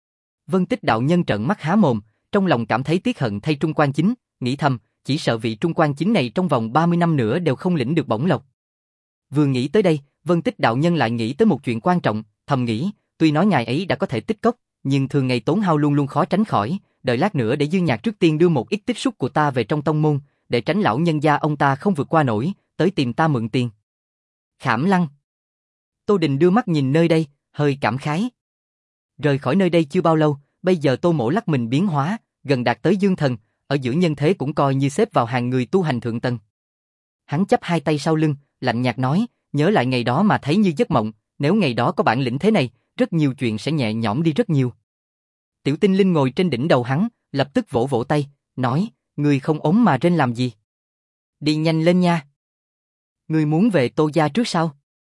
Vân Tích đạo nhân trợn mắt há mồm, trong lòng cảm thấy tiếc hận thay Trung Quan Chính, nghĩ thầm, chỉ sợ vị Trung Quan Chính này trong vòng ba mươi năm nữa đều không lĩnh được bổng lộc. Vừa nghĩ tới đây, Vân Tích đạo nhân lại nghĩ tới một chuyện quan trọng, thầm nghĩ, tuy nói ngài ấy đã có thể tích cốc, nhưng thường ngày tốn hao luôn luôn khó tránh khỏi, đợi lát nữa để Dương Nhạc trước tiên đưa một ít tích xúc của ta về trong tông môn, để tránh lão nhân gia ông ta không vượt qua nổi, tới tìm ta mượn tiền. Khảm Lăng. Tô Đình đưa mắt nhìn nơi đây, hơi cảm khái. Rời khỏi nơi đây chưa bao lâu, bây giờ Tô Mỗ lắc mình biến hóa, gần đạt tới dương thần, ở giữa nhân thế cũng coi như xếp vào hàng người tu hành thượng tầng. Hắn chắp hai tay sau lưng, lạnh nhạt nói, nhớ lại ngày đó mà thấy như giấc mộng, nếu ngày đó có bản lĩnh thế này, rất nhiều chuyện sẽ nhẹ nhõm đi rất nhiều. Tiểu Tinh Linh ngồi trên đỉnh đầu hắn, lập tức vỗ vỗ tay, nói, người không ốm mà rên làm gì? Đi nhanh lên nha. Người muốn về Tô gia trước sao?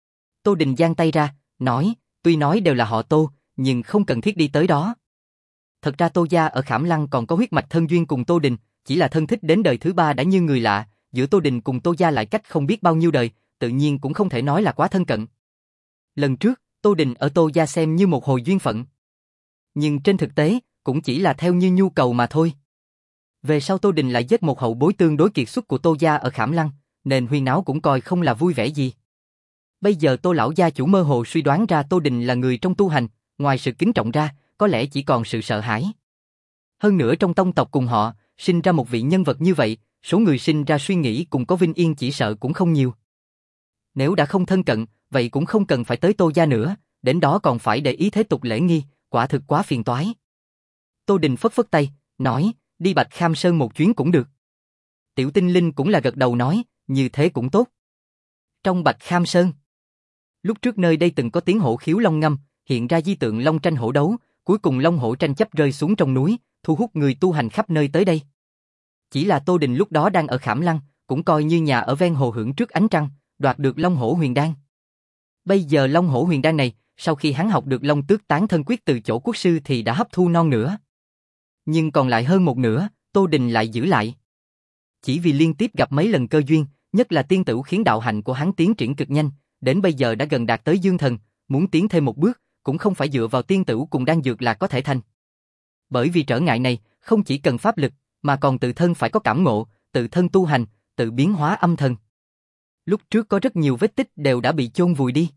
Tô Đình giang tay ra, nói, tuy nói đều là họ Tô, nhưng không cần thiết đi tới đó. Thật ra Tô gia ở Khảm Lăng còn có huyết mạch thân duyên cùng Tô Đình, chỉ là thân thích đến đời thứ ba đã như người lạ, giữa Tô Đình cùng Tô gia lại cách không biết bao nhiêu đời, tự nhiên cũng không thể nói là quá thân cận. Lần trước, Tô Đình ở Tô gia xem như một hồi duyên phận. Nhưng trên thực tế, cũng chỉ là theo như nhu cầu mà thôi. Về sau Tô Đình lại giết một hậu bối tương đối kiệt xuất của Tô gia ở Khảm Lăng, nên huyên náo cũng coi không là vui vẻ gì. Bây giờ Tô lão gia chủ mơ hồ suy đoán ra Tô Đình là người trong tu hành, ngoài sự kính trọng ra, có lẽ chỉ còn sự sợ hãi. Hơn nữa trong tông tộc cùng họ, sinh ra một vị nhân vật như vậy, số người sinh ra suy nghĩ cùng có vinh yên chỉ sợ cũng không nhiều. Nếu đã không thân cận, vậy cũng không cần phải tới Tô gia nữa, đến đó còn phải để ý thế tục lễ nghi, quả thực quá phiền toái. Tô Đình phất phất tay, nói, đi Bạch Kham Sơn một chuyến cũng được. Tiểu Tinh Linh cũng là gật đầu nói, như thế cũng tốt. Trong Bạch Kham Sơn, lúc trước nơi đây từng có tiếng hổ khiếu long ngâm, hiện ra di tượng long tranh hổ đấu, cuối cùng long hổ tranh chấp rơi xuống trong núi, thu hút người tu hành khắp nơi tới đây. Chỉ là Tô Đình lúc đó đang ở Khảm Lăng, cũng coi như nhà ở ven hồ hưởng trước ánh trăng, đoạt được Long Hổ Huyền Đan. Bây giờ Long Hổ Huyền Đan này, sau khi hắn học được Long Tước Tán Thân Quyết từ chỗ quốc sư thì đã hấp thu non nữa. Nhưng còn lại hơn một nửa, Tô Đình lại giữ lại. Chỉ vì liên tiếp gặp mấy lần cơ duyên, nhất là tiên tửu khiến đạo hạnh của hắn tiến triển cực nhanh, đến bây giờ đã gần đạt tới dương thần, muốn tiến thêm một bước, cũng không phải dựa vào tiên tửu cùng đan dược là có thể thành. Bởi vì trở ngại này, không chỉ cần pháp lực, mà còn tự thân phải có cảm ngộ, tự thân tu hành, tự biến hóa âm thần. Lúc trước có rất nhiều vết tích đều đã bị chôn vùi đi.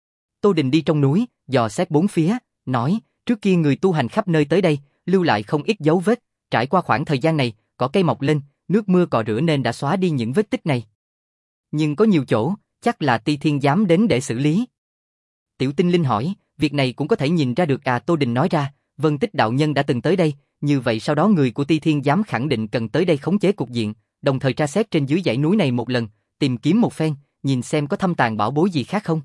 Tô Đình đi trong núi, dò xét bốn phía, nói, trước kia người tu hành khắp nơi tới đây, lưu lại không ít dấu vết, trải qua khoảng thời gian này, cỏ cây mọc lên, nước mưa cọ rửa nên đã xóa đi những vết tích này. Nhưng có nhiều chỗ, chắc là Ti Thiên Giám đến để xử lý. Tiểu Tinh Linh hỏi, việc này cũng có thể nhìn ra được à? Tô Đình nói ra, Vân Tích đạo nhân đã từng tới đây, như vậy sau đó người của Ti Thiên Giám khẳng định cần tới đây khống chế cục diện, đồng thời tra xét trên dưới dãy núi này một lần, tìm kiếm một phen, nhìn xem có thâm tàng bảo bối gì khác không.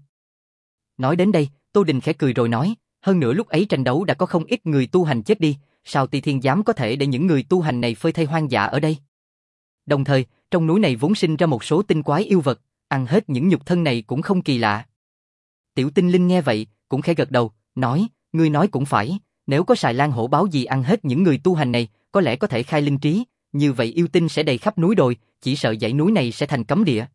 Nói đến đây, Tô Đình khẽ cười rồi nói, hơn nữa lúc ấy tranh đấu đã có không ít người tu hành chết đi, sao Ti Thiên Giám có thể để những người tu hành này phơi thây hoang dã ở đây? Đồng thời, trong núi này vốn sinh ra một số tinh quái yêu vật, ăn hết những nhục thân này cũng không kỳ lạ. Tiểu Tinh Linh nghe vậy, cũng khẽ gật đầu, nói, ngươi nói cũng phải, nếu có xài lang hổ báo gì ăn hết những người tu hành này, có lẽ có thể khai linh trí, như vậy yêu tinh sẽ đầy khắp núi đồi, chỉ sợ dãy núi này sẽ thành cấm địa.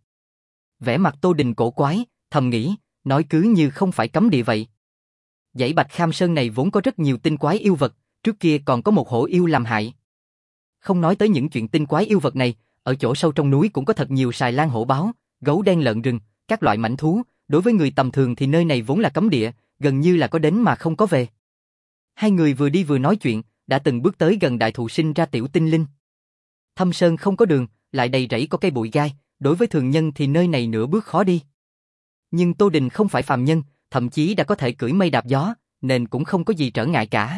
Vẻ mặt Tô Đình cổ quái, thầm nghĩ, nói cứ như không phải cấm địa vậy. Dãy Bạch Kham Sơn này vốn có rất nhiều tinh quái yêu vật, trước kia còn có một hổ yêu làm hại. Không nói tới những chuyện tinh quái yêu vật này, ở chỗ sâu trong núi cũng có thật nhiều xài lang hổ báo, gấu đen lợn rừng, các loại mãnh thú, đối với người tầm thường thì nơi này vốn là cấm địa, gần như là có đến mà không có về. Hai người vừa đi vừa nói chuyện, đã từng bước tới gần đại thụ sinh ra Tiểu Tinh Linh. Thâm sơn không có đường, lại đầy rẫy có cây bụi gai, đối với thường nhân thì nơi này nửa bước khó đi. Nhưng Tô Đình không phải phàm nhân, thậm chí đã có thể cưỡi mây đạp gió, nên cũng không có gì trở ngại cả.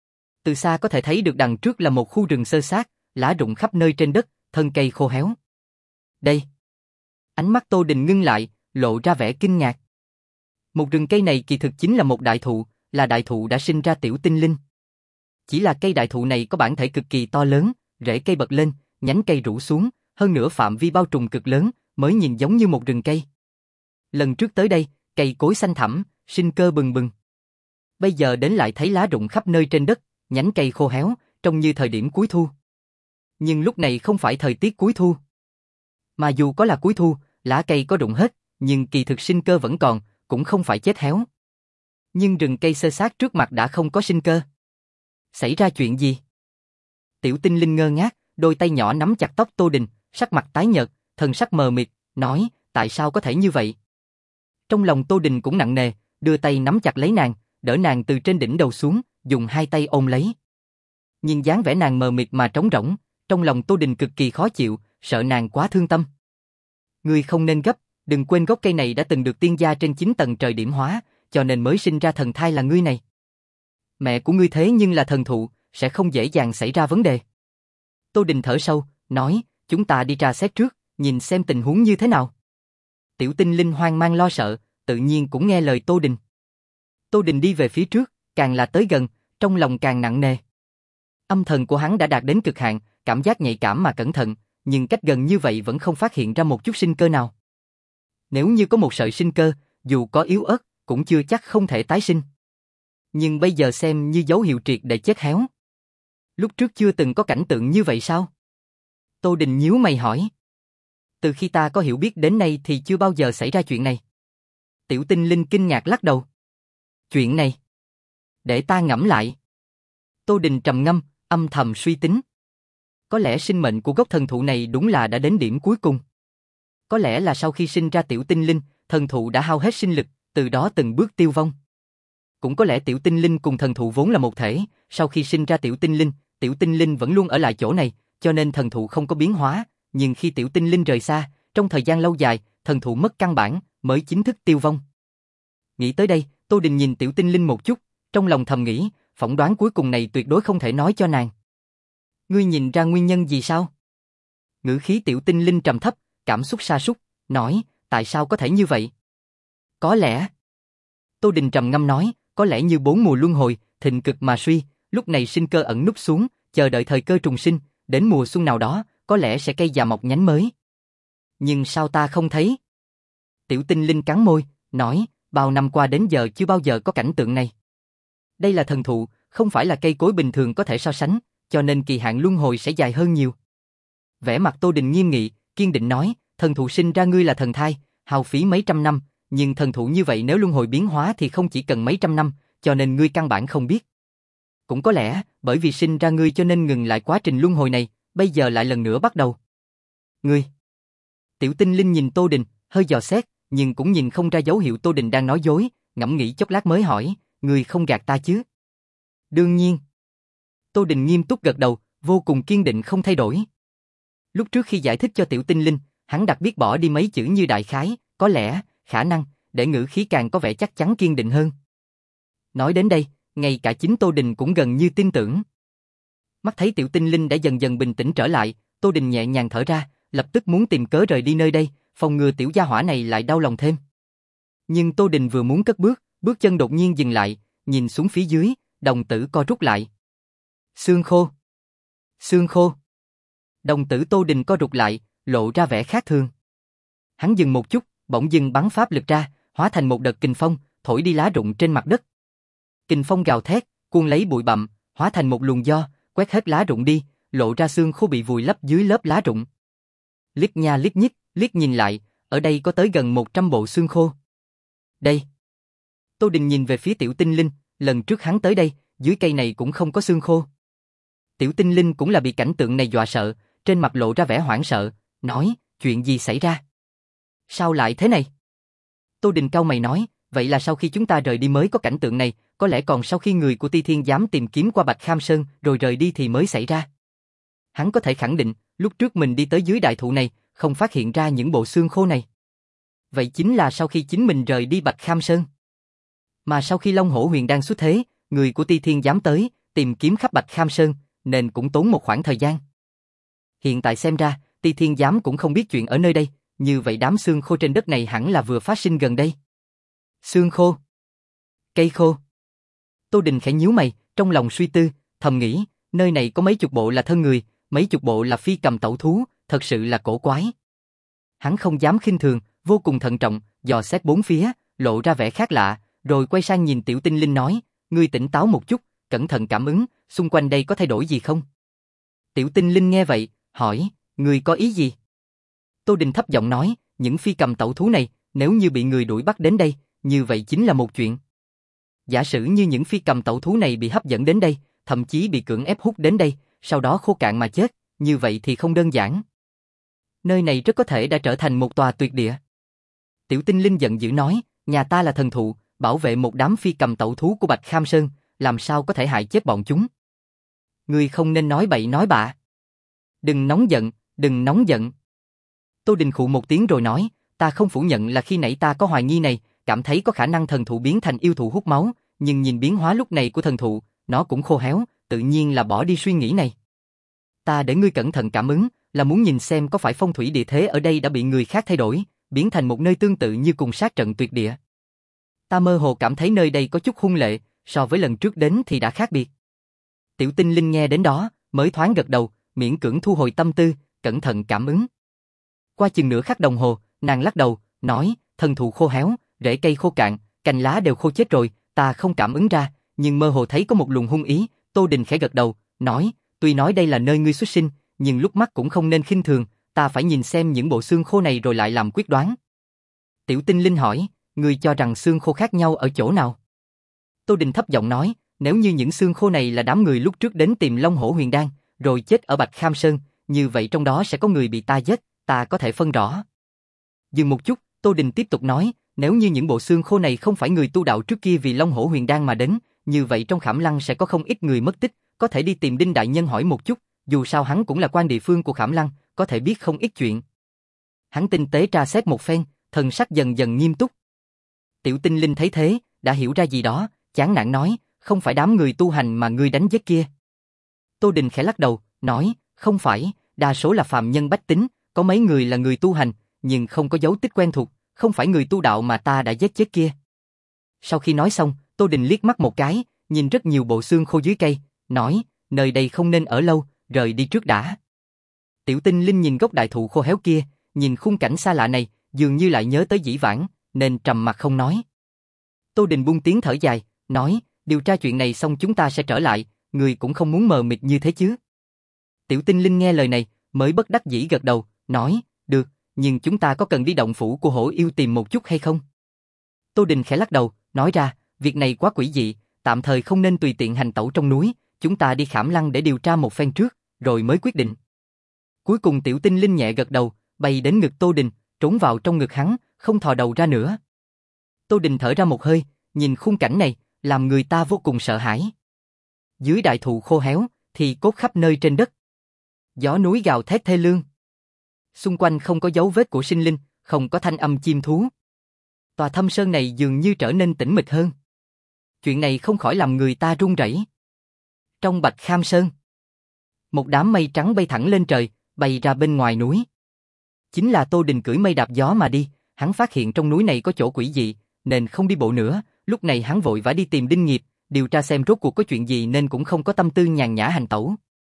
Từ xa có thể thấy được đằng trước là một khu rừng xơ xác, lá rụng khắp nơi trên đất, thân cây khô héo. Đây. Ánh mắt Tô Đình ngưng lại, lộ ra vẻ kinh ngạc. Một rừng cây này kỳ thực chính là một đại thụ, là đại thụ đã sinh ra Tiểu Tinh Linh. Chỉ là cây đại thụ này có bản thể cực kỳ to lớn, rễ cây bật lên, nhánh cây rũ xuống, hơn nữa phạm vi bao trùm cực lớn, mới nhìn giống như một rừng cây. Lần trước tới đây, cây cối xanh thẳm, sinh cơ bừng bừng. Bây giờ đến lại thấy lá rụng khắp nơi trên đất, nhánh cây khô héo, trông như thời điểm cuối thu. Nhưng lúc này không phải thời tiết cuối thu. Mà dù có là cuối thu, lá cây có rụng hết, nhưng kỳ thực sinh cơ vẫn còn, cũng không phải chết héo. Nhưng rừng cây xơ xác trước mặt đã không có sinh cơ. Xảy ra chuyện gì? Tiểu Tinh Linh ngơ ngác, đôi tay nhỏ nắm chặt tóc Tô Đình, sắc mặt tái nhợt, thần sắc mờ mịt, nói, tại sao có thể như vậy? Trong lòng Tô Đình cũng nặng nề, đưa tay nắm chặt lấy nàng, đỡ nàng từ trên đỉnh đầu xuống, dùng hai tay ôm lấy. Nhìn dáng vẻ nàng mờ mịt mà trống rỗng, trong lòng Tô Đình cực kỳ khó chịu, sợ nàng quá thương tâm. Ngươi không nên gấp, đừng quên gốc cây này đã từng được tiên gia trên chín tầng trời điểm hóa, cho nên mới sinh ra thần thai là ngươi này. Mẹ của ngươi thế nhưng là thần thụ, sẽ không dễ dàng xảy ra vấn đề. Tô Đình thở sâu, nói, chúng ta đi tra xét trước, nhìn xem tình huống như thế nào. Tiểu Tinh Linh hoang mang lo sợ, tự nhiên cũng nghe lời Tô Đình. Tô Đình đi về phía trước, càng là tới gần, trong lòng càng nặng nề. Âm thần của hắn đã đạt đến cực hạn, cảm giác nhạy cảm mà cẩn thận, nhưng cách gần như vậy vẫn không phát hiện ra một chút sinh cơ nào. Nếu như có một sợi sinh cơ, dù có yếu ớt, cũng chưa chắc không thể tái sinh. Nhưng bây giờ xem như dấu hiệu triệt để chết héo. Lúc trước chưa từng có cảnh tượng như vậy sao? Tô Đình nhíu mày hỏi. Từ khi ta có hiểu biết đến nay thì chưa bao giờ xảy ra chuyện này. Tiểu Tinh Linh kinh ngạc lắc đầu. Chuyện này? Để ta ngẫm lại. Tô Đình trầm ngâm, âm thầm suy tính. Có lẽ sinh mệnh của gốc thần thụ này đúng là đã đến điểm cuối cùng. Có lẽ là sau khi sinh ra Tiểu Tinh Linh, thần thụ đã hao hết sinh lực, từ đó từng bước tiêu vong. Cũng có lẽ Tiểu Tinh Linh cùng thần thụ vốn là một thể, sau khi sinh ra Tiểu Tinh Linh, Tiểu Tinh Linh vẫn luôn ở lại chỗ này, cho nên thần thụ không có biến hóa, nhưng khi Tiểu Tinh Linh rời xa, trong thời gian lâu dài, thần thụ mất căn bản, mới chính thức tiêu vong. Nghĩ tới đây, Tô Đình nhìn Tiểu Tinh Linh một chút, trong lòng thầm nghĩ, phỏng đoán cuối cùng này tuyệt đối không thể nói cho nàng. Ngươi nhìn ra nguyên nhân gì sao? Ngữ khí Tiểu Tinh Linh trầm thấp, cảm xúc sa sút, nói, tại sao có thể như vậy? Có lẽ... Tô Đình trầm ngâm nói, có lẽ như bốn mùa luân hồi, thịnh cực mà suy, lúc này sinh cơ ẩn núp xuống, chờ đợi thời cơ trùng sinh, đến mùa xuân nào đó, có lẽ sẽ cây già mọc nhánh mới. Nhưng sao ta không thấy? Tiểu Tinh Linh cắn môi, nói, bao năm qua đến giờ chưa bao giờ có cảnh tượng này. Đây là thần thụ, không phải là cây cối bình thường có thể so sánh, cho nên kỳ hạn luân hồi sẽ dài hơn nhiều. Vẻ mặt Tô Đình nghiêm nghị, kiên định nói, thần thụ sinh ra ngươi là thần thai, hao phí mấy trăm năm, nhưng thần thụ như vậy nếu luân hồi biến hóa thì không chỉ cần mấy trăm năm, cho nên ngươi căn bản không biết. Cũng có lẽ, bởi vì sinh ra ngươi cho nên ngừng lại quá trình luân hồi này, bây giờ lại lần nữa bắt đầu. Ngươi. Tiểu Tinh Linh nhìn Tô Đình, hơi dò xét, nhưng cũng nhìn không ra dấu hiệu Tô Đình đang nói dối, ngẫm nghĩ chốc lát mới hỏi, ngươi không gạt ta chứ? Đương nhiên. Tô Đình nghiêm túc gật đầu, vô cùng kiên định không thay đổi. Lúc trước khi giải thích cho Tiểu Tinh Linh, hắn đặc biệt bỏ đi mấy chữ như đại khái, có lẽ, khả năng, để ngữ khí càng có vẻ chắc chắn kiên định hơn. Nói đến đây, ngay cả chính Tô Đình cũng gần như tin tưởng. Mắt thấy Tiểu Tinh Linh đã dần dần bình tĩnh trở lại, Tô Đình nhẹ nhàng thở ra, lập tức muốn tìm cớ rời đi nơi đây, phòng ngừa tiểu gia hỏa này lại đau lòng thêm. Nhưng Tô Đình vừa muốn cất bước, bước chân đột nhiên dừng lại, nhìn xuống phía dưới, đồng tử co rút lại. Xương khô. Xương khô. Đồng tử Tô Đình co rụt lại, lộ ra vẻ khác thường. Hắn dừng một chút, bỗng dưng bắn pháp lực ra, hóa thành một đợt kình phong, thổi đi lá rụng trên mặt đất. Kình phong gào thét, cuốn lấy bụi bặm, hóa thành một luồng gió, quét hết lá rụng đi, lộ ra xương khô bị vùi lấp dưới lớp lá rụng. Liếc nha liếc nhích, liếc nhìn lại, ở đây có tới gần một trăm bộ xương khô. Đây. Tô Đình nhìn về phía Tiểu Tinh Linh, lần trước hắn tới đây, dưới cây này cũng không có xương khô. Tiểu Tinh Linh cũng là bị cảnh tượng này dọa sợ, trên mặt lộ ra vẻ hoảng sợ, nói, chuyện gì xảy ra? Sao lại thế này? Tô Đình cau mày nói, vậy là sau khi chúng ta rời đi mới có cảnh tượng này, có lẽ còn sau khi người của Ti Thiên Giám tìm kiếm qua Bạch Kham Sơn rồi rời đi thì mới xảy ra. Hắn có thể khẳng định, lúc trước mình đi tới dưới đại thụ này, không phát hiện ra những bộ xương khô này. Vậy chính là sau khi chính mình rời đi Bạch Kham Sơn. Mà sau khi Long Hổ Huyền đang xuất thế, người của Ti Thiên Giám tới, tìm kiếm khắp Bạch Kham Sơn, nên cũng tốn một khoảng thời gian. Hiện tại xem ra, Ti Thiên Giám cũng không biết chuyện ở nơi đây, như vậy đám xương khô trên đất này hẳn là vừa phát sinh gần đây. Xương khô. Cây khô. Tô Đình khẽ nhíu mày, trong lòng suy tư, thầm nghĩ, nơi này có mấy chục bộ là thân người, mấy chục bộ là phi cầm tẩu thú, thật sự là cổ quái. Hắn không dám khinh thường, vô cùng thận trọng, dò xét bốn phía, lộ ra vẻ khác lạ, rồi quay sang nhìn Tiểu Tinh Linh nói, ngươi tỉnh táo một chút, cẩn thận cảm ứng, xung quanh đây có thay đổi gì không? Tiểu Tinh Linh nghe vậy, hỏi, ngươi có ý gì? Tô Đình thấp giọng nói, những phi cầm tẩu thú này, nếu như bị người đuổi bắt đến đây, như vậy chính là một chuyện. Giả sử như những phi cầm tẩu thú này bị hấp dẫn đến đây, thậm chí bị cưỡng ép hút đến đây, sau đó khô cạn mà chết, như vậy thì không đơn giản. Nơi này rất có thể đã trở thành một tòa tuyệt địa. Tiểu Tinh Linh giận dữ nói, nhà ta là thần thụ, bảo vệ một đám phi cầm tẩu thú của Bạch Kham Sơn, làm sao có thể hại chết bọn chúng. Ngươi không nên nói bậy nói bạ. Đừng nóng giận, đừng nóng giận. Tô Đình khụ một tiếng rồi nói, ta không phủ nhận là khi nãy ta có hoài nghi này, cảm thấy có khả năng thần thụ biến thành yêu thụ hút máu, nhưng nhìn biến hóa lúc này của thần thụ, nó cũng khô héo, tự nhiên là bỏ đi suy nghĩ này. Ta để ngươi cẩn thận cảm ứng, là muốn nhìn xem có phải phong thủy địa thế ở đây đã bị người khác thay đổi, biến thành một nơi tương tự như cùng sát trận tuyệt địa. Ta mơ hồ cảm thấy nơi đây có chút hung lệ, so với lần trước đến thì đã khác biệt. Tiểu Tinh Linh nghe đến đó, mới thoáng gật đầu, miễn cưỡng thu hồi tâm tư, cẩn thận cảm ứng. Qua chừng nửa khắc đồng hồ, nàng lắc đầu, nói, thần thụ khô héo, rễ cây khô cạn, cành lá đều khô chết rồi, ta không cảm ứng ra, nhưng mơ hồ thấy có một luồng hung ý. Tô Đình khẽ gật đầu, nói, tuy nói đây là nơi ngươi xuất sinh, nhưng lúc mắt cũng không nên khinh thường, ta phải nhìn xem những bộ xương khô này rồi lại làm quyết đoán. Tiểu Tinh Linh hỏi, ngươi cho rằng xương khô khác nhau ở chỗ nào? Tô Đình thấp giọng nói, nếu như những xương khô này là đám người lúc trước đến tìm Long Hổ Huyền Đan, rồi chết ở Bạch Kham Sơn, như vậy trong đó sẽ có người bị ta giết, ta có thể phân rõ. Dừng một chút, Tô Đình tiếp tục nói, nếu như những bộ xương khô này không phải người tu đạo trước kia vì Long Hổ Huyền Đan mà đến, như vậy trong Khảm Lăng sẽ có không ít người mất tích, có thể đi tìm Đinh Đại Nhân hỏi một chút, dù sao hắn cũng là quan địa phương của Khảm Lăng, có thể biết không ít chuyện. Hắn tinh tế tra xét một phen, thần sắc dần dần nghiêm túc. Tiểu Tinh Linh thấy thế, đã hiểu ra gì đó, chán nản nói, không phải đám người tu hành mà ngươi đánh giết kia. Tô Đình khẽ lắc đầu, nói, không phải, đa số là phàm nhân bách tính, có mấy người là người tu hành, nhưng không có dấu tích quen thuộc, không phải người tu đạo mà ta đã giết chết kia. Sau khi nói xong, Tô Đình liếc mắt một cái, nhìn rất nhiều bộ xương khô dưới cây, nói, nơi đây không nên ở lâu, rời đi trước đã. Tiểu Tinh Linh nhìn gốc đại thụ khô héo kia, nhìn khung cảnh xa lạ này, dường như lại nhớ tới dĩ vãng, nên trầm mặt không nói. Tô Đình buông tiếng thở dài, nói, điều tra chuyện này xong chúng ta sẽ trở lại, người cũng không muốn mờ mịt như thế chứ. Tiểu Tinh Linh nghe lời này, mới bất đắc dĩ gật đầu, nói, được, nhưng chúng ta có cần đi động phủ của Hổ Yêu tìm một chút hay không? Tô Đình khẽ lắc đầu, nói ra, việc này quá quỷ dị, tạm thời không nên tùy tiện hành tẩu trong núi, chúng ta đi Khảm Lăng để điều tra một phen trước, rồi mới quyết định. Cuối cùng Tiểu Tinh Linh nhẹ gật đầu, bay đến ngực Tô Đình, trốn vào trong ngực hắn, không thò đầu ra nữa. Tô Đình thở ra một hơi, nhìn khung cảnh này, làm người ta vô cùng sợ hãi. Dưới đại thụ khô héo, thì cốt khắp nơi trên đất. Gió núi gào thét thê lương. Xung quanh không có dấu vết của sinh linh, không có thanh âm chim thú. Tòa thâm sơn này dường như trở nên tĩnh mịch hơn. Chuyện này không khỏi làm người ta run rẩy. Trong Bạch Kham Sơn, một đám mây trắng bay thẳng lên trời, bay ra bên ngoài núi. Chính là Tô Đình cưỡi mây đạp gió mà đi, hắn phát hiện trong núi này có chỗ quỷ dị, nên không đi bộ nữa, lúc này hắn vội vã đi tìm Đinh Nghiệp, điều tra xem rốt cuộc có chuyện gì nên cũng không có tâm tư nhàn nhã hành tẩu.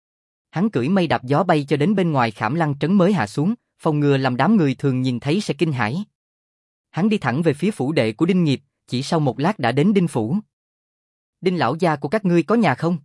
Hắn cưỡi mây đạp gió bay cho đến bên ngoài Khảm Lăng trấn mới hạ xuống, phòng ngừa làm đám người thường nhìn thấy sẽ kinh hãi. Hắn đi thẳng về phía phủ đệ của Đinh Nghiệp, chỉ sau một lát đã đến Đinh phủ. Đinh lão gia của các ngươi có nhà không?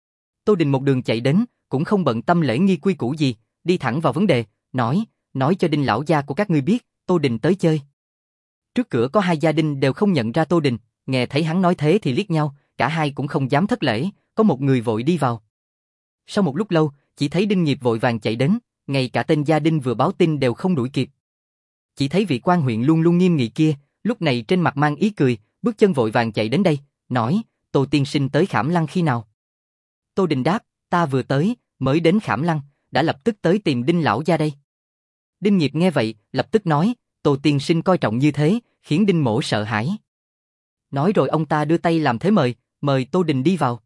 Tô Đình một đường chạy đến, cũng không bận tâm lễ nghi quy củ gì, đi thẳng vào vấn đề, nói, nói cho Đinh lão gia của các ngươi biết, Tô Đình tới chơi. Trước cửa có hai gia đình đều không nhận ra Tô Đình, nghe thấy hắn nói thế thì liếc nhau, cả hai cũng không dám thất lễ, có một người vội đi vào. Sau một lúc lâu, chỉ thấy Đinh Nghiệp vội vàng chạy đến, ngay cả tên gia đình vừa báo tin đều không đuổi kịp. Chỉ thấy vị quan huyện luôn luôn nghiêm nghị kia, lúc này trên mặt mang ý cười, bước chân vội vàng chạy đến đây, nói, Tô tiên sinh tới Khảm Lăng khi nào? Tô Đình đáp, ta vừa tới, mới đến Khảm Lăng, đã lập tức tới tìm Đinh lão gia đây. Đinh Nghiệp nghe vậy, lập tức nói, Tô tiên sinh coi trọng như thế, khiến Đinh mỗ sợ hãi. Nói rồi ông ta đưa tay làm thế mời, mời Tô Đình đi vào.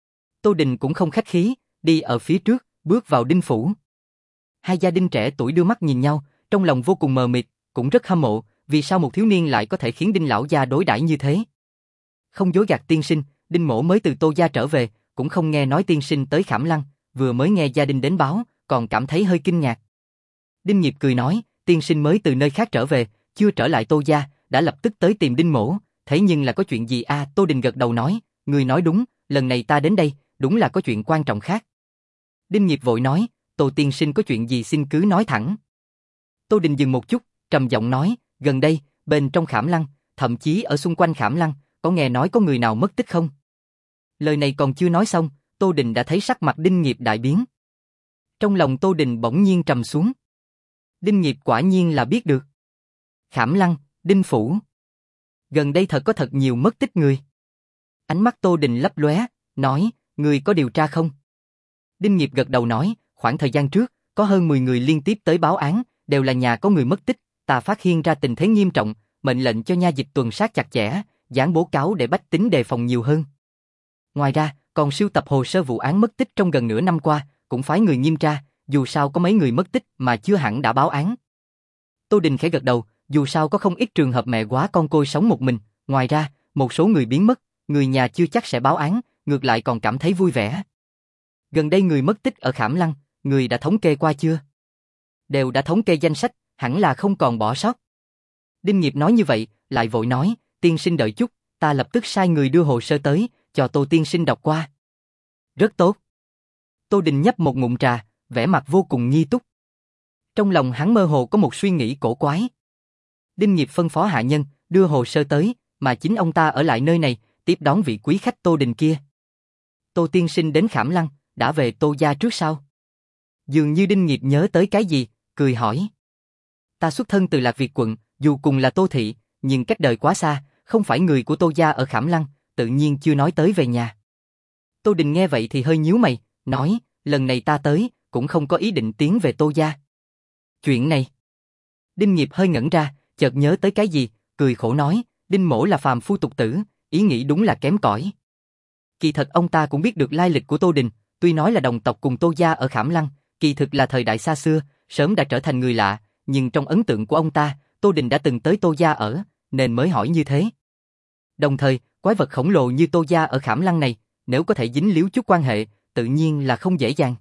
Tô Đình cũng không khách khí, đi ở phía trước, bước vào Đinh phủ. Hai gia đình trẻ tuổi đưa mắt nhìn nhau, trong lòng vô cùng mờ mịt, cũng rất hâm mộ, vì sao một thiếu niên lại có thể khiến Đinh lão gia đối đãi như thế. Không dối gạt tiên sinh, Đinh mỗ mới từ Tô gia trở về, cũng không nghe nói tiên sinh tới Khảm Lăng, vừa mới nghe gia đình đến báo, còn cảm thấy hơi kinh ngạc. Đinh Nghiệp cười nói, tiên sinh mới từ nơi khác trở về, chưa trở lại Tô gia, đã lập tức tới tìm Đinh mỗ, thế nhưng là có chuyện gì a? À, Tô Đình gật đầu nói, người nói đúng, lần này ta đến đây, đúng là có chuyện quan trọng khác. Đinh Nghiệp vội nói, Tô tiên sinh có chuyện gì xin cứ nói thẳng. Tô Đình dừng một chút, trầm giọng nói, gần đây, bên trong Khảm Lăng, thậm chí ở xung quanh Khảm Lăng, có nghe nói có người nào mất tích không? Lời này còn chưa nói xong, Tô Đình đã thấy sắc mặt Đinh Nghiệp đại biến. Trong lòng Tô Đình bỗng nhiên trầm xuống. Đinh Nghiệp quả nhiên là biết được. Khảm Lăng, Đinh Phủ. Gần đây thật có thật nhiều mất tích người. Ánh mắt Tô Đình lấp lóe, nói, người có điều tra không? Đinh Nghiệp gật đầu nói, khoảng thời gian trước, có hơn mười người liên tiếp tới báo án, đều là nhà có người mất tích, ta phát hiện ra tình thế nghiêm trọng, mệnh lệnh cho nha dịch tuần sát chặt chẽ, dán bố cáo để bách tính đề phòng nhiều hơn. Ngoài ra, còn sưu tập hồ sơ vụ án mất tích trong gần nửa năm qua, cũng phái người nghiêm tra, dù sao có mấy người mất tích mà chưa hẳn đã báo án. Tô Đình khẽ gật đầu, dù sao có không ít trường hợp mẹ quá con côi sống một mình, ngoài ra, một số người biến mất, người nhà chưa chắc sẽ báo án, ngược lại còn cảm thấy vui vẻ. Gần đây người mất tích ở Khảm Lăng, người đã thống kê qua chưa? Đều đã thống kê danh sách, hẳn là không còn bỏ sót. Đinh Nghiệp nói như vậy, lại vội nói, tiên sinh đợi chút, ta lập tức sai người đưa hồ sơ tới, cho Tô tiên sinh đọc qua. Rất tốt. Tô Đình nhấp một ngụm trà, vẻ mặt vô cùng nghiêm túc. Trong lòng hắn mơ hồ có một suy nghĩ cổ quái. Đinh Nghiệp phân phó hạ nhân, đưa hồ sơ tới, mà chính ông ta ở lại nơi này, tiếp đón vị quý khách Tô Đình kia. Tô tiên sinh đến Khảm Lăng, đã về Tô gia trước sao? Dường như Đinh Nghiệp nhớ tới cái gì, cười hỏi. Ta xuất thân từ Lạc Việt quận, dù cùng là Tô thị, nhưng cách đời quá xa, không phải người của Tô gia ở Khảm Lăng, tự nhiên chưa nói tới về nhà. Tô Đình nghe vậy thì hơi nhíu mày, nói, lần này ta tới, cũng không có ý định tiến về Tô gia. Chuyện này. Đinh Nghiệp hơi ngẩn ra, chợt nhớ tới cái gì, cười khổ nói, Đinh mỗ là phàm phu tục tử, ý nghĩ đúng là kém cỏi. Kỳ thật ông ta cũng biết được lai lịch của Tô Đình, tuy nói là đồng tộc cùng Tô gia ở Khảm Lăng, kỳ thực là thời đại xa xưa, sớm đã trở thành người lạ, nhưng trong ấn tượng của ông ta, Tô Đình đã từng tới Tô gia ở, nên mới hỏi như thế. Đồng thời, quái vật khổng lồ như Tô gia ở Khảm Lăng này, nếu có thể dính líu chút quan hệ, tự nhiên là không dễ dàng.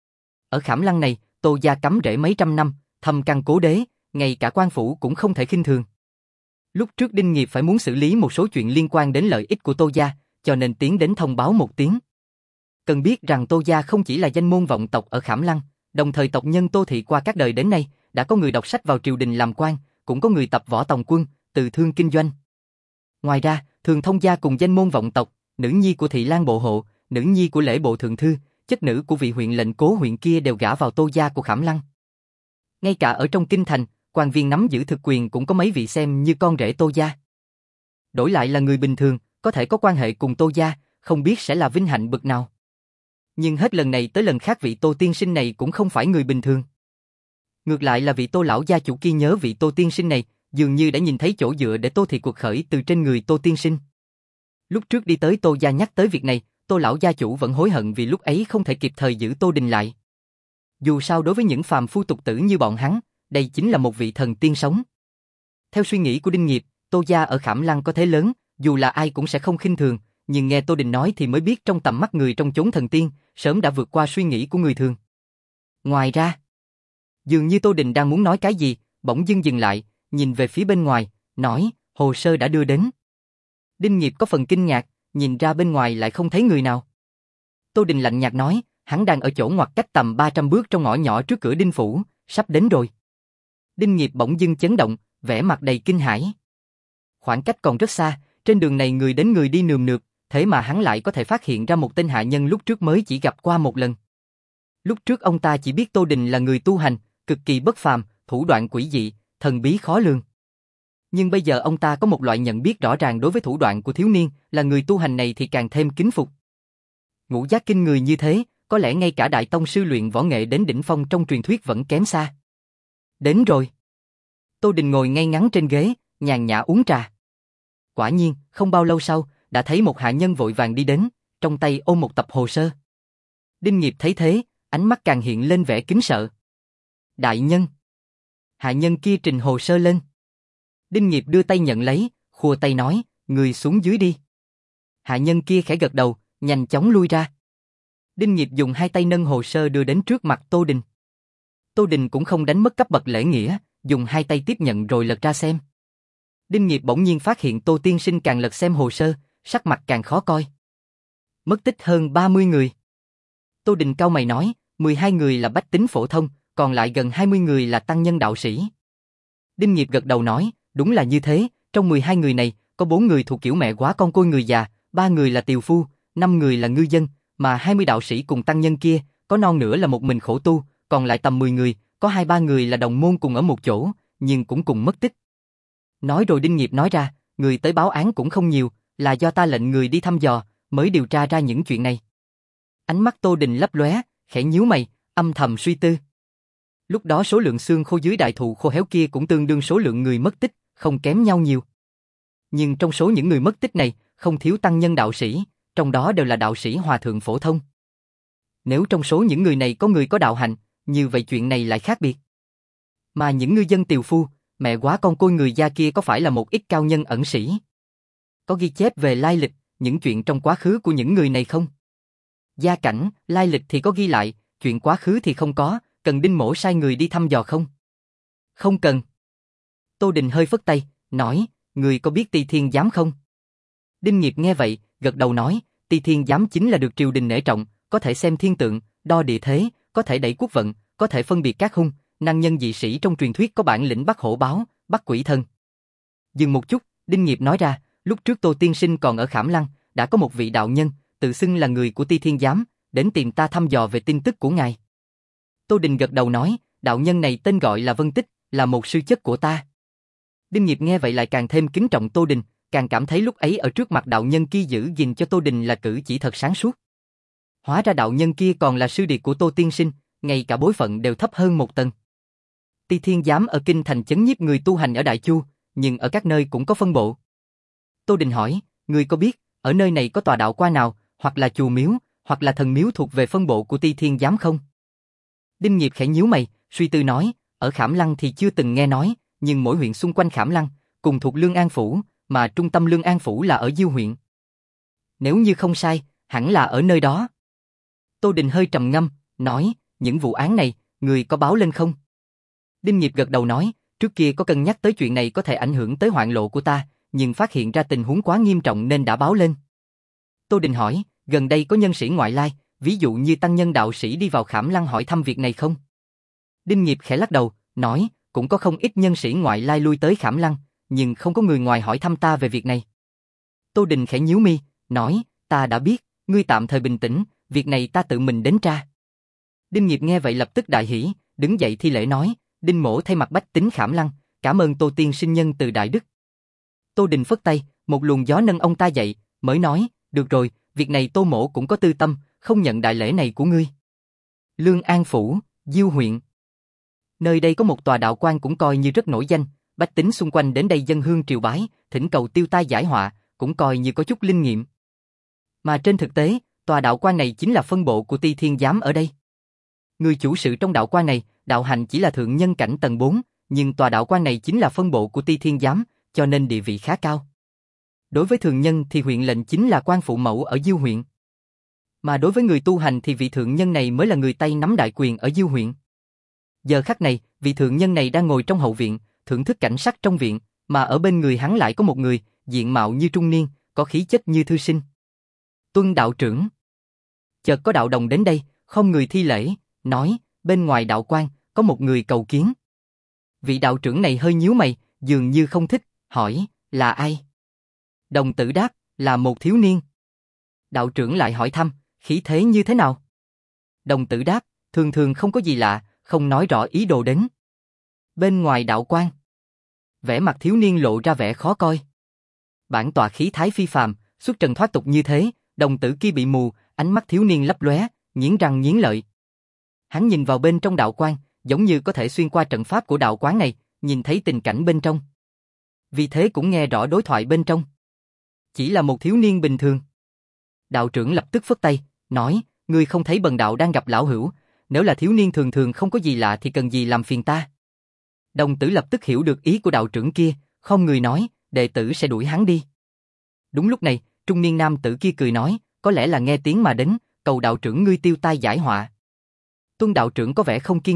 Ở Khảm Lăng này, Tô gia cắm rễ mấy trăm năm, thâm căn cố đế, ngay cả quan phủ cũng không thể khinh thường. Lúc trước Đinh Nghiệp phải muốn xử lý một số chuyện liên quan đến lợi ích của Tô gia, cho nên tiến đến thông báo một tiếng. Cần biết rằng Tô gia không chỉ là danh môn vọng tộc ở Khảm Lăng, đồng thời tộc nhân Tô thị qua các đời đến nay, đã có người đọc sách vào triều đình làm quan, cũng có người tập võ tòng quân, từ thương kinh doanh. Ngoài ra, Thường Thông gia cùng danh môn vọng tộc, nữ nhi của Thị Lang bộ hộ, nữ nhi của Lễ bộ thượng thư, chất nữ của vị huyện lệnh Cố huyện kia đều gả vào Tô gia của Khảm Lăng. Ngay cả ở trong kinh thành, quan viên nắm giữ thực quyền cũng có mấy vị xem như con rể Tô gia. Đổi lại là người bình thường, có thể có quan hệ cùng Tô gia, không biết sẽ là vinh hạnh bực nào. Nhưng hết lần này tới lần khác vị Tô tiên sinh này cũng không phải người bình thường. Ngược lại là vị Tô lão gia chủ kia nhớ vị Tô tiên sinh này, dường như đã nhìn thấy chỗ dựa để Tô thị cuộc khởi từ trên người Tô tiên sinh. Lúc trước đi tới Tô gia nhắc tới việc này, Tô lão gia chủ vẫn hối hận vì lúc ấy không thể kịp thời giữ Tô Đình lại. Dù sao đối với những phàm phu tục tử như bọn hắn, đây chính là một vị thần tiên sống. Theo suy nghĩ của Đinh Nghiệp, Tô gia ở Khảm Lăng có thế lớn, dù là ai cũng sẽ không khinh thường, nhưng nghe Tô Đình nói thì mới biết trong tầm mắt người trong chốn thần tiên, sớm đã vượt qua suy nghĩ của người thường. Ngoài ra, dường như Tô Đình đang muốn nói cái gì, bỗng dưng dừng lại, nhìn về phía bên ngoài, nói, hồ sơ đã đưa đến. Đinh Nghiệp có phần kinh ngạc, nhìn ra bên ngoài lại không thấy người nào. Tô Đình lạnh nhạt nói, hắn đang ở chỗ ngoặt cách tầm ba trăm bước trong ngõ nhỏ trước cửa Đinh phủ, sắp đến rồi. Đinh Nghiệp bỗng dưng chấn động, vẻ mặt đầy kinh hãi. Khoảng cách còn rất xa, trên đường này người đến người đi nườm nượp, thế mà hắn lại có thể phát hiện ra một tên hạ nhân lúc trước mới chỉ gặp qua một lần. Lúc trước ông ta chỉ biết Tô Đình là người tu hành, cực kỳ bất phàm, thủ đoạn quỷ dị, thần bí khó lường. Nhưng bây giờ ông ta có một loại nhận biết rõ ràng đối với thủ đoạn của thiếu niên, là người tu hành này thì càng thêm kính phục. Ngũ giác kinh người như thế, có lẽ ngay cả đại tông sư luyện võ nghệ đến đỉnh phong trong truyền thuyết vẫn kém xa. Đến rồi. Tô Đình ngồi ngay ngắn trên ghế, nhàn nhã uống trà. Quả nhiên, không bao lâu sau, đã thấy một hạ nhân vội vàng đi đến, trong tay ôm một tập hồ sơ. Đinh Nghiệp thấy thế, ánh mắt càng hiện lên vẻ kính sợ. Đại nhân. Hạ nhân kia trình hồ sơ lên. Đinh Nghiệp đưa tay nhận lấy, khua tay nói, người xuống dưới đi. Hạ nhân kia khẽ gật đầu, nhanh chóng lui ra. Đinh Nghiệp dùng hai tay nâng hồ sơ đưa đến trước mặt Tô Đình. Tô Đình cũng không đánh mất cấp bậc lễ nghĩa, dùng hai tay tiếp nhận rồi lật ra xem. Đinh Nghiệp bỗng nhiên phát hiện Tô tiên sinh càng lật xem hồ sơ, sắc mặt càng khó coi. Mất tích hơn ba mươi người. Tô Đình cau mày nói, mười hai người là bách tính phổ thông, còn lại gần hai mươi người là tăng nhân đạo sĩ. Đinh Nghiệp gật đầu nói, đúng là như thế, trong mười hai người này, có bốn người thuộc kiểu mẹ quá con côi người già, ba người là tiều phu, năm người là ngư dân, mà hai mươi đạo sĩ cùng tăng nhân kia, có non nữa là một mình khổ tu, còn lại tầm mười người, có hai ba người là đồng môn cùng ở một chỗ, nhưng cũng cùng mất tích. Nói rồi Đinh Nghiệp nói ra, người tới báo án cũng không nhiều, là do ta lệnh người đi thăm dò, mới điều tra ra những chuyện này. Ánh mắt Tô Đình lấp lóe, khẽ nhíu mày, âm thầm suy tư. Lúc đó số lượng xương khô dưới đại thụ khô héo kia cũng tương đương số lượng người mất tích, không kém nhau nhiều. Nhưng trong số những người mất tích này, không thiếu tăng nhân đạo sĩ, trong đó đều là đạo sĩ hòa thượng phổ thông. Nếu trong số những người này có người có đạo hạnh, như vậy chuyện này lại khác biệt. Mà những ngư dân tiều phu, mẹ quá con côi người gia kia có phải là một ít cao nhân ẩn sĩ? Có ghi chép về lai lịch, những chuyện trong quá khứ của những người này không? Gia cảnh, lai lịch thì có ghi lại, chuyện quá khứ thì không có, cần Đinh mỗ sai người đi thăm dò không? Không cần. Tô Đình hơi phất tay, nói, người có biết Ty Thiên Giám không? Đinh Nghiệp nghe vậy, gật đầu nói, Ty Thiên Giám chính là được triều đình nể trọng, có thể xem thiên tượng, đo địa thế, có thể đẩy quốc vận, có thể phân biệt các hung, năng nhân dị sĩ trong truyền thuyết có bản lĩnh bắt hổ báo, bắt quỷ thần. Dừng một chút, Đinh Nghiệp nói ra, lúc trước Tô tiên sinh còn ở Khảm Lăng, đã có một vị đạo nhân, tự xưng là người của Ty Thiên Giám, đến tìm ta thăm dò về tin tức của ngài. Tô Đình gật đầu nói, đạo nhân này tên gọi là Vân Tích, là một sư chất của ta. Đinh Nghiệp nghe vậy lại càng thêm kính trọng Tô Đình, càng cảm thấy lúc ấy ở trước mặt đạo nhân kia giữ gìn cho Tô Đình là cử chỉ thật sáng suốt. Hóa ra đạo nhân kia còn là sư điệt của Tô tiên sinh, ngay cả bối phận đều thấp hơn một tầng. Ty Thiên Giám ở kinh thành chấn nhiếp người tu hành ở Đại Chu, nhưng ở các nơi cũng có phân bộ. Tô Đình hỏi, người có biết, ở nơi này có tòa đạo quan nào, hoặc là chùa miếu, hoặc là thần miếu thuộc về phân bộ của Ty Thiên Giám không? Đinh Nghiệp khẽ nhíu mày, suy tư nói, ở Khảm Lăng thì chưa từng nghe nói, nhưng mỗi huyện xung quanh Khảm Lăng, cùng thuộc Lương An Phủ, mà trung tâm Lương An Phủ là ở Diêu huyện. Nếu như không sai, hẳn là ở nơi đó. Tô Đình hơi trầm ngâm, nói, những vụ án này, người có báo lên không? Đinh Nghiệp gật đầu nói, trước kia có cân nhắc tới chuyện này có thể ảnh hưởng tới hoạn lộ của ta, nhưng phát hiện ra tình huống quá nghiêm trọng nên đã báo lên. Tô Đình hỏi, gần đây có nhân sĩ ngoại lai, ví dụ như tăng nhân đạo sĩ đi vào Khảm Lăng hỏi thăm việc này không? Đinh Nghiệp khẽ lắc đầu, nói, cũng có không ít nhân sĩ ngoại lai lui tới Khảm Lăng, nhưng không có người ngoài hỏi thăm ta về việc này. Tô Đình khẽ nhíu mi, nói, ta đã biết, ngươi tạm thời bình tĩnh, việc này ta tự mình đến tra. Đinh Nghiệp nghe vậy lập tức đại hỉ, đứng dậy thi lễ nói, Đinh mỗ thay mặt bách tính Khảm Lăng, cảm ơn Tô tiên sinh nhân từ đại đức. Tô Đình phất tay, một luồng gió nâng ông ta dậy, mới nói, được rồi, việc này Tô mỗ cũng có tư tâm, không nhận đại lễ này của ngươi. Lương An Phủ, Diêu huyện. Nơi đây có một tòa đạo quan cũng coi như rất nổi danh, bách tính xung quanh đến đây dâng hương triều bái, thỉnh cầu tiêu tai giải họa, cũng coi như có chút linh nghiệm. Mà trên thực tế, tòa đạo quan này chính là phân bộ của Ty Thiên Giám ở đây. Người chủ sự trong đạo quan này, đạo hành chỉ là thượng nhân cảnh tầng bốn, nhưng tòa đạo quan này chính là phân bộ của Ty Thiên Giám, cho nên địa vị khá cao. Đối với thường nhân thì huyện lệnh chính là quan phụ mẫu ở Diêu huyện. Mà đối với người tu hành thì vị thượng nhân này mới là người Tây nắm đại quyền ở Diêu huyện. Giờ khắc này, vị thượng nhân này đang ngồi trong hậu viện, thưởng thức cảnh sắc trong viện, mà ở bên người hắn lại có một người, diện mạo như trung niên, có khí chất như thư sinh. Tuân đạo trưởng. Chợt có đạo đồng đến đây, không người thi lễ, nói, bên ngoài đạo quan, có một người cầu kiến. Vị đạo trưởng này hơi nhíu mày, dường như không thích, hỏi, là ai? Đồng tử đáp, là một thiếu niên. Đạo trưởng lại hỏi thăm, khí thế như thế nào? Đồng tử đáp, thường thường không có gì lạ, không nói rõ ý đồ đến. Bên ngoài đạo quan, vẻ mặt thiếu niên lộ ra vẻ khó coi. Bản tọa khí thái phi phàm, xuất trần thoát tục như thế, đồng tử kia bị mù, ánh mắt thiếu niên lấp lóe, nghiến răng nghiến lợi. Hắn nhìn vào bên trong đạo quan, giống như có thể xuyên qua trận pháp của đạo quán này, nhìn thấy tình cảnh bên trong. Vì thế cũng nghe rõ đối thoại bên trong. Chỉ là một thiếu niên bình thường. Đạo trưởng lập tức phất tay, nói, ngươi không thấy bần đạo đang gặp lão hữu, nếu là thiếu niên thường thường không có gì lạ thì cần gì làm phiền ta. Đồng tử lập tức hiểu được ý của đạo trưởng kia, không người nói, đệ tử sẽ đuổi hắn đi. Đúng lúc này, trung niên nam tử kia cười nói, có lẽ là nghe tiếng mà đến, cầu đạo trưởng ngươi tiêu tai giải họa. Tuân đạo trưởng có vẻ không kiên nhẫn,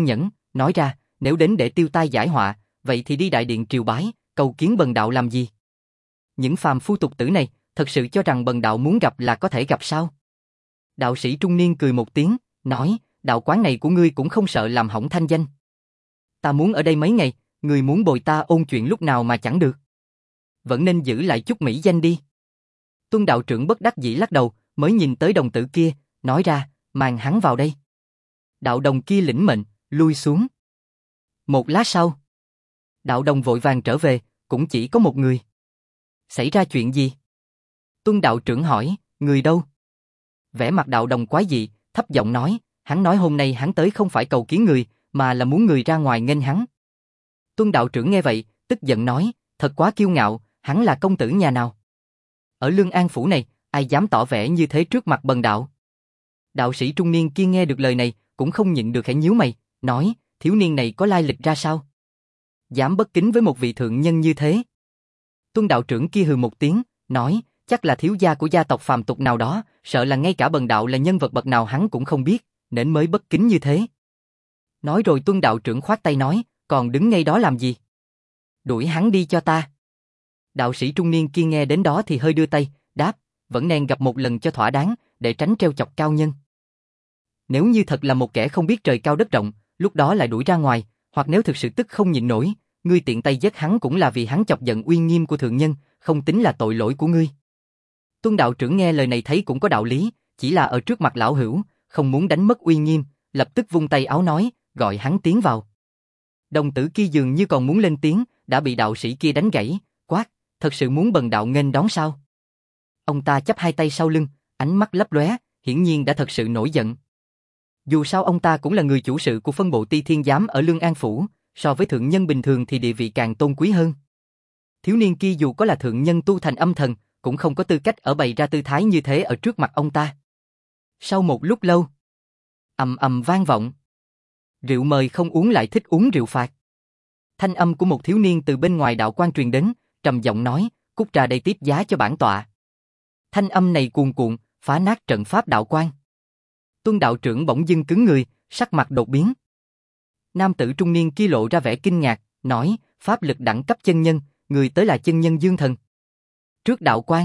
nói ra, nếu đến để tiêu tai giải họa, vậy thì đi đại điện triều bái, cầu kiến bần đạo làm gì? Những phàm phu tục tử này, thật sự cho rằng bần đạo muốn gặp là có thể gặp sao? Đạo sĩ trung niên cười một tiếng, nói, đạo quán này của ngươi cũng không sợ làm hỏng thanh danh. Ta muốn ở đây mấy ngày, ngươi muốn bồi ta ôn chuyện lúc nào mà chẳng được. Vẫn nên giữ lại chút mỹ danh đi. Tuân đạo trưởng bất đắc dĩ lắc đầu, mới nhìn tới đồng tử kia, nói ra, mang hắn vào đây. Đạo đồng kia lĩnh mệnh, lui xuống. Một lát sau, đạo đồng vội vàng trở về, cũng chỉ có một người. Xảy ra chuyện gì? Tuân đạo trưởng hỏi, người đâu? Vẻ mặt đạo đồng quái dị, thấp giọng nói, hắn nói hôm nay hắn tới không phải cầu kiến người, mà là muốn người ra ngoài nghênh hắn. Tuân đạo trưởng nghe vậy, tức giận nói, thật quá kiêu ngạo, hắn là công tử nhà nào? Ở Lương An phủ này, ai dám tỏ vẻ như thế trước mặt bần đạo? Đạo sĩ trung niên kia nghe được lời này, cũng không nhịn được khẽ nhíu mày, nói, thiếu niên này có lai lịch ra sao? Dám bất kính với một vị thượng nhân như thế? Tuân đạo trưởng kia hừ một tiếng, nói, chắc là thiếu gia của gia tộc phàm tục nào đó, sợ là ngay cả bần đạo là nhân vật bậc nào hắn cũng không biết, nên mới bất kính như thế. Nói rồi Tuân đạo trưởng khoát tay nói, còn đứng ngay đó làm gì? Đuổi hắn đi cho ta. Đạo sĩ trung niên kia nghe đến đó thì hơi đưa tay, đáp, vẫn nên gặp một lần cho thỏa đáng, để tránh treo chọc cao nhân. Nếu như thật là một kẻ không biết trời cao đất rộng, lúc đó lại đuổi ra ngoài, hoặc nếu thực sự tức không nhịn nổi, ngươi tiện tay giết hắn cũng là vì hắn chọc giận uy nghiêm của thượng nhân, không tính là tội lỗi của ngươi. Tuân đạo trưởng nghe lời này thấy cũng có đạo lý, chỉ là ở trước mặt lão hữu, không muốn đánh mất uy nghiêm, lập tức vung tay áo nói, gọi hắn tiến vào. Đồng tử kia dường như còn muốn lên tiếng, đã bị đạo sĩ kia đánh gãy, quát, thật sự muốn bần đạo nghênh đón sao? Ông ta chắp hai tay sau lưng, ánh mắt lấp lóe, hiển nhiên đã thật sự nổi giận. Dù sao ông ta cũng là người chủ sự của phân bộ Ti Thiên Giám ở Lương An phủ, so với thượng nhân bình thường thì địa vị càng tôn quý hơn. Thiếu niên kia dù có là thượng nhân tu thành âm thần, cũng không có tư cách ở bày ra tư thái như thế ở trước mặt ông ta. Sau một lúc lâu, ầm ầm vang vọng. Rượu mời không uống lại thích uống rượu phạt. Thanh âm của một thiếu niên từ bên ngoài đạo quan truyền đến, trầm giọng nói, cút ra đây tiếp giá cho bản tọa. Thanh âm này cuồn cuộn, phá nát trận pháp đạo quan. Tuân đạo trưởng bỗng dưng cứng người, sắc mặt đột biến. Nam tử trung niên kia lộ ra vẻ kinh ngạc, nói, pháp lực đẳng cấp chân nhân, người tới là chân nhân Dương Thần. Trước đạo quan,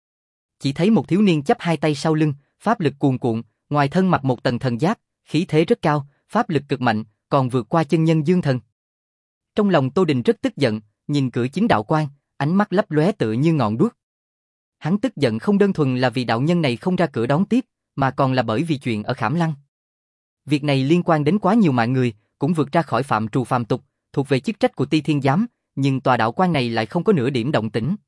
chỉ thấy một thiếu niên chắp hai tay sau lưng, pháp lực cuồn cuộn, ngoài thân mặc một tầng thần giáp, khí thế rất cao, pháp lực cực mạnh, còn vượt qua chân nhân Dương Thần. Trong lòng Tô Đình rất tức giận, nhìn cửa chính đạo quan, ánh mắt lấp lóe tựa như ngọn đuốc. Hắn tức giận không đơn thuần là vì đạo nhân này không ra cửa đón tiếp, mà còn là bởi vì chuyện ở Khảm Lăng. Việc này liên quan đến quá nhiều mạng người, cũng vượt ra khỏi phạm trù phàm tục, thuộc về chức trách của Ti Thiên Giám, nhưng tòa đạo quan này lại không có nửa điểm động tĩnh.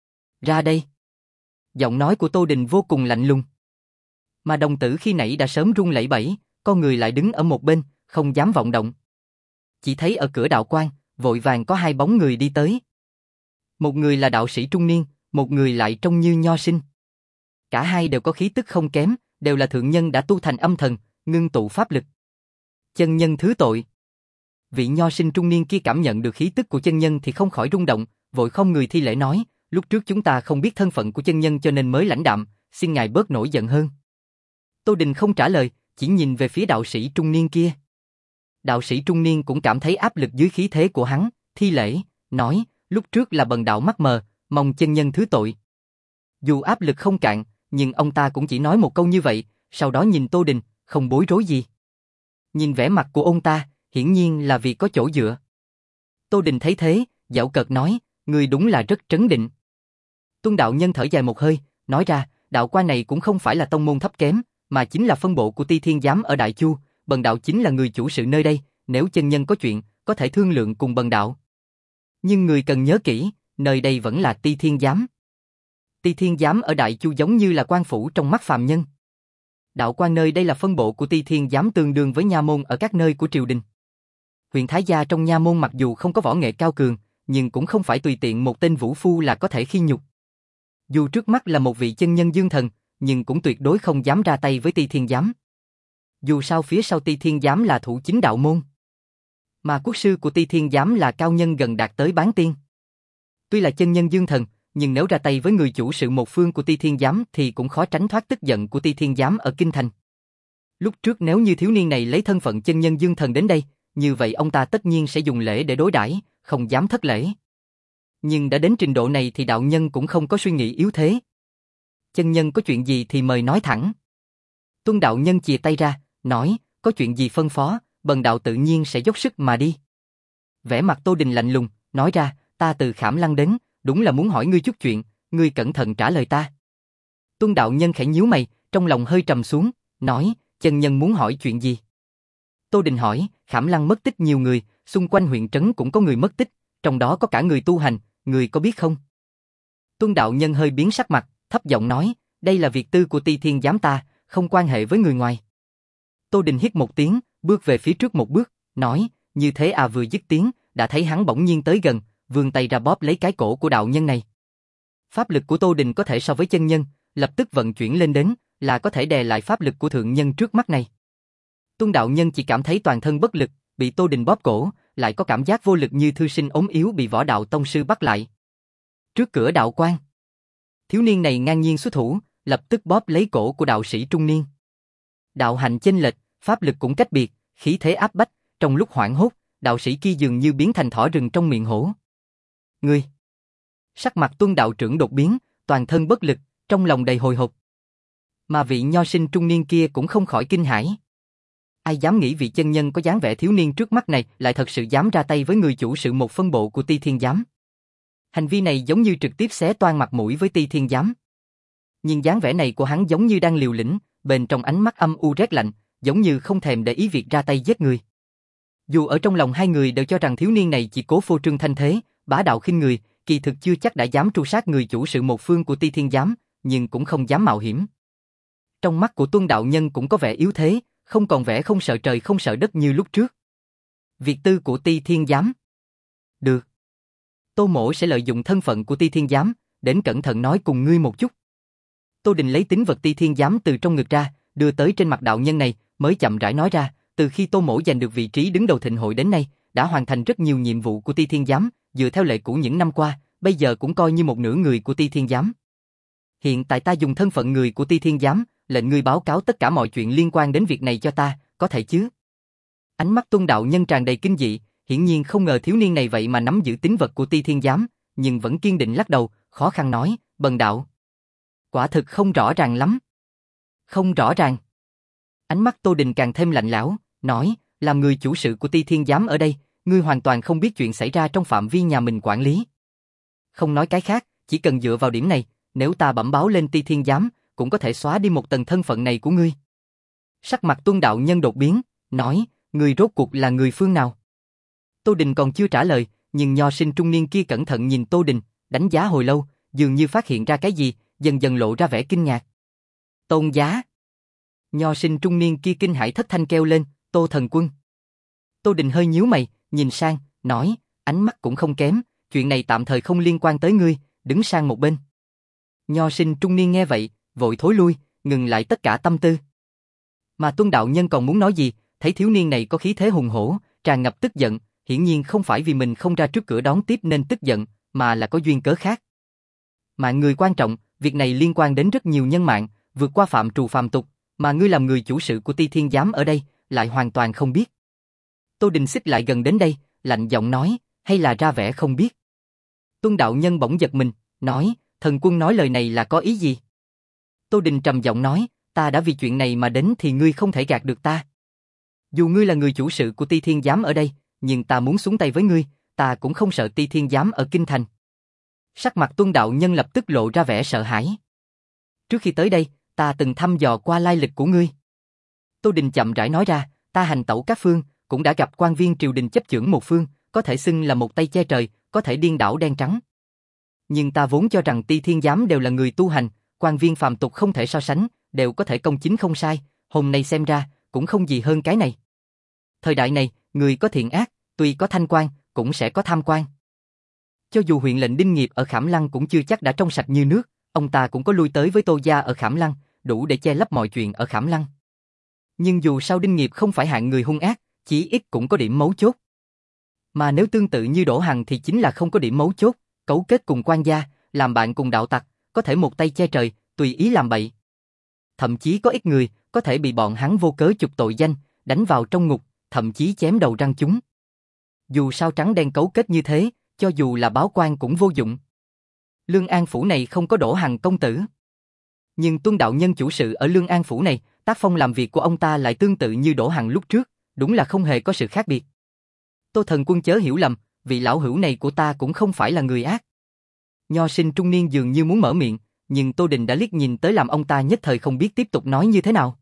Ra đây. Giọng nói của Tô Đình vô cùng lạnh lùng. Mà đồng tử khi nãy đã sớm run lẩy bẩy, con người lại đứng ở một bên, không dám vọng động. Chỉ thấy ở cửa đạo quan, vội vàng có hai bóng người đi tới. Một người là đạo sĩ trung niên, một người lại trông như nho sinh. Cả hai đều có khí tức không kém, đều là thượng nhân đã tu thành âm thần, ngưng tụ pháp lực. Chân nhân thứ tội. Vị nho sinh trung niên kia cảm nhận được khí tức của chân nhân thì không khỏi rung động, vội không người thi lễ nói, lúc trước chúng ta không biết thân phận của chân nhân cho nên mới lãnh đạm, xin ngài bớt nổi giận hơn. Tô Đình không trả lời, chỉ nhìn về phía đạo sĩ trung niên kia. Đạo sĩ trung niên cũng cảm thấy áp lực dưới khí thế của hắn, thi lễ, nói, lúc trước là bần đạo mắt mờ, mong chân nhân thứ tội. Dù áp lực không cạn, nhưng ông ta cũng chỉ nói một câu như vậy, sau đó nhìn Tô Đình, không bối rối gì. Nhìn vẻ mặt của ông ta, hiển nhiên là vì có chỗ dựa. Tô Đình thấy thế, giễu cợt nói, người đúng là rất trấn định. Tuân đạo nhân thở dài một hơi, nói ra, đạo quan này cũng không phải là tông môn thấp kém, mà chính là phân bộ của Ti Thiên Giám ở Đại Chu, bần đạo chính là người chủ sự nơi đây, nếu chân nhân có chuyện, có thể thương lượng cùng bần đạo. Nhưng người cần nhớ kỹ, nơi đây vẫn là Ti Thiên Giám. Ti Thiên Giám ở Đại Chu giống như là quan phủ trong mắt phàm nhân. Đạo quan nơi đây là phân bộ của Ti Thiên Giám tương đương với nha môn ở các nơi của triều đình. Huyền Thái gia trong nha môn mặc dù không có võ nghệ cao cường, nhưng cũng không phải tùy tiện một tên vũ phu là có thể khi nhục. Dù trước mắt là một vị chân nhân Dương Thần, nhưng cũng tuyệt đối không dám ra tay với Ti Thiên Giám. Dù sao phía sau Ti Thiên Giám là thủ chính đạo môn, mà quốc sư của Ti Thiên Giám là cao nhân gần đạt tới bán tiên. Tuy là chân nhân Dương Thần, nhưng nếu ra tay với người chủ sự một phương của Ti Thiên Giám thì cũng khó tránh thoát tức giận của Ti Thiên Giám ở Kinh Thành. Lúc trước nếu như thiếu niên này lấy thân phận chân nhân Dương Thần đến đây, như vậy ông ta tất nhiên sẽ dùng lễ để đối đãi, không dám thất lễ. Nhưng đã đến trình độ này thì đạo nhân cũng không có suy nghĩ yếu thế. Chân nhân có chuyện gì thì mời nói thẳng. Tuân đạo nhân chìa tay ra, nói, có chuyện gì phân phó, bần đạo tự nhiên sẽ dốc sức mà đi. Vẻ mặt Tô Đình lạnh lùng, nói ra, ta từ Khảm Lăng đến, đúng là muốn hỏi ngươi chút chuyện, ngươi cẩn thận trả lời ta. Tuân đạo nhân khẽ nhíu mày, trong lòng hơi trầm xuống, nói, chân nhân muốn hỏi chuyện gì? Tô Đình hỏi, Khảm Lăng mất tích nhiều người, xung quanh huyện trấn cũng có người mất tích, trong đó có cả người tu hành, người có biết không? Tuân đạo nhân hơi biến sắc mặt, thấp giọng nói, đây là việc tư của Ti Thiên giám ta, không quan hệ với người ngoài. Tô Đình hít một tiếng, bước về phía trước một bước, nói, như thế à. Vừa dứt tiếng, đã thấy hắn bỗng nhiên tới gần, vươn tay ra bóp lấy cái cổ của đạo nhân này. Pháp lực của Tô Đình có thể so với chân nhân, lập tức vận chuyển lên đến, là có thể đè lại pháp lực của thượng nhân trước mắt này. Tuân đạo nhân chỉ cảm thấy toàn thân bất lực, bị Tô Đình bóp cổ, lại có cảm giác vô lực như thư sinh ốm yếu bị võ đạo tông sư bắt lại. Trước cửa đạo quan, thiếu niên này ngang nhiên xuất thủ, lập tức bóp lấy cổ của đạo sĩ trung niên. Đạo hạnh chênh lệch, pháp lực cũng cách biệt, khí thế áp bách, trong lúc hoảng hốt, đạo sĩ kia dường như biến thành thỏ rừng trong miệng hổ. Ngươi! Sắc mặt Tuân đạo trưởng đột biến, toàn thân bất lực, trong lòng đầy hồi hộp. Mà vị nho sinh trung niên kia cũng không khỏi kinh hãi. Ai dám nghĩ vị chân nhân có dáng vẻ thiếu niên trước mắt này lại thật sự dám ra tay với người chủ sự một phân bộ của Ti Thiên giám. Hành vi này giống như trực tiếp xé toang mặt mũi với Ti Thiên giám. Nhưng dáng vẻ này của hắn giống như đang liều lĩnh, bên trong ánh mắt âm u rét lạnh, giống như không thèm để ý việc ra tay giết người. Dù ở trong lòng hai người đều cho rằng thiếu niên này chỉ cố phô trương thanh thế, bá đạo khinh người, kỳ thực chưa chắc đã dám tru sát người chủ sự một phương của Ti Thiên giám, nhưng cũng không dám mạo hiểm. Trong mắt của Tuân đạo nhân cũng có vẻ yếu thế, không còn vẻ không sợ trời không sợ đất như lúc trước. Việc tư của Ti Thiên giám. Được. Tô mỗ sẽ lợi dụng thân phận của Ti Thiên giám, đến cẩn thận nói cùng ngươi một chút. Tô Đình lấy tín vật Ti Thiên giám từ trong ngực ra, đưa tới trên mặt đạo nhân này, mới chậm rãi nói ra, từ khi Tô mỗ giành được vị trí đứng đầu thịnh hội đến nay, đã hoàn thành rất nhiều nhiệm vụ của Ti Thiên giám, dựa theo lệ cũ những năm qua, bây giờ cũng coi như một nửa người của Ti Thiên giám. Hiện tại ta dùng thân phận người của Ti Thiên giám, lệnh ngươi báo cáo tất cả mọi chuyện liên quan đến việc này cho ta, có thể chứ? Ánh mắt Tuân đạo nhân tràn đầy kinh dị, hiển nhiên không ngờ thiếu niên này vậy mà nắm giữ tín vật của Ti Thiên giám, nhưng vẫn kiên định lắc đầu, khó khăn nói, bần đạo. Quả thực không rõ ràng lắm. Không rõ ràng. Ánh mắt Tô Đình càng thêm lạnh lẽo, nói, làm người chủ sự của Ti Thiên giám ở đây, ngươi hoàn toàn không biết chuyện xảy ra trong phạm vi nhà mình quản lý. Không nói cái khác, chỉ cần dựa vào điểm này, nếu ta bẩm báo lên Ti Thiên giám, cũng có thể xóa đi một tầng thân phận này của ngươi. Sắc mặt Tuân đạo nhân đột biến, nói, ngươi rốt cuộc là người phương nào? Tô Đình còn chưa trả lời, nhưng nho sinh trung niên kia cẩn thận nhìn Tô Đình, đánh giá hồi lâu, dường như phát hiện ra cái gì, dần dần lộ ra vẻ kinh ngạc. Tôn giá. Nho sinh trung niên kia kinh hãi thất thanh kêu lên, Tô thần quân. Tô Đình hơi nhíu mày, nhìn sang, nói, ánh mắt cũng không kém, chuyện này tạm thời không liên quan tới ngươi, đứng sang một bên. Nho sinh trung niên nghe vậy, vội thối lui, ngừng lại tất cả tâm tư. Mà Tuân đạo nhân còn muốn nói gì, thấy thiếu niên này có khí thế hùng hổ, tràn ngập tức giận, hiển nhiên không phải vì mình không ra trước cửa đón tiếp nên tức giận, mà là có duyên cớ khác. Mạng người quan trọng, việc này liên quan đến rất nhiều nhân mạng, vượt qua phạm trù phàm tục, mà ngươi làm người chủ sự của Ti Thiên giám ở đây, lại hoàn toàn không biết. Tô Đình xích lại gần đến đây, lạnh giọng nói, hay là ra vẻ không biết. Tuân đạo nhân bỗng giật mình, nói, thần quân nói lời này là có ý gì? Tô Đình trầm giọng nói, ta đã vì chuyện này mà đến thì ngươi không thể gạt được ta. Dù ngươi là người chủ sự của Ti Thiên giám ở đây, nhưng ta muốn xuống tay với ngươi, ta cũng không sợ Ti Thiên giám ở kinh thành. Sắc mặt Tuân đạo nhân lập tức lộ ra vẻ sợ hãi. Trước khi tới đây, ta từng thăm dò qua lai lịch của ngươi. Tô Đình chậm rãi nói ra, ta hành tẩu các phương, cũng đã gặp quan viên triều đình chấp chưởng một phương, có thể xưng là một tay che trời, có thể điên đảo đen trắng. Nhưng ta vốn cho rằng Ti Thiên giám đều là người tu hành, quan viên phàm tục không thể so sánh, đều có thể công chính không sai, hôm nay xem ra, cũng không gì hơn cái này. Thời đại này, người có thiện ác, tuy có thanh quan, cũng sẽ có tham quan. Cho dù huyện lệnh Đinh Nghiệp ở Khảm Lăng cũng chưa chắc đã trong sạch như nước, ông ta cũng có lui tới với Tô gia ở Khảm Lăng, đủ để che lấp mọi chuyện ở Khảm Lăng. Nhưng dù sao Đinh Nghiệp không phải hạng người hung ác, chỉ ít cũng có điểm mấu chốt. Mà nếu tương tự như Đỗ Hằng thì chính là không có điểm mấu chốt, cấu kết cùng quan gia, làm bạn cùng đạo tặc, có thể một tay che trời, tùy ý làm bậy. Thậm chí có ít người có thể bị bọn hắn vô cớ chụp tội danh, đánh vào trong ngục, thậm chí chém đầu răng chúng. Dù sao trắng đen cấu kết như thế, cho dù là báo quan cũng vô dụng. Lương An Phủ này không có Đỗ Hằng công tử. Nhưng Tuân đạo nhân chủ sự ở Lương An Phủ này, tác phong làm việc của ông ta lại tương tự như Đỗ Hằng lúc trước, đúng là không hề có sự khác biệt. Tô Thần Quân chớ hiểu lầm, vị lão hữu này của ta cũng không phải là người ác. Nho sinh trung niên dường như muốn mở miệng, nhưng Tô Đình đã liếc nhìn tới làm ông ta nhất thời không biết tiếp tục nói như thế nào.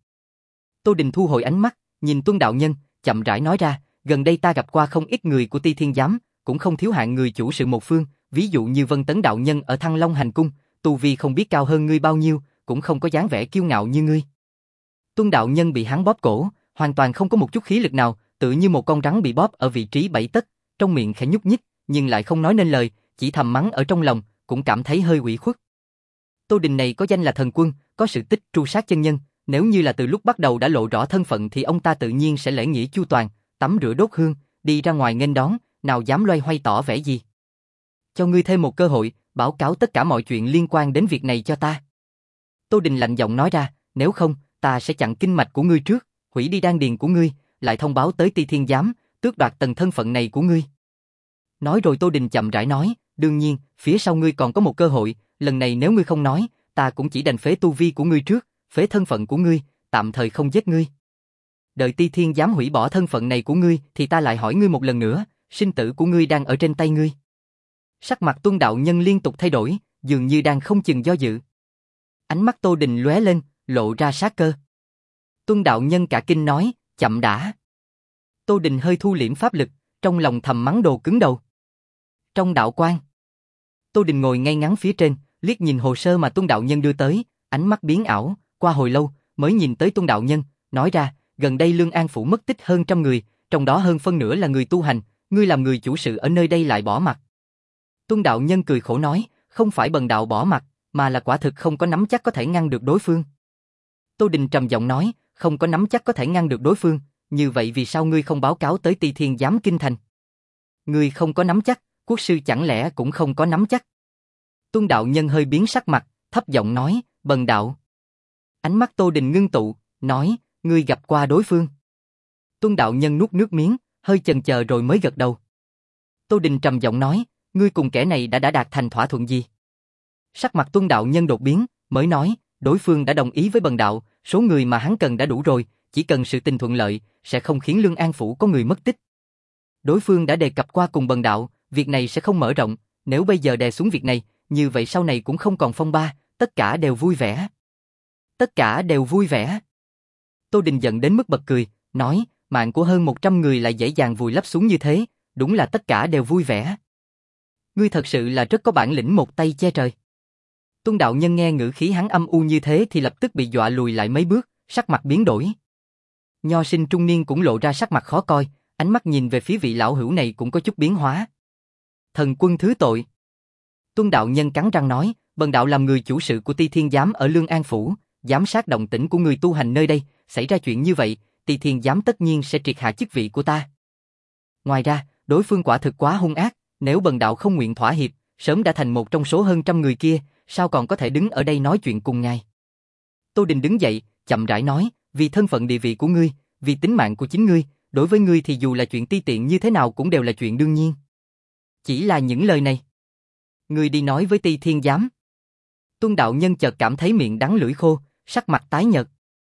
Tô Đình thu hồi ánh mắt, nhìn Tuân đạo nhân, chậm rãi nói ra, gần đây ta gặp qua không ít người của Ti Thiên Giám, cũng không thiếu hạng người chủ sự một phương, ví dụ như Vân Tấn đạo nhân ở Thăng Long Hành Cung, tu vi không biết cao hơn ngươi bao nhiêu, cũng không có dáng vẻ kiêu ngạo như ngươi. Tuân đạo nhân bị hắn bóp cổ, hoàn toàn không có một chút khí lực nào, tự như một con rắn bị bóp ở vị trí bảy tấc, trong miệng khẽ nhúc nhích, nhưng lại không nói nên lời, chỉ thầm mắng ở trong lòng, cũng cảm thấy hơi ủy khuất. Tô Đình này có danh là thần quân, có sự tích tru sát chân nhân, nếu như là từ lúc bắt đầu đã lộ rõ thân phận thì ông ta tự nhiên sẽ lễ nghĩa chu toàn, tắm rửa đốt hương, đi ra ngoài nghênh đón, nào dám loay hoay tỏ vẻ gì. Cho ngươi thêm một cơ hội, báo cáo tất cả mọi chuyện liên quan đến việc này cho ta. Tô Đình lạnh giọng nói ra, nếu không, ta sẽ chặn kinh mạch của ngươi trước, hủy đi đan điền của ngươi, lại thông báo tới Ti Thiên Giám, tước đoạt tầng thân phận này của ngươi. Nói rồi Tô Đình chậm rãi nói, đương nhiên, phía sau ngươi còn có một cơ hội, lần này nếu ngươi không nói, ta cũng chỉ đành phế tu vi của ngươi trước, phế thân phận của ngươi, tạm thời không giết ngươi. Đợi Ti Thiên Giám hủy bỏ thân phận này của ngươi thì ta lại hỏi ngươi một lần nữa, sinh tử của ngươi đang ở trên tay ngươi. Sắc mặt Tuân đạo nhân liên tục thay đổi, dường như đang không chừng do dự. Ánh mắt Tô Đình lóe lên, lộ ra sát cơ. Tuân đạo nhân cả kinh nói, chậm đã. Tô Đình hơi thu liễm pháp lực, trong lòng thầm mắng đồ cứng đầu. Trong đạo quan, Tô Đình ngồi ngay ngắn phía trên, liếc nhìn hồ sơ mà Tuân đạo nhân đưa tới, ánh mắt biến ảo, qua hồi lâu mới nhìn tới Tuân đạo nhân, nói ra, gần đây Lương An Phủ mất tích hơn trăm người, trong đó hơn phân nửa là người tu hành, ngươi làm người chủ sự ở nơi đây lại bỏ mặt. Tuân đạo nhân cười khổ nói, không phải bần đạo bỏ mặt, mà là quả thực không có nắm chắc có thể ngăn được đối phương. Tô Đình trầm giọng nói, không có nắm chắc có thể ngăn được đối phương, như vậy vì sao ngươi không báo cáo tới Ti Thiên Giám kinh thành? Ngươi không có nắm chắc, quốc sư chẳng lẽ cũng không có nắm chắc? Tuân đạo nhân hơi biến sắc mặt, thấp giọng nói, bần đạo. Ánh mắt Tô Đình ngưng tụ, nói, ngươi gặp qua đối phương. Tuân đạo nhân nuốt nước miếng, hơi chần chờ rồi mới gật đầu. Tô Đình trầm giọng nói, ngươi cùng kẻ này đã đã đạt thành thỏa thuận gì? Sắc mặt Tuân đạo nhân đột biến, mới nói, đối phương đã đồng ý với bần đạo, số người mà hắn cần đã đủ rồi, chỉ cần sự tình thuận lợi, sẽ không khiến Lương An Phủ có người mất tích. Đối phương đã đề cập qua cùng bần đạo, việc này sẽ không mở rộng, nếu bây giờ đè xuống việc này, như vậy sau này cũng không còn phong ba, tất cả đều vui vẻ. Tất cả đều vui vẻ. Tô Đình giận đến mức bật cười, nói, mạng của hơn một trăm người lại dễ dàng vùi lấp xuống như thế, đúng là tất cả đều vui vẻ. Ngươi thật sự là rất có bản lĩnh một tay che trời. Tuân đạo nhân nghe ngữ khí hắn âm u như thế thì lập tức bị dọa lùi lại mấy bước, sắc mặt biến đổi. Nho sinh trung niên cũng lộ ra sắc mặt khó coi, ánh mắt nhìn về phía vị lão hữu này cũng có chút biến hóa. Thần quân thứ tội. Tuân đạo nhân cắn răng nói, bần đạo làm người chủ sự của Ti Thiên Giám ở Lương An Phủ, giám sát động tĩnh của người tu hành nơi đây, xảy ra chuyện như vậy, Ti Thiên Giám tất nhiên sẽ triệt hạ chức vị của ta. Ngoài ra, đối phương quả thực quá hung ác, nếu bần đạo không nguyện thỏa hiệp, sớm đã thành một trong số hơn trăm người kia, sao còn có thể đứng ở đây nói chuyện cùng ngài. Tô Đình đứng dậy, chậm rãi nói, vì thân phận địa vị của ngươi, vì tính mạng của chính ngươi, đối với ngươi thì dù là chuyện ti tiện như thế nào cũng đều là chuyện đương nhiên. Chỉ là những lời này, ngươi đi nói với Ti Thiên Giám. Tuân đạo nhân chợt cảm thấy miệng đắng lưỡi khô, sắc mặt tái nhợt.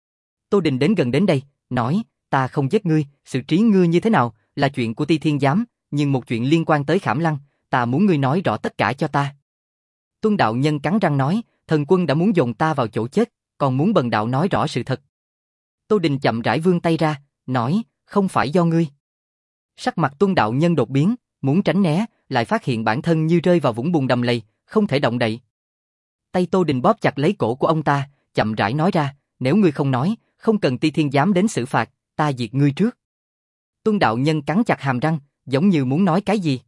Tô Đình đến gần đến đây, nói, ta không giết ngươi, xử trí ngươi như thế nào là chuyện của Ti Thiên Giám, nhưng một chuyện liên quan tới Khảm Lăng, ta muốn ngươi nói rõ tất cả cho ta. Tuân đạo nhân cắn răng nói, thần quân đã muốn dồn ta vào chỗ chết, còn muốn bần đạo nói rõ sự thật. Tô Đình chậm rãi vươn tay ra, nói, không phải do ngươi. Sắc mặt Tuân đạo nhân đột biến, muốn tránh né, lại phát hiện bản thân như rơi vào vũng bùn đầm lầy, không thể động đậy. Tay Tô Đình bóp chặt lấy cổ của ông ta, chậm rãi nói ra, nếu ngươi không nói, không cần Ti Thiên Giám đến xử phạt, ta diệt ngươi trước. Tuân đạo nhân cắn chặt hàm răng, giống như muốn nói cái gì.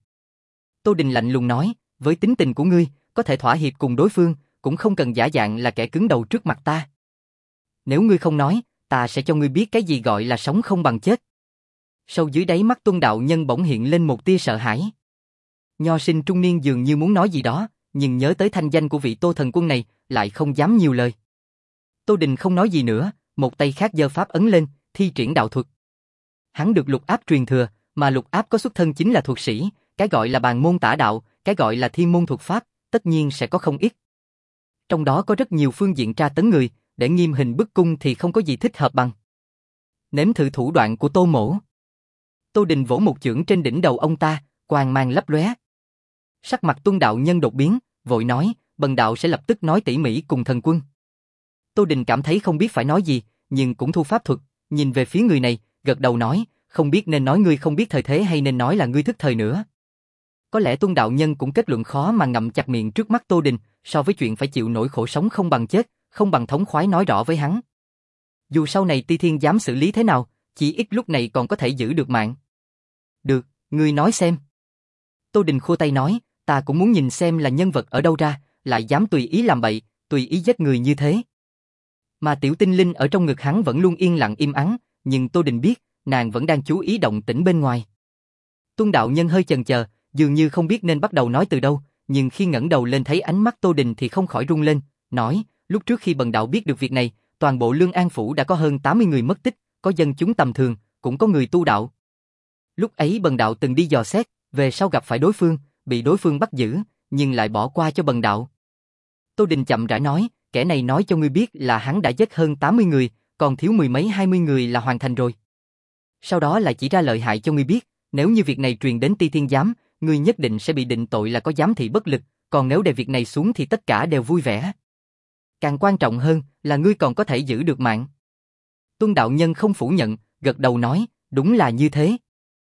Tô Đình lạnh lùng nói, với tính tình của ngươi, có thể thỏa hiệp cùng đối phương, cũng không cần giả dạng là kẻ cứng đầu trước mặt ta. Nếu ngươi không nói, ta sẽ cho ngươi biết cái gì gọi là sống không bằng chết. Sâu dưới đáy mắt Tuân đạo nhân bỗng hiện lên một tia sợ hãi. Nho sinh trung niên dường như muốn nói gì đó, nhưng nhớ tới thanh danh của vị Tô thần quân này, lại không dám nhiều lời. Tô Đình không nói gì nữa, một tay khác giơ pháp ấn lên, thi triển đạo thuật. Hắn được lục áp truyền thừa, mà lục áp có xuất thân chính là thuật sĩ, cái gọi là bàn môn tả đạo, cái gọi là thiên môn thuật pháp, tất nhiên sẽ có không ít. Trong đó có rất nhiều phương diện tra tấn người, để nghiêm hình bức cung thì không có gì thích hợp bằng. Nếm thử thủ đoạn của Tô Mỗ. Tô Đình vỗ một chưởng trên đỉnh đầu ông ta, quang mang lấp lóe. Sắc mặt Tuân đạo nhân đột biến, vội nói, bần đạo sẽ lập tức nói tỉ mỉ cùng thần quân. Tô Đình cảm thấy không biết phải nói gì, nhưng cũng thu pháp thuật, nhìn về phía người này, gật đầu nói, không biết nên nói ngươi không biết thời thế hay nên nói là ngươi thức thời nữa. Có lẽ Tuân đạo nhân cũng kết luận khó mà ngậm chặt miệng trước mắt Tô Đình, so với chuyện phải chịu nỗi khổ sống không bằng chết, không bằng thống khoái nói rõ với hắn. Dù sau này Ti Thiên dám xử lý thế nào, chỉ ít lúc này còn có thể giữ được mạng. Được, ngươi nói xem. Tô Đình khua tay nói, ta cũng muốn nhìn xem là nhân vật ở đâu ra, lại dám tùy ý làm bậy, tùy ý giết người như thế. Mà tiểu tinh linh ở trong ngực hắn vẫn luôn yên lặng im ắng, nhưng Tô Đình biết, nàng vẫn đang chú ý động tĩnh bên ngoài. Tuân đạo nhân hơi chần chờ, dường như không biết nên bắt đầu nói từ đâu, nhưng khi ngẩng đầu lên thấy ánh mắt Tô Đình thì không khỏi rung lên, nói, lúc trước khi bần đạo biết được việc này, toàn bộ Lương An Phủ đã có hơn tám mươi người mất tích, có dân chúng tầm thường, cũng có người tu đạo. Lúc ấy bần đạo từng đi dò xét, về sau gặp phải đối phương, bị đối phương bắt giữ, nhưng lại bỏ qua cho bần đạo. Tô Đình chậm rãi nói, kẻ này nói cho ngươi biết là hắn đã giết hơn tám mươi người, còn thiếu mười mấy hai mươi người là hoàn thành rồi. Sau đó lại chỉ ra lợi hại cho ngươi biết, nếu như việc này truyền đến Ti Thiên giám, ngươi nhất định sẽ bị định tội là có giám thị bất lực, còn nếu để việc này xuống thì tất cả đều vui vẻ. Càng quan trọng hơn là ngươi còn có thể giữ được mạng. Tuân đạo nhân không phủ nhận, gật đầu nói, đúng là như thế.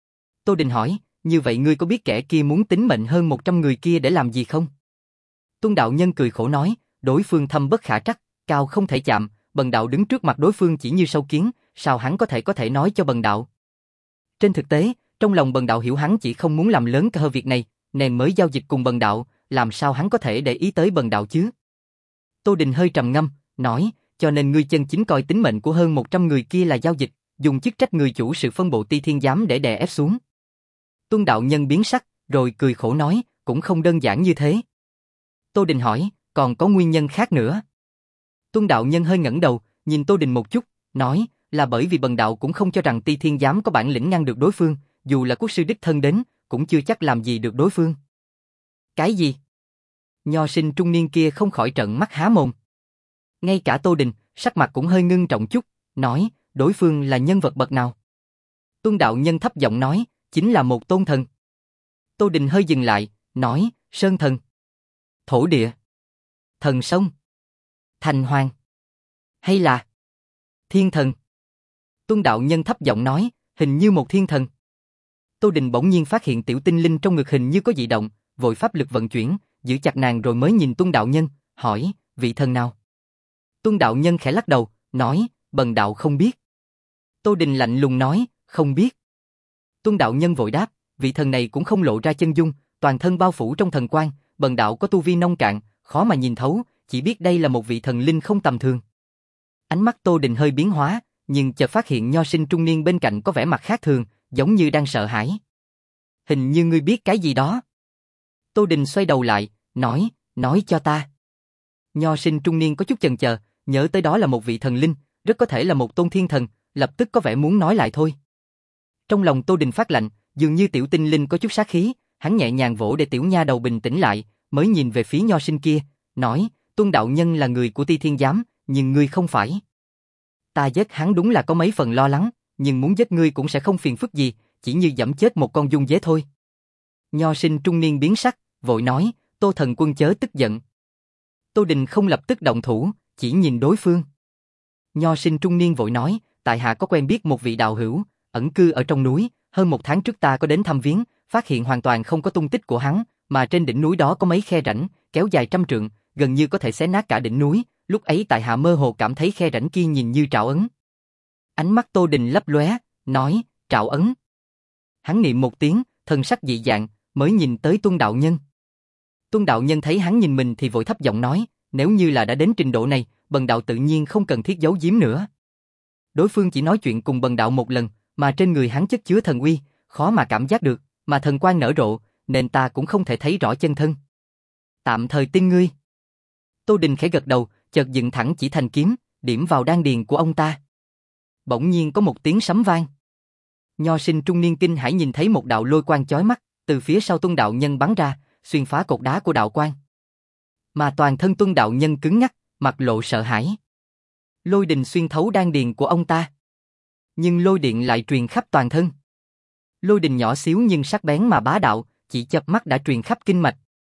Tô Đình hỏi, như vậy ngươi có biết kẻ kia muốn tính mệnh hơn một trăm người kia để làm gì không? Tuân đạo nhân cười khổ nói, đối phương thâm bất khả trắc, cao không thể chạm, bần đạo đứng trước mặt đối phương chỉ như sâu kiến, sao hắn có thể có thể nói cho bần đạo? Trên thực tế, trong lòng bần đạo hiểu hắn chỉ không muốn làm lớn cơ việc này, nên mới giao dịch cùng bần đạo, làm sao hắn có thể để ý tới bần đạo chứ? Tô Đình hơi trầm ngâm, nói, cho nên ngươi chân chính coi tính mệnh của hơn một trăm người kia là giao dịch, dùng chức trách người chủ sự phân bộ Ti Thiên giám để đè ép xuống. Tuân đạo nhân biến sắc, rồi cười khổ nói, cũng không đơn giản như thế. Tô Đình hỏi, còn có nguyên nhân khác nữa? Tuân đạo nhân hơi ngẩng đầu, nhìn Tô Đình một chút, nói, là bởi vì bần đạo cũng không cho rằng Ti Thiên giám có bản lĩnh ngăn được đối phương, dù là quốc sư đích thân đến, cũng chưa chắc làm gì được đối phương. Cái gì? Nho sinh trung niên kia không khỏi trợn mắt há mồm. Ngay cả Tô Đình, sắc mặt cũng hơi ngưng trọng chút, nói, đối phương là nhân vật bậc nào? Tuân đạo nhân thấp giọng nói, chính là một tôn thần. Tô Đình hơi dừng lại, nói, sơn thần, thổ địa, thần sông, thành hoàng, hay là thiên thần? Tuân đạo nhân thấp giọng nói, hình như một thiên thần. Tô Đình bỗng nhiên phát hiện tiểu tinh linh trong ngực hình như có dị động, vội pháp lực vận chuyển, giữ chặt nàng rồi mới nhìn Tuân đạo nhân, hỏi, vị thần nào? Tuân đạo nhân khẽ lắc đầu, nói, bần đạo không biết. Tô Đình lạnh lùng nói, không biết. Tuân đạo nhân vội đáp, vị thần này cũng không lộ ra chân dung, toàn thân bao phủ trong thần quang, bần đạo có tu vi nông cạn, khó mà nhìn thấu, chỉ biết đây là một vị thần linh không tầm thường. Ánh mắt Tô Đình hơi biến hóa, nhưng chợt phát hiện nho sinh trung niên bên cạnh có vẻ mặt khác thường, giống như đang sợ hãi. Hình như ngươi biết cái gì đó. Tô Đình xoay đầu lại, nói, nói cho ta. Nho sinh trung niên có chút chần chờ, nhớ tới đó là một vị thần linh, rất có thể là một tôn thiên thần, lập tức có vẻ muốn nói lại thôi. Trong lòng Tô Đình phát lạnh, dường như tiểu tinh linh có chút sát khí, hắn nhẹ nhàng vỗ để tiểu nha đầu bình tĩnh lại, mới nhìn về phía nho sinh kia, nói, Tuân đạo nhân là người của Ti Thiên giám, nhưng ngươi không phải. Ta giết hắn đúng là có mấy phần lo lắng, nhưng muốn giết ngươi cũng sẽ không phiền phức gì, chỉ như giẫm chết một con dung dế thôi. Nho sinh trung niên biến sắc, vội nói, Tô thần quân chớ tức giận. Tô Đình không lập tức động thủ, chỉ nhìn đối phương. Nho sinh trung niên vội nói, tại hạ có quen biết một vị đạo hữu, ẩn cư ở trong núi, hơn một tháng trước ta có đến thăm viếng, phát hiện hoàn toàn không có tung tích của hắn, mà trên đỉnh núi đó có mấy khe rãnh, kéo dài trăm trượng, gần như có thể xé nát cả đỉnh núi, lúc ấy tại hạ mơ hồ cảm thấy khe rãnh kia nhìn như trảo ấn. Ánh mắt Tô Đình lấp lóe, nói, trảo ấn. Hắn niệm một tiếng, thần sắc dị dạng, mới nhìn tới Tuân đạo nhân. Tuân đạo nhân thấy hắn nhìn mình thì vội thấp giọng nói, nếu như là đã đến trình độ này, bần đạo tự nhiên không cần thiết giấu giếm nữa. Đối phương chỉ nói chuyện cùng bần đạo một lần, mà trên người hắn chất chứa thần uy, khó mà cảm giác được, mà thần quang nở rộ, nên ta cũng không thể thấy rõ chân thân. Tạm thời tin ngươi. Tô Đình khẽ gật đầu, chợt dựng thẳng chỉ thành kiếm, điểm vào đan điền của ông ta. Bỗng nhiên có một tiếng sấm vang. Nho sinh trung niên kinh hãi nhìn thấy một đạo lôi quang chói mắt, từ phía sau Tuân đạo nhân bắn ra, xuyên phá cột đá của đạo quang. Mà toàn thân Tuân đạo nhân cứng ngắc, mặt lộ sợ hãi. Lôi đình xuyên thấu đan điền của ông ta. Nhưng lôi điện lại truyền khắp toàn thân. Lôi đình nhỏ xíu nhưng sắc bén mà bá đạo, chỉ chớp mắt đã truyền khắp kinh mạch.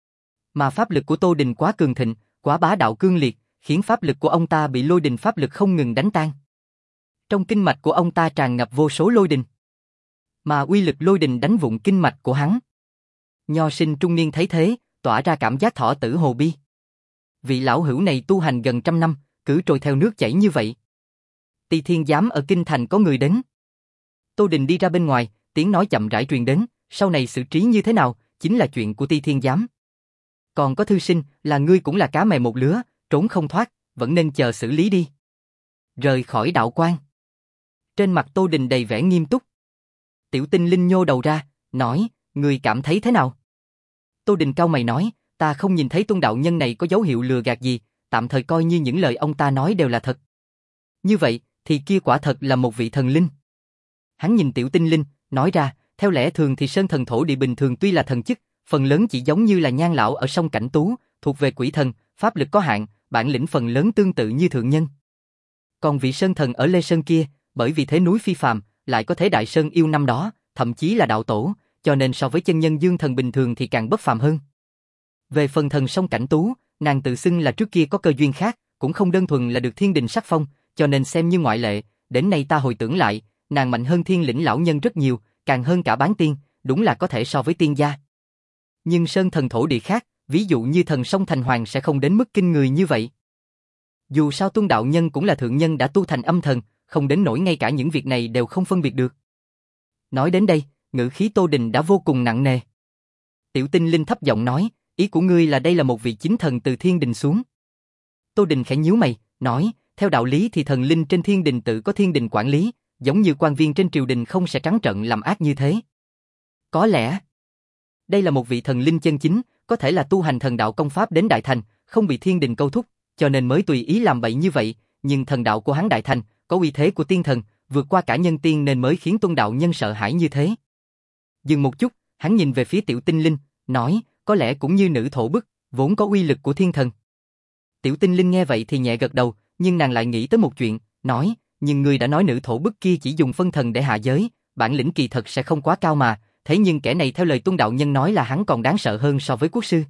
Mà pháp lực của Tô Đình quá cường thịnh, quá bá đạo cương liệt, khiến pháp lực của ông ta bị lôi đình pháp lực không ngừng đánh tan. Trong kinh mạch của ông ta tràn ngập vô số lôi đình. Mà uy lực lôi đình đánh vụn kinh mạch của hắn. Nho sinh trung niên thấy thế, tỏa ra cảm giác thọ tử hồ bi. Vị lão hữu này tu hành gần trăm năm, cứ trôi theo nước chảy như vậy. Tỳ Thiên Giám ở kinh thành có người đến. Tô Đình đi ra bên ngoài, tiếng nói chậm rãi truyền đến, sau này xử trí như thế nào, chính là chuyện của Tỳ Thiên Giám. Còn có thư sinh, là ngươi cũng là cá mè một lứa, trốn không thoát, vẫn nên chờ xử lý đi. Rời khỏi đạo quan. Trên mặt Tô Đình đầy vẻ nghiêm túc. Tiểu Tinh Linh nhô đầu ra, nói, ngươi cảm thấy thế nào? Tô Đình cau mày nói, ta không nhìn thấy Tuân đạo nhân này có dấu hiệu lừa gạt gì, tạm thời coi như những lời ông ta nói đều là thật. Như vậy, thì kia quả thật là một vị thần linh. Hắn nhìn Tiểu Tinh Linh, nói ra, theo lẽ thường thì sơn thần thổ địa bình thường tuy là thần chức, phần lớn chỉ giống như là Nhan lão ở sông Cảnh Tú, thuộc về quỷ thần, pháp lực có hạn, bản lĩnh phần lớn tương tự như thượng nhân. Còn vị sơn thần ở Lê Sơn kia, bởi vì thế núi phi phàm, lại có thể đại sơn yêu năm đó, thậm chí là đạo tổ, cho nên so với chân nhân dương thần bình thường thì càng bất phàm hơn. Về phần thần sông Cảnh Tú, nàng tự xưng là trước kia có cơ duyên khác, cũng không đơn thuần là được thiên đình sắc phong, cho nên xem như ngoại lệ, đến nay ta hồi tưởng lại, nàng mạnh hơn thiên lĩnh lão nhân rất nhiều, càng hơn cả bán tiên, đúng là có thể so với tiên gia. Nhưng sơn thần thổ địa khác, ví dụ như thần sông Thành Hoàng sẽ không đến mức kinh người như vậy. Dù sao Tuân đạo nhân cũng là thượng nhân đã tu thành âm thần, không đến nỗi ngay cả những việc này đều không phân biệt được. Nói đến đây, ngữ khí Tô Đình đã vô cùng nặng nề. Tiểu Tinh Linh thấp giọng nói, ý của ngươi là đây là một vị chính thần từ thiên đình xuống. Tô Đình khẽ nhíu mày, nói, theo đạo lý thì thần linh trên thiên đình tự có thiên đình quản lý, giống như quan viên trên triều đình không sẽ trắng trợn làm ác như thế. Có lẽ, đây là một vị thần linh chân chính, có thể là tu hành thần đạo công pháp đến đại thành, không bị thiên đình câu thúc, cho nên mới tùy ý làm bậy như vậy, nhưng thần đạo của hắn đại thành, có uy thế của tiên thần, vượt qua cả nhân tiên nên mới khiến Tuân đạo nhân sợ hãi như thế. Dừng một chút, hắn nhìn về phía Tiểu Tinh Linh, nói, có lẽ cũng như nữ thổ bức, vốn có uy lực của thiên thần. Tiểu Tinh Linh nghe vậy thì nhẹ gật đầu, nhưng nàng lại nghĩ tới một chuyện, nói, nhưng ngươi đã nói nữ thổ bức kia chỉ dùng phân thần để hạ giới, bản lĩnh kỳ thật sẽ không quá cao mà, thế nhưng kẻ này theo lời Tuân đạo nhân nói là hắn còn đáng sợ hơn so với quốc sư.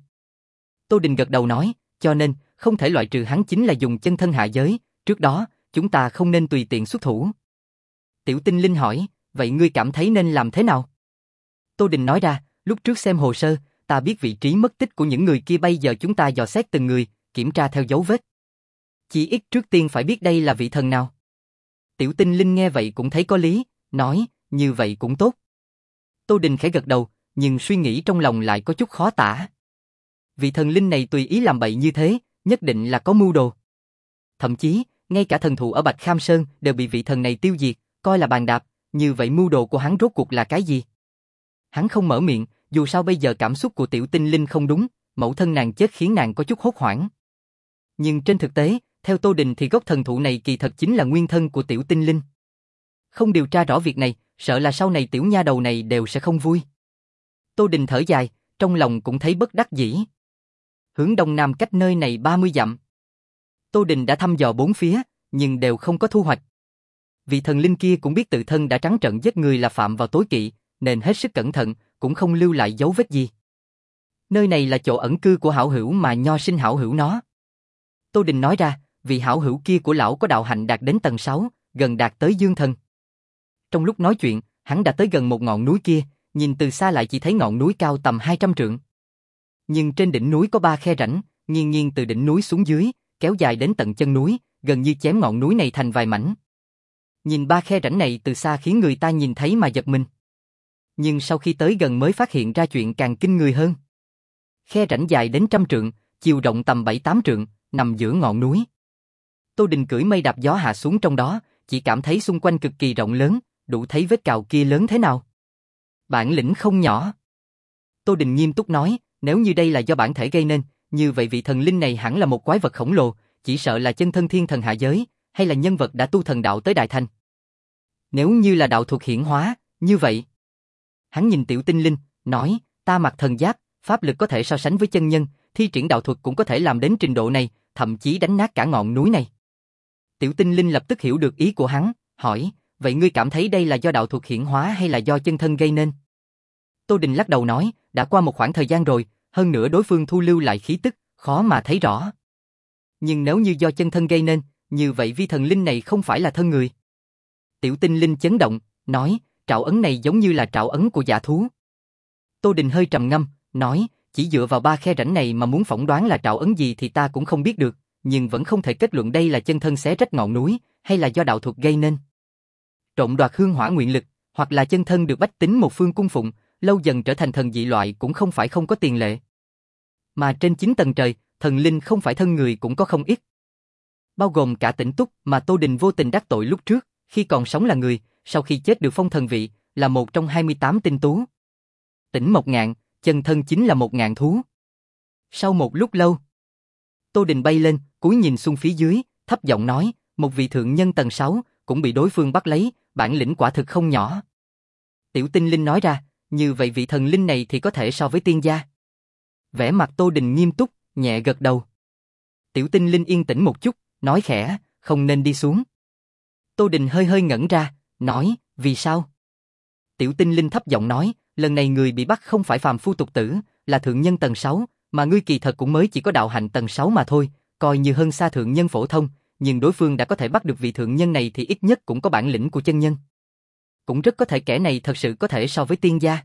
Tô Đình gật đầu nói, cho nên, không thể loại trừ hắn chính là dùng chân thân hạ giới, trước đó, chúng ta không nên tùy tiện xuất thủ. Tiểu Tinh Linh hỏi, vậy ngươi cảm thấy nên làm thế nào? Tô Đình nói ra, lúc trước xem hồ sơ, ta biết vị trí mất tích của những người kia, bây giờ chúng ta dò xét từng người, kiểm tra theo dấu vết. Chỉ ít trước tiên phải biết đây là vị thần nào. Tiểu Tinh Linh nghe vậy cũng thấy có lý, nói, như vậy cũng tốt. Tô Đình khẽ gật đầu, nhưng suy nghĩ trong lòng lại có chút khó tả. Vị thần linh này tùy ý làm bậy như thế, nhất định là có mưu đồ. Thậm chí, ngay cả thần thụ ở Bạch Kham Sơn đều bị vị thần này tiêu diệt, coi là bàn đạp, như vậy mưu đồ của hắn rốt cuộc là cái gì? Hắn không mở miệng, dù sao bây giờ cảm xúc của Tiểu Tinh Linh không đúng, mẫu thân nàng chết khiến nàng có chút hốt hoảng. Nhưng trên thực tế, theo Tô Đình thì gốc thần thụ này kỳ thật chính là nguyên thân của Tiểu Tinh Linh. Không điều tra rõ việc này, sợ là sau này tiểu nha đầu này đều sẽ không vui. Tô Đình thở dài, trong lòng cũng thấy bất đắc dĩ. Hướng đông nam cách nơi này ba mươi dặm. Tô Đình đã thăm dò bốn phía, nhưng đều không có thu hoạch. Vị thần linh kia cũng biết tự thân đã trắng trợn giết người là phạm vào tối kỵ, nên hết sức cẩn thận, cũng không lưu lại dấu vết gì. Nơi này là chỗ ẩn cư của hảo hữu mà Nho sinh hảo hữu nó. Tô Đình nói ra, vị hảo hữu kia của lão có đạo hạnh đạt đến tầng sáu, gần đạt tới dương thần. Trong lúc nói chuyện, hắn đã tới gần một ngọn núi kia, nhìn từ xa lại chỉ thấy ngọn núi cao tầm hai trăm trượng. Nhưng trên đỉnh núi có ba khe rãnh, nghiêng nghiêng từ đỉnh núi xuống dưới, kéo dài đến tận chân núi, gần như chém ngọn núi này thành vài mảnh. Nhìn ba khe rãnh này từ xa khiến người ta nhìn thấy mà giật mình. Nhưng sau khi tới gần mới phát hiện ra chuyện càng kinh người hơn. Khe rãnh dài đến trăm trượng, chiều rộng tầm bảy tám trượng, nằm giữa ngọn núi. Tô Đình cưỡi mây đạp gió hạ xuống trong đó, chỉ cảm thấy xung quanh cực kỳ rộng lớn, đủ thấy vết cào kia lớn thế nào. Bản lĩnh không nhỏ. Tô Đình nghiêm túc nói, nếu như đây là do bản thể gây nên, như vậy vị thần linh này hẳn là một quái vật khổng lồ, chỉ sợ là chân thân thiên thần hạ giới, hay là nhân vật đã tu thần đạo tới đại thành. Nếu như là đạo thuật hiển hóa, Như vậy. Hắn nhìn Tiểu Tinh Linh, nói, ta mặc thần giáp, pháp lực có thể so sánh với chân nhân, thi triển đạo thuật cũng có thể làm đến trình độ này, thậm chí đánh nát cả ngọn núi này. Tiểu Tinh Linh lập tức hiểu được ý của hắn, hỏi, vậy ngươi cảm thấy đây là do đạo thuật hiển hóa hay là do chân thân gây nên? Tô Đình lắc đầu nói, đã qua một khoảng thời gian rồi, hơn nữa đối phương thu lưu lại khí tức, khó mà thấy rõ. Nhưng nếu như do chân thân gây nên, như vậy vi thần linh này không phải là thân người. Tiểu Tinh Linh chấn động, nói, trảo ấn này giống như là trảo ấn của dã thú. Tô Đình hơi trầm ngâm, nói, chỉ dựa vào ba khe rãnh này mà muốn phỏng đoán là trảo ấn gì thì ta cũng không biết được, nhưng vẫn không thể kết luận đây là chân thân xé rách ngọn núi, hay là do đạo thuật gây nên. Trộm đoạt hương hỏa nguyện lực, hoặc là chân thân được bách tính một phương cung phụng, lâu dần trở thành thần dị loại cũng không phải không có tiền lệ. Mà trên chín tầng trời, thần linh không phải thân người cũng có không ít. Bao gồm cả Tỉnh Túc mà Tô Đình vô tình đắc tội lúc trước, khi còn sống là người, sau khi chết được phong thần vị, là một trong hai mươi tám tinh tú. Tỉnh Mộc Ngạn, chân thân chính là một ngạn thú. Sau một lúc lâu, Tô Đình bay lên, cúi nhìn xuống phía dưới, thấp giọng nói, một vị thượng nhân tầng sáu, cũng bị đối phương bắt lấy, bản lĩnh quả thực không nhỏ. Tiểu Tinh Linh nói ra, như vậy vị thần linh này thì có thể so với tiên gia. Vẻ mặt Tô Đình nghiêm túc, nhẹ gật đầu. Tiểu Tinh Linh yên tĩnh một chút, nói khẽ, không nên đi xuống. Tô Đình hơi hơi ngẩn ra, nói, vì sao? Tiểu Tinh Linh thấp giọng nói, lần này người bị bắt không phải phàm phu tục tử, là thượng nhân tầng sáu, mà ngươi kỳ thật cũng mới chỉ có đạo hạnh tầng sáu mà thôi, coi như hơn xa thượng nhân phổ thông, nhưng đối phương đã có thể bắt được vị thượng nhân này thì ít nhất cũng có bản lĩnh của chân nhân. Cũng rất có thể kẻ này thật sự có thể so với tiên gia.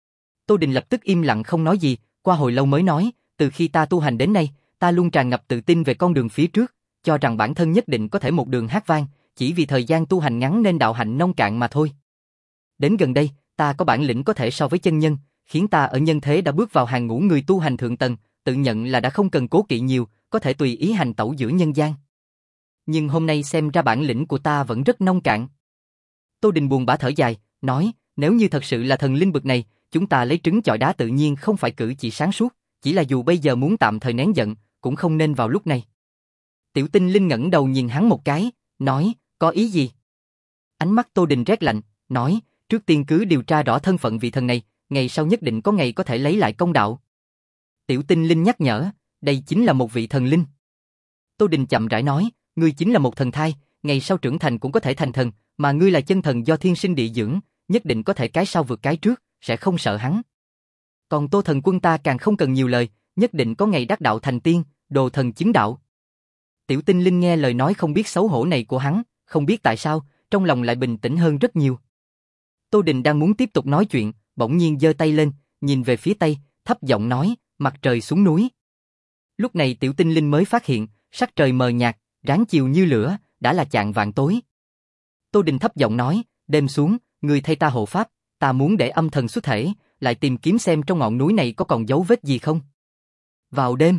Tô Đình lập tức im lặng không nói gì, qua hồi lâu mới nói, từ khi ta tu hành đến nay, ta luôn tràn ngập tự tin về con đường phía trước, cho rằng bản thân nhất định có thể một đường hát vang, chỉ vì thời gian tu hành ngắn nên đạo hạnh nông cạn mà thôi. Đến gần đây, ta có bản lĩnh có thể so với chân nhân, khiến ta ở nhân thế đã bước vào hàng ngũ người tu hành thượng tầng, tự nhận là đã không cần cố kỵ nhiều, có thể tùy ý hành tẩu giữa nhân gian. Nhưng hôm nay xem ra bản lĩnh của ta vẫn rất nông cạn. Tô Đình buồn bã thở dài, nói, nếu như thật sự là thần linh bực này, chúng ta lấy trứng chọi đá tự nhiên không phải cử chỉ sáng suốt, chỉ là dù bây giờ muốn tạm thời nén giận, cũng không nên vào lúc này. Tiểu Tinh Linh ngẩng đầu nhìn hắn một cái, nói, có ý gì? Ánh mắt Tô Đình rét lạnh, nói, trước tiên cứ điều tra rõ thân phận vị thần này, ngày sau nhất định có ngày có thể lấy lại công đạo. Tiểu Tinh Linh nhắc nhở, đây chính là một vị thần linh. Tô Đình chậm rãi nói, ngươi chính là một thần thai, ngày sau trưởng thành cũng có thể thành thần, mà ngươi là chân thần do thiên sinh địa dưỡng, nhất định có thể cái sau vượt cái trước, sẽ không sợ hắn. Còn Tô thần quân ta càng không cần nhiều lời, nhất định có ngày đắc đạo thành tiên, đồ thần chứng đạo. Tiểu Tinh Linh nghe lời nói không biết xấu hổ này của hắn, không biết tại sao, trong lòng lại bình tĩnh hơn rất nhiều. Tô Đình đang muốn tiếp tục nói chuyện, bỗng nhiên giơ tay lên, nhìn về phía tây, thấp giọng nói, mặt trời xuống núi. Lúc này Tiểu Tinh Linh mới phát hiện, sắc trời mờ nhạt, ráng chiều như lửa, đã là chạng vạng tối. Tô Đình thấp giọng nói, đêm xuống, người thay ta hộ pháp, ta muốn để âm thần xuất thể, lại tìm kiếm xem trong ngọn núi này có còn dấu vết gì không. Vào đêm,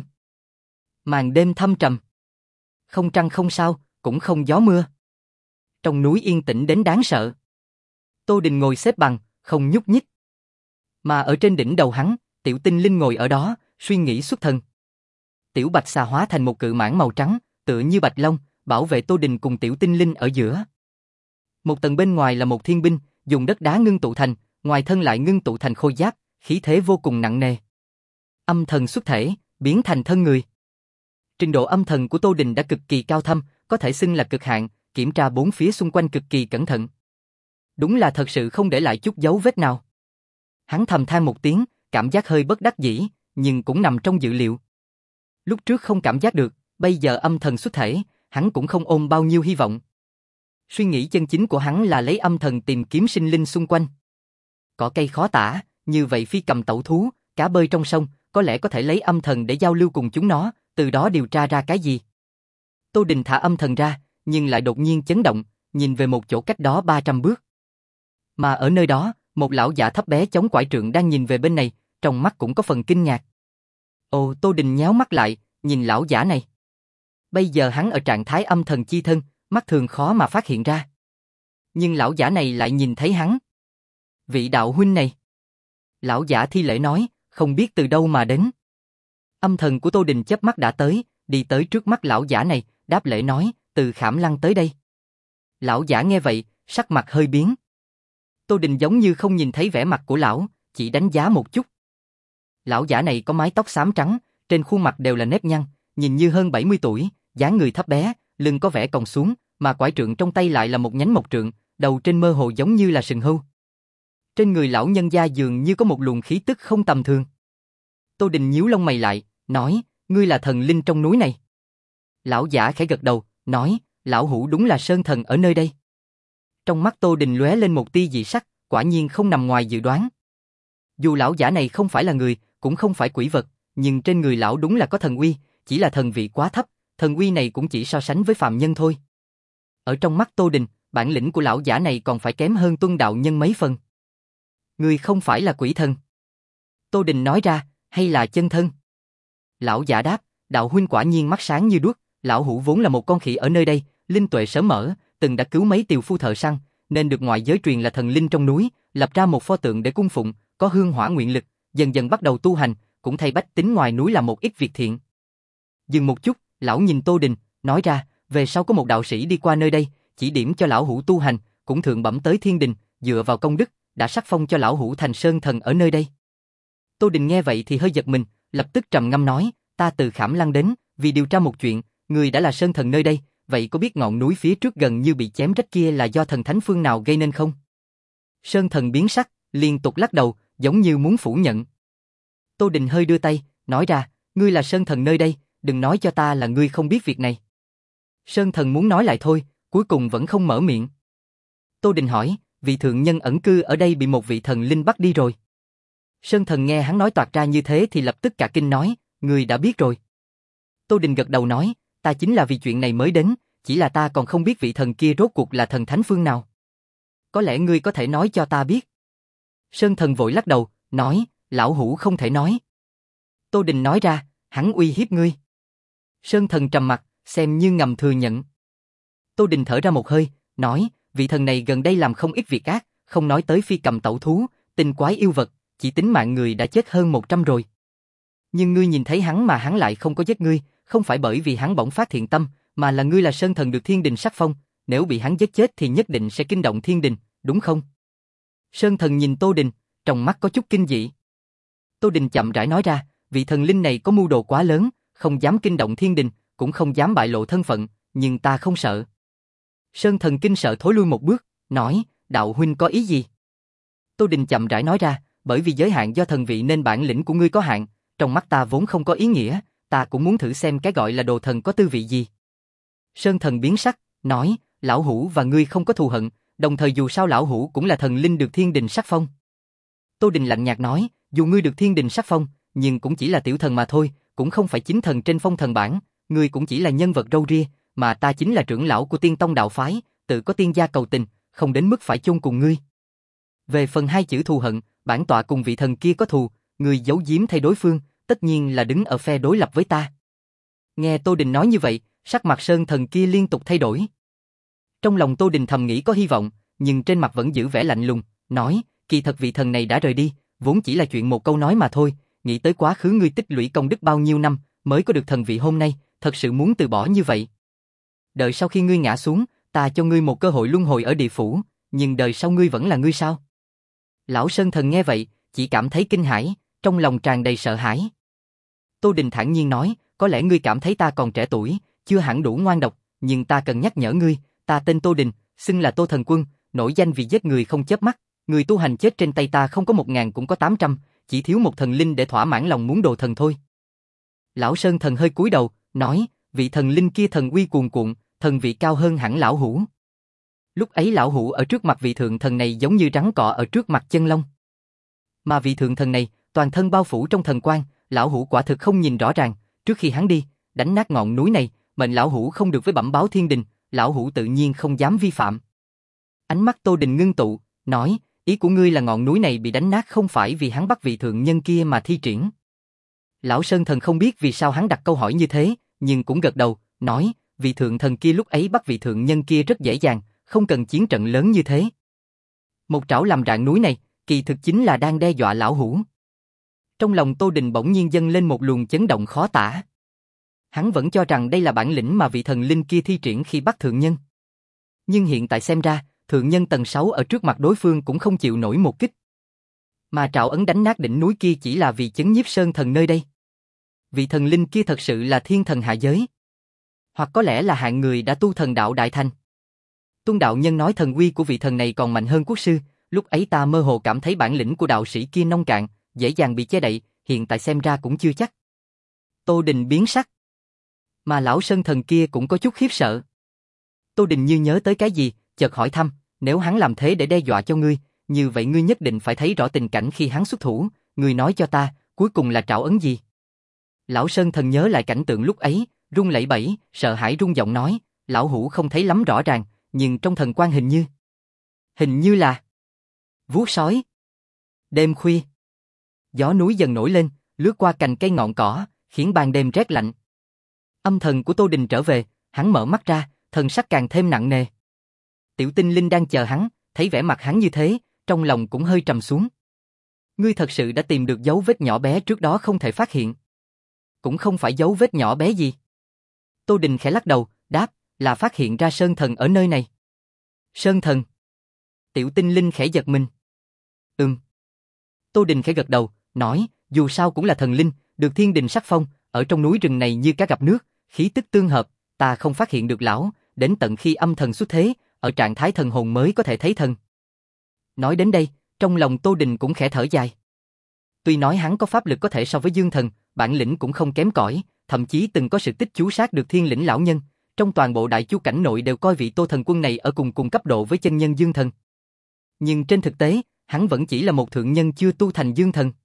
màn đêm thâm trầm, không trăng không sao, cũng không gió mưa. Trong núi yên tĩnh đến đáng sợ. Tô Đình ngồi xếp bằng, không nhúc nhích. Mà ở trên đỉnh đầu hắn, Tiểu Tinh Linh ngồi ở đó, suy nghĩ xuất thần. Tiểu Bạch Xà hóa thành một cự mãng màu trắng, tựa như bạch long, bảo vệ Tô Đình cùng Tiểu Tinh Linh ở giữa. Một tầng bên ngoài là một thiên binh, dùng đất đá ngưng tụ thành, ngoài thân lại ngưng tụ thành khôi giáp, khí thế vô cùng nặng nề. Âm thần xuất thể, biến thành thân người. Trình độ âm thần của Tô Đình đã cực kỳ cao thâm, có thể xưng là cực hạn, kiểm tra bốn phía xung quanh cực kỳ cẩn thận. Đúng là thật sự không để lại chút dấu vết nào. Hắn thầm than một tiếng, cảm giác hơi bất đắc dĩ, nhưng cũng nằm trong dự liệu. Lúc trước không cảm giác được, bây giờ âm thần xuất thể, hắn cũng không ôm bao nhiêu hy vọng. Suy nghĩ chân chính của hắn là lấy âm thần tìm kiếm sinh linh xung quanh. Cỏ cây khó tả, như vậy phi cầm tẩu thú, cá bơi trong sông, có lẽ có thể lấy âm thần để giao lưu cùng chúng nó, từ đó điều tra ra cái gì. Tô Đình thả âm thần ra, nhưng lại đột nhiên chấn động, nhìn về một chỗ cách đó ba trăm bước. Mà ở nơi đó, một lão giả thấp bé chống quải trượng đang nhìn về bên này, trong mắt cũng có phần kinh ngạc. Ồ, Tô Đình nhéo mắt lại, nhìn lão giả này. Bây giờ hắn ở trạng thái âm thần chi thân, mắt thường khó mà phát hiện ra. Nhưng lão giả này lại nhìn thấy hắn. Vị đạo huynh này. Lão giả thi lễ nói, không biết từ đâu mà đến. Âm thần của Tô Đình chớp mắt đã tới, đi tới trước mắt lão giả này, đáp lễ nói, từ Khảm Lăng tới đây. Lão giả nghe vậy, sắc mặt hơi biến. Tô Đình giống như không nhìn thấy vẻ mặt của lão, chỉ đánh giá một chút. Lão giả này có mái tóc xám trắng, trên khuôn mặt đều là nếp nhăn, nhìn như hơn bảy mươi tuổi, dáng người thấp bé, lưng có vẻ còng xuống, mà quải trượng trong tay lại là một nhánh mộc trượng, đầu trên mơ hồ giống như là sừng hươu. Trên người lão nhân gia dường như có một luồng khí tức không tầm thường. Tô Đình nhíu lông mày lại, nói, ngươi là thần linh trong núi này. Lão giả khẽ gật đầu, nói, lão hủ đúng là sơn thần ở nơi đây. Trong mắt Tô Đình lóe lên một tia dị sắc, quả nhiên không nằm ngoài dự đoán. Dù lão giả này không phải là người, cũng không phải quỷ vật, nhưng trên người lão đúng là có thần uy, chỉ là thần vị quá thấp, thần uy này cũng chỉ so sánh với phàm nhân thôi. Ở trong mắt Tô Đình, bản lĩnh của lão giả này còn phải kém hơn Tuân đạo nhân mấy phần. Ngươi không phải là quỷ thần. Tô Đình nói ra, hay là chân thân? Lão giả đáp, đạo huynh quả nhiên mắt sáng như đuốc, lão hủ vốn là một con khỉ ở nơi đây, linh tuệ sớm mở, từng đã cứu mấy tiều phu thợ săn, nên được ngoại giới truyền là thần linh trong núi, lập ra một pho tượng để cung phụng, có hương hỏa nguyện lực, dần dần bắt đầu tu hành, cũng thay bách tính ngoài núi làm một ít việc thiện. Dừng một chút, lão nhìn Tô Đình, nói ra, về sau có một đạo sĩ đi qua nơi đây, chỉ điểm cho lão hủ tu hành, cũng thượng bẩm tới thiên đình, dựa vào công đức, đã sắc phong cho lão hủ thành sơn thần ở nơi đây. Tô Đình nghe vậy thì hơi giật mình, lập tức trầm ngâm nói, ta từ Khảm Lăng đến, vì điều tra một chuyện, người đã là sơn thần nơi đây, vậy có biết ngọn núi phía trước gần như bị chém rách kia là do thần thánh phương nào gây nên không? Sơn thần biến sắc, liên tục lắc đầu, giống như muốn phủ nhận. Tô Đình hơi đưa tay, nói ra, ngươi là sơn thần nơi đây, đừng nói cho ta là ngươi không biết việc này. Sơn thần muốn nói lại thôi, cuối cùng vẫn không mở miệng. Tô Đình hỏi, vị thượng nhân ẩn cư ở đây bị một vị thần linh bắt đi rồi. Sơn thần nghe hắn nói toạc ra như thế thì lập tức cả kinh nói, ngươi đã biết rồi. Tô Đình gật đầu nói, ta chính là vì chuyện này mới đến, chỉ là ta còn không biết vị thần kia rốt cuộc là thần thánh phương nào. Có lẽ ngươi có thể nói cho ta biết. Sơn thần vội lắc đầu, nói, lão hủ không thể nói. Tô Đình nói ra, hắn uy hiếp ngươi. Sơn thần trầm mặt, xem như ngầm thừa nhận. Tô Đình thở ra một hơi, nói, vị thần này gần đây làm không ít việc ác, không nói tới phi cầm tẩu thú, tinh quái yêu vật, chỉ tính mạng người đã chết hơn một trăm rồi. Nhưng ngươi nhìn thấy hắn mà hắn lại không có giết ngươi, không phải bởi vì hắn bỗng phát thiện tâm, mà là ngươi là sơn thần được thiên đình sắc phong, nếu bị hắn giết chết thì nhất định sẽ kinh động thiên đình, đúng không? Sơn thần nhìn Tô Đình, trong mắt có chút kinh dị. Tô Đình chậm rãi nói ra, vị thần linh này có mưu đồ quá lớn, không dám kinh động thiên đình, cũng không dám bại lộ thân phận, nhưng ta không sợ. Sơn thần kinh sợ thối lui một bước, nói, đạo huynh có ý gì? Tô Đình chậm rãi nói ra, bởi vì giới hạn do thần vị nên bản lĩnh của ngươi có hạn, trong mắt ta vốn không có ý nghĩa, ta cũng muốn thử xem cái gọi là đồ thần có tư vị gì. Sơn thần biến sắc, nói, lão hủ và ngươi không có thù hận, đồng thời dù sao lão hủ cũng là thần linh được thiên đình sắc phong. Tô Đình lạnh nhạt nói, dù ngươi được thiên đình sắc phong, nhưng cũng chỉ là tiểu thần mà thôi, cũng không phải chính thần trên phong thần bảng, ngươi cũng chỉ là nhân vật râu ria, mà ta chính là trưởng lão của Tiên Tông đạo phái, tự có tiên gia cầu tình, không đến mức phải chôn cùng ngươi. Về phần hai chữ thù hận, bản tọa cùng vị thần kia có thù, ngươi giấu giếm thay đối phương, tất nhiên là đứng ở phe đối lập với ta. Nghe Tô Đình nói như vậy, sắc mặt sơn thần kia liên tục thay đổi. Trong lòng Tô Đình thầm nghĩ có hy vọng, nhưng trên mặt vẫn giữ vẻ lạnh lùng, nói, kỳ thật vị thần này đã rời đi, vốn chỉ là chuyện một câu nói mà thôi, nghĩ tới quá khứ ngươi tích lũy công đức bao nhiêu năm, mới có được thần vị hôm nay, thật sự muốn từ bỏ như vậy. Đợi sau khi ngươi ngã xuống, ta cho ngươi một cơ hội luân hồi ở địa phủ, nhưng đời sau ngươi vẫn là ngươi sao? Lão sơn thần nghe vậy, chỉ cảm thấy kinh hãi, trong lòng tràn đầy sợ hãi. Tô Đình thản nhiên nói, có lẽ ngươi cảm thấy ta còn trẻ tuổi, chưa hẳn đủ ngoan độc, nhưng ta cần nhắc nhở ngươi, ta tên Tô Đình, xưng là Tô Thần Quân, nổi danh vì giết người không chớp mắt, người tu hành chết trên tay ta không có một ngàn cũng có tám trăm, chỉ thiếu một thần linh để thỏa mãn lòng muốn đồ thần thôi. Lão sơn thần hơi cúi đầu, nói, vị thần linh kia thần uy cuồn cuộn, thần vị cao hơn hẳn lão hủ. Lúc ấy lão hủ ở trước mặt vị thượng thần này giống như rắn cọ ở trước mặt chân long. Mà vị thượng thần này, toàn thân bao phủ trong thần quang, lão hủ quả thực không nhìn rõ ràng, trước khi hắn đi, đánh nát ngọn núi này, mệnh lão hủ không được với bẩm báo thiên đình, lão hủ tự nhiên không dám vi phạm. Ánh mắt Tô Đình ngưng tụ, nói, ý của ngươi là ngọn núi này bị đánh nát không phải vì hắn bắt vị thượng nhân kia mà thi triển. Lão sơn thần không biết vì sao hắn đặt câu hỏi như thế, nhưng cũng gật đầu, nói, vị thượng thần kia lúc ấy bắt vị thượng nhân kia rất dễ dàng, không cần chiến trận lớn như thế. Một trảo làm rạn núi này, kỳ thực chính là đang đe dọa lão hủ. Trong lòng Tô Đình bỗng nhiên dâng lên một luồng chấn động khó tả. Hắn vẫn cho rằng đây là bản lĩnh mà vị thần linh kia thi triển khi bắt thượng nhân. Nhưng hiện tại xem ra, thượng nhân tầng sáu ở trước mặt đối phương cũng không chịu nổi một kích. Mà trảo ấn đánh nát đỉnh núi kia chỉ là vì chấn nhiếp sơn thần nơi đây. Vị thần linh kia thật sự là thiên thần hạ giới. Hoặc có lẽ là hạng người đã tu thần đạo đại thành. Tuân đạo nhân nói thần uy của vị thần này còn mạnh hơn quốc sư, lúc ấy ta mơ hồ cảm thấy bản lĩnh của đạo sĩ kia nông cạn, dễ dàng bị che đậy, hiện tại xem ra cũng chưa chắc. Tô Đình biến sắc. Mà lão sơn thần kia cũng có chút khiếp sợ. Tô Đình như nhớ tới cái gì, chợt hỏi thăm, nếu hắn làm thế để đe dọa cho ngươi, như vậy ngươi nhất định phải thấy rõ tình cảnh khi hắn xuất thủ, ngươi nói cho ta, cuối cùng là trảo ấn gì? Lão sơn thần nhớ lại cảnh tượng lúc ấy, run lẩy bẩy, sợ hãi run giọng nói, lão hủ không thấy lắm rõ ràng, nhưng trong thần quan hình như, hình như là vuốt sói. Đêm khuya, gió núi dần nổi lên, lướt qua cành cây ngọn cỏ, khiến ban đêm rét lạnh. Âm thần của Tô Đình trở về, hắn mở mắt ra, thần sắc càng thêm nặng nề. Tiểu Tinh Linh đang chờ hắn, thấy vẻ mặt hắn như thế, trong lòng cũng hơi trầm xuống. Ngươi thật sự đã tìm được dấu vết nhỏ bé trước đó không thể phát hiện. Cũng không phải dấu vết nhỏ bé gì. Tô Đình khẽ lắc đầu, đáp, là phát hiện ra sơn thần ở nơi này. Sơn thần? Tiểu Tinh Linh khẽ giật mình. Ừm. Tô Đình khẽ gật đầu, nói, dù sao cũng là thần linh, được thiên đình sắc phong, ở trong núi rừng này như cá gặp nước, khí tức tương hợp, ta không phát hiện được lão, đến tận khi âm thần xuất thế, ở trạng thái thần hồn mới có thể thấy thần. Nói đến đây, trong lòng Tô Đình cũng khẽ thở dài. Tuy nói hắn có pháp lực có thể so với dương thần, bản lĩnh cũng không kém cỏi, thậm chí từng có sự tích chú sát được thiên lĩnh lão nhân, trong toàn bộ đại chu cảnh nội đều coi vị Tô thần quân này ở cùng cùng cấp độ với chân nhân dương thần. Nhưng trên thực tế, hắn vẫn chỉ là một thượng nhân chưa tu thành dương thần.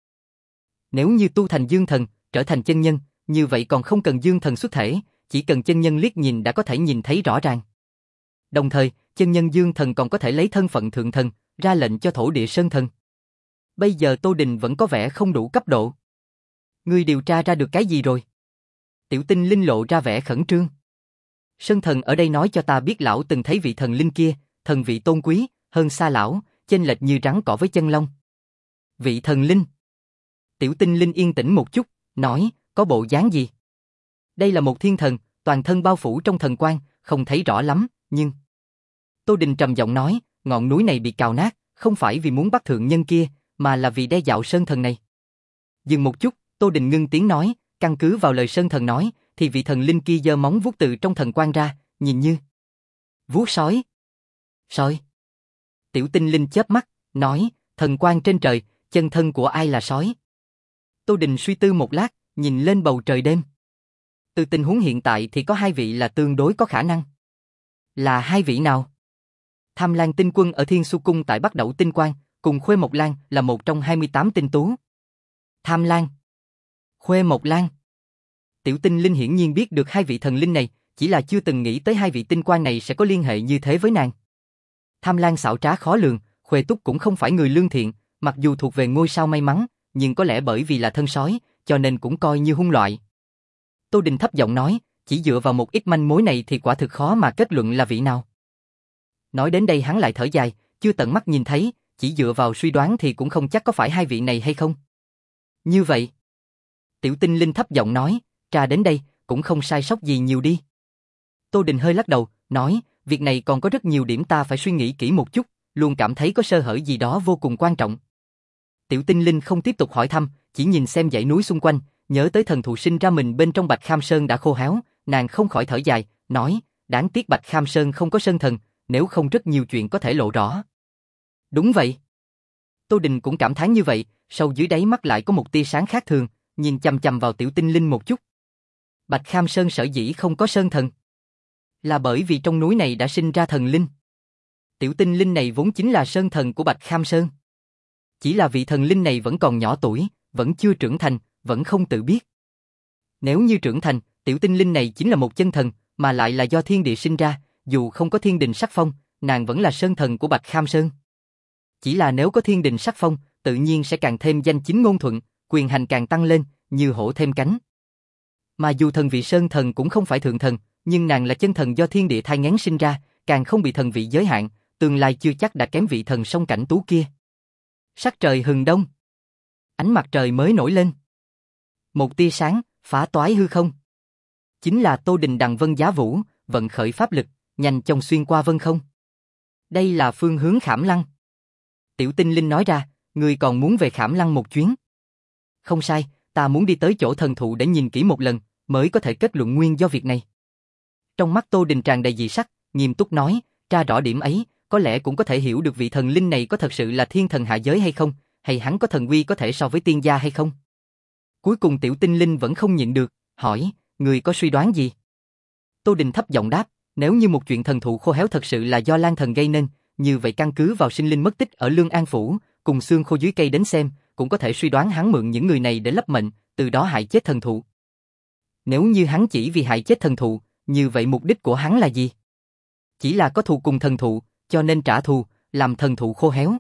Nếu như tu thành dương thần, trở thành chân nhân, như vậy còn không cần dương thần xuất thể, chỉ cần chân nhân liếc nhìn đã có thể nhìn thấy rõ ràng. Đồng thời, chân nhân dương thần còn có thể lấy thân phận thượng thần, ra lệnh cho thổ địa sơn thần. Bây giờ Tô Đình vẫn có vẻ không đủ cấp độ. Ngươi điều tra ra được cái gì rồi? Tiểu Tinh Linh lộ ra vẻ khẩn trương. Sơn thần ở đây nói cho ta biết lão từng thấy vị thần linh kia, thần vị tôn quý, hơn xa lão, chênh lệch như rắn cỏ với chân long. Vị thần linh. Tiểu Tinh Linh yên tĩnh một chút, nói, có bộ dáng gì? Đây là một thiên thần, toàn thân bao phủ trong thần quang, không thấy rõ lắm, nhưng... Tô Đình trầm giọng nói, ngọn núi này bị cào nát, không phải vì muốn bắt thượng nhân kia, mà là vì đe dọa sơn thần này. Dừng một chút, Tô Đình ngưng tiếng nói, căn cứ vào lời sơn thần nói, thì vị thần linh kia giơ móng vuốt từ trong thần quang ra, nhìn như... vuốt sói. Sói. Tiểu Tinh Linh chớp mắt, nói, thần quang trên trời, chân thân của ai là sói? Tô Đình suy tư một lát, nhìn lên bầu trời đêm. Từ tình huống hiện tại thì có hai vị là tương đối có khả năng. Là hai vị nào? Tham Lan tinh quân ở Thiên Su Cung tại Bắc Đẩu Tinh Quang, cùng Khuê Mộc Lan là một trong hai mươi tám tinh tú. Tham Lan, Khuê Mộc Lan. Tiểu Tinh Linh hiển nhiên biết được hai vị thần linh này, chỉ là chưa từng nghĩ tới hai vị tinh quang này sẽ có liên hệ như thế với nàng. Tham Lan xảo trá khó lường, Khuê Túc cũng không phải người lương thiện, mặc dù thuộc về ngôi sao may mắn, nhưng có lẽ bởi vì là thân sói, cho nên cũng coi như hung loại. Tô Đình thấp giọng nói, chỉ dựa vào một ít manh mối này thì quả thực khó mà kết luận là vị nào. Nói đến đây hắn lại thở dài, chưa tận mắt nhìn thấy, chỉ dựa vào suy đoán thì cũng không chắc có phải hai vị này hay không. Như vậy, Tiểu Tinh Linh thấp giọng nói, trà đến đây, cũng không sai sót gì nhiều đi. Tô Đình hơi lắc đầu, nói, việc này còn có rất nhiều điểm ta phải suy nghĩ kỹ một chút, luôn cảm thấy có sơ hở gì đó vô cùng quan trọng. Tiểu Tinh Linh không tiếp tục hỏi thăm, chỉ nhìn xem dãy núi xung quanh, nhớ tới thần thụ sinh ra mình bên trong Bạch Kham Sơn đã khô héo, nàng không khỏi thở dài, nói, đáng tiếc Bạch Kham Sơn không có sơn thần, nếu không rất nhiều chuyện có thể lộ rõ. Đúng vậy. Tô Đình cũng cảm thán như vậy, sâu dưới đáy mắt lại có một tia sáng khác thường, nhìn chằm chằm vào Tiểu Tinh Linh một chút. Bạch Kham Sơn sở dĩ không có sơn thần, là bởi vì trong núi này đã sinh ra thần linh. Tiểu Tinh Linh này vốn chính là sơn thần của Bạch Kham Sơn. Chỉ là vị thần linh này vẫn còn nhỏ tuổi, vẫn chưa trưởng thành, vẫn không tự biết. Nếu như trưởng thành, Tiểu Tinh Linh này chính là một chân thần, mà lại là do thiên địa sinh ra, dù không có thiên đình sắc phong, nàng vẫn là sơn thần của Bạch Kham Sơn. Chỉ là nếu có thiên đình sắc phong, tự nhiên sẽ càng thêm danh chính ngôn thuận, quyền hành càng tăng lên, như hổ thêm cánh. Mà dù thần vị sơn thần cũng không phải thượng thần, nhưng nàng là chân thần do thiên địa thai nghén sinh ra, càng không bị thần vị giới hạn, tương lai chưa chắc đã kém vị thần song cảnh tú kia. Sắc trời hừng đông, ánh mặt trời mới nổi lên. Một tia sáng phá toái hư không. Chính là Tô Đình đằng vân giá vũ, vận khởi pháp lực, nhanh chóng xuyên qua vân không. Đây là phương hướng Khảm Lăng. Tiểu Tinh Linh nói ra, ngươi còn muốn về Khảm Lăng một chuyến. Không sai, ta muốn đi tới chỗ thần thụ để nhìn kỹ một lần, mới có thể kết luận nguyên do việc này. Trong mắt Tô Đình tràn đầy dị sắc, nghiêm túc nói, tra rõ điểm ấy, có lẽ cũng có thể hiểu được vị thần linh này có thật sự là thiên thần hạ giới hay không, hay hắn có thần uy có thể so với tiên gia hay không. Cuối cùng Tiểu Tinh Linh vẫn không nhịn được, hỏi, người có suy đoán gì? Tô Đình thấp giọng đáp, nếu như một chuyện thần thụ khô héo thật sự là do Lan Thần gây nên, như vậy căn cứ vào sinh linh mất tích ở Lương An Phủ, cùng xương khô dưới cây đến xem, cũng có thể suy đoán hắn mượn những người này để lấp mệnh, từ đó hại chết thần thụ. Nếu như hắn chỉ vì hại chết thần thụ, như vậy mục đích của hắn là gì? Chỉ là có thù cùng thần thụ, cho nên trả thù, làm thần thụ khô héo.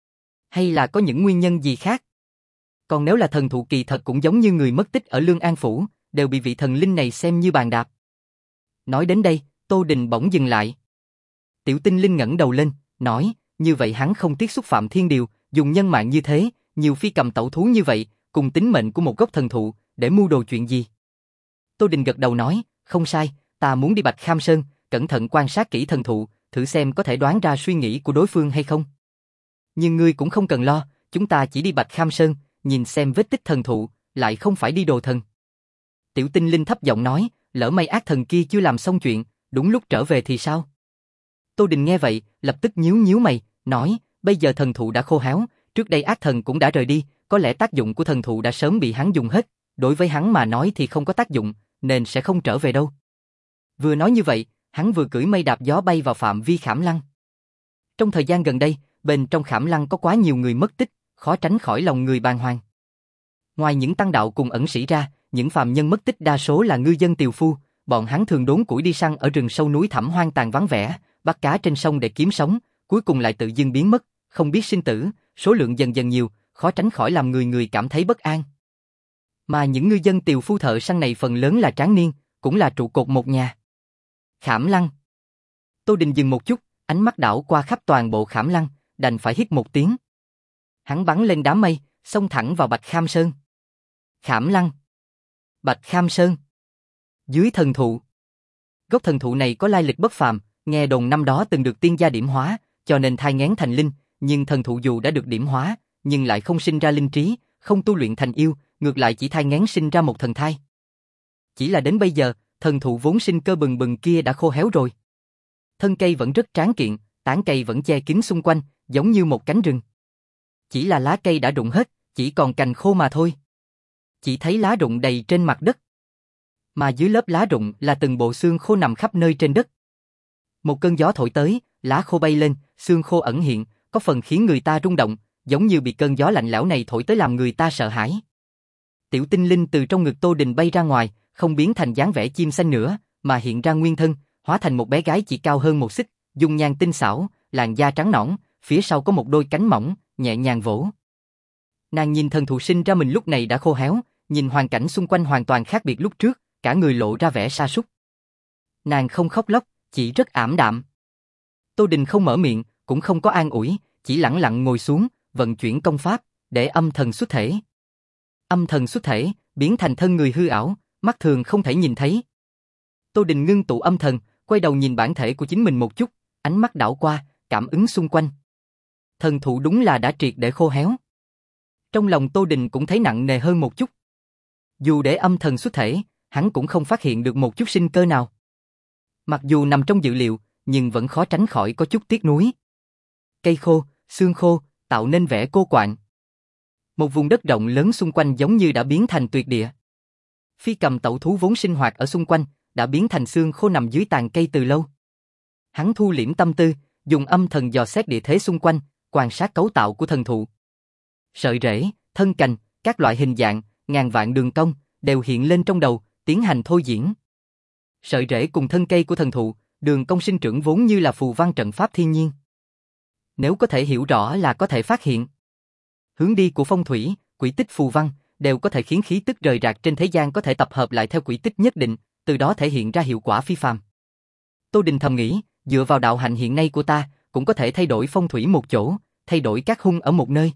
Hay là có những nguyên nhân gì khác? Còn nếu là thần thụ kỳ thật cũng giống như người mất tích ở Lương An Phủ, đều bị vị thần linh này xem như bàn đạp. Nói đến đây, Tô Đình bỗng dừng lại. Tiểu Tinh Linh ngẩng đầu lên, nói, như vậy hắn không tiếc xúc phạm thiên điều, dùng nhân mạng như thế, nhiều phi cầm tẩu thú như vậy, cùng tính mệnh của một gốc thần thụ, để mưu đồ chuyện gì? Tô Đình gật đầu nói, không sai, ta muốn đi Bạch Kham Sơn, cẩn thận quan sát kỹ thần thụ, thử xem có thể đoán ra suy nghĩ của đối phương hay không. Nhưng ngươi cũng không cần lo, chúng ta chỉ đi Bạch Kham Sơn, nhìn xem vết tích thần thụ, lại không phải đi đồ thần. Tiểu Tinh Linh thấp giọng nói, lỡ may ác thần kia chưa làm xong chuyện, đúng lúc trở về thì sao? Tô Đình nghe vậy, lập tức nhíu nhíu mày, nói, bây giờ thần thụ đã khô héo, trước đây ác thần cũng đã rời đi, có lẽ tác dụng của thần thụ đã sớm bị hắn dùng hết, đối với hắn mà nói thì không có tác dụng, nên sẽ không trở về đâu. Vừa nói như vậy, hắn vừa cưỡi mây đạp gió bay vào phạm vi Khảm Lăng. Trong thời gian gần đây, bên trong Khảm Lăng có quá nhiều người mất tích, khó tránh khỏi lòng người bàng hoàng. Ngoài những tăng đạo cùng ẩn sĩ ra, những phàm nhân mất tích đa số là ngư dân tiều phu, bọn hắn thường đốn củi đi săn ở rừng sâu núi thẳm hoang tàn vắng vẻ, bắt cá trên sông để kiếm sống, cuối cùng lại tự dưng biến mất, không biết sinh tử, số lượng dần dần nhiều, khó tránh khỏi làm người người cảm thấy bất an. Mà những ngư dân tiều phu thợ săn này phần lớn là tráng niên, cũng là trụ cột một nhà. Khảm Lăng. Tô Đình dừng một chút, ánh mắt đảo qua khắp toàn bộ Khảm Lăng, đành phải hít một tiếng. Hắn bắn lên đám mây, xông thẳng vào Bạch Kham Sơn. Khảm Lăng. Bạch Kham Sơn. Dưới thần thụ. Gốc thần thụ này có lai lịch bất phàm, nghe đồn năm đó từng được tiên gia điểm hóa, cho nên thai nghén thành linh, nhưng thần thụ dù đã được điểm hóa, nhưng lại không sinh ra linh trí, không tu luyện thành yêu, ngược lại chỉ thai nghén sinh ra một thần thai. Chỉ là đến bây giờ, thần thụ vốn sinh cơ bừng bừng kia đã khô héo rồi. Thân cây vẫn rất tráng kiện, tán cây vẫn che kín xung quanh, giống như một cánh rừng. Chỉ là lá cây đã rụng hết, chỉ còn cành khô mà thôi. Chỉ thấy lá rụng đầy trên mặt đất. Mà dưới lớp lá rụng là từng bộ xương khô nằm khắp nơi trên đất. Một cơn gió thổi tới, lá khô bay lên, xương khô ẩn hiện, có phần khiến người ta rung động, giống như bị cơn gió lạnh lẽo này thổi tới làm người ta sợ hãi. Tiểu Tinh Linh từ trong ngực Tô Đình bay ra ngoài, không biến thành dáng vẻ chim xanh nữa, mà hiện ra nguyên thân, hóa thành một bé gái chỉ cao hơn một xích, dung nhan tinh xảo, làn da trắng nõn, phía sau có một đôi cánh mỏng, nhẹ nhàng vỗ. Nàng nhìn thần thụ sinh ra mình lúc này đã khô héo, nhìn hoàn cảnh xung quanh hoàn toàn khác biệt lúc trước, cả người lộ ra vẻ sa sút. Nàng không khóc lóc, chỉ rất ảm đạm. Tô Đình không mở miệng, cũng không có an ủi, chỉ lặng lặng ngồi xuống, vận chuyển công pháp, để âm thần xuất thể. Âm thần xuất thể, biến thành thân người hư ảo, mắt thường không thể nhìn thấy. Tô Đình ngưng tụ âm thần, quay đầu nhìn bản thể của chính mình một chút, ánh mắt đảo qua, cảm ứng xung quanh. Thần thụ đúng là đã triệt để khô héo. Trong lòng Tô Đình cũng thấy nặng nề hơn một chút. Dù để âm thần xuất thể, hắn cũng không phát hiện được một chút sinh cơ nào. Mặc dù nằm trong dự liệu, nhưng vẫn khó tránh khỏi có chút tiếc nuối. Cây khô, xương khô, tạo nên vẻ cô quạnh. Một vùng đất rộng lớn xung quanh giống như đã biến thành tuyệt địa. Phi cầm tẩu thú vốn sinh hoạt ở xung quanh, đã biến thành xương khô nằm dưới tàn cây từ lâu. Hắn thu liễm tâm tư, dùng âm thần dò xét địa thế xung quanh, quan sát cấu tạo của thần thụ. Sợi rễ, thân cành, các loại hình dạng, ngàn vạn đường cong, đều hiện lên trong đầu, tiến hành thôi diễn. Sợi rễ cùng thân cây của thần thụ, đường cong sinh trưởng vốn như là phù văn trận pháp thiên nhiên. Nếu có thể hiểu rõ là có thể phát hiện. Hướng đi của phong thủy, quỹ tích phù văn, đều có thể khiến khí tức rời rạc trên thế gian có thể tập hợp lại theo quỹ tích nhất định, từ đó thể hiện ra hiệu quả phi phàm. Tô Đình thầm nghĩ, dựa vào đạo hạnh hiện nay của ta, cũng có thể thay đổi phong thủy một chỗ, thay đổi các hung ở một nơi.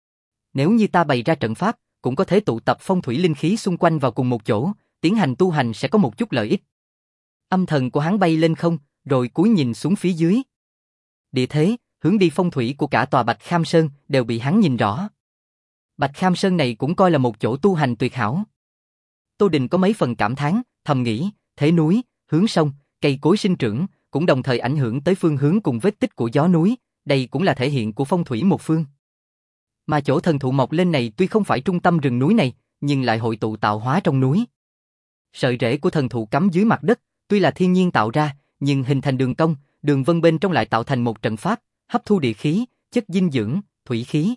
Nếu như ta bày ra trận pháp, cũng có thể tụ tập phong thủy linh khí xung quanh vào cùng một chỗ, tiến hành tu hành sẽ có một chút lợi ích. Âm thần của hắn bay lên không, rồi cúi nhìn xuống phía dưới. địa thế, hướng đi phong thủy của cả tòa Bạch Kham Sơn đều bị hắn nhìn rõ. Bạch Kham Sơn này cũng coi là một chỗ tu hành tuyệt hảo. Tô Đình có mấy phần cảm thán, thầm nghĩ, thế núi, hướng sông, cây cối sinh trưởng, cũng đồng thời ảnh hưởng tới phương hướng cùng vết tích của gió núi, đây cũng là thể hiện của phong thủy một phương. Mà chỗ thần thụ mọc lên này tuy không phải trung tâm rừng núi này, nhưng lại hội tụ tạo hóa trong núi. Sợi rễ của thần thụ cắm dưới mặt đất, tuy là thiên nhiên tạo ra, nhưng hình thành đường cong, đường vân bên trong lại tạo thành một trận pháp, hấp thu địa khí, chất dinh dưỡng, thủy khí.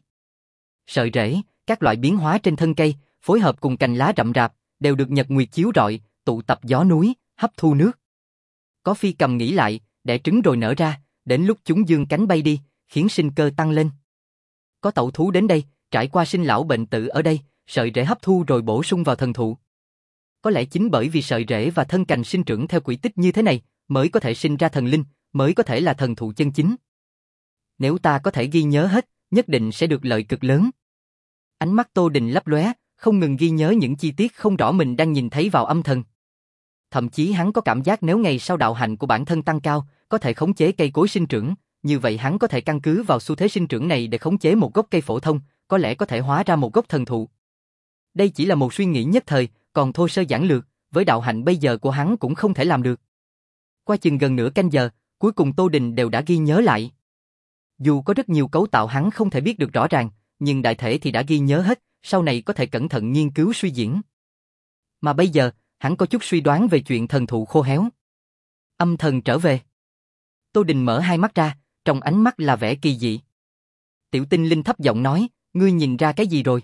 Sợi rễ, các loại biến hóa trên thân cây, phối hợp cùng cành lá rậm rạp, đều được nhật nguyệt chiếu rọi, tụ tập gió núi, hấp thu nước. Có phi cầm nghĩ lại, đẻ trứng rồi nở ra, đến lúc chúng dương cánh bay đi, khiến sinh cơ tăng lên. Có tẩu thú đến đây, trải qua sinh lão bệnh tử ở đây, sợi rễ hấp thu rồi bổ sung vào thần thụ. Có lẽ chính bởi vì sợi rễ và thân cành sinh trưởng theo quỹ tích như thế này, mới có thể sinh ra thần linh, mới có thể là thần thụ chân chính. Nếu ta có thể ghi nhớ hết, nhất định sẽ được lợi cực lớn. Ánh mắt Tô Đình lấp lóe, không ngừng ghi nhớ những chi tiết không rõ mình đang nhìn thấy vào âm thần. Thậm chí hắn có cảm giác nếu ngày sau đạo hạnh của bản thân tăng cao, có thể khống chế cây cối sinh trưởng, như vậy hắn có thể căn cứ vào xu thế sinh trưởng này để khống chế một gốc cây phổ thông, có lẽ có thể hóa ra một gốc thần thụ. Đây chỉ là một suy nghĩ nhất thời, còn thô sơ giản lược, với đạo hạnh bây giờ của hắn cũng không thể làm được. Qua chừng gần nửa canh giờ, cuối cùng Tô Đình đều đã ghi nhớ lại. Dù có rất nhiều cấu tạo hắn không thể biết được rõ ràng, nhưng đại thể thì đã ghi nhớ hết, sau này có thể cẩn thận nghiên cứu suy diễn. Mà bây giờ, hắn có chút suy đoán về chuyện thần thụ khô héo. Âm thần trở về. Tô Đình mở hai mắt ra, trong ánh mắt là vẻ kỳ dị. Tiểu Tinh Linh thấp giọng nói, ngươi nhìn ra cái gì rồi?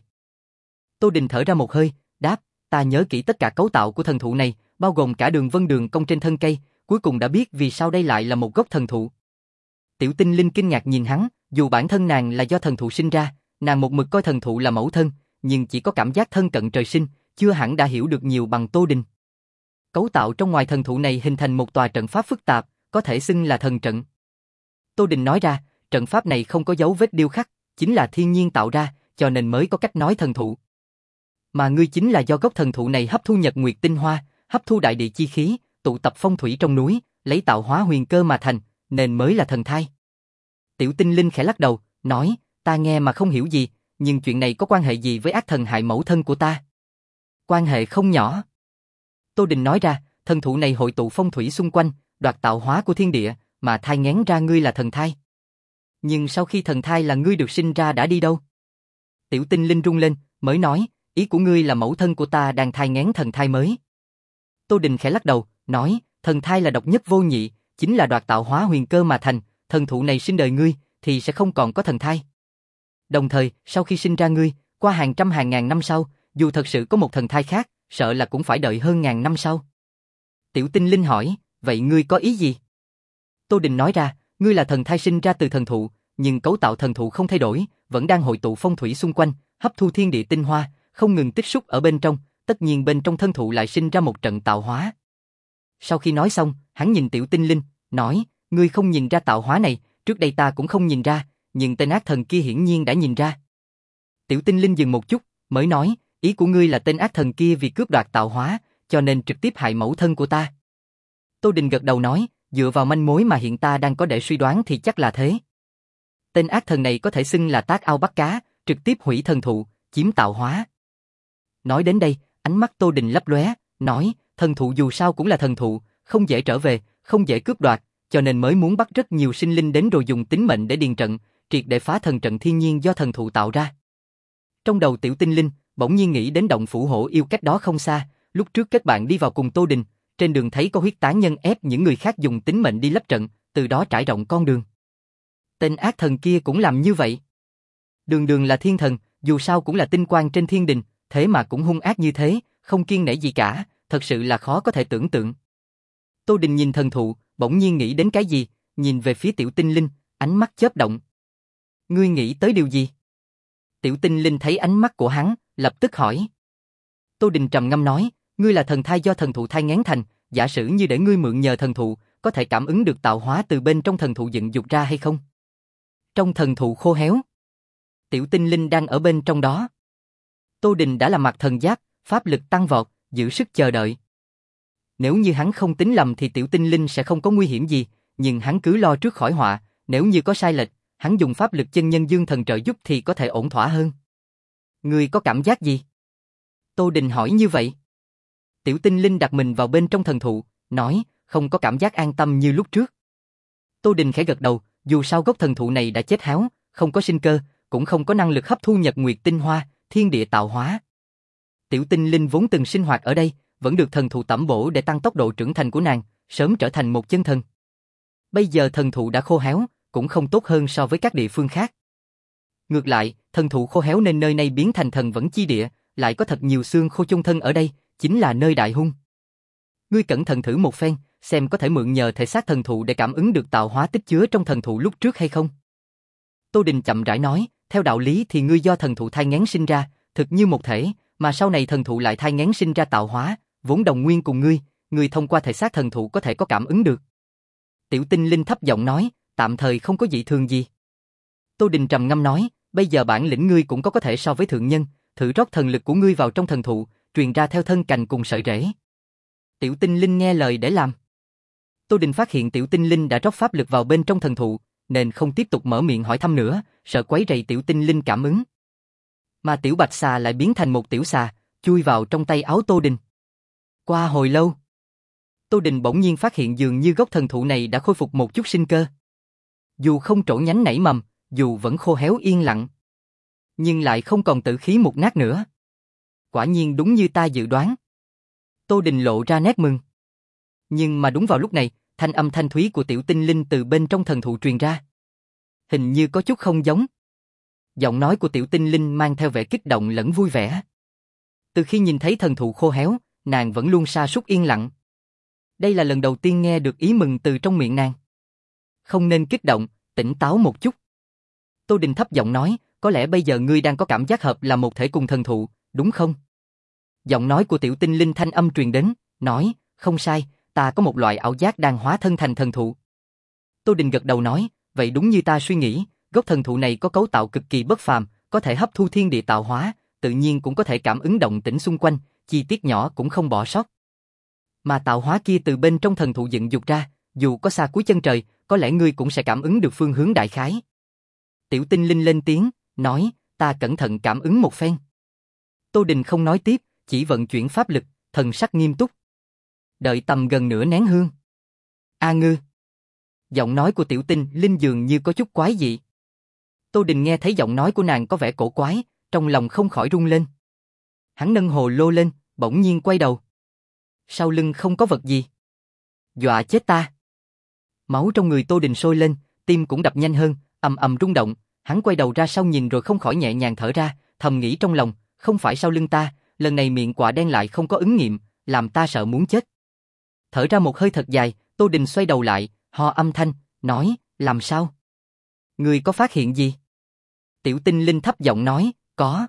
Tô Đình thở ra một hơi, đáp, ta nhớ kỹ tất cả cấu tạo của thần thụ này, bao gồm cả đường vân đường cong trên thân cây, cuối cùng đã biết vì sao đây lại là một gốc thần thụ. Tiểu Tinh Linh kinh ngạc nhìn hắn, dù bản thân nàng là do thần thụ sinh ra, nàng một mực coi thần thụ là mẫu thân, nhưng chỉ có cảm giác thân cận trời sinh, chưa hẳn đã hiểu được nhiều bằng Tô Đình. Cấu tạo trong ngoài thần thụ này hình thành một tòa trận pháp phức tạp, có thể xưng là thần trận. Tô Đình nói ra, trận pháp này không có dấu vết điêu khắc, chính là thiên nhiên tạo ra, cho nên mới có cách nói thần thụ. Mà ngươi chính là do gốc thần thụ này hấp thu nhật nguyệt tinh hoa, hấp thu đại địa chi khí, tụ tập phong thủy trong núi, lấy tạo hóa huyền cơ mà thành, nên mới là thần thai. Tiểu Tinh Linh khẽ lắc đầu, nói, ta nghe mà không hiểu gì, nhưng chuyện này có quan hệ gì với ác thần hại mẫu thân của ta? Quan hệ không nhỏ. Tô Đình nói ra, thần thụ này hội tụ phong thủy xung quanh, đoạt tạo hóa của thiên địa, mà thai nghén ra ngươi là thần thai. Nhưng sau khi thần thai là ngươi được sinh ra đã đi đâu? Tiểu Tinh Linh rung lên, mới nói, ý của ngươi là mẫu thân của ta đang thai nghén thần thai mới. Tô Đình khẽ lắc đầu, nói, thần thai là độc nhất vô nhị, chính là đoạt tạo hóa huyền cơ mà thành, thần thụ này sinh đời ngươi, thì sẽ không còn có thần thai. Đồng thời, sau khi sinh ra ngươi, qua hàng trăm hàng ngàn năm sau, dù thật sự có một thần thai khác, sợ là cũng phải đợi hơn ngàn năm sau. Tiểu Tinh Linh hỏi, vậy ngươi có ý gì? Tô Đình nói ra, ngươi là thần thai sinh ra từ thần thụ, nhưng cấu tạo thần thụ không thay đổi, vẫn đang hội tụ phong thủy xung quanh, hấp thu thiên địa tinh hoa, không ngừng tích xúc ở bên trong, tất nhiên bên trong thân thụ lại sinh ra một trận tạo hóa. Sau khi nói xong, hắn nhìn Tiểu Tinh Linh, nói, ngươi không nhìn ra tạo hóa này, trước đây ta cũng không nhìn ra, nhưng tên ác thần kia hiển nhiên đã nhìn ra. Tiểu Tinh Linh dừng một chút, mới nói, ý của ngươi là tên ác thần kia vì cướp đoạt tạo hóa, cho nên trực tiếp hại mẫu thân của ta. Tô Đình gật đầu nói, dựa vào manh mối mà hiện ta đang có để suy đoán thì chắc là thế. Tên ác thần này có thể xưng là tác ao bắt cá, trực tiếp hủy thần thụ, chiếm tạo hóa. Nói đến đây, ánh mắt Tô Đình lấp lóe, nói, thần thụ dù sao cũng là thần thụ, không dễ trở về, không dễ cướp đoạt, cho nên mới muốn bắt rất nhiều sinh linh đến rồi dùng tính mệnh để điền trận, triệt để phá thần trận thiên nhiên do thần thụ tạo ra. Trong đầu Tiểu Tinh Linh, bỗng nhiên nghĩ đến động phủ hổ yêu cách đó không xa, lúc trước kết bạn đi vào cùng Tô Đình, trên đường thấy có huyết tán nhân ép những người khác dùng tính mệnh đi lấp trận, từ đó trải rộng con đường. Tên ác thần kia cũng làm như vậy. Đường đường là thiên thần, dù sao cũng là tinh quang trên thiên đình, thế mà cũng hung ác như thế, không kiêng nể gì cả, thật sự là khó có thể tưởng tượng. Tô Đình nhìn thần thụ, bỗng nhiên nghĩ đến cái gì, nhìn về phía Tiểu Tinh Linh, ánh mắt chớp động. Ngươi nghĩ tới điều gì? Tiểu Tinh Linh thấy ánh mắt của hắn, lập tức hỏi. Tô Đình trầm ngâm nói, ngươi là thần thai do thần thụ thai nghén thành, giả sử như để ngươi mượn nhờ thần thụ, có thể cảm ứng được tạo hóa từ bên trong thần thụ dựng dục ra hay không? Trong thần thụ khô héo, Tiểu Tinh Linh đang ở bên trong đó. Tô Đình đã là mặc thần giáp, pháp lực tăng vọt, giữ sức chờ đợi. Nếu như hắn không tính lầm thì Tiểu Tinh Linh sẽ không có nguy hiểm gì, nhưng hắn cứ lo trước khỏi họa, Nếu như có sai lệch, hắn dùng pháp lực chân nhân dương thần trợ giúp thì có thể ổn thỏa hơn. Ngươi có cảm giác gì? Tô Đình hỏi như vậy. Tiểu tinh linh đặt mình vào bên trong thần thụ, nói, không có cảm giác an tâm như lúc trước. Tô Đình khẽ gật đầu, dù sao gốc thần thụ này đã chết héo, không có sinh cơ, cũng không có năng lực hấp thu nhật nguyệt tinh hoa, thiên địa tạo hóa. Tiểu tinh linh vốn từng sinh hoạt ở đây, vẫn được thần thụ tẩm bổ để tăng tốc độ trưởng thành của nàng, sớm trở thành một chân thần. Bây giờ thần thụ đã khô héo, cũng không tốt hơn so với các địa phương khác. Ngược lại, thần thụ khô héo nên nơi này biến thành thần vẫn chi địa, lại có thật nhiều xương khô chung thân ở đây, chính là nơi đại hung. Ngươi cẩn thận thử một phen, xem có thể mượn nhờ thể xác thần thụ để cảm ứng được tạo hóa tích chứa trong thần thụ lúc trước hay không. Tô Đình chậm rãi nói, theo đạo lý thì ngươi do thần thụ thai nghén sinh ra, thực như một thể, mà sau này thần thụ lại thai nghén sinh ra tạo hóa, vốn đồng nguyên cùng ngươi, ngươi thông qua thể xác thần thụ có thể có cảm ứng được. Tiểu tinh linh thấp giọng nói, tạm thời không có dị thường gì. Tô Đình trầm ngâm nói, bây giờ bản lĩnh ngươi cũng có có thể so với thượng nhân, thử rót thần lực của ngươi vào trong thần thụ, truyền ra theo thân cành cùng sợi rễ. Tiểu tinh linh nghe lời để làm. Tô Đình phát hiện tiểu tinh linh đã rót pháp lực vào bên trong thần thụ, nên không tiếp tục mở miệng hỏi thăm nữa, sợ quấy rầy tiểu tinh linh cảm ứng. Mà tiểu bạch xà lại biến thành một tiểu xà, chui vào trong tay áo Tô Đình. Qua hồi lâu, Tô Đình bỗng nhiên phát hiện dường như gốc thần thụ này đã khôi phục một chút sinh cơ. Dù không trổ nhánh nảy mầm, dù vẫn khô héo yên lặng, nhưng lại không còn tử khí mục nát nữa. Quả nhiên đúng như ta dự đoán. Tô Đình lộ ra nét mừng. Nhưng mà đúng vào lúc này, thanh âm thanh thúy của tiểu tinh linh từ bên trong thần thụ truyền ra. Hình như có chút không giống. Giọng nói của tiểu tinh linh mang theo vẻ kích động lẫn vui vẻ. Từ khi nhìn thấy thần thụ khô héo, nàng vẫn luôn sa sút yên lặng. Đây là lần đầu tiên nghe được ý mừng từ trong miệng nàng. Không nên kích động, tỉnh táo một chút. Tô Đình thấp giọng nói, có lẽ bây giờ ngươi đang có cảm giác hợp là một thể cùng thần thụ, đúng không? Giọng nói của tiểu tinh linh thanh âm truyền đến, nói, không sai, ta có một loại ảo giác đang hóa thân thành thần thụ. Tô Đình gật đầu nói, vậy đúng như ta suy nghĩ, gốc thần thụ này có cấu tạo cực kỳ bất phàm, có thể hấp thu thiên địa tạo hóa, tự nhiên cũng có thể cảm ứng động tĩnh xung quanh, chi tiết nhỏ cũng không bỏ sót. Mà tạo hóa kia từ bên trong thần thụ dựng dục ra, dù có xa cuối chân trời, có lẽ ngươi cũng sẽ cảm ứng được phương hướng đại khái. Tiểu tinh linh lên tiếng, nói, ta cẩn thận cảm ứng một phen. Tô Đình không nói tiếp, chỉ vận chuyển pháp lực, thần sắc nghiêm túc. Đợi tầm gần nửa nén hương. A Ngư. Giọng nói của tiểu tinh linh dường như có chút quái dị. Tô Đình nghe thấy giọng nói của nàng có vẻ cổ quái, trong lòng không khỏi rung lên. Hắn nâng hồ lô lên, bỗng nhiên quay đầu. Sau lưng không có vật gì. Dọa chết ta. Máu trong người Tô Đình sôi lên, tim cũng đập nhanh hơn, ầm ầm rung động. Hắn quay đầu ra sau nhìn rồi không khỏi nhẹ nhàng thở ra, thầm nghĩ trong lòng, không phải sau lưng ta, lần này miệng quạ đen lại không có ứng nghiệm, làm ta sợ muốn chết. Thở ra một hơi thật dài, Tô Đình xoay đầu lại, ho âm thanh, nói, làm sao? Ngươi có phát hiện gì? Tiểu tinh linh thấp giọng nói, có.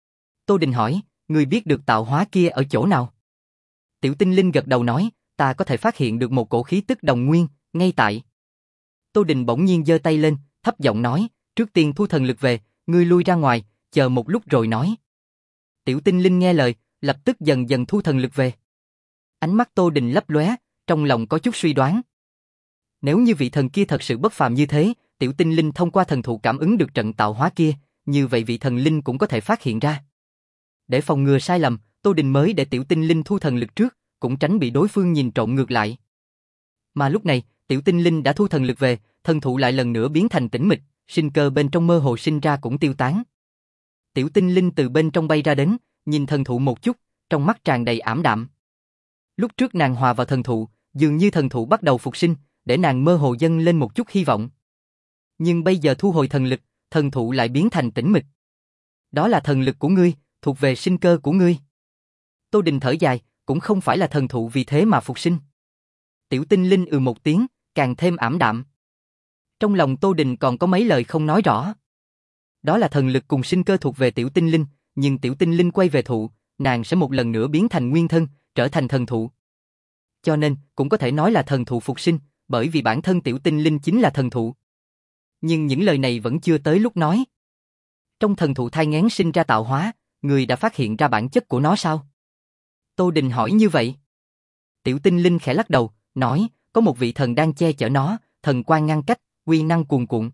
Tô Đình hỏi, ngươi biết được tạo hóa kia ở chỗ nào? Tiểu tinh linh gật đầu nói, ta có thể phát hiện được một cổ khí tức đồng nguyên, ngay tại. Tô Đình bỗng nhiên giơ tay lên, thấp giọng nói, trước tiên thu thần lực về, ngươi lui ra ngoài, chờ một lúc rồi nói. Tiểu tinh linh nghe lời, lập tức dần dần thu thần lực về. Ánh mắt Tô Đình lấp lóe, trong lòng có chút suy đoán. Nếu như vị thần kia thật sự bất phàm như thế, tiểu tinh linh thông qua thần thụ cảm ứng được trận tạo hóa kia, như vậy vị thần linh cũng có thể phát hiện ra. Để phòng ngừa sai lầm, Tô Đình mới để tiểu tinh linh thu thần lực trước, cũng tránh bị đối phương nhìn trộm ngược lại. Mà lúc này, tiểu tinh linh đã thu thần lực về, thần thụ lại lần nữa biến thành tĩnh mịch, sinh cơ bên trong mơ hồ sinh ra cũng tiêu tán. Tiểu tinh linh từ bên trong bay ra đến, nhìn thần thụ một chút, trong mắt tràn đầy ảm đạm. Lúc trước nàng hòa vào thần thụ, dường như thần thụ bắt đầu phục sinh, để nàng mơ hồ dâng lên một chút hy vọng. Nhưng bây giờ thu hồi thần lực, thần thụ lại biến thành tĩnh mịch. Đó là thần lực của ngươi, thuộc về sinh cơ của ngươi. Tô Đình thở dài, cũng không phải là thần thụ vì thế mà phục sinh. Tiểu tinh linh ừ một tiếng, càng thêm ảm đạm. Trong lòng Tô Đình còn có mấy lời không nói rõ. Đó là thần lực cùng sinh cơ thuộc về tiểu tinh linh, nhưng tiểu tinh linh quay về thụ, nàng sẽ một lần nữa biến thành nguyên thân, trở thành thần thụ. Cho nên, cũng có thể nói là thần thụ phục sinh, bởi vì bản thân tiểu tinh linh chính là thần thụ. Nhưng những lời này vẫn chưa tới lúc nói. Trong thần thụ thai nghén sinh ra tạo hóa, người đã phát hiện ra bản chất của nó sao? Tô Đình hỏi như vậy. Tiểu tinh linh khẽ lắc đầu, nói, có một vị thần đang che chở nó, thần quang ngăn cách, Quy năng cuồn cuộn.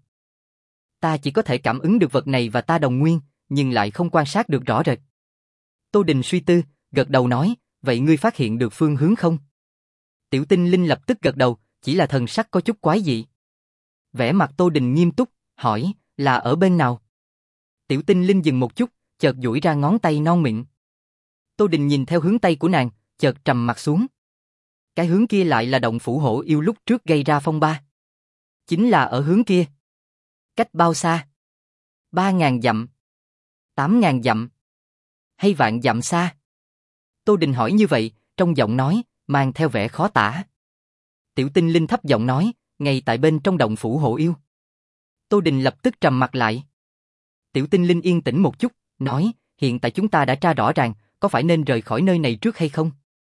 Ta chỉ có thể cảm ứng được vật này và ta đồng nguyên, nhưng lại không quan sát được rõ rệt. Tô Đình suy tư, gật đầu nói, vậy ngươi phát hiện được phương hướng không? Tiểu Tinh Linh lập tức gật đầu, chỉ là thần sắc có chút quái dị. Vẻ mặt Tô Đình nghiêm túc, hỏi, là ở bên nào? Tiểu Tinh Linh dừng một chút, chợt duỗi ra ngón tay non mịn. Tô Đình nhìn theo hướng tay của nàng, chợt trầm mặt xuống. Cái hướng kia lại là động phủ hổ yêu lúc trước gây ra phong ba. Chính là ở hướng kia. Cách bao xa? Ba ngàn dặm. Tám ngàn dặm. Hay vạn dặm xa? Tô Đình hỏi như vậy, trong giọng nói, mang theo vẻ khó tả. Tiểu Tinh Linh thấp giọng nói, ngay tại bên trong động phủ hổ yêu. Tô Đình lập tức trầm mặt lại. Tiểu Tinh Linh yên tĩnh một chút, nói, hiện tại chúng ta đã tra rõ ràng, có phải nên rời khỏi nơi này trước hay không?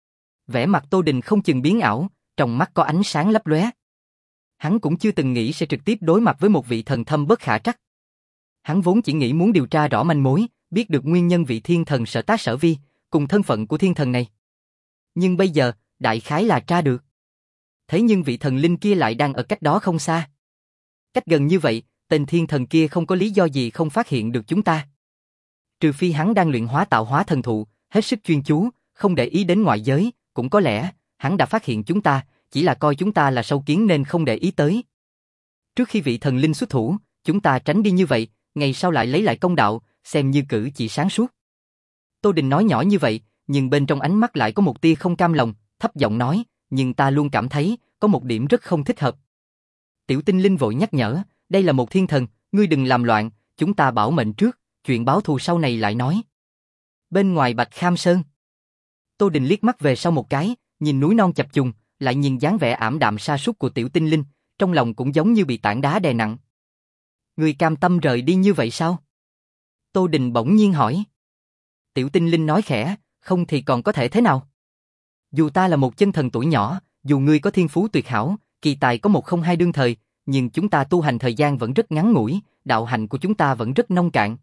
Vẻ mặt Tô Đình không chừng biến ảo, trong mắt có ánh sáng lấp lóe. Hắn cũng chưa từng nghĩ sẽ trực tiếp đối mặt với một vị thần thâm bất khả trắc. Hắn vốn chỉ nghĩ muốn điều tra rõ manh mối, biết được nguyên nhân vị thiên thần Sở Tác Sở Vi, cùng thân phận của thiên thần này. Nhưng bây giờ, đại khái là tra được. Thế nhưng vị thần linh kia lại đang ở cách đó không xa. Cách gần như vậy, tên thiên thần kia không có lý do gì không phát hiện được chúng ta. Trừ phi hắn đang luyện hóa tạo hóa thần thụ, hết sức chuyên chú, không để ý đến ngoại giới, cũng có lẽ, hắn đã phát hiện chúng ta, chỉ là coi chúng ta là sâu kiến nên không để ý tới. Trước khi vị thần linh xuất thủ, chúng ta tránh đi như vậy, ngày sau lại lấy lại công đạo, xem như cử chỉ sáng suốt. Tô Đình nói nhỏ như vậy, nhưng bên trong ánh mắt lại có một tia không cam lòng, thấp giọng nói, nhưng ta luôn cảm thấy, có một điểm rất không thích hợp. Tiểu Tinh Linh vội nhắc nhở, đây là một thiên thần, ngươi đừng làm loạn, chúng ta bảo mệnh trước, chuyện báo thù sau này lại nói. Bên ngoài Bạch Kham Sơn, Tô Đình liếc mắt về sau một cái, nhìn núi non chập trùng, lại nhìn dáng vẻ ảm đạm sa sút của Tiểu Tinh Linh, trong lòng cũng giống như bị tảng đá đè nặng. Ngươi cam tâm rời đi như vậy sao? Tô Đình bỗng nhiên hỏi. Tiểu Tinh Linh nói khẽ, không thì còn có thể thế nào? Dù ta là một chân thần tuổi nhỏ, dù ngươi có thiên phú tuyệt hảo, kỳ tài có một không hai đương thời, nhưng chúng ta tu hành thời gian vẫn rất ngắn ngủi, đạo hạnh của chúng ta vẫn rất nông cạn.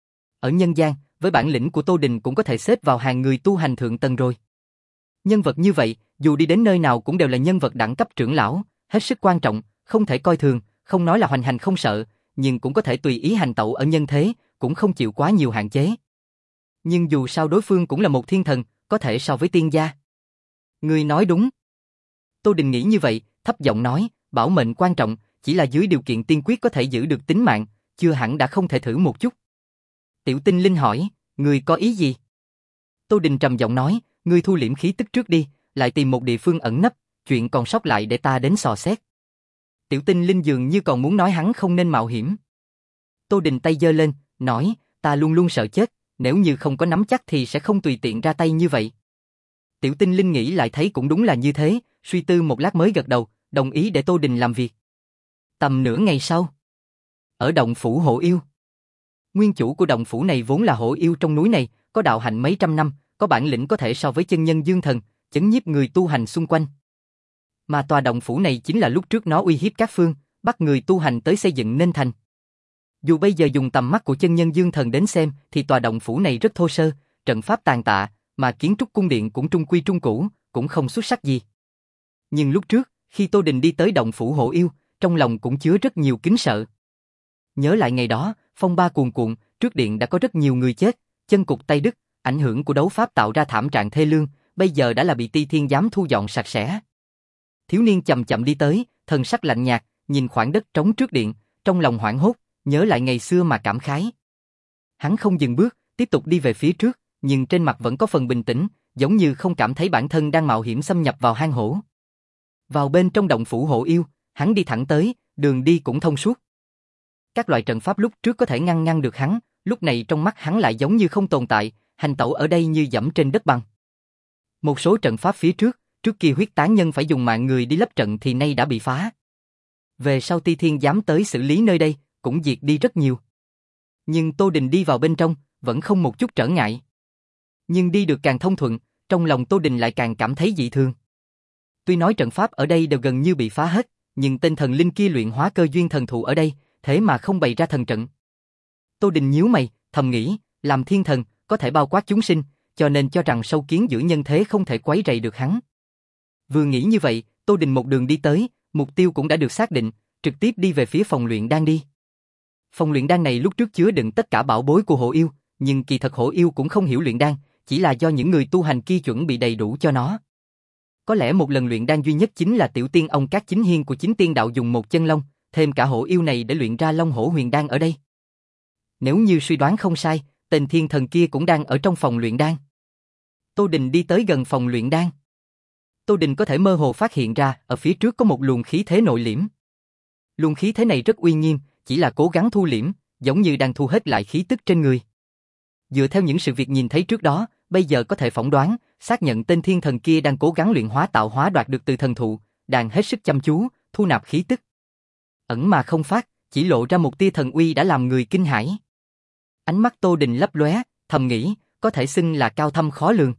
Ở nhân gian, với bản lĩnh của Tô Đình cũng có thể xếp vào hàng người tu hành thượng tầng rồi. Nhân vật như vậy, dù đi đến nơi nào cũng đều là nhân vật đẳng cấp trưởng lão, hết sức quan trọng, không thể coi thường, không nói là hoành hành không sợ, nhưng cũng có thể tùy ý hành tẩu ở nhân thế, cũng không chịu quá nhiều hạn chế. Nhưng dù sao đối phương cũng là một thiên thần, có thể so với tiên gia. Ngươi nói đúng. Tô Đình nghĩ như vậy, thấp giọng nói, bảo mệnh quan trọng, chỉ là dưới điều kiện tiên quyết có thể giữ được tính mạng, chưa hẳn đã không thể thử một chút. Tiểu Tinh Linh hỏi, ngươi có ý gì? Tô Đình trầm giọng nói, ngươi thu liễm khí tức trước đi, lại tìm một địa phương ẩn nấp, chuyện còn sót lại để ta đến dò xét. Tiểu Tinh Linh dường như còn muốn nói hắn không nên mạo hiểm. Tô Đình tay giơ lên, nói, ta luôn luôn sợ chết, nếu như không có nắm chắc thì sẽ không tùy tiện ra tay như vậy. Tiểu Tinh Linh nghĩ lại thấy cũng đúng là như thế, suy tư một lát mới gật đầu, đồng ý để Tô Đình làm việc. Tầm nửa ngày sau, ở động phủ hổ yêu. Nguyên chủ của động phủ này vốn là hổ yêu trong núi này, có đạo hạnh mấy trăm năm, có bản lĩnh có thể so với chân nhân dương thần, chấn nhiếp người tu hành xung quanh. Mà tòa động phủ này chính là lúc trước nó uy hiếp các phương, bắt người tu hành tới xây dựng nên thành. Dù bây giờ dùng tầm mắt của chân nhân dương thần đến xem thì tòa động phủ này rất thô sơ, trận pháp tàn tạ, mà kiến trúc cung điện cũng trung quy trung cũ, cũng không xuất sắc gì. Nhưng lúc trước, khi Tô Đình đi tới động phủ hổ yêu, trong lòng cũng chứa rất nhiều kính sợ. Nhớ lại ngày đó, phong ba cuồn cuộn, trước điện đã có rất nhiều người chết, chân cụt tay đứt, ảnh hưởng của đấu pháp tạo ra thảm trạng thê lương, bây giờ đã là bị Ti Thiên Giám thu dọn sạch sẽ. Thiếu niên chậm chậm đi tới, thần sắc lạnh nhạt, nhìn khoảng đất trống trước điện, trong lòng hoảng hốt, nhớ lại ngày xưa mà cảm khái. Hắn không dừng bước, tiếp tục đi về phía trước, nhưng trên mặt vẫn có phần bình tĩnh, giống như không cảm thấy bản thân đang mạo hiểm xâm nhập vào hang hổ. Vào bên trong động phủ hổ yêu, hắn đi thẳng tới, đường đi cũng thông suốt. Các loại trận pháp lúc trước có thể ngăn ngăn được hắn, lúc này trong mắt hắn lại giống như không tồn tại, hành tẩu ở đây như dẫm trên đất bằng. Một số trận pháp phía trước, trước kia huyết tán nhân phải dùng mạng người đi lấp trận thì nay đã bị phá. Về sau Ti Thiên Giám tới xử lý nơi đây, cũng diệt đi rất nhiều. Nhưng Tô Đình đi vào bên trong, vẫn không một chút trở ngại. Nhưng đi được càng thông thuận, trong lòng Tô Đình lại càng cảm thấy dị thường. Tuy nói trận pháp ở đây đều gần như bị phá hết, nhưng tên thần linh kia luyện hóa cơ duyên thần thụ ở đây, thế mà không bày ra thần trận. Tô Đình nhíu mày, thầm nghĩ, làm thiên thần, có thể bao quát chúng sinh, cho nên cho rằng sâu kiến giữa nhân thế không thể quấy rầy được hắn. Vừa nghĩ như vậy, Tô Đình một đường đi tới, mục tiêu cũng đã được xác định, trực tiếp đi về phía phòng luyện đan đi. Phòng luyện đan này lúc trước chứa đựng tất cả bảo bối của hổ yêu, nhưng kỳ thật hổ yêu cũng không hiểu luyện đan, chỉ là do những người tu hành kia chuẩn bị đầy đủ cho nó. Có lẽ một lần luyện đan duy nhất chính là tiểu tiên ông Cát Chính Hiên của Chính Tiên Đạo dùng một chân long, thêm cả hổ yêu này để luyện ra Long Hổ Huyền Đan ở đây. Nếu như suy đoán không sai, tên thiên thần kia cũng đang ở trong phòng luyện đan. Tô Đình đi tới gần phòng luyện đan. Tô Đình có thể mơ hồ phát hiện ra ở phía trước có một luồng khí thế nội liễm. Luồng khí thế này rất uy nghiêm, chỉ là cố gắng thu liễm, giống như đang thu hết lại khí tức trên người. Dựa theo những sự việc nhìn thấy trước đó, bây giờ có thể phỏng đoán, xác nhận tên thiên thần kia đang cố gắng luyện hóa tạo hóa đoạt được từ thần thụ, đang hết sức chăm chú, thu nạp khí tức. Ẩn mà không phát, chỉ lộ ra một tia thần uy đã làm người kinh hãi. Ánh mắt Tô Đình lấp lóe, thầm nghĩ, có thể xưng là cao thâm khó lường.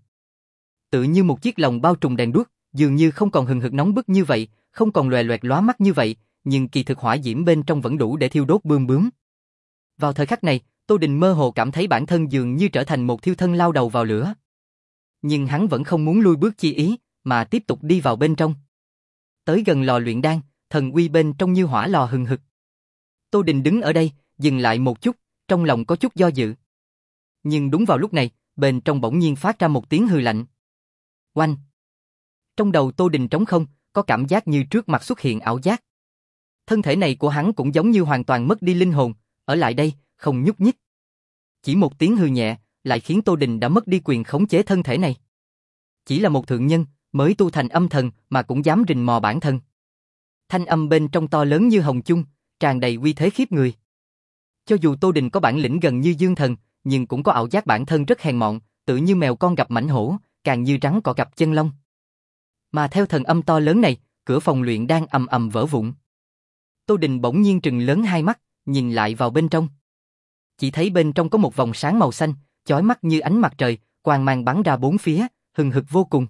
Tự như một chiếc lồng bao trùm đèn đuốc, dường như không còn hừng hực nóng bức như vậy, không còn loè loẹt lóa mắt như vậy, nhưng kỳ thực hỏa diễm bên trong vẫn đủ để thiêu đốt bươm bướm. Vào thời khắc này, Tô Đình mơ hồ cảm thấy bản thân dường như trở thành một thiêu thân lao đầu vào lửa. Nhưng hắn vẫn không muốn lui bước chi ý, mà tiếp tục đi vào bên trong. Tới gần lò luyện đan, thần uy bên trong như hỏa lò hừng hực. Tô Đình đứng ở đây, dừng lại một chút, trong lòng có chút do dự. Nhưng đúng vào lúc này, bên trong bỗng nhiên phát ra một tiếng hừ lạnh. Oanh! Trong đầu Tô Đình trống không, có cảm giác như trước mặt xuất hiện ảo giác. Thân thể này của hắn cũng giống như hoàn toàn mất đi linh hồn, ở lại đây, không nhúc nhích. Chỉ một tiếng hừ nhẹ, lại khiến Tô Đình đã mất đi quyền khống chế thân thể này. Chỉ là một thượng nhân, mới tu thành âm thần mà cũng dám rình mò bản thân. Thanh âm bên trong to lớn như hồng chung, tràn đầy uy thế khiếp người. Cho dù Tô Đình có bản lĩnh gần như dương thần, nhưng cũng có ảo giác bản thân rất hèn mọn, tự như mèo con gặp mãnh hổ, càng như rắn cọ gặp chân long. Mà theo thần âm to lớn này, cửa phòng luyện đang ầm ầm vỡ vụn. Tô Đình bỗng nhiên trừng lớn hai mắt, nhìn lại vào bên trong. Chỉ thấy bên trong có một vòng sáng màu xanh, chói mắt như ánh mặt trời, quang mang bắn ra bốn phía, hừng hực vô cùng.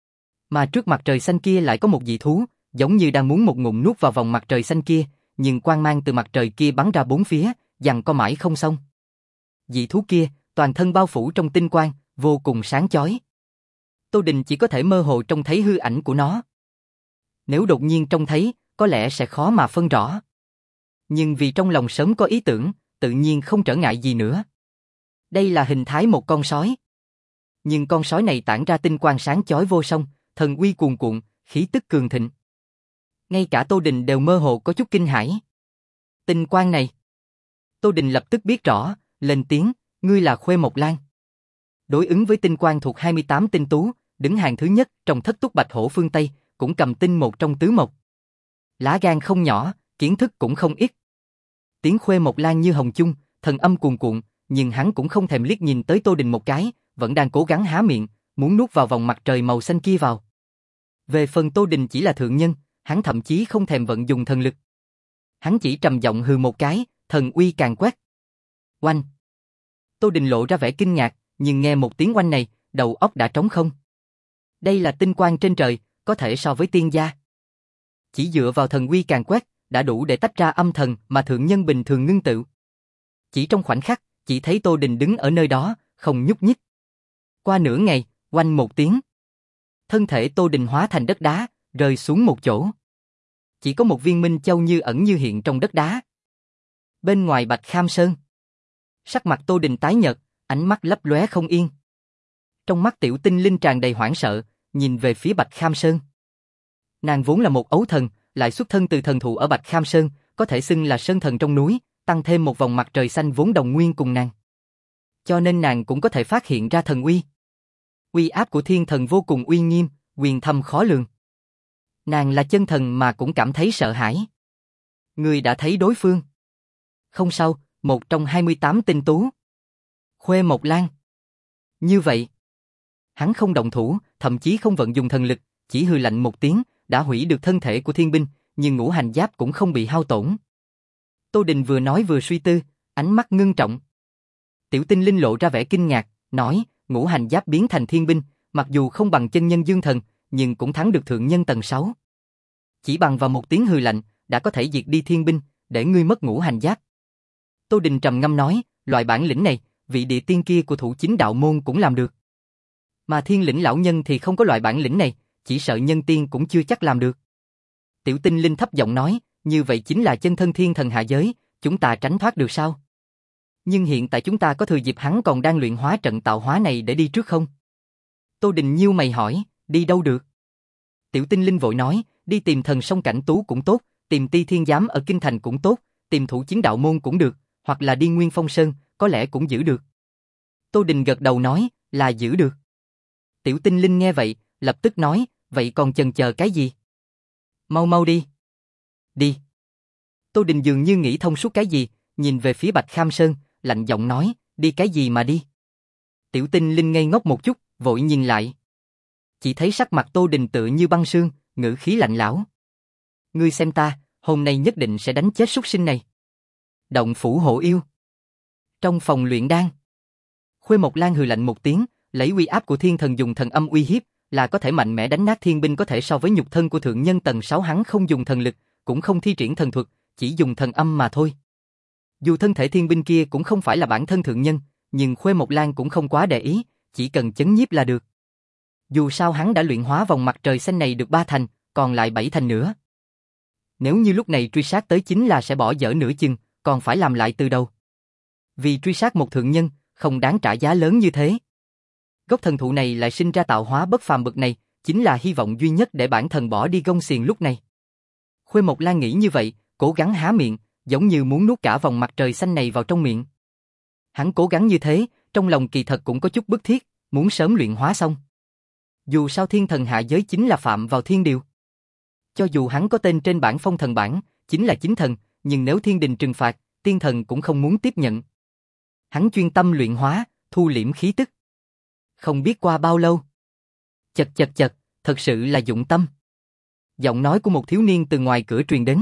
Mà trước mặt trời xanh kia lại có một dị thú, giống như đang muốn một ngụm nuốt vào vòng mặt trời xanh kia, nhưng quang mang từ mặt trời kia bắn ra bốn phía, giằng co mãi không xong. Dị thú kia, toàn thân bao phủ trong tinh quang, vô cùng sáng chói. Tô Đình chỉ có thể mơ hồ trông thấy hư ảnh của nó. Nếu đột nhiên trông thấy, có lẽ sẽ khó mà phân rõ. Nhưng vì trong lòng sớm có ý tưởng, tự nhiên không trở ngại gì nữa. Đây là hình thái một con sói. Nhưng con sói này tản ra tinh quang sáng chói vô song, thần uy cuồn cuộn, khí tức cường thịnh. Ngay cả Tô Đình đều mơ hồ có chút kinh hãi. Tinh quang này. Tô Đình lập tức biết rõ, lên tiếng, ngươi là Khuê Mộc Lan. Đối ứng với tinh quang thuộc hai mươi tám tinh tú, đứng hàng thứ nhất trong thất túc bạch hổ phương Tây, cũng cầm tinh một trong tứ mộc. Lá gan không nhỏ, kiến thức cũng không ít. Tiếng Khuê Mộc Lan như hồng chung, thần âm cuồn cuộn, nhưng hắn cũng không thèm liếc nhìn tới Tô Đình một cái, vẫn đang cố gắng há miệng, muốn nuốt vào vòng mặt trời màu xanh kia vào. Về phần Tô Đình chỉ là thượng nhân, hắn thậm chí không thèm vận dùng thần lực. Hắn chỉ trầm giọng hừ một cái, thần uy càng quét. Oanh! Tô Đình lộ ra vẻ kinh ngạc, nhưng nghe một tiếng oanh này, đầu óc đã trống không. Đây là tinh quang trên trời, có thể so với tiên gia. Chỉ dựa vào thần uy càng quét, đã đủ để tách ra âm thần mà thượng nhân bình thường ngưng tụ. Chỉ trong khoảnh khắc, chỉ thấy Tô Đình đứng ở nơi đó, không nhúc nhích. Qua nửa ngày, oanh một tiếng. Thân thể Tô Đình hóa thành đất đá, rơi xuống một chỗ. Chỉ có một viên minh châu như ẩn như hiện trong đất đá. Bên ngoài Bạch Kham Sơn. Sắc mặt Tô Đình tái nhợt, ánh mắt lấp lóe không yên. Trong mắt tiểu tinh linh tràn đầy hoảng sợ, nhìn về phía Bạch Kham Sơn. Nàng vốn là một ấu thần, lại xuất thân từ thần thụ ở Bạch Kham Sơn, có thể xưng là sơn thần trong núi, tăng thêm một vòng mặt trời xanh vốn đồng nguyên cùng nàng. Cho nên nàng cũng có thể phát hiện ra thần uy. Uy áp của thiên thần vô cùng uy nghiêm, quyền thâm khó lường. Nàng là chân thần mà cũng cảm thấy sợ hãi. Người đã thấy đối phương. Không sao, một trong hai mươi tám tinh tú. Khuê Mộc Lan. Như vậy, hắn không động thủ, thậm chí không vận dùng thần lực, chỉ hừ lạnh một tiếng, đã hủy được thân thể của thiên binh, nhưng ngũ hành giáp cũng không bị hao tổn. Tô Đình vừa nói vừa suy tư, ánh mắt ngưng trọng. Tiểu tinh linh lộ ra vẻ kinh ngạc, nói, ngũ hành giáp biến thành thiên binh, mặc dù không bằng chân nhân dương thần, nhưng cũng thắng được thượng nhân tầng sáu. Chỉ bằng vào một tiếng hừ lạnh, đã có thể diệt đi thiên binh, để ngươi mất ngũ hành giáp. Tô Đình trầm ngâm nói, loại bản lĩnh này, vị địa tiên kia của thủ chính đạo môn cũng làm được. Mà thiên lĩnh lão nhân thì không có loại bản lĩnh này, chỉ sợ nhân tiên cũng chưa chắc làm được. Tiểu tinh linh thấp giọng nói, như vậy chính là chân thân thiên thần hạ giới, chúng ta tránh thoát được sao? Nhưng hiện tại chúng ta có thừa dịp hắn còn đang luyện hóa trận tạo hóa này để đi trước không? Tô Đình nhíu mày hỏi, đi đâu được? Tiểu Tinh Linh vội nói, đi tìm thần sông Cảnh Tú cũng tốt, tìm Ti Thiên Giám ở Kinh Thành cũng tốt, tìm Thủ Chiến Đạo Môn cũng được, hoặc là đi Nguyên Phong Sơn, có lẽ cũng giữ được. Tô Đình gật đầu nói, là giữ được. Tiểu Tinh Linh nghe vậy, lập tức nói, vậy còn chần chờ cái gì? Mau mau đi. Đi. Tô Đình dường như nghĩ thông suốt cái gì, nhìn về phía Bạch Kham Sơn, lạnh giọng nói, đi cái gì mà đi? Tiểu Tinh Linh ngây ngốc một chút, vội nhìn lại. Chỉ thấy sắc mặt Tô Đình tựa như băng sương, ngữ khí lạnh lẽo. Ngươi xem ta, hôm nay nhất định sẽ đánh chết súc sinh này. Động phủ hộ yêu. Trong phòng luyện đan, Khuê Mộc Lan hừ lạnh một tiếng, lấy uy áp của thiên thần dùng thần âm uy hiếp, là có thể mạnh mẽ đánh nát thiên binh có thể so với nhục thân của thượng nhân tầng sáu, hắn không dùng thần lực, cũng không thi triển thần thuật, chỉ dùng thần âm mà thôi. Dù thân thể thiên binh kia cũng không phải là bản thân thượng nhân, nhưng Khuê Mộc Lan cũng không quá để ý, chỉ cần chấn nhiếp là được. Dù sao hắn đã luyện hóa vòng mặt trời xanh này được ba thành, còn lại bảy thành nữa. Nếu như lúc này truy sát tới chính là sẽ bỏ dở nửa chừng, còn phải làm lại từ đầu. Vì truy sát một thượng nhân, không đáng trả giá lớn như thế. Gốc thần thụ này lại sinh ra tạo hóa bất phàm bậc này, chính là hy vọng duy nhất để bản thân bỏ đi gông xiềng lúc này. Khuê Mộc Lan nghĩ như vậy, cố gắng há miệng, giống như muốn nuốt cả vòng mặt trời xanh này vào trong miệng. Hắn cố gắng như thế, trong lòng kỳ thật cũng có chút bức thiết, muốn sớm luyện hóa xong. Dù sao thiên thần hạ giới chính là phạm vào thiên điều. Cho dù hắn có tên trên bảng phong thần bảng, chính là chính thần, nhưng nếu thiên đình trừng phạt, tiên thần cũng không muốn tiếp nhận. Hắn chuyên tâm luyện hóa, thu liễm khí tức. Không biết qua bao lâu. Chật chật chật, thật sự là dụng tâm. Giọng nói của một thiếu niên từ ngoài cửa truyền đến.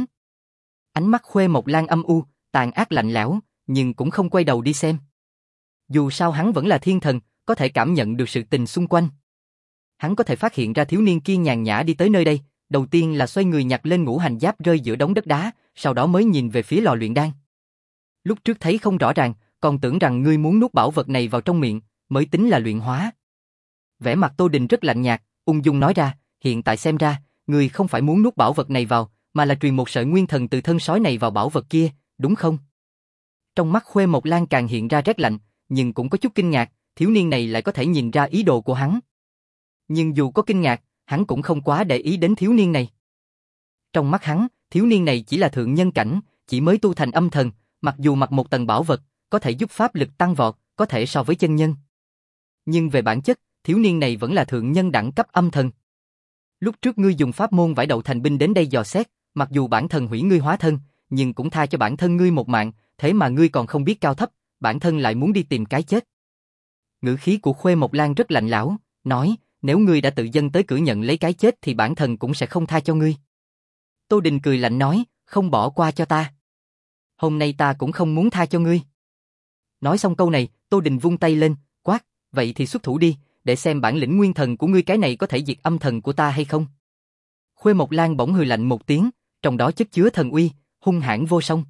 Ánh mắt Khuê Mộc Lan âm u, tàn ác lạnh lẽo, nhưng cũng không quay đầu đi xem. Dù sao hắn vẫn là thiên thần, có thể cảm nhận được sự tình xung quanh. Hắn có thể phát hiện ra thiếu niên kia nhàn nhã đi tới nơi đây, đầu tiên là xoay người nhặt lên ngũ hành giáp rơi giữa đống đất đá, sau đó mới nhìn về phía lò luyện đan. Lúc trước thấy không rõ ràng, còn tưởng rằng ngươi muốn nuốt bảo vật này vào trong miệng, mới tính là luyện hóa. Vẻ mặt Tô Đình rất lạnh nhạt, ung dung nói ra, hiện tại xem ra, ngươi không phải muốn nuốt bảo vật này vào, mà là truyền một sợi nguyên thần từ thân sói này vào bảo vật kia, đúng không? Trong mắt Khuê Mộc Lan càng hiện ra rét lạnh, nhưng cũng có chút kinh ngạc, thiếu niên này lại có thể nhìn ra ý đồ của hắn. Nhưng dù có kinh ngạc, hắn cũng không quá để ý đến thiếu niên này. Trong mắt hắn, thiếu niên này chỉ là thượng nhân cảnh, chỉ mới tu thành âm thần, mặc dù mặc một tầng bảo vật, có thể giúp pháp lực tăng vọt, có thể so với chân nhân. Nhưng về bản chất, thiếu niên này vẫn là thượng nhân đẳng cấp âm thần. Lúc trước ngươi dùng pháp môn vải đậu thành binh đến đây dò xét, mặc dù bản thân hủy ngươi hóa thân, nhưng cũng tha cho bản thân ngươi một mạng, thế mà ngươi còn không biết cao thấp, bản thân lại muốn đi tìm cái chết. Ngữ khí của Khuê Mộc Lan rất lạnh lẽo, nói, nếu ngươi đã tự dâng tới cửa nhận lấy cái chết thì bản thân cũng sẽ không tha cho ngươi. Tô Đình cười lạnh nói, không bỏ qua cho ta. Hôm nay ta cũng không muốn tha cho ngươi. Nói xong câu này, Tô Đình vung tay lên, quát, vậy thì xuất thủ đi, để xem bản lĩnh nguyên thần của ngươi cái này có thể diệt âm thần của ta hay không. Khuê Mộc Lan bỗng hừ lạnh một tiếng, trong đó chất chứa thần uy, hung hãn vô song.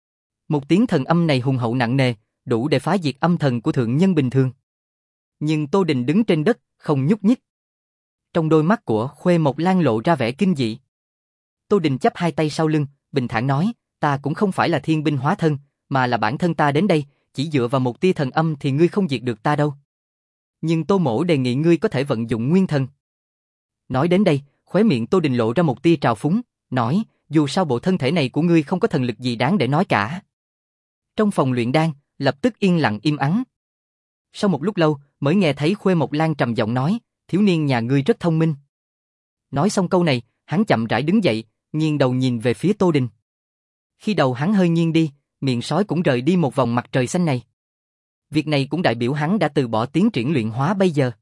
Một tiếng thần âm này hùng hậu nặng nề, đủ để phá diệt âm thần của thượng nhân bình thường. Nhưng Tô Đình đứng trên đất, không nhúc nhích. Trong đôi mắt của Khuê Mộc Lan lộ ra vẻ kinh dị. Tô Đình chắp hai tay sau lưng, bình thản nói, ta cũng không phải là thiên binh hóa thân, mà là bản thân ta đến đây, chỉ dựa vào một tia thần âm thì ngươi không diệt được ta đâu. Nhưng Tô Mỗ đề nghị ngươi có thể vận dụng nguyên thần. Nói đến đây, khóe miệng Tô Đình lộ ra một tia trào phúng, nói, dù sao bộ thân thể này của ngươi không có thần lực gì đáng để nói cả. Trong phòng luyện đan, lập tức yên lặng im ắng. Sau một lúc lâu, mới nghe thấy Khuê Mộc Lan trầm giọng nói, thiếu niên nhà ngươi rất thông minh. Nói xong câu này, hắn chậm rãi đứng dậy, nghiêng đầu nhìn về phía Tô Đình. Khi đầu hắn hơi nghiêng đi, miệng sói cũng rời đi một vòng mặt trời xanh này. Việc này cũng đại biểu hắn đã từ bỏ tiến triển luyện hóa bây giờ.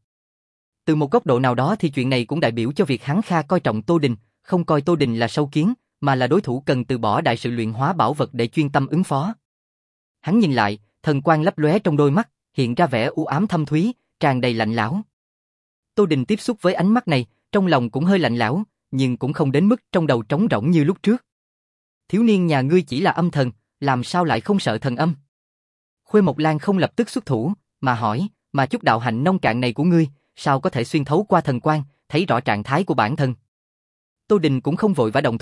Từ một góc độ nào đó thì chuyện này cũng đại biểu cho việc hắn kha coi trọng Tô Đình, không coi Tô Đình là sâu kiến, mà là đối thủ cần từ bỏ đại sự luyện hóa bảo vật để chuyên tâm ứng phó. Hắn nhìn lại, thần quang lấp lóe trong đôi mắt, hiện ra vẻ u ám thâm thúy, tràn đầy lạnh lẽo. Tô Đình tiếp xúc với ánh mắt này, trong lòng cũng hơi lạnh lẽo, nhưng cũng không đến mức trong đầu trống rỗng như lúc trước. Thiếu niên nhà ngươi chỉ là âm thần, làm sao lại không sợ thần âm? Khuê Mộc Lan không lập tức xuất thủ, mà hỏi, mà chút đạo hạnh nông cạn này của ngươi, sao có thể xuyên thấu qua thần quang, thấy rõ trạng thái của bản thân? Tô Đình cũng không vội vã động thủ,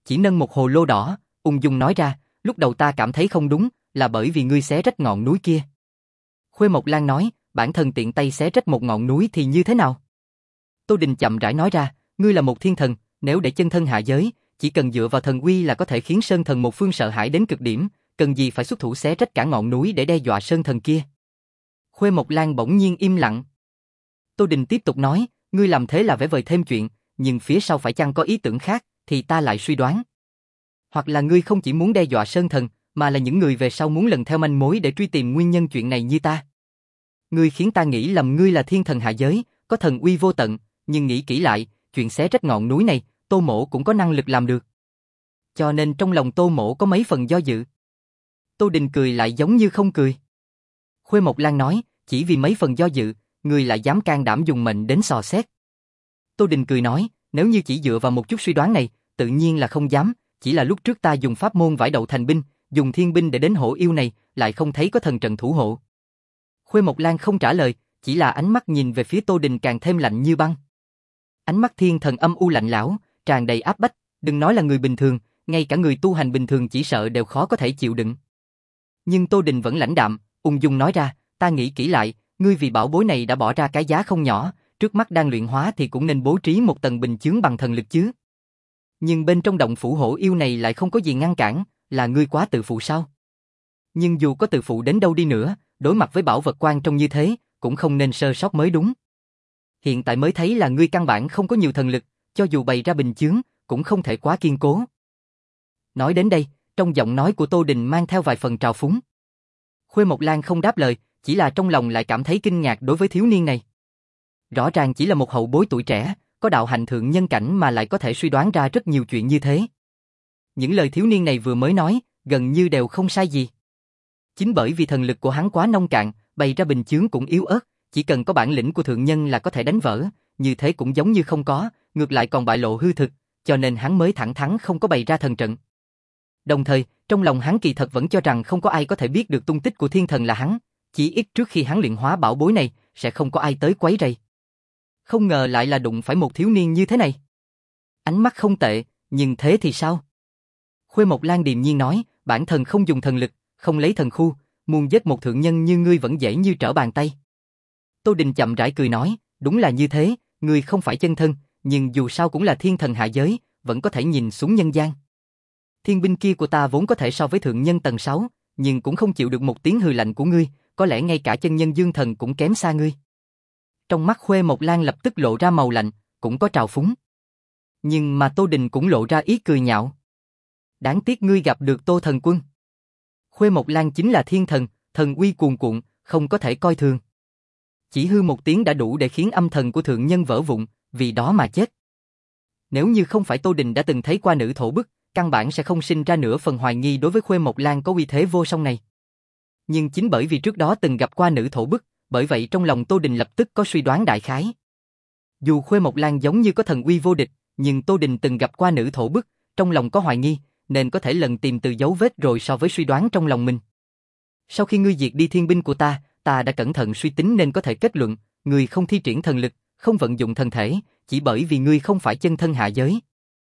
chỉ nâng một hồ lô đỏ, ung dung nói ra, lúc đầu ta cảm thấy không đúng, là bởi vì ngươi xé rách ngọn núi kia. Khuê Mộc Lan nói, bản thân tiện tay xé rách một ngọn núi thì như thế nào? Tô Đình chậm rãi nói ra, ngươi là một thiên thần, nếu để chân thân hạ giới, chỉ cần dựa vào thần uy là có thể khiến Sơn Thần một phương sợ hãi đến cực điểm, cần gì phải xuất thủ xé rách cả ngọn núi để đe dọa Sơn Thần kia. Khuê Mộc Lan bỗng nhiên im lặng. Tô Đình tiếp tục nói, ngươi làm thế là vẽ vời thêm chuyện, nhưng phía sau phải chăng có ý tưởng khác, thì ta lại suy đoán. Hoặc là ngươi không chỉ muốn đe dọa Sơn Thần, mà là những người về sau muốn lần theo manh mối để truy tìm nguyên nhân chuyện này như ta. Ngươi khiến ta nghĩ lầm ngươi là thiên thần hạ giới, có thần uy vô tận, nhưng nghĩ kỹ lại, chuyện xé rách ngọn núi này, Tô Mỗ cũng có năng lực làm được. Cho nên trong lòng Tô Mỗ có mấy phần do dự. Tô Đình cười lại giống như không cười. Khuê Mộc Lan nói, chỉ vì mấy phần do dự, ngươi lại dám can đảm dùng mệnh đến dò xét. Tô Đình cười nói, nếu như chỉ dựa vào một chút suy đoán này, tự nhiên là không dám, chỉ là lúc trước ta dùng pháp môn vải đậu thành binh, dùng thiên binh để đến hổ yêu này, lại không thấy có thần trận thủ hộ. Khuê Mộc Lan không trả lời, chỉ là ánh mắt nhìn về phía Tô Đình càng thêm lạnh như băng. Ánh mắt thiên thần âm u lạnh lẽo, tràn đầy áp bách, đừng nói là người bình thường, ngay cả người tu hành bình thường chỉ sợ đều khó có thể chịu đựng. Nhưng Tô Đình vẫn lãnh đạm, ung dung nói ra, ta nghĩ kỹ lại, ngươi vì bảo bối này đã bỏ ra cái giá không nhỏ, trước mắt đang luyện hóa thì cũng nên bố trí một tầng bình chướng bằng thần lực chứ. Nhưng bên trong động phủ hổ yêu này lại không có gì ngăn cản, là ngươi quá tự phụ sao? Nhưng dù có tự phụ đến đâu đi nữa, đối mặt với bảo vật quan trọng như thế, cũng không nên sơ sót mới đúng. Hiện tại mới thấy là ngươi căn bản không có nhiều thần lực, cho dù bày ra bình chướng, cũng không thể quá kiên cố. Nói đến đây, trong giọng nói của Tô Đình mang theo vài phần trào phúng. Khuê Mộc Lan không đáp lời, chỉ là trong lòng lại cảm thấy kinh ngạc đối với thiếu niên này. Rõ ràng chỉ là một hậu bối tuổi trẻ, có đạo hạnh thượng nhân cảnh mà lại có thể suy đoán ra rất nhiều chuyện như thế. Những lời thiếu niên này vừa mới nói, gần như đều không sai gì. Chính bởi vì thần lực của hắn quá nông cạn, bày ra bình chướng cũng yếu ớt, chỉ cần có bản lĩnh của thượng nhân là có thể đánh vỡ, như thế cũng giống như không có, ngược lại còn bại lộ hư thực, cho nên hắn mới thẳng thắn không có bày ra thần trận. Đồng thời, trong lòng hắn kỳ thật vẫn cho rằng không có ai có thể biết được tung tích của thiên thần là hắn, chỉ ít trước khi hắn luyện hóa bảo bối này, sẽ không có ai tới quấy rầy. Không ngờ lại là đụng phải một thiếu niên như thế này. Ánh mắt không tệ, nhưng thế thì sao? Khuê Mộc Lan điềm nhiên nói, bản thân không dùng thần lực, không lấy thần khu, muốn giết một thượng nhân như ngươi vẫn dễ như trở bàn tay. Tô Đình chậm rãi cười nói, đúng là như thế, ngươi không phải chân thân, nhưng dù sao cũng là thiên thần hạ giới, vẫn có thể nhìn xuống nhân gian. Thiên binh kia của ta vốn có thể so với thượng nhân tầng sáu, nhưng cũng không chịu được một tiếng hừ lạnh của ngươi, có lẽ ngay cả chân nhân dương thần cũng kém xa ngươi. Trong mắt Khuê Mộc Lan lập tức lộ ra màu lạnh, cũng có trào phúng. Nhưng mà Tô Đình cũng lộ ra ý cười nhạo. Đáng tiếc ngươi gặp được Tô Thần Quân. Khuê Mộc Lan chính là thiên thần, thần uy cuồn cuộn, không có thể coi thường. Chỉ hư một tiếng đã đủ để khiến âm thần của thượng nhân vỡ vụn, vì đó mà chết. Nếu như không phải Tô Đình đã từng thấy qua nữ thổ bức, căn bản sẽ không sinh ra nửa phần hoài nghi đối với Khuê Mộc Lan có uy thế vô song này. Nhưng chính bởi vì trước đó từng gặp qua nữ thổ bức, bởi vậy trong lòng Tô Đình lập tức có suy đoán đại khái. Dù Khuê Mộc Lan giống như có thần uy vô địch, nhưng Tô Đình từng gặp qua nữ thổ bức, trong lòng có hoài nghi, nên có thể lần tìm từ dấu vết rồi so với suy đoán trong lòng mình. Sau khi ngươi diệt đi thiên binh của ta, ta đã cẩn thận suy tính nên có thể kết luận, ngươi không thi triển thần lực, không vận dụng thần thể, chỉ bởi vì ngươi không phải chân thân hạ giới.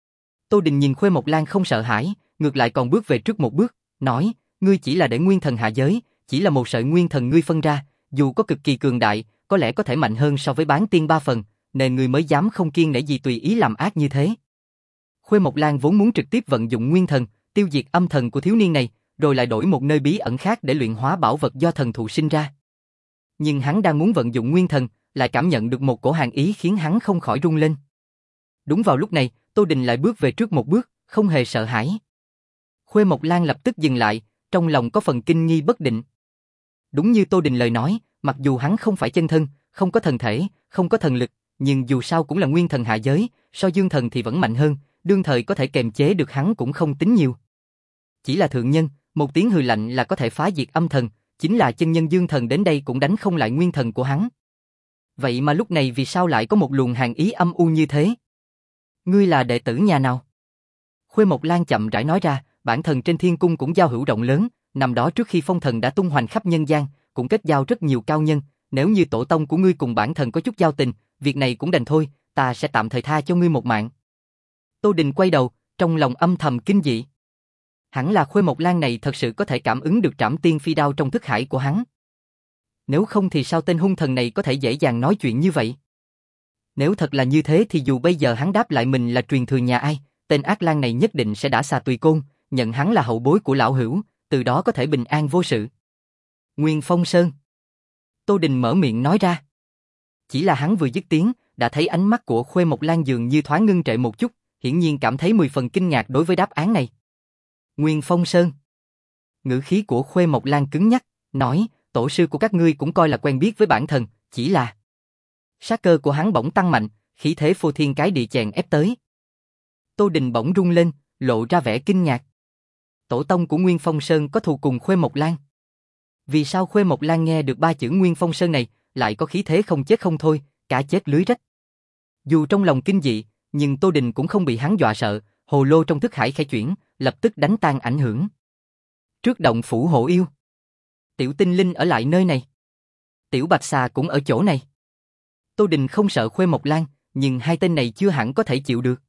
Tô Đình nhìn Khuê Mộc Lan không sợ hãi, ngược lại còn bước về trước một bước, nói, ngươi chỉ là để nguyên thần hạ giới, chỉ là một sợi nguyên thần ngươi phân ra, dù có cực kỳ cường đại, có lẽ có thể mạnh hơn so với bán tiên ba phần, nên ngươi mới dám không kiêng nể gì tùy ý làm ác như thế. Khuê Mộc Lan vốn muốn trực tiếp vận dụng nguyên thần, tiêu diệt âm thần của thiếu niên này, rồi lại đổi một nơi bí ẩn khác để luyện hóa bảo vật do thần thụ sinh ra. Nhưng hắn đang muốn vận dụng nguyên thần, lại cảm nhận được một cổ hàn ý khiến hắn không khỏi run lên. Đúng vào lúc này, Tô Đình lại bước về trước một bước, không hề sợ hãi. Khuê Mộc Lan lập tức dừng lại, trong lòng có phần kinh nghi bất định. Đúng như Tô Đình lời nói, mặc dù hắn không phải chân thân, không có thần thể, không có thần lực, nhưng dù sao cũng là nguyên thần hạ giới, so dương thần thì vẫn mạnh hơn, đương thời có thể kềm chế được hắn cũng không tính nhiều. Chỉ là thượng nhân, một tiếng hừ lạnh là có thể phá diệt âm thần, chính là chân nhân dương thần đến đây cũng đánh không lại nguyên thần của hắn. Vậy mà lúc này vì sao lại có một luồng hàn ý âm u như thế? Ngươi là đệ tử nhà nào? Khuê Mộc Lan chậm rãi nói ra, bản thân trên thiên cung cũng giao hữu rộng lớn, năm đó trước khi phong thần đã tung hoành khắp nhân gian, cũng kết giao rất nhiều cao nhân, nếu như tổ tông của ngươi cùng bản thân có chút giao tình, việc này cũng đành thôi, ta sẽ tạm thời tha cho ngươi một mạng. Tô Đình quay đầu, Trong lòng âm thầm kinh dị. Hẳn là Khuê Mộc Lan này thật sự có thể cảm ứng được trảm tiên phi đao trong thức hải của hắn. Nếu không thì sao tên hung thần này có thể dễ dàng nói chuyện như vậy? Nếu thật là như thế thì dù bây giờ hắn đáp lại mình là truyền thừa nhà ai, tên ác lang này nhất định sẽ đã xà tùy côn, nhận hắn là hậu bối của lão hữu, từ đó có thể bình an vô sự. Nguyên Phong Sơn. Tô Đình mở miệng nói ra. Chỉ là hắn vừa dứt tiếng, đã thấy ánh mắt của Khuê Mộc Lan dường như thoáng ngưng trệ một chút, hiển nhiên cảm thấy mười phần kinh ngạc đối với đáp án này. Nguyên Phong Sơn. Ngữ khí của Khuê Mộc Lan cứng nhắc, nói, tổ sư của các ngươi cũng coi là quen biết với bản thần, chỉ là... Sát cơ của hắn bỗng tăng mạnh, khí thế phô thiên cái địa chèn ép tới. Tô Đình bỗng rung lên, lộ ra vẻ kinh ngạc. Tổ tông của Nguyên Phong Sơn có thù cùng Khuê Mộc Lan. Vì sao Khuê Mộc Lan nghe được ba chữ Nguyên Phong Sơn này, lại có khí thế không chết không thôi, cả chết lưới rách. Dù trong lòng kinh dị, nhưng Tô Đình cũng không bị hắn dọa sợ, hồ lô trong thức hải khai chuyển, lập tức đánh tan ảnh hưởng. Trước động phủ hộ yêu. Tiểu Tinh Linh ở lại nơi này. Tiểu Bạch Xà cũng ở chỗ này. Tô Đình không sợ Khuê Mộc Lan, nhưng hai tên này chưa hẳn có thể chịu được.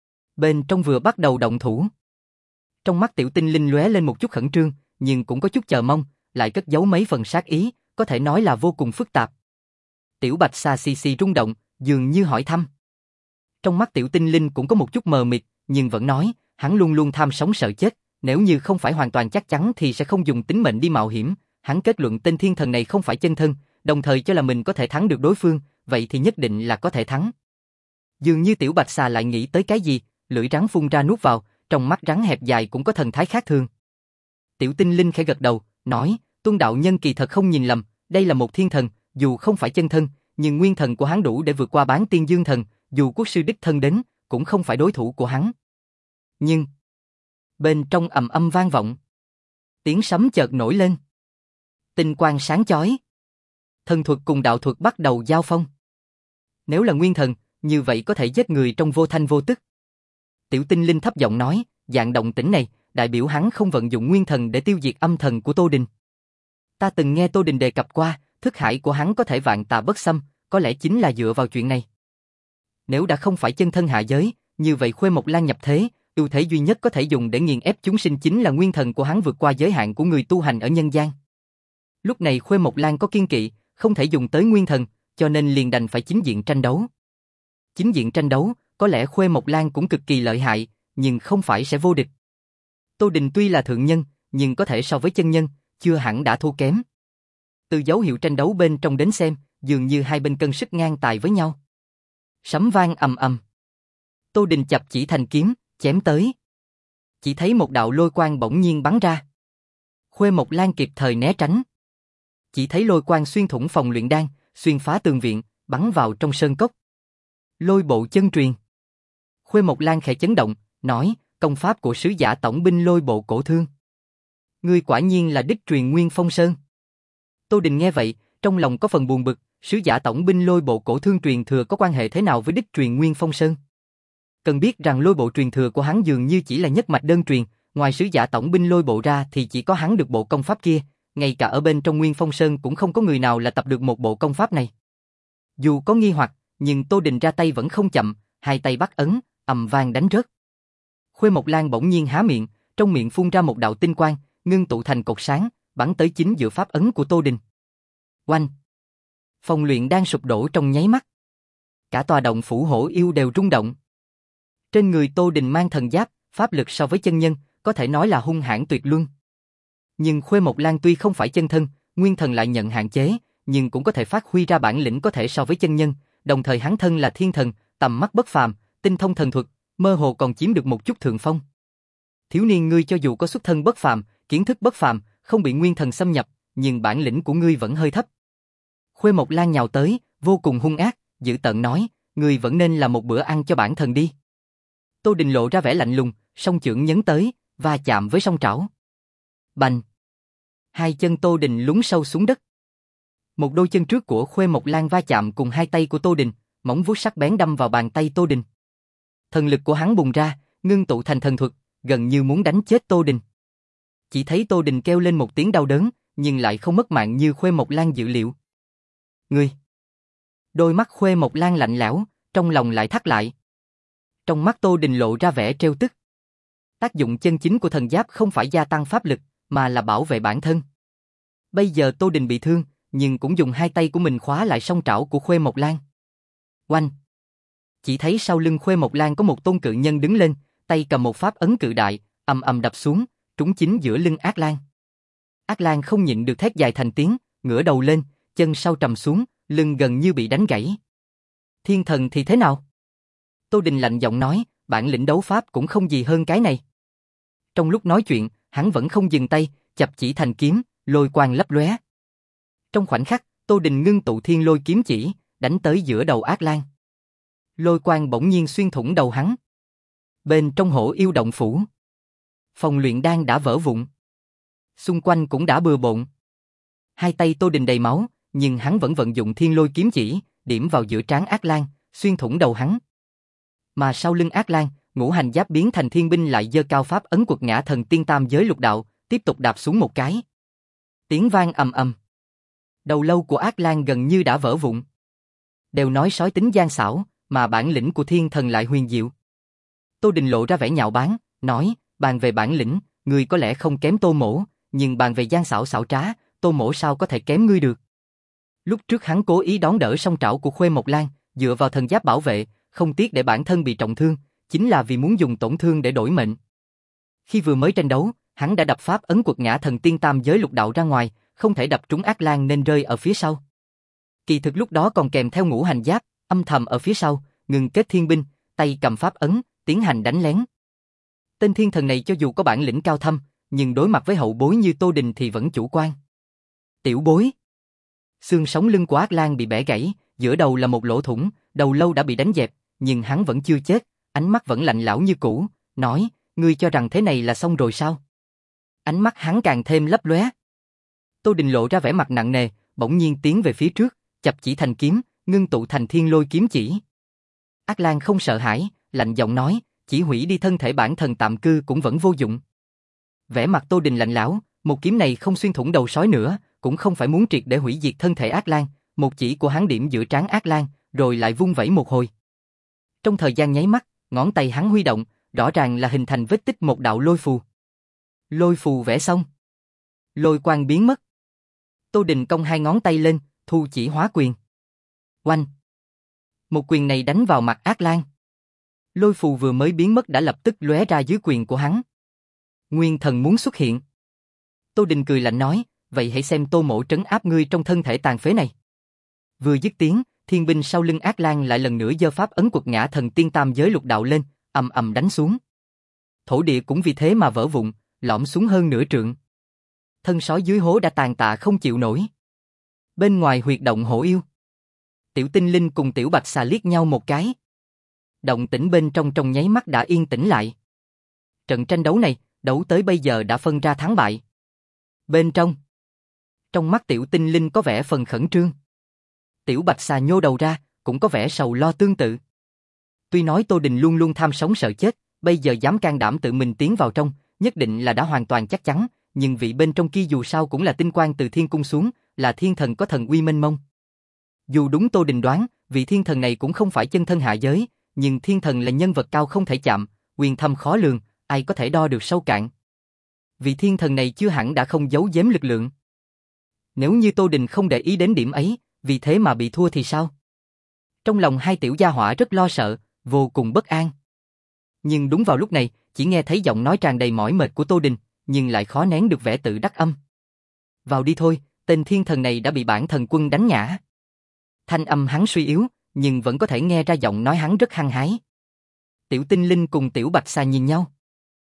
Bên trong vừa bắt đầu động thủ. Trong mắt Tiểu Tinh Linh lóe lên một chút khẩn trương, nhưng cũng có chút chờ mong, lại cất giấu mấy phần sát ý, có thể nói là vô cùng phức tạp. Tiểu Bạch Xà xì xì rung động, dường như hỏi thăm. Trong mắt Tiểu Tinh Linh cũng có một chút mờ mịt, nhưng vẫn nói, hắn luôn luôn tham sống sợ chết, nếu như không phải hoàn toàn chắc chắn thì sẽ không dùng tính mệnh đi mạo hiểm. Hắn kết luận tên thiên thần này không phải chân thân, đồng thời cho là mình có thể thắng được đối phương, vậy thì nhất định là có thể thắng. Dường như Tiểu Bạch Xà lại nghĩ tới cái gì, lưỡi rắn phun ra nuốt vào, trong mắt rắn hẹp dài cũng có thần thái khác thường. Tiểu Tinh Linh khẽ gật đầu, nói, Tuân đạo nhân kỳ thật không nhìn lầm, đây là một thiên thần, dù không phải chân thân, nhưng nguyên thần của hắn đủ để vượt qua bán tiên dương thần, dù quốc sư đích thân đến, cũng không phải đối thủ của hắn. Nhưng, bên trong ầm âm vang vọng, tiếng sấm chợt nổi lên. Tinh quang sáng chói. Thần thuật cùng đạo thuật bắt đầu giao phong. Nếu là nguyên thần, như vậy có thể giết người trong vô thanh vô tức. Tiểu Tinh Linh thấp giọng nói, dạng động tĩnh này, đại biểu hắn không vận dụng nguyên thần để tiêu diệt âm thần của Tô Đình. Ta từng nghe Tô Đình đề cập qua, thức hải của hắn có thể vạn tà bất xâm, có lẽ chính là dựa vào chuyện này. Nếu đã không phải chân thân hạ giới, như vậy Khuê Mộc Lan nhập thế, ưu thế duy nhất có thể dùng để nghiền ép chúng sinh chính là nguyên thần của hắn vượt qua giới hạn của người tu hành ở nhân gian. Lúc này Khuê Mộc Lan có kiên kỵ, không thể dùng tới nguyên thần, cho nên liền đành phải chính diện tranh đấu. Chính diện tranh đấu, có lẽ Khuê Mộc Lan cũng cực kỳ lợi hại, nhưng không phải sẽ vô địch. Tô Đình tuy là thượng nhân, nhưng có thể so với chân nhân, chưa hẳn đã thua kém. Từ dấu hiệu tranh đấu bên trong đến xem, dường như hai bên cân sức ngang tài với nhau. Sấm vang ầm ầm. Tô Đình chập chỉ thành kiếm, chém tới. Chỉ thấy một đạo lôi quang bỗng nhiên bắn ra. Khuê Mộc Lan kịp thời né tránh. Chỉ thấy lôi quang xuyên thủng phòng luyện đan, xuyên phá tường viện, bắn vào trong sơn cốc. Lôi bộ chân truyền. Khuê Mộc Lan khẽ chấn động, nói, công pháp của sứ giả tổng binh lôi bộ cổ thương. Ngươi quả nhiên là đích truyền Nguyên Phong Sơn. Tô Đình nghe vậy, trong lòng có phần buồn bực, sứ giả tổng binh lôi bộ cổ thương truyền thừa có quan hệ thế nào với đích truyền Nguyên Phong Sơn? Cần biết rằng lôi bộ truyền thừa của hắn dường như chỉ là nhất mạch đơn truyền, ngoài sứ giả tổng binh lôi bộ ra thì chỉ có hắn được bộ công pháp kia, ngay cả ở bên trong Nguyên Phong Sơn cũng không có người nào là tập được một bộ công pháp này. Dù có nghi hoặc, nhưng Tô Đình ra tay vẫn không chậm, hai tay bắt ấn, ầm vang đánh rớt. Khuê Mộc Lan bỗng nhiên há miệng, trong miệng phun ra một đạo tinh quang, ngưng tụ thành cột sáng, bắn tới chính giữa pháp ấn của Tô Đình. Oanh! Phòng luyện đang sụp đổ trong nháy mắt. Cả tòa động phủ hổ yêu đều rung động. Trên người Tô Đình mang thần giáp, pháp lực so với chân nhân, có thể nói là hung hãn tuyệt luân. Nhưng Khuê Mộc Lan tuy không phải chân thân, nguyên thần lại nhận hạn chế, nhưng cũng có thể phát huy ra bản lĩnh có thể so với chân nhân, đồng thời hắn thân là thiên thần, tầm mắt bất phàm, tinh thông thần thuật, mơ hồ còn chiếm được một chút thượng phong. Thiếu niên ngươi cho dù có xuất thân bất phàm, kiến thức bất phàm, không bị nguyên thần xâm nhập, nhưng bản lĩnh của ngươi vẫn hơi thấp. Khuê Mộc Lan nhào tới, vô cùng hung ác, dữ tợn nói, ngươi vẫn nên là một bữa ăn cho bản thần đi. Tô Đình lộ ra vẻ lạnh lùng, song chưởng nhấn tới, va chạm với song trảo. Bành! Hai chân Tô Đình lún sâu xuống đất. Một đôi chân trước của Khuê Mộc Lan va chạm cùng hai tay của Tô Đình, móng vuốt sắc bén đâm vào bàn tay Tô Đình. Thần lực của hắn bùng ra, ngưng tụ thành thần thuật, gần như muốn đánh chết Tô Đình. Chỉ thấy Tô Đình kêu lên một tiếng đau đớn, nhưng lại không mất mạng như Khuê Mộc Lan dự liệu. Ngươi! Đôi mắt Khuê Mộc Lan lạnh lẽo, trong lòng lại thắt lại. Trong mắt Tô Đình lộ ra vẻ trêu tức. Tác dụng chân chính của thần giáp không phải gia tăng pháp lực, mà là bảo vệ bản thân. Bây giờ Tô Đình bị thương, nhưng cũng dùng hai tay của mình khóa lại song trảo của Khuê Mộc Lan. Oanh! Chỉ thấy sau lưng Khuê Mộc Lan có một tôn cự nhân đứng lên, tay cầm một pháp ấn cự đại, ầm ầm đập xuống, trúng chính giữa lưng Ác Lan. Ác Lan không nhịn được thét dài thành tiếng, ngửa đầu lên, chân sau trầm xuống, lưng gần như bị đánh gãy. Thiên thần thì thế nào? Tô Đình lạnh giọng nói, bản lĩnh đấu pháp cũng không gì hơn cái này. Trong lúc nói chuyện, hắn vẫn không dừng tay, chập chỉ thành kiếm, lôi quang lấp lóe. Trong khoảnh khắc, Tô Đình ngưng tụ thiên lôi kiếm chỉ, đánh tới giữa đầu Ác Lan. Lôi quang bỗng nhiên xuyên thủng đầu hắn. Bên trong hổ yêu động phủ, phòng luyện đan đã vỡ vụn. Xung quanh cũng đã bừa bộn. Hai tay Tô Đình đầy máu, nhưng hắn vẫn vận dụng thiên lôi kiếm chỉ, điểm vào giữa trán Ác Lan, xuyên thủng đầu hắn. Mà sau lưng Ác Lan, ngũ hành giáp biến thành thiên binh lại giơ cao pháp ấn quật ngã thần tiên tam giới lục đạo, tiếp tục đạp xuống một cái. Tiếng vang ầm ầm. Đầu lâu của Ác Lan gần như đã vỡ vụn. Đều nói sói tính gian xảo, mà bản lĩnh của thiên thần lại huyền diệu. Tô Đình lộ ra vẻ nhạo báng, nói, bàn về bản lĩnh, ngươi có lẽ không kém Tô Mỗ, nhưng bàn về gian xảo xảo trá, Tô Mỗ sao có thể kém ngươi được. Lúc trước hắn cố ý đón đỡ song trảo của Khuê Mộc Lan, dựa vào thần giáp bảo vệ, không tiếc để bản thân bị trọng thương, chính là vì muốn dùng tổn thương để đổi mệnh. Khi vừa mới tranh đấu, hắn đã đập pháp ấn quật ngã thần tiên tam giới lục đạo ra ngoài, không thể đập trúng Ác Lan nên rơi ở phía sau. Kỳ thực lúc đó còn kèm theo ngũ hành giáp, âm thầm ở phía sau, ngừng kết thiên binh, tay cầm pháp ấn, tiến hành đánh lén. Tên thiên thần này cho dù có bản lĩnh cao thâm, nhưng đối mặt với hậu bối như Tô Đình thì vẫn chủ quan. Tiểu bối. Xương sống lưng của Ác Lan bị bẻ gãy, giữa đầu là một lỗ thủng, đầu lâu đã bị đánh dẹp, nhưng hắn vẫn chưa chết, ánh mắt vẫn lạnh lẽo như cũ, nói, ngươi cho rằng thế này là xong rồi sao? Ánh mắt hắn càng thêm lấp lóe. Tô Đình lộ ra vẻ mặt nặng nề, bỗng nhiên tiến về phía trước, chập chỉ thành kiếm, ngưng tụ thành thiên lôi kiếm chỉ. Ác Lan không sợ hãi, lạnh giọng nói, chỉ hủy đi thân thể bản thần tạm cư cũng vẫn vô dụng. Vẻ mặt Tô Đình lạnh lẽo, một kiếm này không xuyên thủng đầu sói nữa, cũng không phải muốn triệt để hủy diệt thân thể Ác Lan, một chỉ của hắn điểm giữa trán Ác Lan, rồi lại vung vẩy một hồi. Trong thời gian nháy mắt, ngón tay hắn huy động, rõ ràng là hình thành vết tích một đạo lôi phù. Lôi phù vẽ xong, lôi quang biến mất. Tô Đình cong hai ngón tay lên, thu chỉ hóa quyền. Oanh! Một quyền này đánh vào mặt Ác Lan. Lôi phù vừa mới biến mất đã lập tức lóe ra dưới quyền của hắn. Nguyên thần muốn xuất hiện. Tô Đình cười lạnh nói, vậy hãy xem Tô Mỗ trấn áp ngươi trong thân thể tàn phế này. Vừa dứt tiếng, thiên binh sau lưng Ác Lan lại lần nữa giơ pháp ấn quật ngã thần tiên tam giới lục đạo lên, ầm ầm đánh xuống. Thổ địa cũng vì thế mà vỡ vụn, lõm xuống hơn nửa trượng. Thân sói dưới hố đã tàn tạ không chịu nổi. Bên ngoài huyệt động hổ yêu, Tiểu Tinh Linh cùng Tiểu Bạch Xà liếc nhau một cái. Động tĩnh bên trong trong nháy mắt đã yên tĩnh lại. Trận tranh đấu này, đấu tới bây giờ đã phân ra thắng bại. Bên trong, trong mắt Tiểu Tinh Linh có vẻ phần khẩn trương. Tiểu Bạch Xà nhô đầu ra, cũng có vẻ sầu lo tương tự. Tuy nói Tô Đình luôn luôn tham sống sợ chết, bây giờ dám can đảm tự mình tiến vào trong, nhất định là đã hoàn toàn chắc chắn, nhưng vị bên trong kia dù sao cũng là tinh quang từ thiên cung xuống, là thiên thần có thần uy mênh mông. Dù đúng Tô Đình đoán, vị thiên thần này cũng không phải chân thân hạ giới, nhưng thiên thần là nhân vật cao không thể chạm, quyền thâm khó lường, ai có thể đo được sâu cạn. Vị thiên thần này chưa hẳn đã không giấu giếm lực lượng. Nếu như Tô Đình không để ý đến điểm ấy, vì thế mà bị thua thì sao? Trong lòng hai tiểu gia hỏa rất lo sợ, vô cùng bất an. Nhưng đúng vào lúc này, chỉ nghe thấy giọng nói tràn đầy mỏi mệt của Tô Đình, nhưng lại khó nén được vẻ tự đắc âm. Vào đi thôi, tên thiên thần này đã bị bản thần quân đánh ngã. Thanh âm hắn suy yếu, nhưng vẫn có thể nghe ra giọng nói hắn rất hăng hái. Tiểu Tinh Linh cùng Tiểu Bạch Xà nhìn nhau.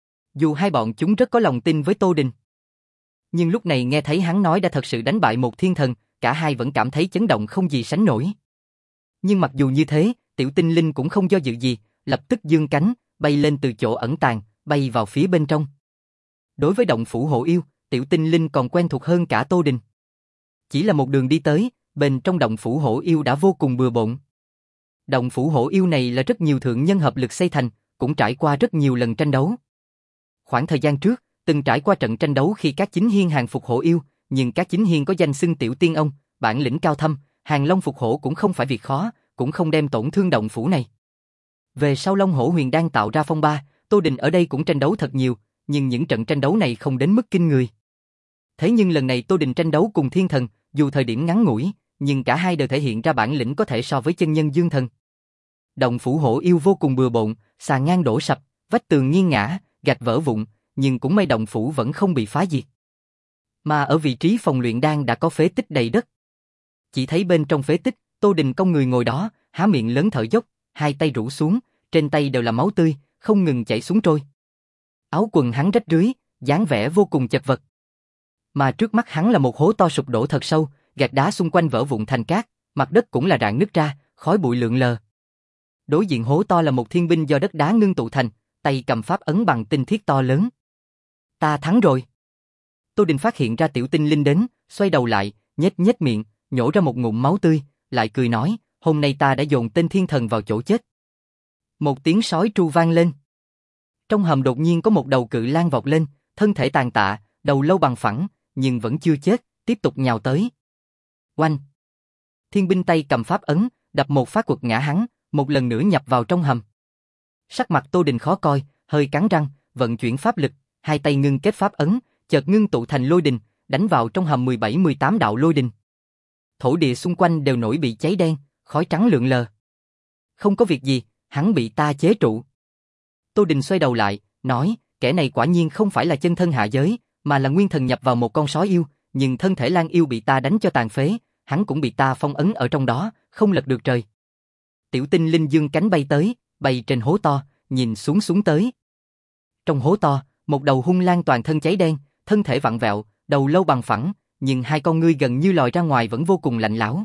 Dù hai bọn chúng rất có lòng tin với Tô Đình, nhưng lúc này nghe thấy hắn nói đã thật sự đánh bại một thiên thần, cả hai vẫn cảm thấy chấn động không gì sánh nổi. Nhưng mặc dù như thế, Tiểu Tinh Linh cũng không do dự gì, lập tức giương cánh, bay lên từ chỗ ẩn tàng, bay vào phía bên trong. Đối với động phủ hổ yêu, Tiểu Tinh Linh còn quen thuộc hơn cả Tô Đình. Chỉ là một đường đi tới, bên trong động phủ hổ yêu đã vô cùng bừa bộn. Động phủ hổ yêu này là rất nhiều thượng nhân hợp lực xây thành, cũng trải qua rất nhiều lần tranh đấu. Khoảng thời gian trước, từng trải qua trận tranh đấu khi các chính hiên hàng phục hổ yêu, nhưng các chính hiên có danh xưng tiểu tiên ông, bản lĩnh cao thâm, hàng long phục hổ cũng không phải việc khó, cũng không đem tổn thương động phủ này. Về sau Long Hổ Huyền đang tạo ra phong ba, Tô Đình ở đây cũng tranh đấu thật nhiều, nhưng những trận tranh đấu này không đến mức kinh người. Thế nhưng lần này Tô Đình tranh đấu cùng thiên thần, dù thời điểm ngắn ngủi, nhưng cả hai đều thể hiện ra bản lĩnh có thể so với chân nhân dương thần. Động phủ hổ yêu vô cùng bừa bộn, xà ngang đổ sập, vách tường nghiêng ngã, gạch vỡ vụn, nhưng cũng may động phủ vẫn không bị phá diệt. Mà ở vị trí phòng luyện đan đã có phế tích đầy đất. Chỉ thấy bên trong phế tích, Tô Đình cong người ngồi đó, há miệng lớn thở dốc, hai tay rũ xuống, trên tay đều là máu tươi, không ngừng chảy xuống trôi. Áo quần hắn rách rưới, dáng vẻ vô cùng chật vật. Mà trước mắt hắn là một hố to sụp đổ thật sâu, gạch đá xung quanh vỡ vụn thành cát, mặt đất cũng là rạn nứt ra, khói bụi lượn lờ. Đối diện hố to là một thiên binh do đất đá ngưng tụ thành, tay cầm pháp ấn bằng tinh thiết to lớn. Ta thắng rồi. Tô Đình phát hiện ra tiểu tinh linh đến, xoay đầu lại, nhếch nhếch miệng, nhổ ra một ngụm máu tươi, lại cười nói, hôm nay ta đã dồn tên thiên thần vào chỗ chết. Một tiếng sói tru vang lên. Trong hầm đột nhiên có một đầu cự lang vọt lên, thân thể tàn tạ, đầu lâu bằng phẳng, nhưng vẫn chưa chết, tiếp tục nhào tới. Oanh! Thiên binh tay cầm pháp ấn, đập một phát quật ngã hắn, một lần nữa nhập vào trong hầm. Sắc mặt Tô Đình khó coi, hơi cắn răng, vận chuyển pháp lực, hai tay ngưng kết pháp ấn, chợt ngưng tụ thành lôi đình, đánh vào trong hầm mười bảy mười tám đạo lôi đình. Thổ địa xung quanh đều nổi bị cháy đen, khói trắng lượn lờ. Không có việc gì, hắn bị ta chế trụ. Tô Đình xoay đầu lại, nói, kẻ này quả nhiên không phải là chân thân hạ giới, mà là nguyên thần nhập vào một con sói yêu, nhưng thân thể lang yêu bị ta đánh cho tàn phế, hắn cũng bị ta phong ấn ở trong đó, không lật được trời. Tiểu tinh linh dương cánh bay tới, bay trên hố to, nhìn xuống xuống tới. Trong hố to, một đầu hung lang toàn thân cháy đen, thân thể vặn vẹo, đầu lâu bằng phẳng, nhưng hai con ngươi gần như lòi ra ngoài vẫn vô cùng lạnh lẽo.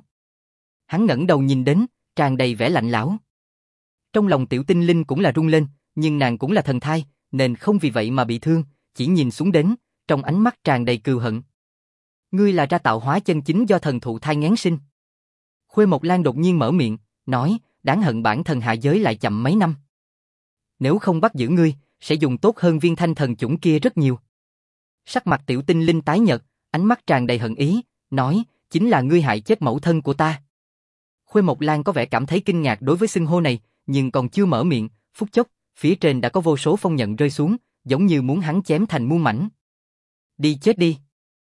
Hắn ngẩng đầu nhìn đến, tràn đầy vẻ lạnh lẽo. Trong lòng tiểu tinh linh cũng là rung lên, nhưng nàng cũng là thần thai, nên không vì vậy mà bị thương, chỉ nhìn xuống đến, trong ánh mắt tràn đầy cừu hận. Ngươi là ra tạo hóa chân chính do thần thụ thai nghén sinh. Khuê Mộc Lan đột nhiên mở miệng, nói, đáng hận bản thần hạ giới lại chậm mấy năm. Nếu không bắt giữ ngươi, sẽ dùng tốt hơn viên thanh thần chủng kia rất nhiều. Sắc mặt tiểu tinh linh tái nhợt, ánh mắt tràn đầy hận ý, nói, chính là ngươi hại chết mẫu thân của ta. Khuê Mộc Lan có vẻ cảm thấy kinh ngạc đối với xưng hô này, nhưng còn chưa mở miệng, phút chốc, phía trên đã có vô số phong nhận rơi xuống, giống như muốn hắn chém thành muôn mảnh. Đi chết đi.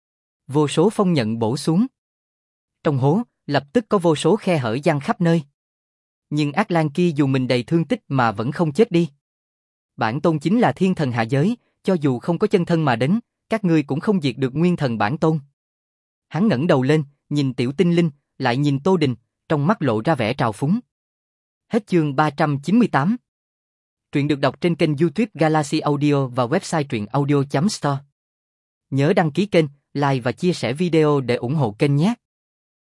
Vô số phong nhận bổ xuống. Trong hố, lập tức có vô số khe hở giăng khắp nơi. Nhưng ác lang kia dù mình đầy thương tích mà vẫn không chết đi. Bản tôn chính là thiên thần hạ giới, cho dù không có chân thân mà đến, các ngươi cũng không diệt được nguyên thần bản tôn. Hắn ngẩng đầu lên, nhìn tiểu tinh linh, lại nhìn Tô Đình, trong mắt lộ ra vẻ trào phúng. Hết chương ba trăm chín mươi tám. Truyện được đọc trên kênh YouTube Galaxy Audio và website truyện audio chấm store. Nhớ đăng ký kênh, like và chia sẻ video để ủng hộ kênh nhé.